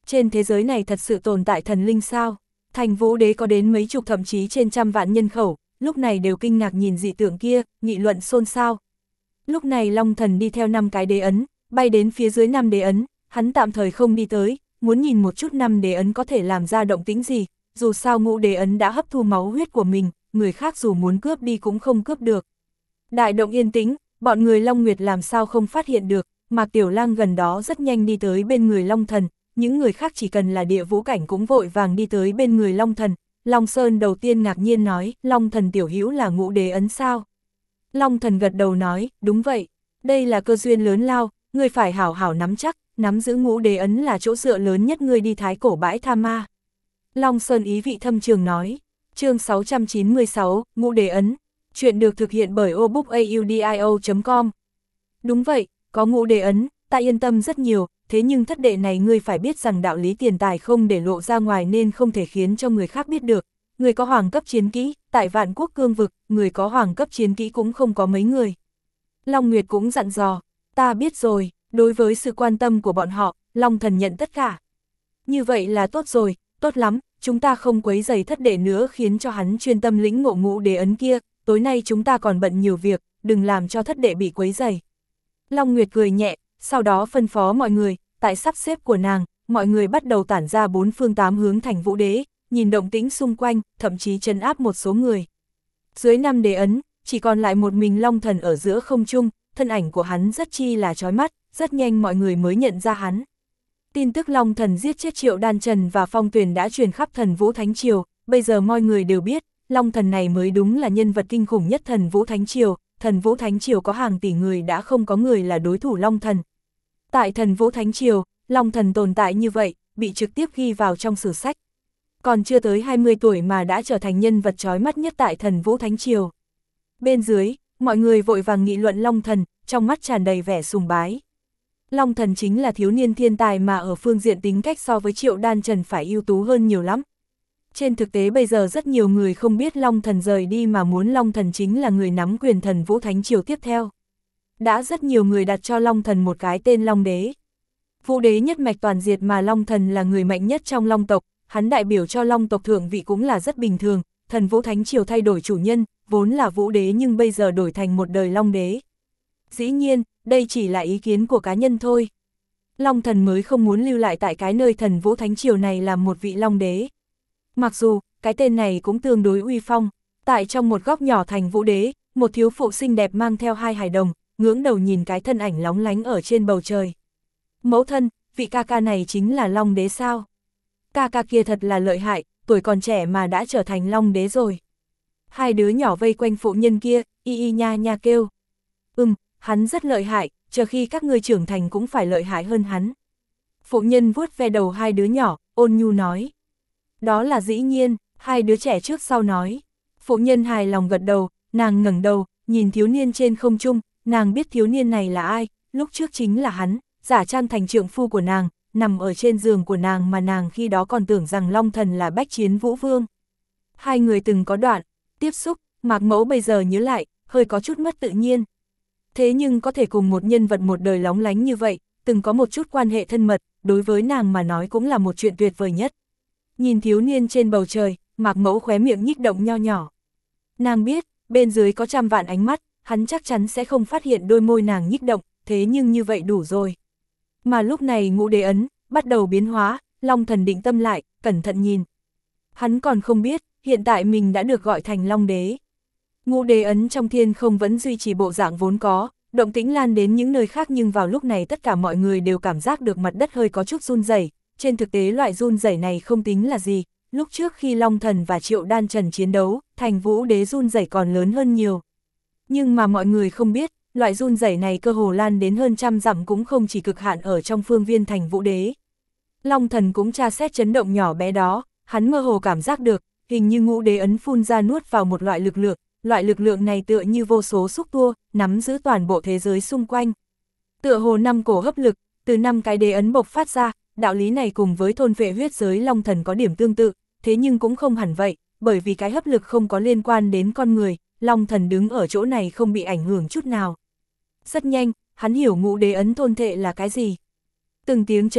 Trên thế giới này thật sự tồn tại thần linh sao? Thành Vũ Đế có đến mấy chục thậm chí trên trăm vạn nhân khẩu, lúc này đều kinh ngạc nhìn dị tượng kia, nghị luận xôn xao. Lúc này Long Thần đi theo năm cái đế ấn, bay đến phía dưới năm đế ấn, hắn tạm thời không đi tới, muốn nhìn một chút năm đế ấn có thể làm ra động tĩnh gì, dù sao ngũ đế ấn đã hấp thu máu huyết của mình, người khác dù muốn cướp đi cũng không cướp được. Đại động yên tĩnh, bọn người Long Nguyệt làm sao không phát hiện được, Mạc Tiểu Lang gần đó rất nhanh đi tới bên người Long Thần, những người khác chỉ cần là địa vũ cảnh cũng vội vàng đi tới bên người Long Thần. Long Sơn đầu tiên ngạc nhiên nói, Long Thần tiểu hữu là ngũ đế ấn sao? Long Thần gật đầu nói, đúng vậy, đây là cơ duyên lớn lao, ngươi phải hảo hảo nắm chắc, nắm giữ ngũ đế ấn là chỗ dựa lớn nhất ngươi đi thái cổ bãi tha ma. Long Sơn ý vị thâm trường nói, chương sáu trăm chín mươi sáu, ngũ đế ấn, chuyện được thực hiện bởi obookaudio chấm com. Đúng vậy, có ngũ đế ấn, ta yên tâm rất nhiều, thế nhưng thất đệ này ngươi phải biết rằng đạo lý tiền tài không để lộ ra ngoài nên không thể khiến cho người khác biết được. Người có hoàng cấp chiến kỹ, tại Vạn Quốc cương vực, người có hoàng cấp chiến kỹ cũng không có mấy người. Long Nguyệt cũng dặn dò, ta biết rồi, đối với sự quan tâm của bọn họ, Long Thần nhận tất cả. Như vậy là tốt rồi, tốt lắm, chúng ta không quấy rầy thất đệ nữa khiến cho hắn chuyên tâm lĩnh ngộ ngũ đế ấn kia, tối nay chúng ta còn bận nhiều việc, đừng làm cho thất đệ bị quấy rầy. Long Nguyệt cười nhẹ, sau đó phân phó mọi người, tại sắp xếp của nàng, mọi người bắt đầu tản ra bốn phương tám hướng thành Vũ Đế, nhìn động tĩnh xung quanh, thậm chí trấn áp một số người. Dưới năm đế ấn, chỉ còn lại một mình Long Thần ở giữa không trung, thân ảnh của hắn rất chi là chói mắt, rất nhanh mọi người mới nhận ra hắn. Tin tức Long Thần giết chết Triệu Đan Trần và Phong Tuyền đã truyền khắp Thần Vũ Thánh Triều, bây giờ mọi người đều biết, Long Thần này mới đúng là nhân vật kinh khủng nhất Thần Vũ Thánh Triều, Thần Vũ Thánh Triều có hàng tỷ người đã không có người là đối thủ Long Thần. Tại Thần Vũ Thánh Triều, Long Thần tồn tại như vậy, bị trực tiếp ghi vào trong sử sách. Còn chưa tới hai mươi tuổi mà đã trở thành nhân vật chói mắt nhất tại Thần Vũ Thánh Triều. Bên dưới, mọi người vội vàng nghị luận Long Thần, trong mắt tràn đầy vẻ sùng bái. Long Thần chính là thiếu niên thiên tài mà ở phương diện tính cách so với Triệu Đan Trần phải ưu tú hơn nhiều lắm. Trên thực tế bây giờ rất nhiều người không biết Long Thần rời đi mà muốn Long Thần chính là người nắm quyền Thần Vũ Thánh Triều tiếp theo. Đã rất nhiều người đặt cho Long Thần một cái tên Long Đế. Vũ Đế nhất mạch toàn diệt mà Long Thần là người mạnh nhất trong Long tộc, hắn đại biểu cho Long tộc thượng vị cũng là rất bình thường, Thần Vũ Thánh Triều thay đổi chủ nhân, vốn là Vũ Đế nhưng bây giờ đổi thành một đời Long Đế. Dĩ nhiên, đây chỉ là ý kiến của cá nhân thôi. Long Thần mới không muốn lưu lại tại cái nơi Thần Vũ Thánh Triều này làm một vị Long Đế. Mặc dù, cái tên này cũng tương đối uy phong, tại trong một góc nhỏ thành Vũ Đế, một thiếu phụ xinh đẹp mang theo hai hài đồng, ngưỡng đầu nhìn cái thân ảnh lóng lánh ở trên bầu trời. Mẫu thân, vị ca ca này chính là Long Đế sao? Ca ca kia thật là lợi hại, tuổi còn trẻ mà đã trở thành Long Đế rồi. Hai đứa nhỏ vây quanh phụ nhân kia, y y nha nha kêu. Ừm, hắn rất lợi hại, chờ khi các ngươi trưởng thành cũng phải lợi hại hơn hắn. Phụ nhân vuốt ve đầu hai đứa nhỏ, ôn nhu nói. Đó là dĩ nhiên, hai đứa trẻ trước sau nói. Phụ nhân hài lòng gật đầu, nàng ngẩng đầu, nhìn thiếu niên trên không trung, nàng biết thiếu niên này là ai, lúc trước chính là hắn, giả trang thành trượng phu của nàng, nằm ở trên giường của nàng mà nàng khi đó còn tưởng rằng Long Thần là bách chiến vũ vương. Hai người từng có đoạn tiếp xúc, Mạc Mẫu bây giờ nhớ lại, hơi có chút mất tự nhiên. Thế nhưng có thể cùng một nhân vật một đời lóng lánh như vậy, từng có một chút quan hệ thân mật, đối với nàng mà nói cũng là một chuyện tuyệt vời nhất. Nhìn thiếu niên trên bầu trời, Mạc Mẫu khóe miệng nhích động nho nhỏ. Nàng biết, bên dưới có trăm vạn ánh mắt, hắn chắc chắn sẽ không phát hiện đôi môi nàng nhích động, thế nhưng như vậy đủ rồi. Mà lúc này ngũ đế ấn, bắt đầu biến hóa, Long Thần định tâm lại, cẩn thận nhìn. Hắn còn không biết, hiện tại mình đã được gọi thành Long Đế. Ngũ đế ấn trong thiên không vẫn duy trì bộ dạng vốn có, động tĩnh lan đến những nơi khác nhưng vào lúc này tất cả mọi người đều cảm giác được mặt đất hơi có chút run rẩy. Trên thực tế loại run rẩy này không tính là gì, lúc trước khi Long Thần và Triệu Đan Trần chiến đấu, thành Vũ Đế run rẩy còn lớn hơn nhiều. Nhưng mà mọi người không biết, loại run rẩy này cơ hồ lan đến hơn trăm dặm cũng không chỉ cực hạn ở trong phương viên thành Vũ Đế. Long Thần cũng tra xét chấn động nhỏ bé đó, hắn mơ hồ cảm giác được, hình như ngũ đế ấn phun ra nuốt vào một loại lực lượng, loại lực lượng này tựa như vô số xúc tua, nắm giữ toàn bộ thế giới xung quanh. Tựa hồ năm cổ hấp lực, từ năm cái đế ấn bộc phát ra, đạo lý này cùng với thôn vệ huyết giới Long Thần có điểm tương tự, thế nhưng cũng không hẳn vậy, bởi vì cái hấp lực không có liên quan đến con người, Long Thần đứng ở chỗ này không bị ảnh hưởng chút nào. Rất nhanh, hắn hiểu ngũ đế ấn thôn thệ là cái gì. Từng tiếng chấn động,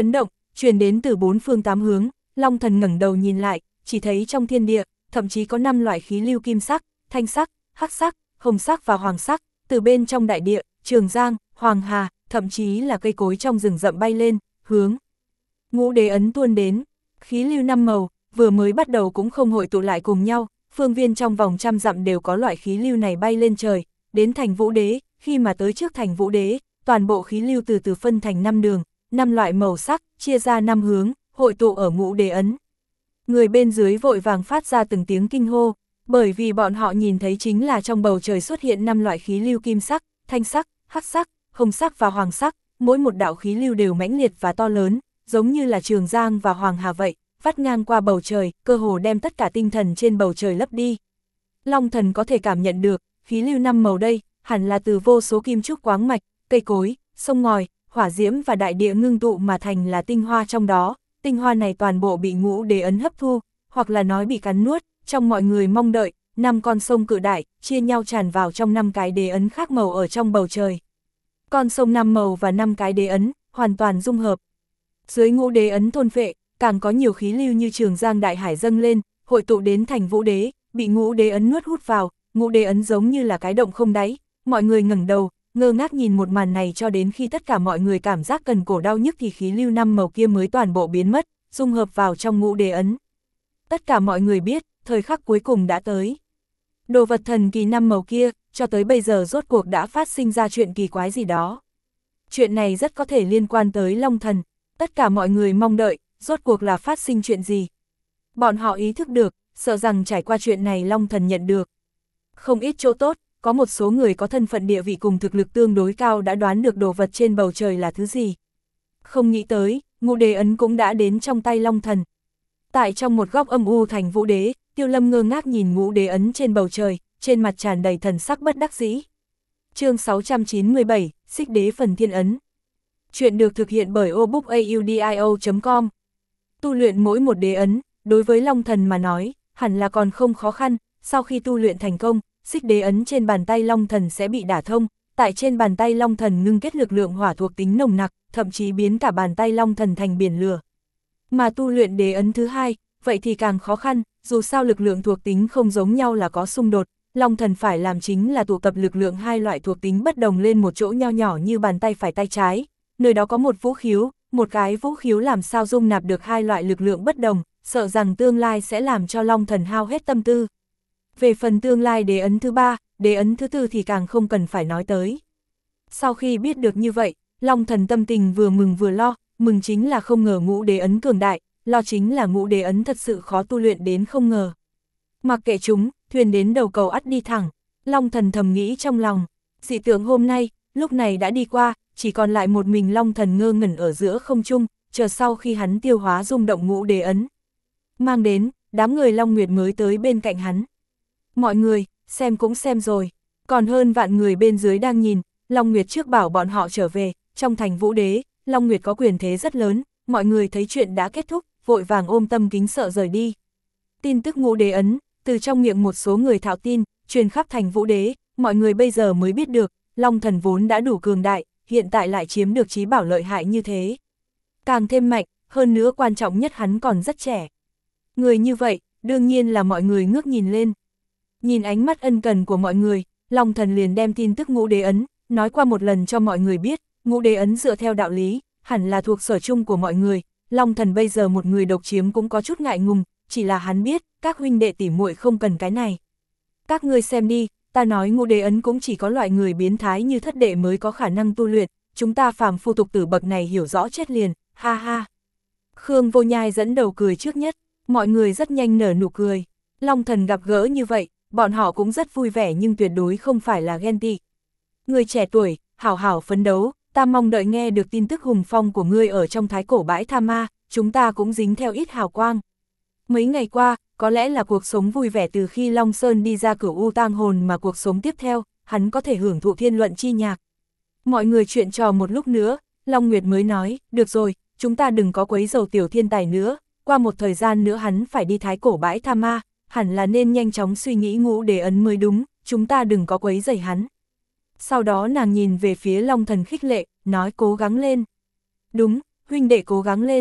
truyền đến từ bốn phương tám hướng. Long Thần ngẩng đầu nhìn lại, chỉ thấy trong thiên địa, thậm chí có năm loại khí lưu kim sắc, thanh sắc, hắc sắc, hồng sắc và hoàng sắc, từ bên trong đại địa, Trường Giang, Hoàng Hà, thậm chí là cây cối trong rừng rậm bay lên, hướng Ngũ Đế ấn tuôn đến. Khí lưu năm màu, vừa mới bắt đầu cũng không hội tụ lại cùng nhau, phương viên trong vòng trăm dặm đều có loại khí lưu này bay lên trời, đến thành Vũ Đế, khi mà tới trước thành Vũ Đế, toàn bộ khí lưu từ từ phân thành năm đường, năm loại màu sắc, chia ra năm hướng, hội tụ ở Ngũ Đế ấn. Người bên dưới vội vàng phát ra từng tiếng kinh hô, bởi vì bọn họ nhìn thấy chính là trong bầu trời xuất hiện năm loại khí lưu kim sắc, thanh sắc, hắc sắc, hồng sắc và hoàng sắc, mỗi một đạo khí lưu đều mãnh liệt và to lớn, giống như là Trường Giang và Hoàng Hà vậy, vắt ngang qua bầu trời, cơ hồ đem tất cả tinh thần trên bầu trời lấp đi. Long Thần có thể cảm nhận được, khí lưu năm màu đây, hẳn là từ vô số kim trúc quáng mạch, cây cối, sông ngòi, hỏa diễm và đại địa ngưng tụ mà thành là tinh hoa trong đó, tinh hoa này toàn bộ bị Ngũ Đế ấn hấp thu, hoặc là nói bị cắn nuốt, trong mọi người mong đợi, năm con sông cự đại, chia nhau tràn vào trong năm cái đế ấn khác màu ở trong bầu trời. Con sông năm màu và năm cái đế ấn, hoàn toàn dung hợp. Dưới Ngũ Đế ấn thôn phệ, càng có nhiều khí lưu như Trường Giang đại hải dâng lên, hội tụ đến thành Vũ Đế, bị Ngũ Đế ấn nuốt hút vào, Ngũ Đế ấn giống như là cái động không đáy, mọi người ngẩng đầu, ngơ ngác nhìn một màn này cho đến khi tất cả mọi người cảm giác cần cổ đau nhức thì khí lưu năm màu kia mới toàn bộ biến mất, dung hợp vào trong Ngũ Đế ấn. Tất cả mọi người biết, thời khắc cuối cùng đã tới. Đồ vật thần kỳ năm màu kia, cho tới bây giờ rốt cuộc đã phát sinh ra chuyện kỳ quái gì đó. Chuyện này rất có thể liên quan tới Long Thần, tất cả mọi người mong đợi, rốt cuộc là phát sinh chuyện gì. Bọn họ ý thức được, sợ rằng trải qua chuyện này Long Thần nhận được không ít chỗ tốt, có một số người có thân phận địa vị cùng thực lực tương đối cao đã đoán được đồ vật trên bầu trời là thứ gì. Không nghĩ tới, Ngũ Đế ấn cũng đã đến trong tay Long Thần. Tại trong một góc âm u thành Vũ Đế, Tiêu Lâm ngơ ngác nhìn Ngũ Đế ấn trên bầu trời, trên mặt tràn đầy thần sắc bất đắc dĩ. Chương sáu trăm chín mươi bảy, Xích Đế phần thiên ấn. Chuyện được thực hiện bởi o book audio chấm com. Tu luyện mỗi một đế ấn, đối với Long Thần mà nói, hẳn là còn không khó khăn, sau khi tu luyện thành công, xích đế ấn trên bàn tay Long Thần sẽ bị đả thông, tại trên bàn tay Long Thần ngưng kết lực lượng hỏa thuộc tính nồng nặc, thậm chí biến cả bàn tay Long Thần thành biển lửa. Mà tu luyện đế ấn thứ hai, vậy thì càng khó khăn, dù sao lực lượng thuộc tính không giống nhau là có xung đột, Long Thần phải làm chính là tụ tập lực lượng hai loại thuộc tính bất đồng lên một chỗ nho nhỏ như bàn tay phải tay trái, nơi đó có một vũ khiếu, một cái vũ khiếu làm sao dung nạp được hai loại lực lượng bất đồng, sợ rằng tương lai sẽ làm cho Long Thần hao hết tâm tư. Về phần tương lai đế ấn thứ ba, đế ấn thứ tư thì càng không cần phải nói tới. Sau khi biết được như vậy, Long Thần tâm tình vừa mừng vừa lo, mừng chính là không ngờ ngũ đế ấn cường đại, lo chính là ngũ đế ấn thật sự khó tu luyện đến không ngờ. Mặc kệ chúng, thuyền đến đầu cầu ắt đi thẳng, Long Thần thầm nghĩ trong lòng, dị tượng hôm nay, lúc này đã đi qua, chỉ còn lại một mình Long Thần ngơ ngẩn ở giữa không trung, chờ sau khi hắn tiêu hóa rung động ngũ đế ấn. Mang đến, đám người Long Nguyệt mới tới bên cạnh hắn. Mọi người, xem cũng xem rồi, còn hơn vạn người bên dưới đang nhìn, Long Nguyệt trước bảo bọn họ trở về, trong thành Vũ Đế, Long Nguyệt có quyền thế rất lớn, mọi người thấy chuyện đã kết thúc, vội vàng ôm tâm kính sợ rời đi. Tin tức ngũ đế ấn, từ trong miệng một số người thạo tin, truyền khắp thành Vũ Đế, mọi người bây giờ mới biết được, Long Thần vốn đã đủ cường đại, hiện tại lại chiếm được trí bảo lợi hại như thế. Càng thêm mạnh, hơn nữa quan trọng nhất hắn còn rất trẻ. Người như vậy, đương nhiên là mọi người ngước nhìn lên. Nhìn ánh mắt ân cần của mọi người, Long Thần liền đem tin tức ngũ đế ấn, nói qua một lần cho mọi người biết, ngũ đế ấn dựa theo đạo lý, hẳn là thuộc sở chung của mọi người, Long Thần bây giờ một người độc chiếm cũng có chút ngại ngùng, chỉ là hắn biết, các huynh đệ tỉ muội không cần cái này. Các ngươi xem đi, ta nói ngũ đế ấn cũng chỉ có loại người biến thái như thất đệ mới có khả năng tu luyện, chúng ta phàm phu tục tử bậc này hiểu rõ chết liền, ha ha. Khương Vô Nhai dẫn đầu cười trước nhất, mọi người rất nhanh nở nụ cười, Long Thần gặp gỡ như vậy, bọn họ cũng rất vui vẻ nhưng tuyệt đối không phải là ghen tị. Người trẻ tuổi, hảo hảo phấn đấu, ta mong đợi nghe được tin tức hùng phong của ngươi ở trong thái cổ bãi Tha Ma, chúng ta cũng dính theo ít hào quang. Mấy ngày qua, có lẽ là cuộc sống vui vẻ từ khi Long Sơn đi ra Cửu U tang hồn mà cuộc sống tiếp theo, hắn có thể hưởng thụ thiên luận chi nhạc. Mọi người chuyện trò một lúc nữa, Long Nguyệt mới nói, được rồi, chúng ta đừng có quấy rầy tiểu thiên tài nữa, qua một thời gian nữa hắn phải đi thái cổ bãi Tha Ma, hẳn là nên nhanh chóng suy nghĩ ngũ đế ấn mới đúng, chúng ta đừng có quấy rầy hắn. Sau đó nàng nhìn về phía Long Thần khích lệ, nói cố gắng lên. Đúng, huynh đệ cố gắng lên,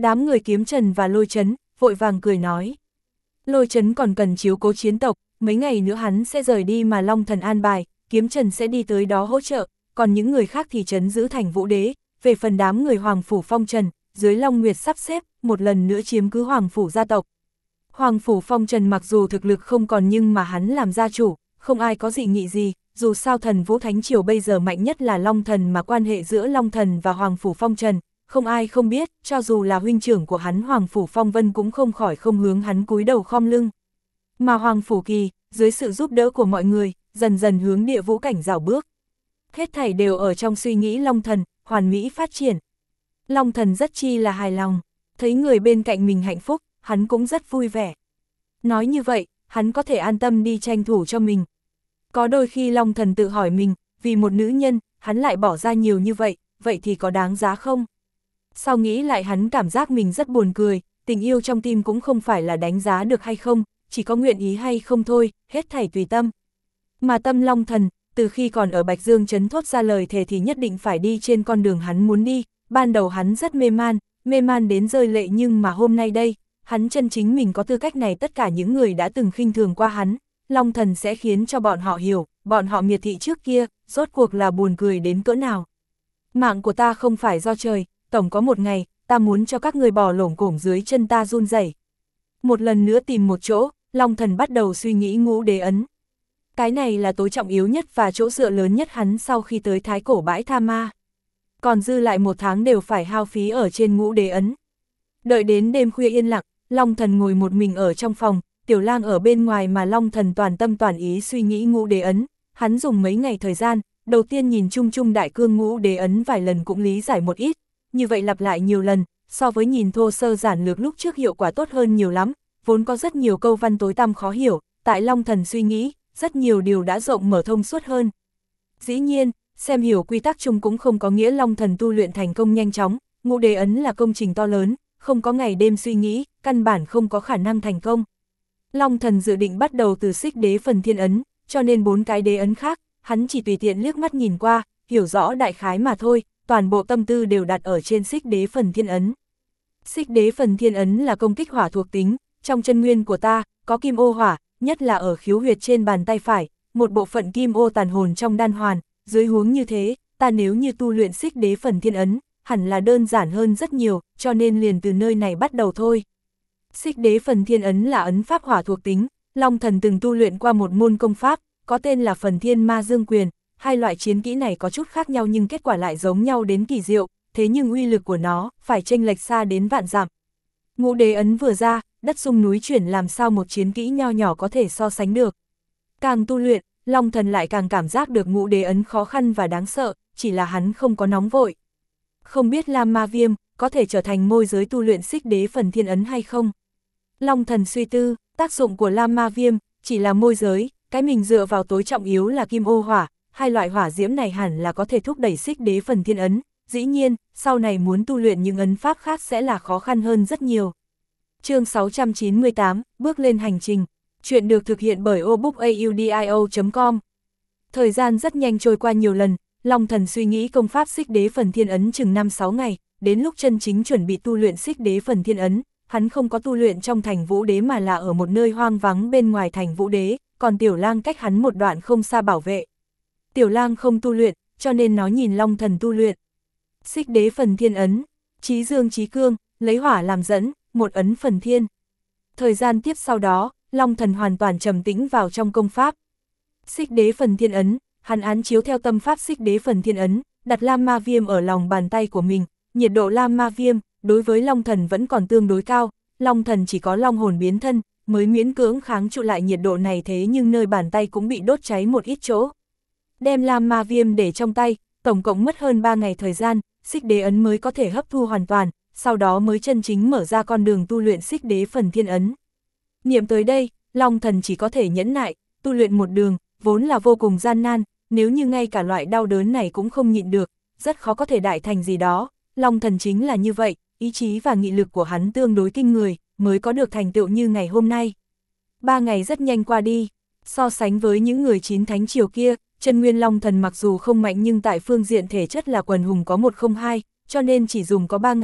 Đám người Kiếm Trần và Lôi Chấn, vội vàng cười nói. Lôi Chấn còn cần chiếu cố chiến tộc, mấy ngày nữa hắn sẽ rời đi mà Long Thần an bài, Kiếm Trần sẽ đi tới đó hỗ trợ, còn những người khác thì trấn giữ thành Vũ Đế, về phần đám người Hoàng Phủ Phong Trần, dưới Long Nguyệt sắp xếp, một lần nữa chiếm cứ Hoàng Phủ gia tộc. Hoàng Phủ Phong Trần mặc dù thực lực không còn nhưng mà hắn làm gia chủ, không ai có dị nghị gì, dù sao thần Vũ Thánh Triều bây giờ mạnh nhất là Long Thần mà quan hệ giữa Long Thần và Hoàng Phủ Phong Trần, không ai không biết, cho dù là huynh trưởng của hắn Hoàng Phủ Phong Vân cũng không khỏi không hướng hắn cúi đầu khom lưng. Mà Hoàng Phủ Kỳ, dưới sự giúp đỡ của mọi người, dần dần hướng địa vũ cảnh rào bước. Hết thảy đều ở trong suy nghĩ Long Thần, hoàn mỹ phát triển. Long Thần rất chi là hài lòng, thấy người bên cạnh mình hạnh phúc, hắn cũng rất vui vẻ. Nói như vậy, hắn có thể an tâm đi tranh thủ cho mình. Có đôi khi Long Thần tự hỏi mình, vì một nữ nhân, hắn lại bỏ ra nhiều như vậy, vậy thì có đáng giá không? Sau nghĩ lại hắn cảm giác mình rất buồn cười, tình yêu trong tim cũng không phải là đánh giá được hay không, chỉ có nguyện ý hay không thôi, hết thảy tùy tâm. Mà tâm Long Thần, từ khi còn ở Bạch Dương Trấn thốt ra lời thề thì nhất định phải đi trên con đường hắn muốn đi, ban đầu hắn rất mê man, mê man đến rơi lệ nhưng mà hôm nay đây, hắn chân chính mình có tư cách này tất cả những người đã từng khinh thường qua hắn, Long Thần sẽ khiến cho bọn họ hiểu, bọn họ miệt thị trước kia, rốt cuộc là buồn cười đến cỡ nào. Mạng của ta không phải do trời, tổng có một ngày, ta muốn cho các người bò lổm cổm dưới chân ta run rẩy. Một lần nữa tìm một chỗ, Long Thần bắt đầu suy nghĩ ngũ đế ấn. Cái này là tối trọng yếu nhất và chỗ dựa lớn nhất hắn sau khi tới Thái Cổ Bãi Tha Ma. Còn dư lại một tháng đều phải hao phí ở trên ngũ đế ấn. Đợi đến đêm khuya yên lặng, Long Thần ngồi một mình ở trong phòng, Tiểu Lang ở bên ngoài mà Long Thần toàn tâm toàn ý suy nghĩ ngũ đế ấn. Hắn dùng mấy ngày thời gian, đầu tiên nhìn chung chung đại cương ngũ đế ấn vài lần cũng lý giải một ít, như vậy lặp lại nhiều lần, so với nhìn thô sơ giản lược lúc trước hiệu quả tốt hơn nhiều lắm, vốn có rất nhiều câu văn tối tăm khó hiểu, tại Long Thần suy nghĩ, rất nhiều điều đã rộng mở thông suốt hơn. Dĩ nhiên, xem hiểu quy tắc chung cũng không có nghĩa Long Thần tu luyện thành công nhanh chóng, ngũ đế ấn là công trình to lớn, không có ngày đêm suy nghĩ, căn bản không có khả năng thành công. Long Thần dự định bắt đầu từ xích đế phần thiên ấn, cho nên bốn cái đế ấn khác, hắn chỉ tùy tiện liếc mắt nhìn qua, hiểu rõ đại khái mà thôi, toàn bộ tâm tư đều đặt ở trên xích đế phần thiên ấn. Xích đế phần thiên ấn là công kích hỏa thuộc tính, trong chân nguyên của ta, có kim ô hỏa, nhất là ở khiếu huyệt trên bàn tay phải, một bộ phận kim ô tàn hồn trong đan hoàn, dưới huống như thế, ta nếu như tu luyện xích đế phần thiên ấn, hẳn là đơn giản hơn rất nhiều, cho nên liền từ nơi này bắt đầu thôi. Xích đế phần thiên ấn là ấn pháp hỏa thuộc tính, Long Thần từng tu luyện qua một môn công pháp, có tên là phần thiên ma dương quyền, hai loại chiến kỹ này có chút khác nhau nhưng kết quả lại giống nhau đến kỳ diệu, thế nhưng uy lực của nó phải chênh lệch xa đến vạn dặm. Ngũ đế ấn vừa ra, đất sung núi chuyển làm sao một chiến kỹ nho nhỏ có thể so sánh được. Càng tu luyện, Long Thần lại càng cảm giác được ngũ đế ấn khó khăn và đáng sợ, chỉ là hắn không có nóng vội. Không biết Lam Ma Viêm có thể trở thành môi giới tu luyện xích đế phần thiên ấn hay không? Long Thần suy tư, tác dụng của Lam Ma Viêm chỉ là môi giới, cái mình dựa vào tối trọng yếu là kim ô hỏa, hai loại hỏa diễm này hẳn là có thể thúc đẩy xích đế phần thiên ấn, dĩ nhiên, sau này muốn tu luyện những ấn pháp khác sẽ là khó khăn hơn rất nhiều. Chương sáu trăm chín mươi tám, bước lên hành trình. Chuyện được thực hiện bởi obookaudio chấm com. Thời gian rất nhanh trôi qua nhiều lần, Long Thần suy nghĩ công pháp xích đế phần thiên ấn chừng năm sáu ngày, đến lúc chân chính chuẩn bị tu luyện xích đế phần thiên ấn, hắn không có tu luyện trong thành Vũ Đế mà là ở một nơi hoang vắng bên ngoài thành Vũ Đế, còn Tiểu Lang cách hắn một đoạn không xa bảo vệ. Tiểu Lang không tu luyện, cho nên nó nhìn Long Thần tu luyện. Xích đế phần thiên ấn, chí dương chí cương, lấy hỏa làm dẫn, một ấn phần thiên. Thời gian tiếp sau đó, Long Thần hoàn toàn trầm tĩnh vào trong công pháp. Xích đế phần thiên ấn, hắn án chiếu theo tâm pháp xích đế phần thiên ấn, đặt Lam Ma Viêm ở lòng bàn tay của mình, nhiệt độ Lam Ma Viêm đối với Long Thần vẫn còn tương đối cao, Long Thần chỉ có long hồn biến thân, mới miễn cưỡng kháng trụ lại nhiệt độ này, thế nhưng nơi bàn tay cũng bị đốt cháy một ít chỗ. Đem Lam Ma Viêm để trong tay, tổng cộng mất hơn ba ngày thời gian, xích đế ấn mới có thể hấp thu hoàn toàn, sau đó mới chân chính mở ra con đường tu luyện xích đế phần thiên ấn. Niệm tới đây, Long Thần chỉ có thể nhẫn nại, tu luyện một đường, vốn là vô cùng gian nan, nếu như ngay cả loại đau đớn này cũng không nhịn được, rất khó có thể đại thành gì đó. Long Thần chính là như vậy, ý chí và nghị lực của hắn tương đối kinh người, mới có được thành tựu như ngày hôm nay. Ba ngày rất nhanh qua đi, so sánh với những người chín thánh triều kia, chân nguyên Long Thần mặc dù không mạnh nhưng tại phương diện thể chất là quần hùng có một không hai, cho nên chỉ dùng có ba ngày,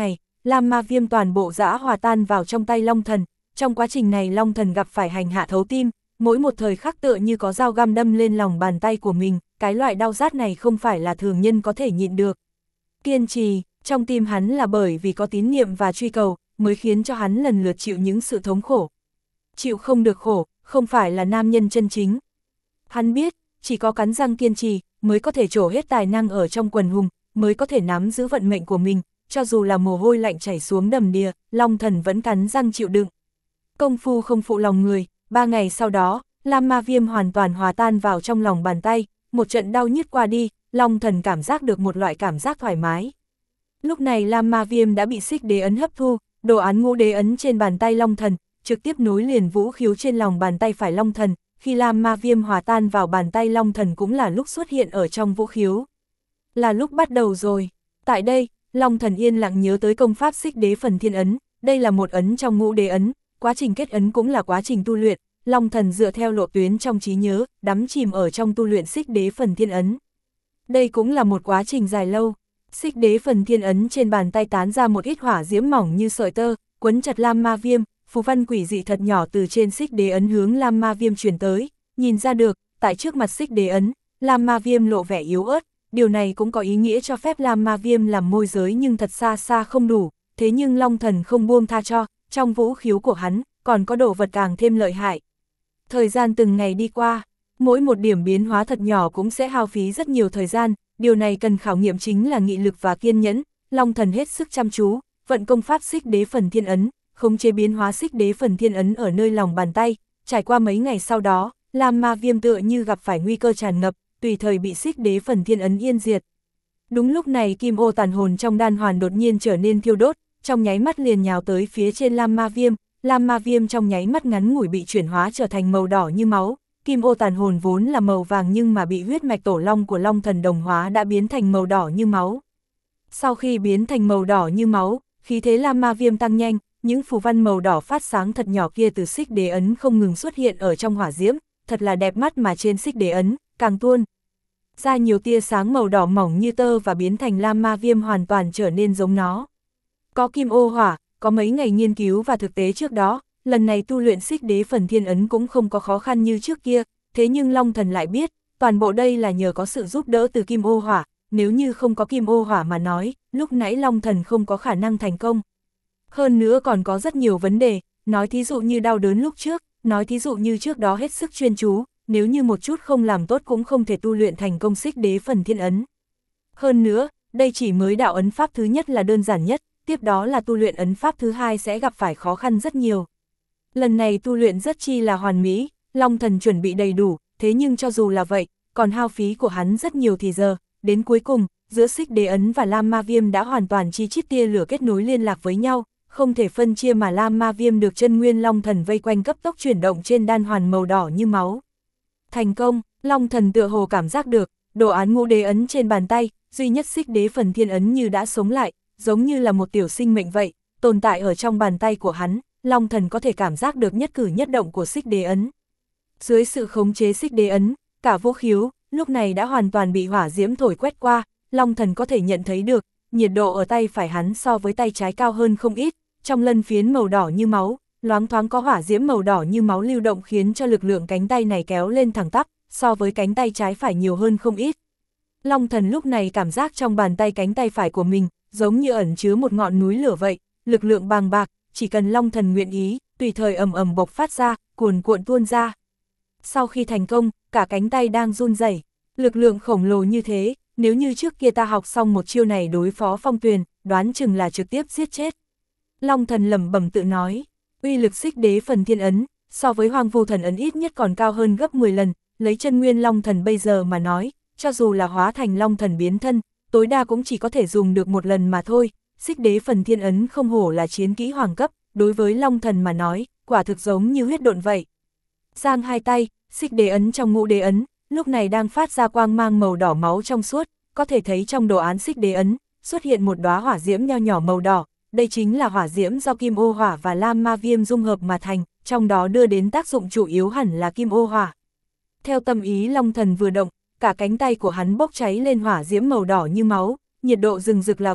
Lam Ma Viêm toàn bộ dã hòa tan vào trong tay Long Thần. Trong quá trình này Long Thần gặp phải hành hạ thấu tim, mỗi một thời khắc tựa như có dao găm đâm lên lòng bàn tay của mình, cái loại đau rát này không phải là thường nhân có thể nhịn được. Kiên trì, trong tim hắn là bởi vì có tín niệm và truy cầu, mới khiến cho hắn lần lượt chịu những sự thống khổ. Chịu không được khổ, không phải là nam nhân chân chính. Hắn biết, chỉ có cắn răng kiên trì, mới có thể trổ hết tài năng ở trong quần hùng, mới có thể nắm giữ vận mệnh của mình, cho dù là mồ hôi lạnh chảy xuống đầm đìa, Long Thần vẫn cắn răng chịu đựng. Công phu không phụ lòng người, ba ngày sau đó, Lam Ma Viêm hoàn toàn hòa tan vào trong lòng bàn tay, một trận đau nhức qua đi, Long Thần cảm giác được một loại cảm giác thoải mái. Lúc này Lam Ma Viêm đã bị xích đế ấn hấp thu, đồ án ngũ đế ấn trên bàn tay Long Thần, trực tiếp nối liền vũ khiếu trên lòng bàn tay phải Long Thần, khi Lam Ma Viêm hòa tan vào bàn tay Long Thần cũng là lúc xuất hiện ở trong vũ khiếu. Là lúc bắt đầu rồi. Tại đây, Long Thần yên lặng nhớ tới công pháp xích đế phần thiên ấn, đây là một ấn trong ngũ đế ấn, quá trình kết ấn cũng là quá trình tu luyện, Long Thần dựa theo lộ tuyến trong trí nhớ, đắm chìm ở trong tu luyện xích đế phần thiên ấn. Đây cũng là một quá trình dài lâu, xích đế phần thiên ấn trên bàn tay tán ra một ít hỏa diễm mỏng như sợi tơ, quấn chặt Lam Ma Viêm, phù văn quỷ dị thật nhỏ từ trên xích đế ấn hướng Lam Ma Viêm truyền tới, nhìn ra được, tại trước mặt xích đế ấn, Lam Ma Viêm lộ vẻ yếu ớt, điều này cũng có ý nghĩa cho phép Lam Ma Viêm làm môi giới nhưng thật xa xa không đủ, thế nhưng Long Thần không buông tha cho, trong vũ khiếu của hắn, còn có đồ vật càng thêm lợi hại. Thời gian từng ngày đi qua, mỗi một điểm biến hóa thật nhỏ cũng sẽ hao phí rất nhiều thời gian, điều này cần khảo nghiệm chính là nghị lực và kiên nhẫn, Long Thần hết sức chăm chú, vận công pháp xích đế phần thiên ấn, khống chế biến hóa xích đế phần thiên ấn ở nơi lòng bàn tay, trải qua mấy ngày sau đó, Lam Ma Viêm tựa như gặp phải nguy cơ tràn ngập, tùy thời bị xích đế phần thiên ấn yên diệt. Đúng lúc này kim ô tàn hồn trong đan hoàn đột nhiên trở nên thiêu đốt, trong nháy mắt liền nhào tới phía trên Lam Ma Viêm, Lam Ma Viêm trong nháy mắt ngắn ngủi bị chuyển hóa trở thành màu đỏ như máu, kim ô tàn hồn vốn là màu vàng nhưng mà bị huyết mạch tổ long của Long Thần đồng hóa đã biến thành màu đỏ như máu. Sau khi biến thành màu đỏ như máu, khí thế Lam Ma Viêm tăng nhanh, những phù văn màu đỏ phát sáng thật nhỏ kia từ xích đế ấn không ngừng xuất hiện ở trong hỏa diễm, thật là đẹp mắt mà trên xích đế ấn, càng tuôn ra nhiều tia sáng màu đỏ mỏng như tơ và biến thành Lam Ma Viêm hoàn toàn trở nên giống nó. Có kim ô hỏa, có mấy ngày nghiên cứu và thực tế trước đó, lần này tu luyện xích đế phần thiên ấn cũng không có khó khăn như trước kia, thế nhưng Long Thần lại biết, toàn bộ đây là nhờ có sự giúp đỡ từ kim ô hỏa, nếu như không có kim ô hỏa mà nói, lúc nãy Long Thần không có khả năng thành công. Hơn nữa còn có rất nhiều vấn đề, nói thí dụ như đau đớn lúc trước, nói thí dụ như trước đó hết sức chuyên chú, nếu như một chút không làm tốt cũng không thể tu luyện thành công xích đế phần thiên ấn. Hơn nữa, đây chỉ mới đạo ấn pháp thứ nhất là đơn giản nhất, tiếp đó là tu luyện ấn pháp thứ hai sẽ gặp phải khó khăn rất nhiều. Lần này tu luyện rất chi là hoàn mỹ, Long Thần chuẩn bị đầy đủ, thế nhưng cho dù là vậy, còn hao phí của hắn rất nhiều thì giờ, đến cuối cùng, giữa xích đế ấn và Lam Ma Viêm đã hoàn toàn chi chít tia lửa kết nối liên lạc với nhau, không thể phân chia mà Lam Ma Viêm được chân nguyên Long Thần vây quanh cấp tốc chuyển động trên đan hoàn màu đỏ như máu. Thành công, Long Thần tựa hồ cảm giác được, đồ án ngũ đế ấn trên bàn tay, duy nhất xích đế phần thiên ấn như đã sống lại, giống như là một tiểu sinh mệnh vậy, tồn tại ở trong bàn tay của hắn, Long Thần có thể cảm giác được nhất cử nhất động của xích đế ấn. Dưới sự khống chế xích đế ấn, cả vũ khiếu, lúc này đã hoàn toàn bị hỏa diễm thổi quét qua, Long Thần có thể nhận thấy được, nhiệt độ ở tay phải hắn so với tay trái cao hơn không ít, trong lân phiến màu đỏ như máu, loáng thoáng có hỏa diễm màu đỏ như máu lưu động khiến cho lực lượng cánh tay này kéo lên thẳng tắp, so với cánh tay trái phải nhiều hơn không ít. Long Thần lúc này cảm giác trong bàn tay cánh tay phải của mình, giống như ẩn chứa một ngọn núi lửa vậy, lực lượng bàng bạc, chỉ cần Long Thần nguyện ý, tùy thời ầm ầm bộc phát ra, cuồn cuộn tuôn ra. Sau khi thành công, cả cánh tay đang run rẩy, lực lượng khổng lồ như thế, nếu như trước kia ta học xong một chiêu này đối phó Phong Tuyền, đoán chừng là trực tiếp giết chết. Long Thần lẩm bẩm tự nói, uy lực xích đế phần thiên ấn, so với Hoang Vu Thần ấn ít nhất còn cao hơn gấp mười lần, lấy chân nguyên Long Thần bây giờ mà nói, cho dù là hóa thành Long Thần biến thân, tối đa cũng chỉ có thể dùng được một lần mà thôi, xích đế phần thiên ấn không hổ là chiến kỹ hoàng cấp, đối với Long Thần mà nói, quả thực giống như huyết độn vậy. Giang hai tay, xích đế ấn trong ngũ đế ấn, lúc này đang phát ra quang mang màu đỏ máu trong suốt, có thể thấy trong đồ án xích đế ấn, xuất hiện một đóa hỏa diễm nho nhỏ màu đỏ, đây chính là hỏa diễm do kim ô hỏa và Lam Ma Viêm dung hợp mà thành, trong đó đưa đến tác dụng chủ yếu hẳn là kim ô hỏa. Theo tâm ý Long Thần vừa động, cả cánh tay của hắn bốc cháy lên hỏa diễm màu đỏ như máu, nhiệt độ rừng rực là vậy,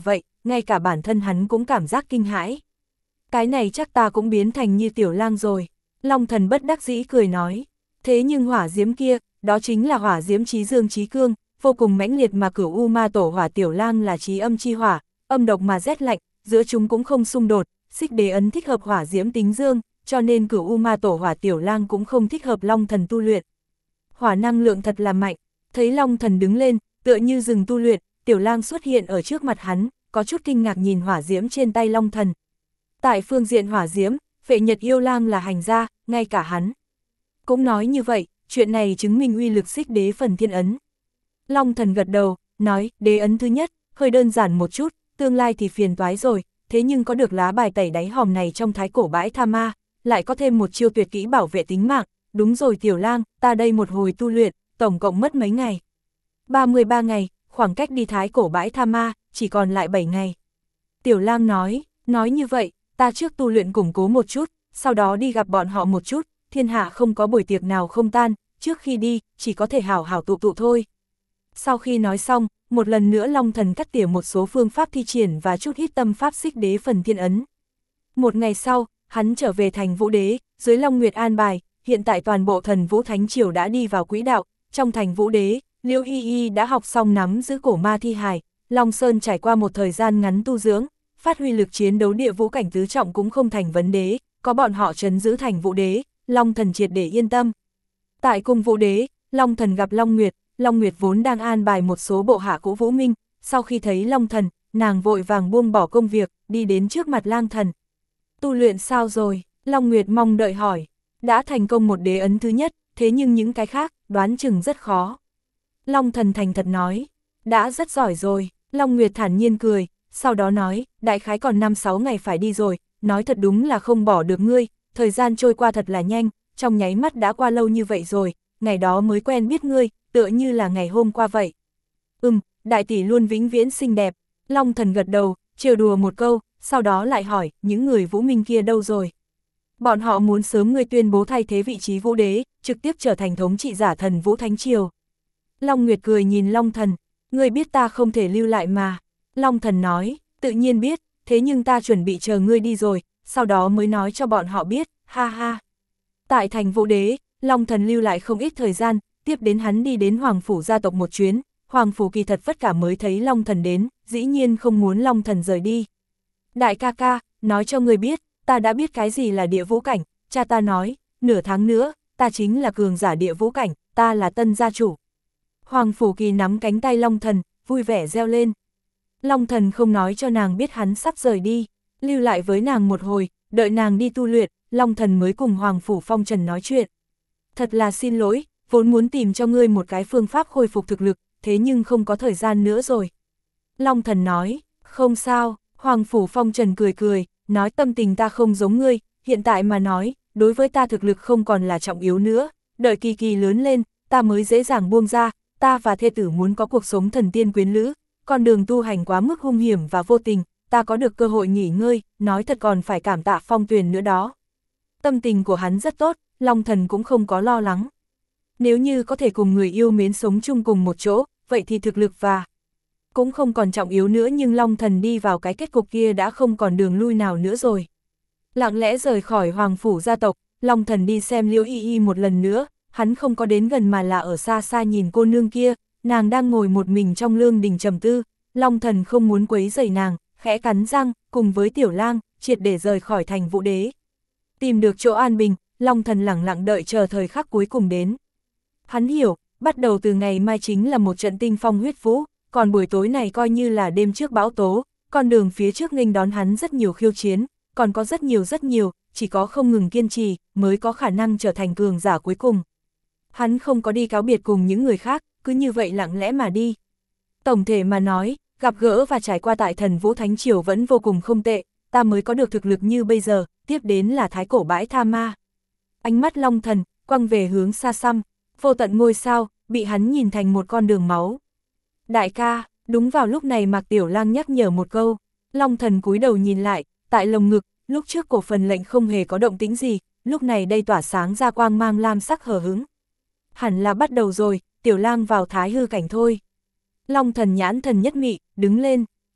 ngay cả bản thân hắn cũng cảm giác kinh hãi. Cái này chắc ta cũng biến thành như Tiểu Lang rồi. Long Thần bất đắc dĩ cười nói. Thế nhưng hỏa diễm kia, đó chính là hỏa diễm chí dương chí cương, vô cùng mãnh liệt mà Cửu U Ma Tổ Hỏa Tiểu Lang là chí âm chi hỏa, âm độc mà rét lạnh, giữa chúng cũng không xung đột, Xích Đế ấn thích hợp hỏa diễm tính dương, cho nên Cửu U Ma Tổ Hỏa Tiểu Lang cũng không thích hợp Long Thần tu luyện. Hỏa năng lượng thật là mạnh, thấy Long Thần đứng lên, tựa như dừng tu luyện, Tiểu Lang xuất hiện ở trước mặt hắn, có chút kinh ngạc nhìn hỏa diễm trên tay Long Thần. Tại phương diện hỏa diễm, Phệ Nhật Yêu Lang là hành gia, ngay cả hắn cũng nói như vậy, chuyện này chứng minh uy lực Xích Đế phần thiên ấn. Long Thần gật đầu, nói, đế ấn thứ nhất, hơi đơn giản một chút, tương lai thì phiền toái rồi, thế nhưng có được lá bài tẩy đáy hòm này trong thái cổ bãi tha ma, lại có thêm một chiêu tuyệt kỹ bảo vệ tính mạng, đúng rồi Tiểu Lang, ta đây một hồi tu luyện, tổng cộng mất mấy ngày? ba mươi ba ngày, khoảng cách đi thái cổ bãi tha ma, chỉ còn lại bảy ngày. Tiểu Lang nói, nói như vậy, ta trước tu luyện củng cố một chút, sau đó đi gặp bọn họ một chút, thiên hạ không có buổi tiệc nào không tan, trước khi đi, chỉ có thể hảo hảo tụ tụ thôi. Sau khi nói xong, một lần nữa Long Thần cắt tỉa một số phương pháp thi triển và chút hít tâm pháp Xích Đế phần thiên ấn. Một ngày sau, hắn trở về thành Vũ Đế, dưới Long Nguyệt an bài, hiện tại toàn bộ thần Vũ Thánh Triều đã đi vào quỹ đạo, trong thành Vũ Đế, Liễu Y Y đã học xong nắm giữ cổ ma thi hài, Long Sơn trải qua một thời gian ngắn tu dưỡng, phát huy lực chiến đấu địa vũ cảnh tứ trọng cũng không thành vấn đề, có bọn họ trấn giữ thành Vũ Đế, Long Thần triệt để yên tâm. Tại cung Vũ Đế, Long Thần gặp Long Nguyệt, Long Nguyệt vốn đang an bài một số bộ hạ cũ Vũ Minh, sau khi thấy Long Thần, nàng vội vàng buông bỏ công việc, đi đến trước mặt Lang Thần. Tu luyện sao rồi? Long Nguyệt mong đợi hỏi. Đã thành công một đế ấn thứ nhất, thế nhưng những cái khác, đoán chừng rất khó. Long Thần thành thật nói, đã rất giỏi rồi. Long Nguyệt thản nhiên cười, sau đó nói, đại khái còn năm sáu ngày phải đi rồi, nói thật đúng là không bỏ được ngươi, thời gian trôi qua thật là nhanh, trong nháy mắt đã qua lâu như vậy rồi, ngày đó mới quen biết ngươi, tựa như là ngày hôm qua vậy. Ừm, đại tỷ luôn vĩnh viễn xinh đẹp. Long Thần gật đầu, trêu đùa một câu, sau đó lại hỏi, những người Vũ Minh kia đâu rồi? Bọn họ muốn sớm ngươi tuyên bố thay thế vị trí Vũ Đế, trực tiếp trở thành thống trị giả thần Vũ Thánh Triều. Long Nguyệt cười nhìn Long Thần, ngươi biết ta không thể lưu lại mà. Long Thần nói, tự nhiên biết, thế nhưng ta chuẩn bị chờ ngươi đi rồi, sau đó mới nói cho bọn họ biết, ha ha. Tại thành Vũ Đế, Long Thần lưu lại không ít thời gian, tiếp đến hắn đi đến Hoàng Phủ gia tộc một chuyến, Hoàng Phủ kỳ thật vất cả mới thấy Long Thần đến, dĩ nhiên không muốn Long Thần rời đi. Đại ca ca, nói cho người biết, ta đã biết cái gì là địa vũ cảnh, cha ta nói, nửa tháng nữa, ta chính là cường giả địa vũ cảnh, ta là tân gia chủ. Hoàng Phủ Kỳ nắm cánh tay Long Thần, vui vẻ reo lên. Long Thần không nói cho nàng biết hắn sắp rời đi, lưu lại với nàng một hồi, đợi nàng đi tu luyện, Long Thần mới cùng Hoàng Phủ Phong Trần nói chuyện. Thật là xin lỗi, vốn muốn tìm cho ngươi một cái phương pháp khôi phục thực lực, thế nhưng không có thời gian nữa rồi. Long Thần nói, không sao, Hoàng Phủ Phong Trần cười cười, nói tâm tình ta không giống ngươi, hiện tại mà nói, đối với ta thực lực không còn là trọng yếu nữa, đợi Kỳ Kỳ lớn lên, ta mới dễ dàng buông ra, ta và thê tử muốn có cuộc sống thần tiên quyến lữ, con đường tu hành quá mức hung hiểm và vô tình, ta có được cơ hội nghỉ ngơi, nói thật còn phải cảm tạ Phong Tuyền nữa đó. Tâm tình của hắn rất tốt, Long Thần cũng không có lo lắng. Nếu như có thể cùng người yêu mến sống chung cùng một chỗ, vậy thì thực lực và cũng không còn trọng yếu nữa, nhưng Long Thần đi vào cái kết cục kia đã không còn đường lui nào nữa rồi. Lặng lẽ rời khỏi Hoàng Phủ gia tộc, Long Thần đi xem Liễu Y Y một lần nữa, hắn không có đến gần mà là ở xa xa nhìn cô nương kia, nàng đang ngồi một mình trong lương đình trầm tư, Long Thần không muốn quấy rầy nàng, khẽ cắn răng, cùng với Tiểu Lang, triệt để rời khỏi thành Vũ Đế. Tìm được chỗ an bình, Long Thần lặng lặng đợi chờ thời khắc cuối cùng đến. Hắn hiểu, bắt đầu từ ngày mai chính là một trận tinh phong huyết vũ, còn buổi tối này coi như là đêm trước bão tố, con đường phía trước nghênh đón hắn rất nhiều khiêu chiến, còn có rất nhiều rất nhiều, chỉ có không ngừng kiên trì, mới có khả năng trở thành cường giả cuối cùng. Hắn không có đi cáo biệt cùng những người khác, cứ như vậy lặng lẽ mà đi. Tổng thể mà nói, gặp gỡ và trải qua tại thần Vũ Thánh Triều vẫn vô cùng không tệ, ta mới có được thực lực như bây giờ, tiếp đến là thái cổ bãi tha ma. Ánh mắt Long Thần, quăng về hướng xa xăm, vô tận ngôi sao, bị hắn nhìn thành một con đường máu. Đại ca, đúng vào lúc này Mạc Tiểu Lang nhắc nhở một câu, Long Thần cúi đầu nhìn lại, tại lồng ngực, lúc trước cổ phần lệnh không hề có động tĩnh gì, lúc này đây tỏa sáng ra quang mang lam sắc hờ hững. Hẳn là bắt đầu rồi, Tiểu Lang vào thái hư cảnh thôi. Long Thần nhãn thần nhất mị, đứng lên,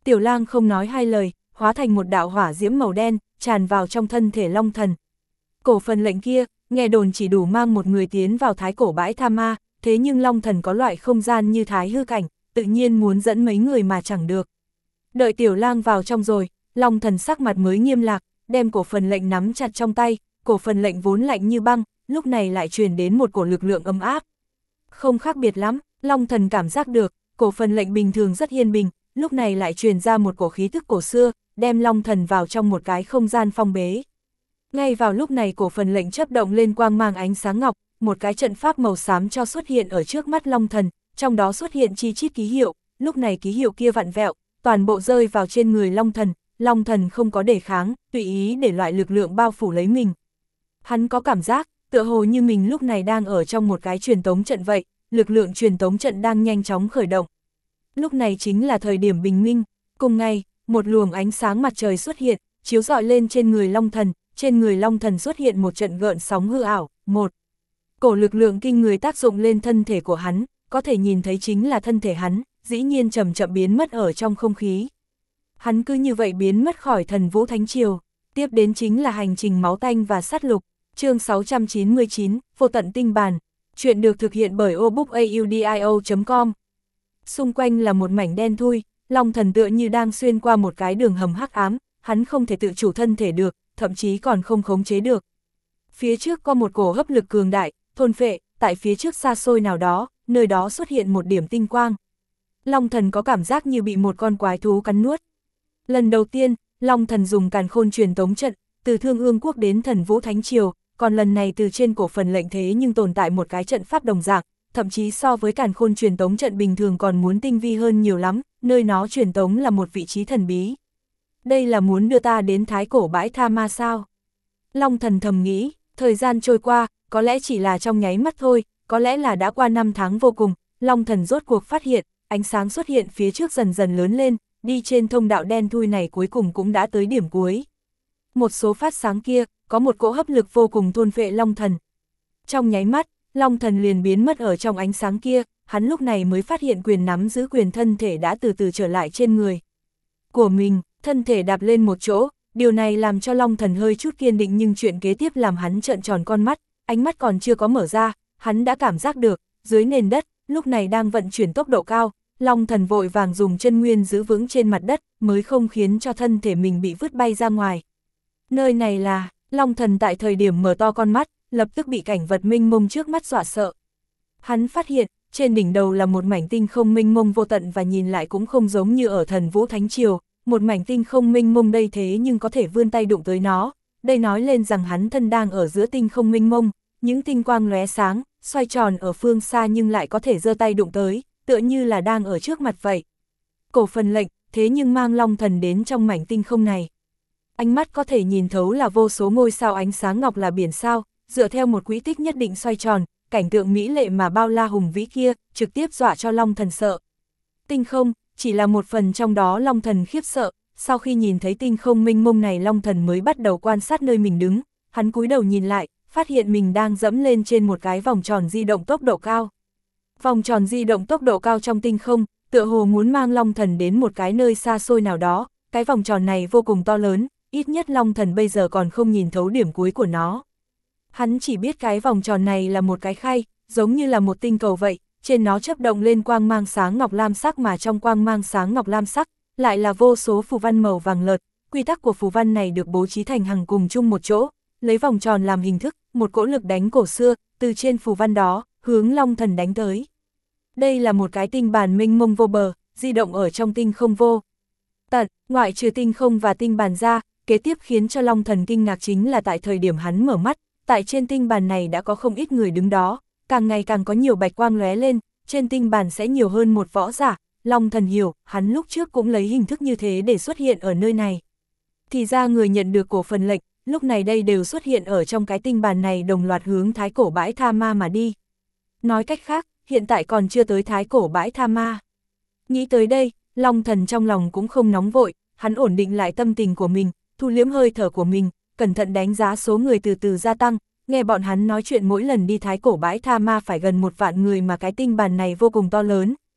Tiểu Lang không nói hai lời, hóa thành một đạo hỏa diễm màu đen, tràn vào trong thân thể Long Thần. Cổ phần lệnh kia, nghe đồn chỉ đủ mang một người tiến vào thái cổ bãi tha ma, thế nhưng Long Thần có loại không gian như thái hư cảnh, tự nhiên muốn dẫn mấy người mà chẳng được. Đợi Tiểu Lang vào trong rồi, Long Thần sắc mặt mới nghiêm lạc, đem cổ phần lệnh nắm chặt trong tay, cổ phần lệnh vốn lạnh như băng, lúc này lại truyền đến một cổ lực lượng ấm áp. Không khác biệt lắm, Long Thần cảm giác được, cổ phần lệnh bình thường rất yên bình, lúc này lại truyền ra một cổ khí thức cổ xưa, đem Long Thần vào trong một cái không gian phong bế. Ngay vào lúc này cổ phần lệnh chớp động lên quang mang ánh sáng ngọc, một cái trận pháp màu xám cho xuất hiện ở trước mắt Long Thần, trong đó xuất hiện chi chít ký hiệu, lúc này ký hiệu kia vặn vẹo, toàn bộ rơi vào trên người Long Thần, Long Thần không có đề kháng, tùy ý để loại lực lượng bao phủ lấy mình. Hắn có cảm giác, tựa hồ như mình lúc này đang ở trong một cái truyền tống trận vậy, lực lượng truyền tống trận đang nhanh chóng khởi động. Lúc này chính là thời điểm bình minh, cùng ngày, một luồng ánh sáng mặt trời xuất hiện, chiếu rọi lên trên người Long Thần, trên người Long Thần xuất hiện một trận gợn sóng hư ảo, một cổ lực lượng kinh người tác dụng lên thân thể của hắn, có thể nhìn thấy chính là thân thể hắn, dĩ nhiên chậm chậm biến mất ở trong không khí. Hắn cứ như vậy biến mất khỏi Thần Vũ Thánh Triều, tiếp đến chính là hành trình máu tanh và sát lục, chương sáu trăm chín mươi chín, Vô Tận Tinh Bàn, chuyện được thực hiện bởi obookaudio chấm com. Xung quanh là một mảnh đen thui, Long Thần tựa như đang xuyên qua một cái đường hầm hắc ám, hắn không thể tự chủ thân thể được, thậm chí còn không khống chế được. Phía trước có một cổ hấp lực cường đại, thôn phệ, tại phía trước xa xôi nào đó, nơi đó xuất hiện một điểm tinh quang. Long Thần có cảm giác như bị một con quái thú cắn nuốt. Lần đầu tiên, Long Thần dùng càn khôn truyền tống trận, từ Thương Ương Quốc đến Thần Vũ Thánh Triều, còn lần này từ trên cổ phần lệnh thế nhưng tồn tại một cái trận pháp đồng dạng, thậm chí so với càn khôn truyền tống trận bình thường còn muốn tinh vi hơn nhiều lắm, nơi nó truyền tống là một vị trí thần bí. Đây là muốn đưa ta đến thái cổ bãi tha ma sao? Long Thần thầm nghĩ, thời gian trôi qua, có lẽ chỉ là trong nháy mắt thôi, có lẽ là đã qua năm tháng vô cùng, Long Thần rốt cuộc phát hiện, ánh sáng xuất hiện phía trước dần dần lớn lên, đi trên thông đạo đen thui này cuối cùng cũng đã tới điểm cuối. Một số phát sáng kia, có một cỗ hấp lực vô cùng thôn phệ Long Thần. Trong nháy mắt, Long Thần liền biến mất ở trong ánh sáng kia, hắn lúc này mới phát hiện quyền nắm giữ quyền thân thể đã từ từ trở lại trên người của mình, thân thể đạp lên một chỗ, điều này làm cho Long Thần hơi chút kiên định, nhưng chuyện kế tiếp làm hắn trợn tròn con mắt, ánh mắt còn chưa có mở ra, hắn đã cảm giác được, dưới nền đất, lúc này đang vận chuyển tốc độ cao, Long Thần vội vàng dùng chân nguyên giữ vững trên mặt đất, mới không khiến cho thân thể mình bị vứt bay ra ngoài. Nơi này là, Long Thần tại thời điểm mở to con mắt, lập tức bị cảnh vật mênh mông trước mắt dọa sợ. Hắn phát hiện, trên đỉnh đầu là một mảnh tinh không mênh mông vô tận và nhìn lại cũng không giống như ở Thần Vũ Thánh Triều, một mảnh tinh không mênh mông đây thế nhưng có thể vươn tay đụng tới nó, đây nói lên rằng hắn thân đang ở giữa tinh không mênh mông, những tinh quang lóe sáng, xoay tròn ở phương xa nhưng lại có thể giơ tay đụng tới, tựa như là đang ở trước mặt vậy. Cổ phần lệnh, thế nhưng mang Long Thần đến trong mảnh tinh không này. Ánh mắt có thể nhìn thấu là vô số ngôi sao ánh sáng ngọc là biển sao, dựa theo một quỹ tích nhất định xoay tròn, cảnh tượng mỹ lệ mà bao la hùng vĩ kia, trực tiếp dọa cho Long Thần sợ. Tinh không, chỉ là một phần trong đó Long Thần khiếp sợ, sau khi nhìn thấy tinh không mênh mông này Long Thần mới bắt đầu quan sát nơi mình đứng, hắn cúi đầu nhìn lại, phát hiện mình đang dẫm lên trên một cái vòng tròn di động tốc độ cao. Vòng tròn di động tốc độ cao trong tinh không, tựa hồ muốn mang Long Thần đến một cái nơi xa xôi nào đó, cái vòng tròn này vô cùng to lớn, ít nhất Long Thần bây giờ còn không nhìn thấu điểm cuối của nó. Hắn chỉ biết cái vòng tròn này là một cái khay, giống như là một tinh cầu vậy, trên nó chớp động lên quang mang sáng ngọc lam sắc, mà trong quang mang sáng ngọc lam sắc, lại là vô số phù văn màu vàng lợt, quy tắc của phù văn này được bố trí thành hàng cùng chung một chỗ, lấy vòng tròn làm hình thức, một cỗ lực đánh cổ xưa, từ trên phù văn đó, hướng Long Thần đánh tới. Đây là một cái tinh bàn mênh mông vô bờ, di động ở trong tinh không vô tận, ngoại trừ tinh không và tinh bàn ra, kế tiếp khiến cho Long Thần kinh ngạc chính là tại thời điểm hắn mở mắt, tại trên tinh bàn này đã có không ít người đứng đó, càng ngày càng có nhiều bạch quang lóe lên, trên tinh bàn sẽ nhiều hơn một võ giả, Long Thần hiểu, hắn lúc trước cũng lấy hình thức như thế để xuất hiện ở nơi này. Thì ra người nhận được cổ phần lệnh, lúc này đây đều xuất hiện ở trong cái tinh bàn này đồng loạt hướng thái cổ bãi tha ma mà đi. Nói cách khác, hiện tại còn chưa tới thái cổ bãi tha ma. Nghĩ tới đây, Long Thần trong lòng cũng không nóng vội, hắn ổn định lại tâm tình của mình, thu liếm hơi thở của mình, cẩn thận đánh giá số người từ từ gia tăng, nghe bọn hắn nói chuyện mỗi lần đi thái cổ bãi tha ma phải gần một vạn người mà cái tinh bàn này vô cùng to lớn,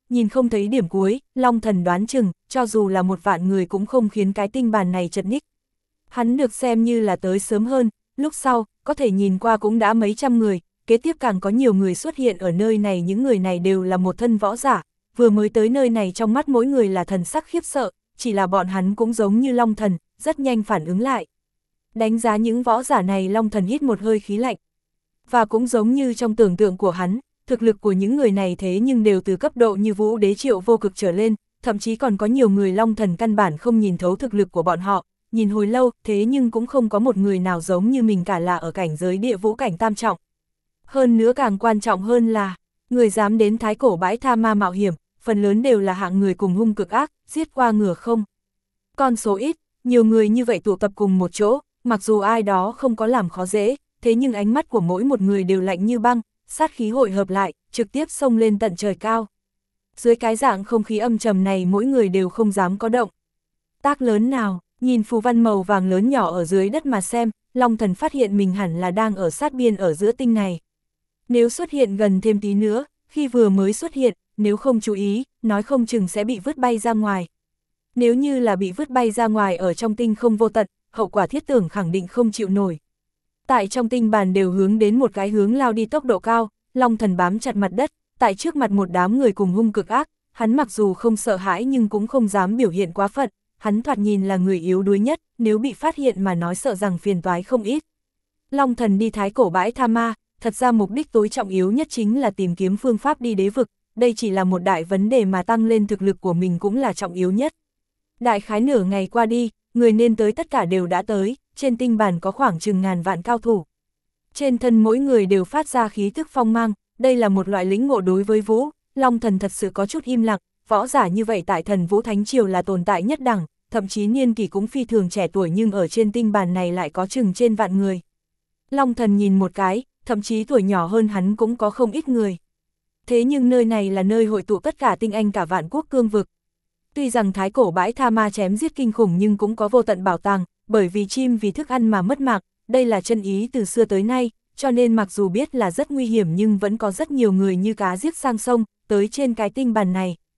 nhìn không thấy điểm cuối, Long Thần đoán chừng, cho dù là một vạn người cũng không khiến cái tinh bàn này chật ních. Hắn được xem như là tới sớm hơn, lúc sau, có thể nhìn qua cũng đã mấy trăm người, kế tiếp càng có nhiều người xuất hiện ở nơi này, những người này đều là một thân võ giả, vừa mới tới nơi này trong mắt mỗi người là thần sắc khiếp sợ, chỉ là bọn hắn cũng giống như Long Thần, rất nhanh phản ứng lại. Đánh giá những võ giả này, Long Thần hít một hơi khí lạnh. Và cũng giống như trong tưởng tượng của hắn, thực lực của những người này thế nhưng đều từ cấp độ như Vũ Đế Triệu Vô Cực trở lên, thậm chí còn có nhiều người Long Thần căn bản không nhìn thấu thực lực của bọn họ, nhìn hồi lâu, thế nhưng cũng không có một người nào giống như mình cả, là ở cảnh giới địa vũ cảnh tam trọng. Hơn nữa càng quan trọng hơn là, người dám đến Thái Cổ Bãi Tha Ma mạo hiểm, phần lớn đều là hạng người cùng hung cực ác, giết qua ngửa không. Con số ít, nhiều người như vậy tụ tập cùng một chỗ, mặc dù ai đó không có làm khó dễ, thế nhưng ánh mắt của mỗi một người đều lạnh như băng, sát khí hội hợp lại, trực tiếp xông lên tận trời cao. Dưới cái dạng không khí âm trầm này, mỗi người đều không dám có động tác lớn nào. Nhìn phù văn màu vàng lớn nhỏ ở dưới đất mà xem, Long Thần phát hiện mình hẳn là đang ở sát biên ở giữa tinh này. Nếu xuất hiện gần thêm tí nữa, khi vừa mới xuất hiện, nếu không chú ý, nói không chừng sẽ bị vứt bay ra ngoài. Nếu như là bị vứt bay ra ngoài ở trong tinh không vô tận, hậu quả thiết tưởng khẳng định không chịu nổi. Tại trong tinh bàn đều hướng đến một cái hướng lao đi tốc độ cao, Long Thần bám chặt mặt đất, tại trước mặt một đám người cùng hung cực ác, hắn mặc dù không sợ hãi nhưng cũng không dám biểu hiện quá phận. Hắn thoạt nhìn là người yếu đuối nhất, nếu bị phát hiện mà nói sợ rằng phiền toái không ít. Long Thần đi Thái Cổ Bãi Tha Ma, thật ra mục đích tối trọng yếu nhất chính là tìm kiếm phương pháp đi đế vực, đây chỉ là một đại vấn đề mà tăng lên thực lực của mình cũng là trọng yếu nhất. Đại khái nửa ngày qua đi, người nên tới tất cả đều đã tới, trên tinh bàn có khoảng chừng ngàn vạn cao thủ. Trên thân mỗi người đều phát ra khí tức phong mang, đây là một loại lĩnh ngộ đối với Vũ, Long Thần thật sự có chút im lặng. Võ giả như vậy tại Thần Vũ Thánh Triều là tồn tại nhất đẳng, thậm chí niên kỷ cũng phi thường trẻ tuổi, nhưng ở trên tinh bàn này lại có chừng trên vạn người. Long Thần nhìn một cái, thậm chí tuổi nhỏ hơn hắn cũng có không ít người. Thế nhưng nơi này là nơi hội tụ tất cả tinh anh cả vạn quốc cương vực. Tuy rằng Thái Cổ Bãi Tha Ma chém giết kinh khủng nhưng cũng có vô tận bảo tàng, bởi vì chim vì thức ăn mà mất mạng, đây là chân ý từ xưa tới nay, cho nên mặc dù biết là rất nguy hiểm nhưng vẫn có rất nhiều người như cá giết sang sông, tới trên cái tinh bàn này,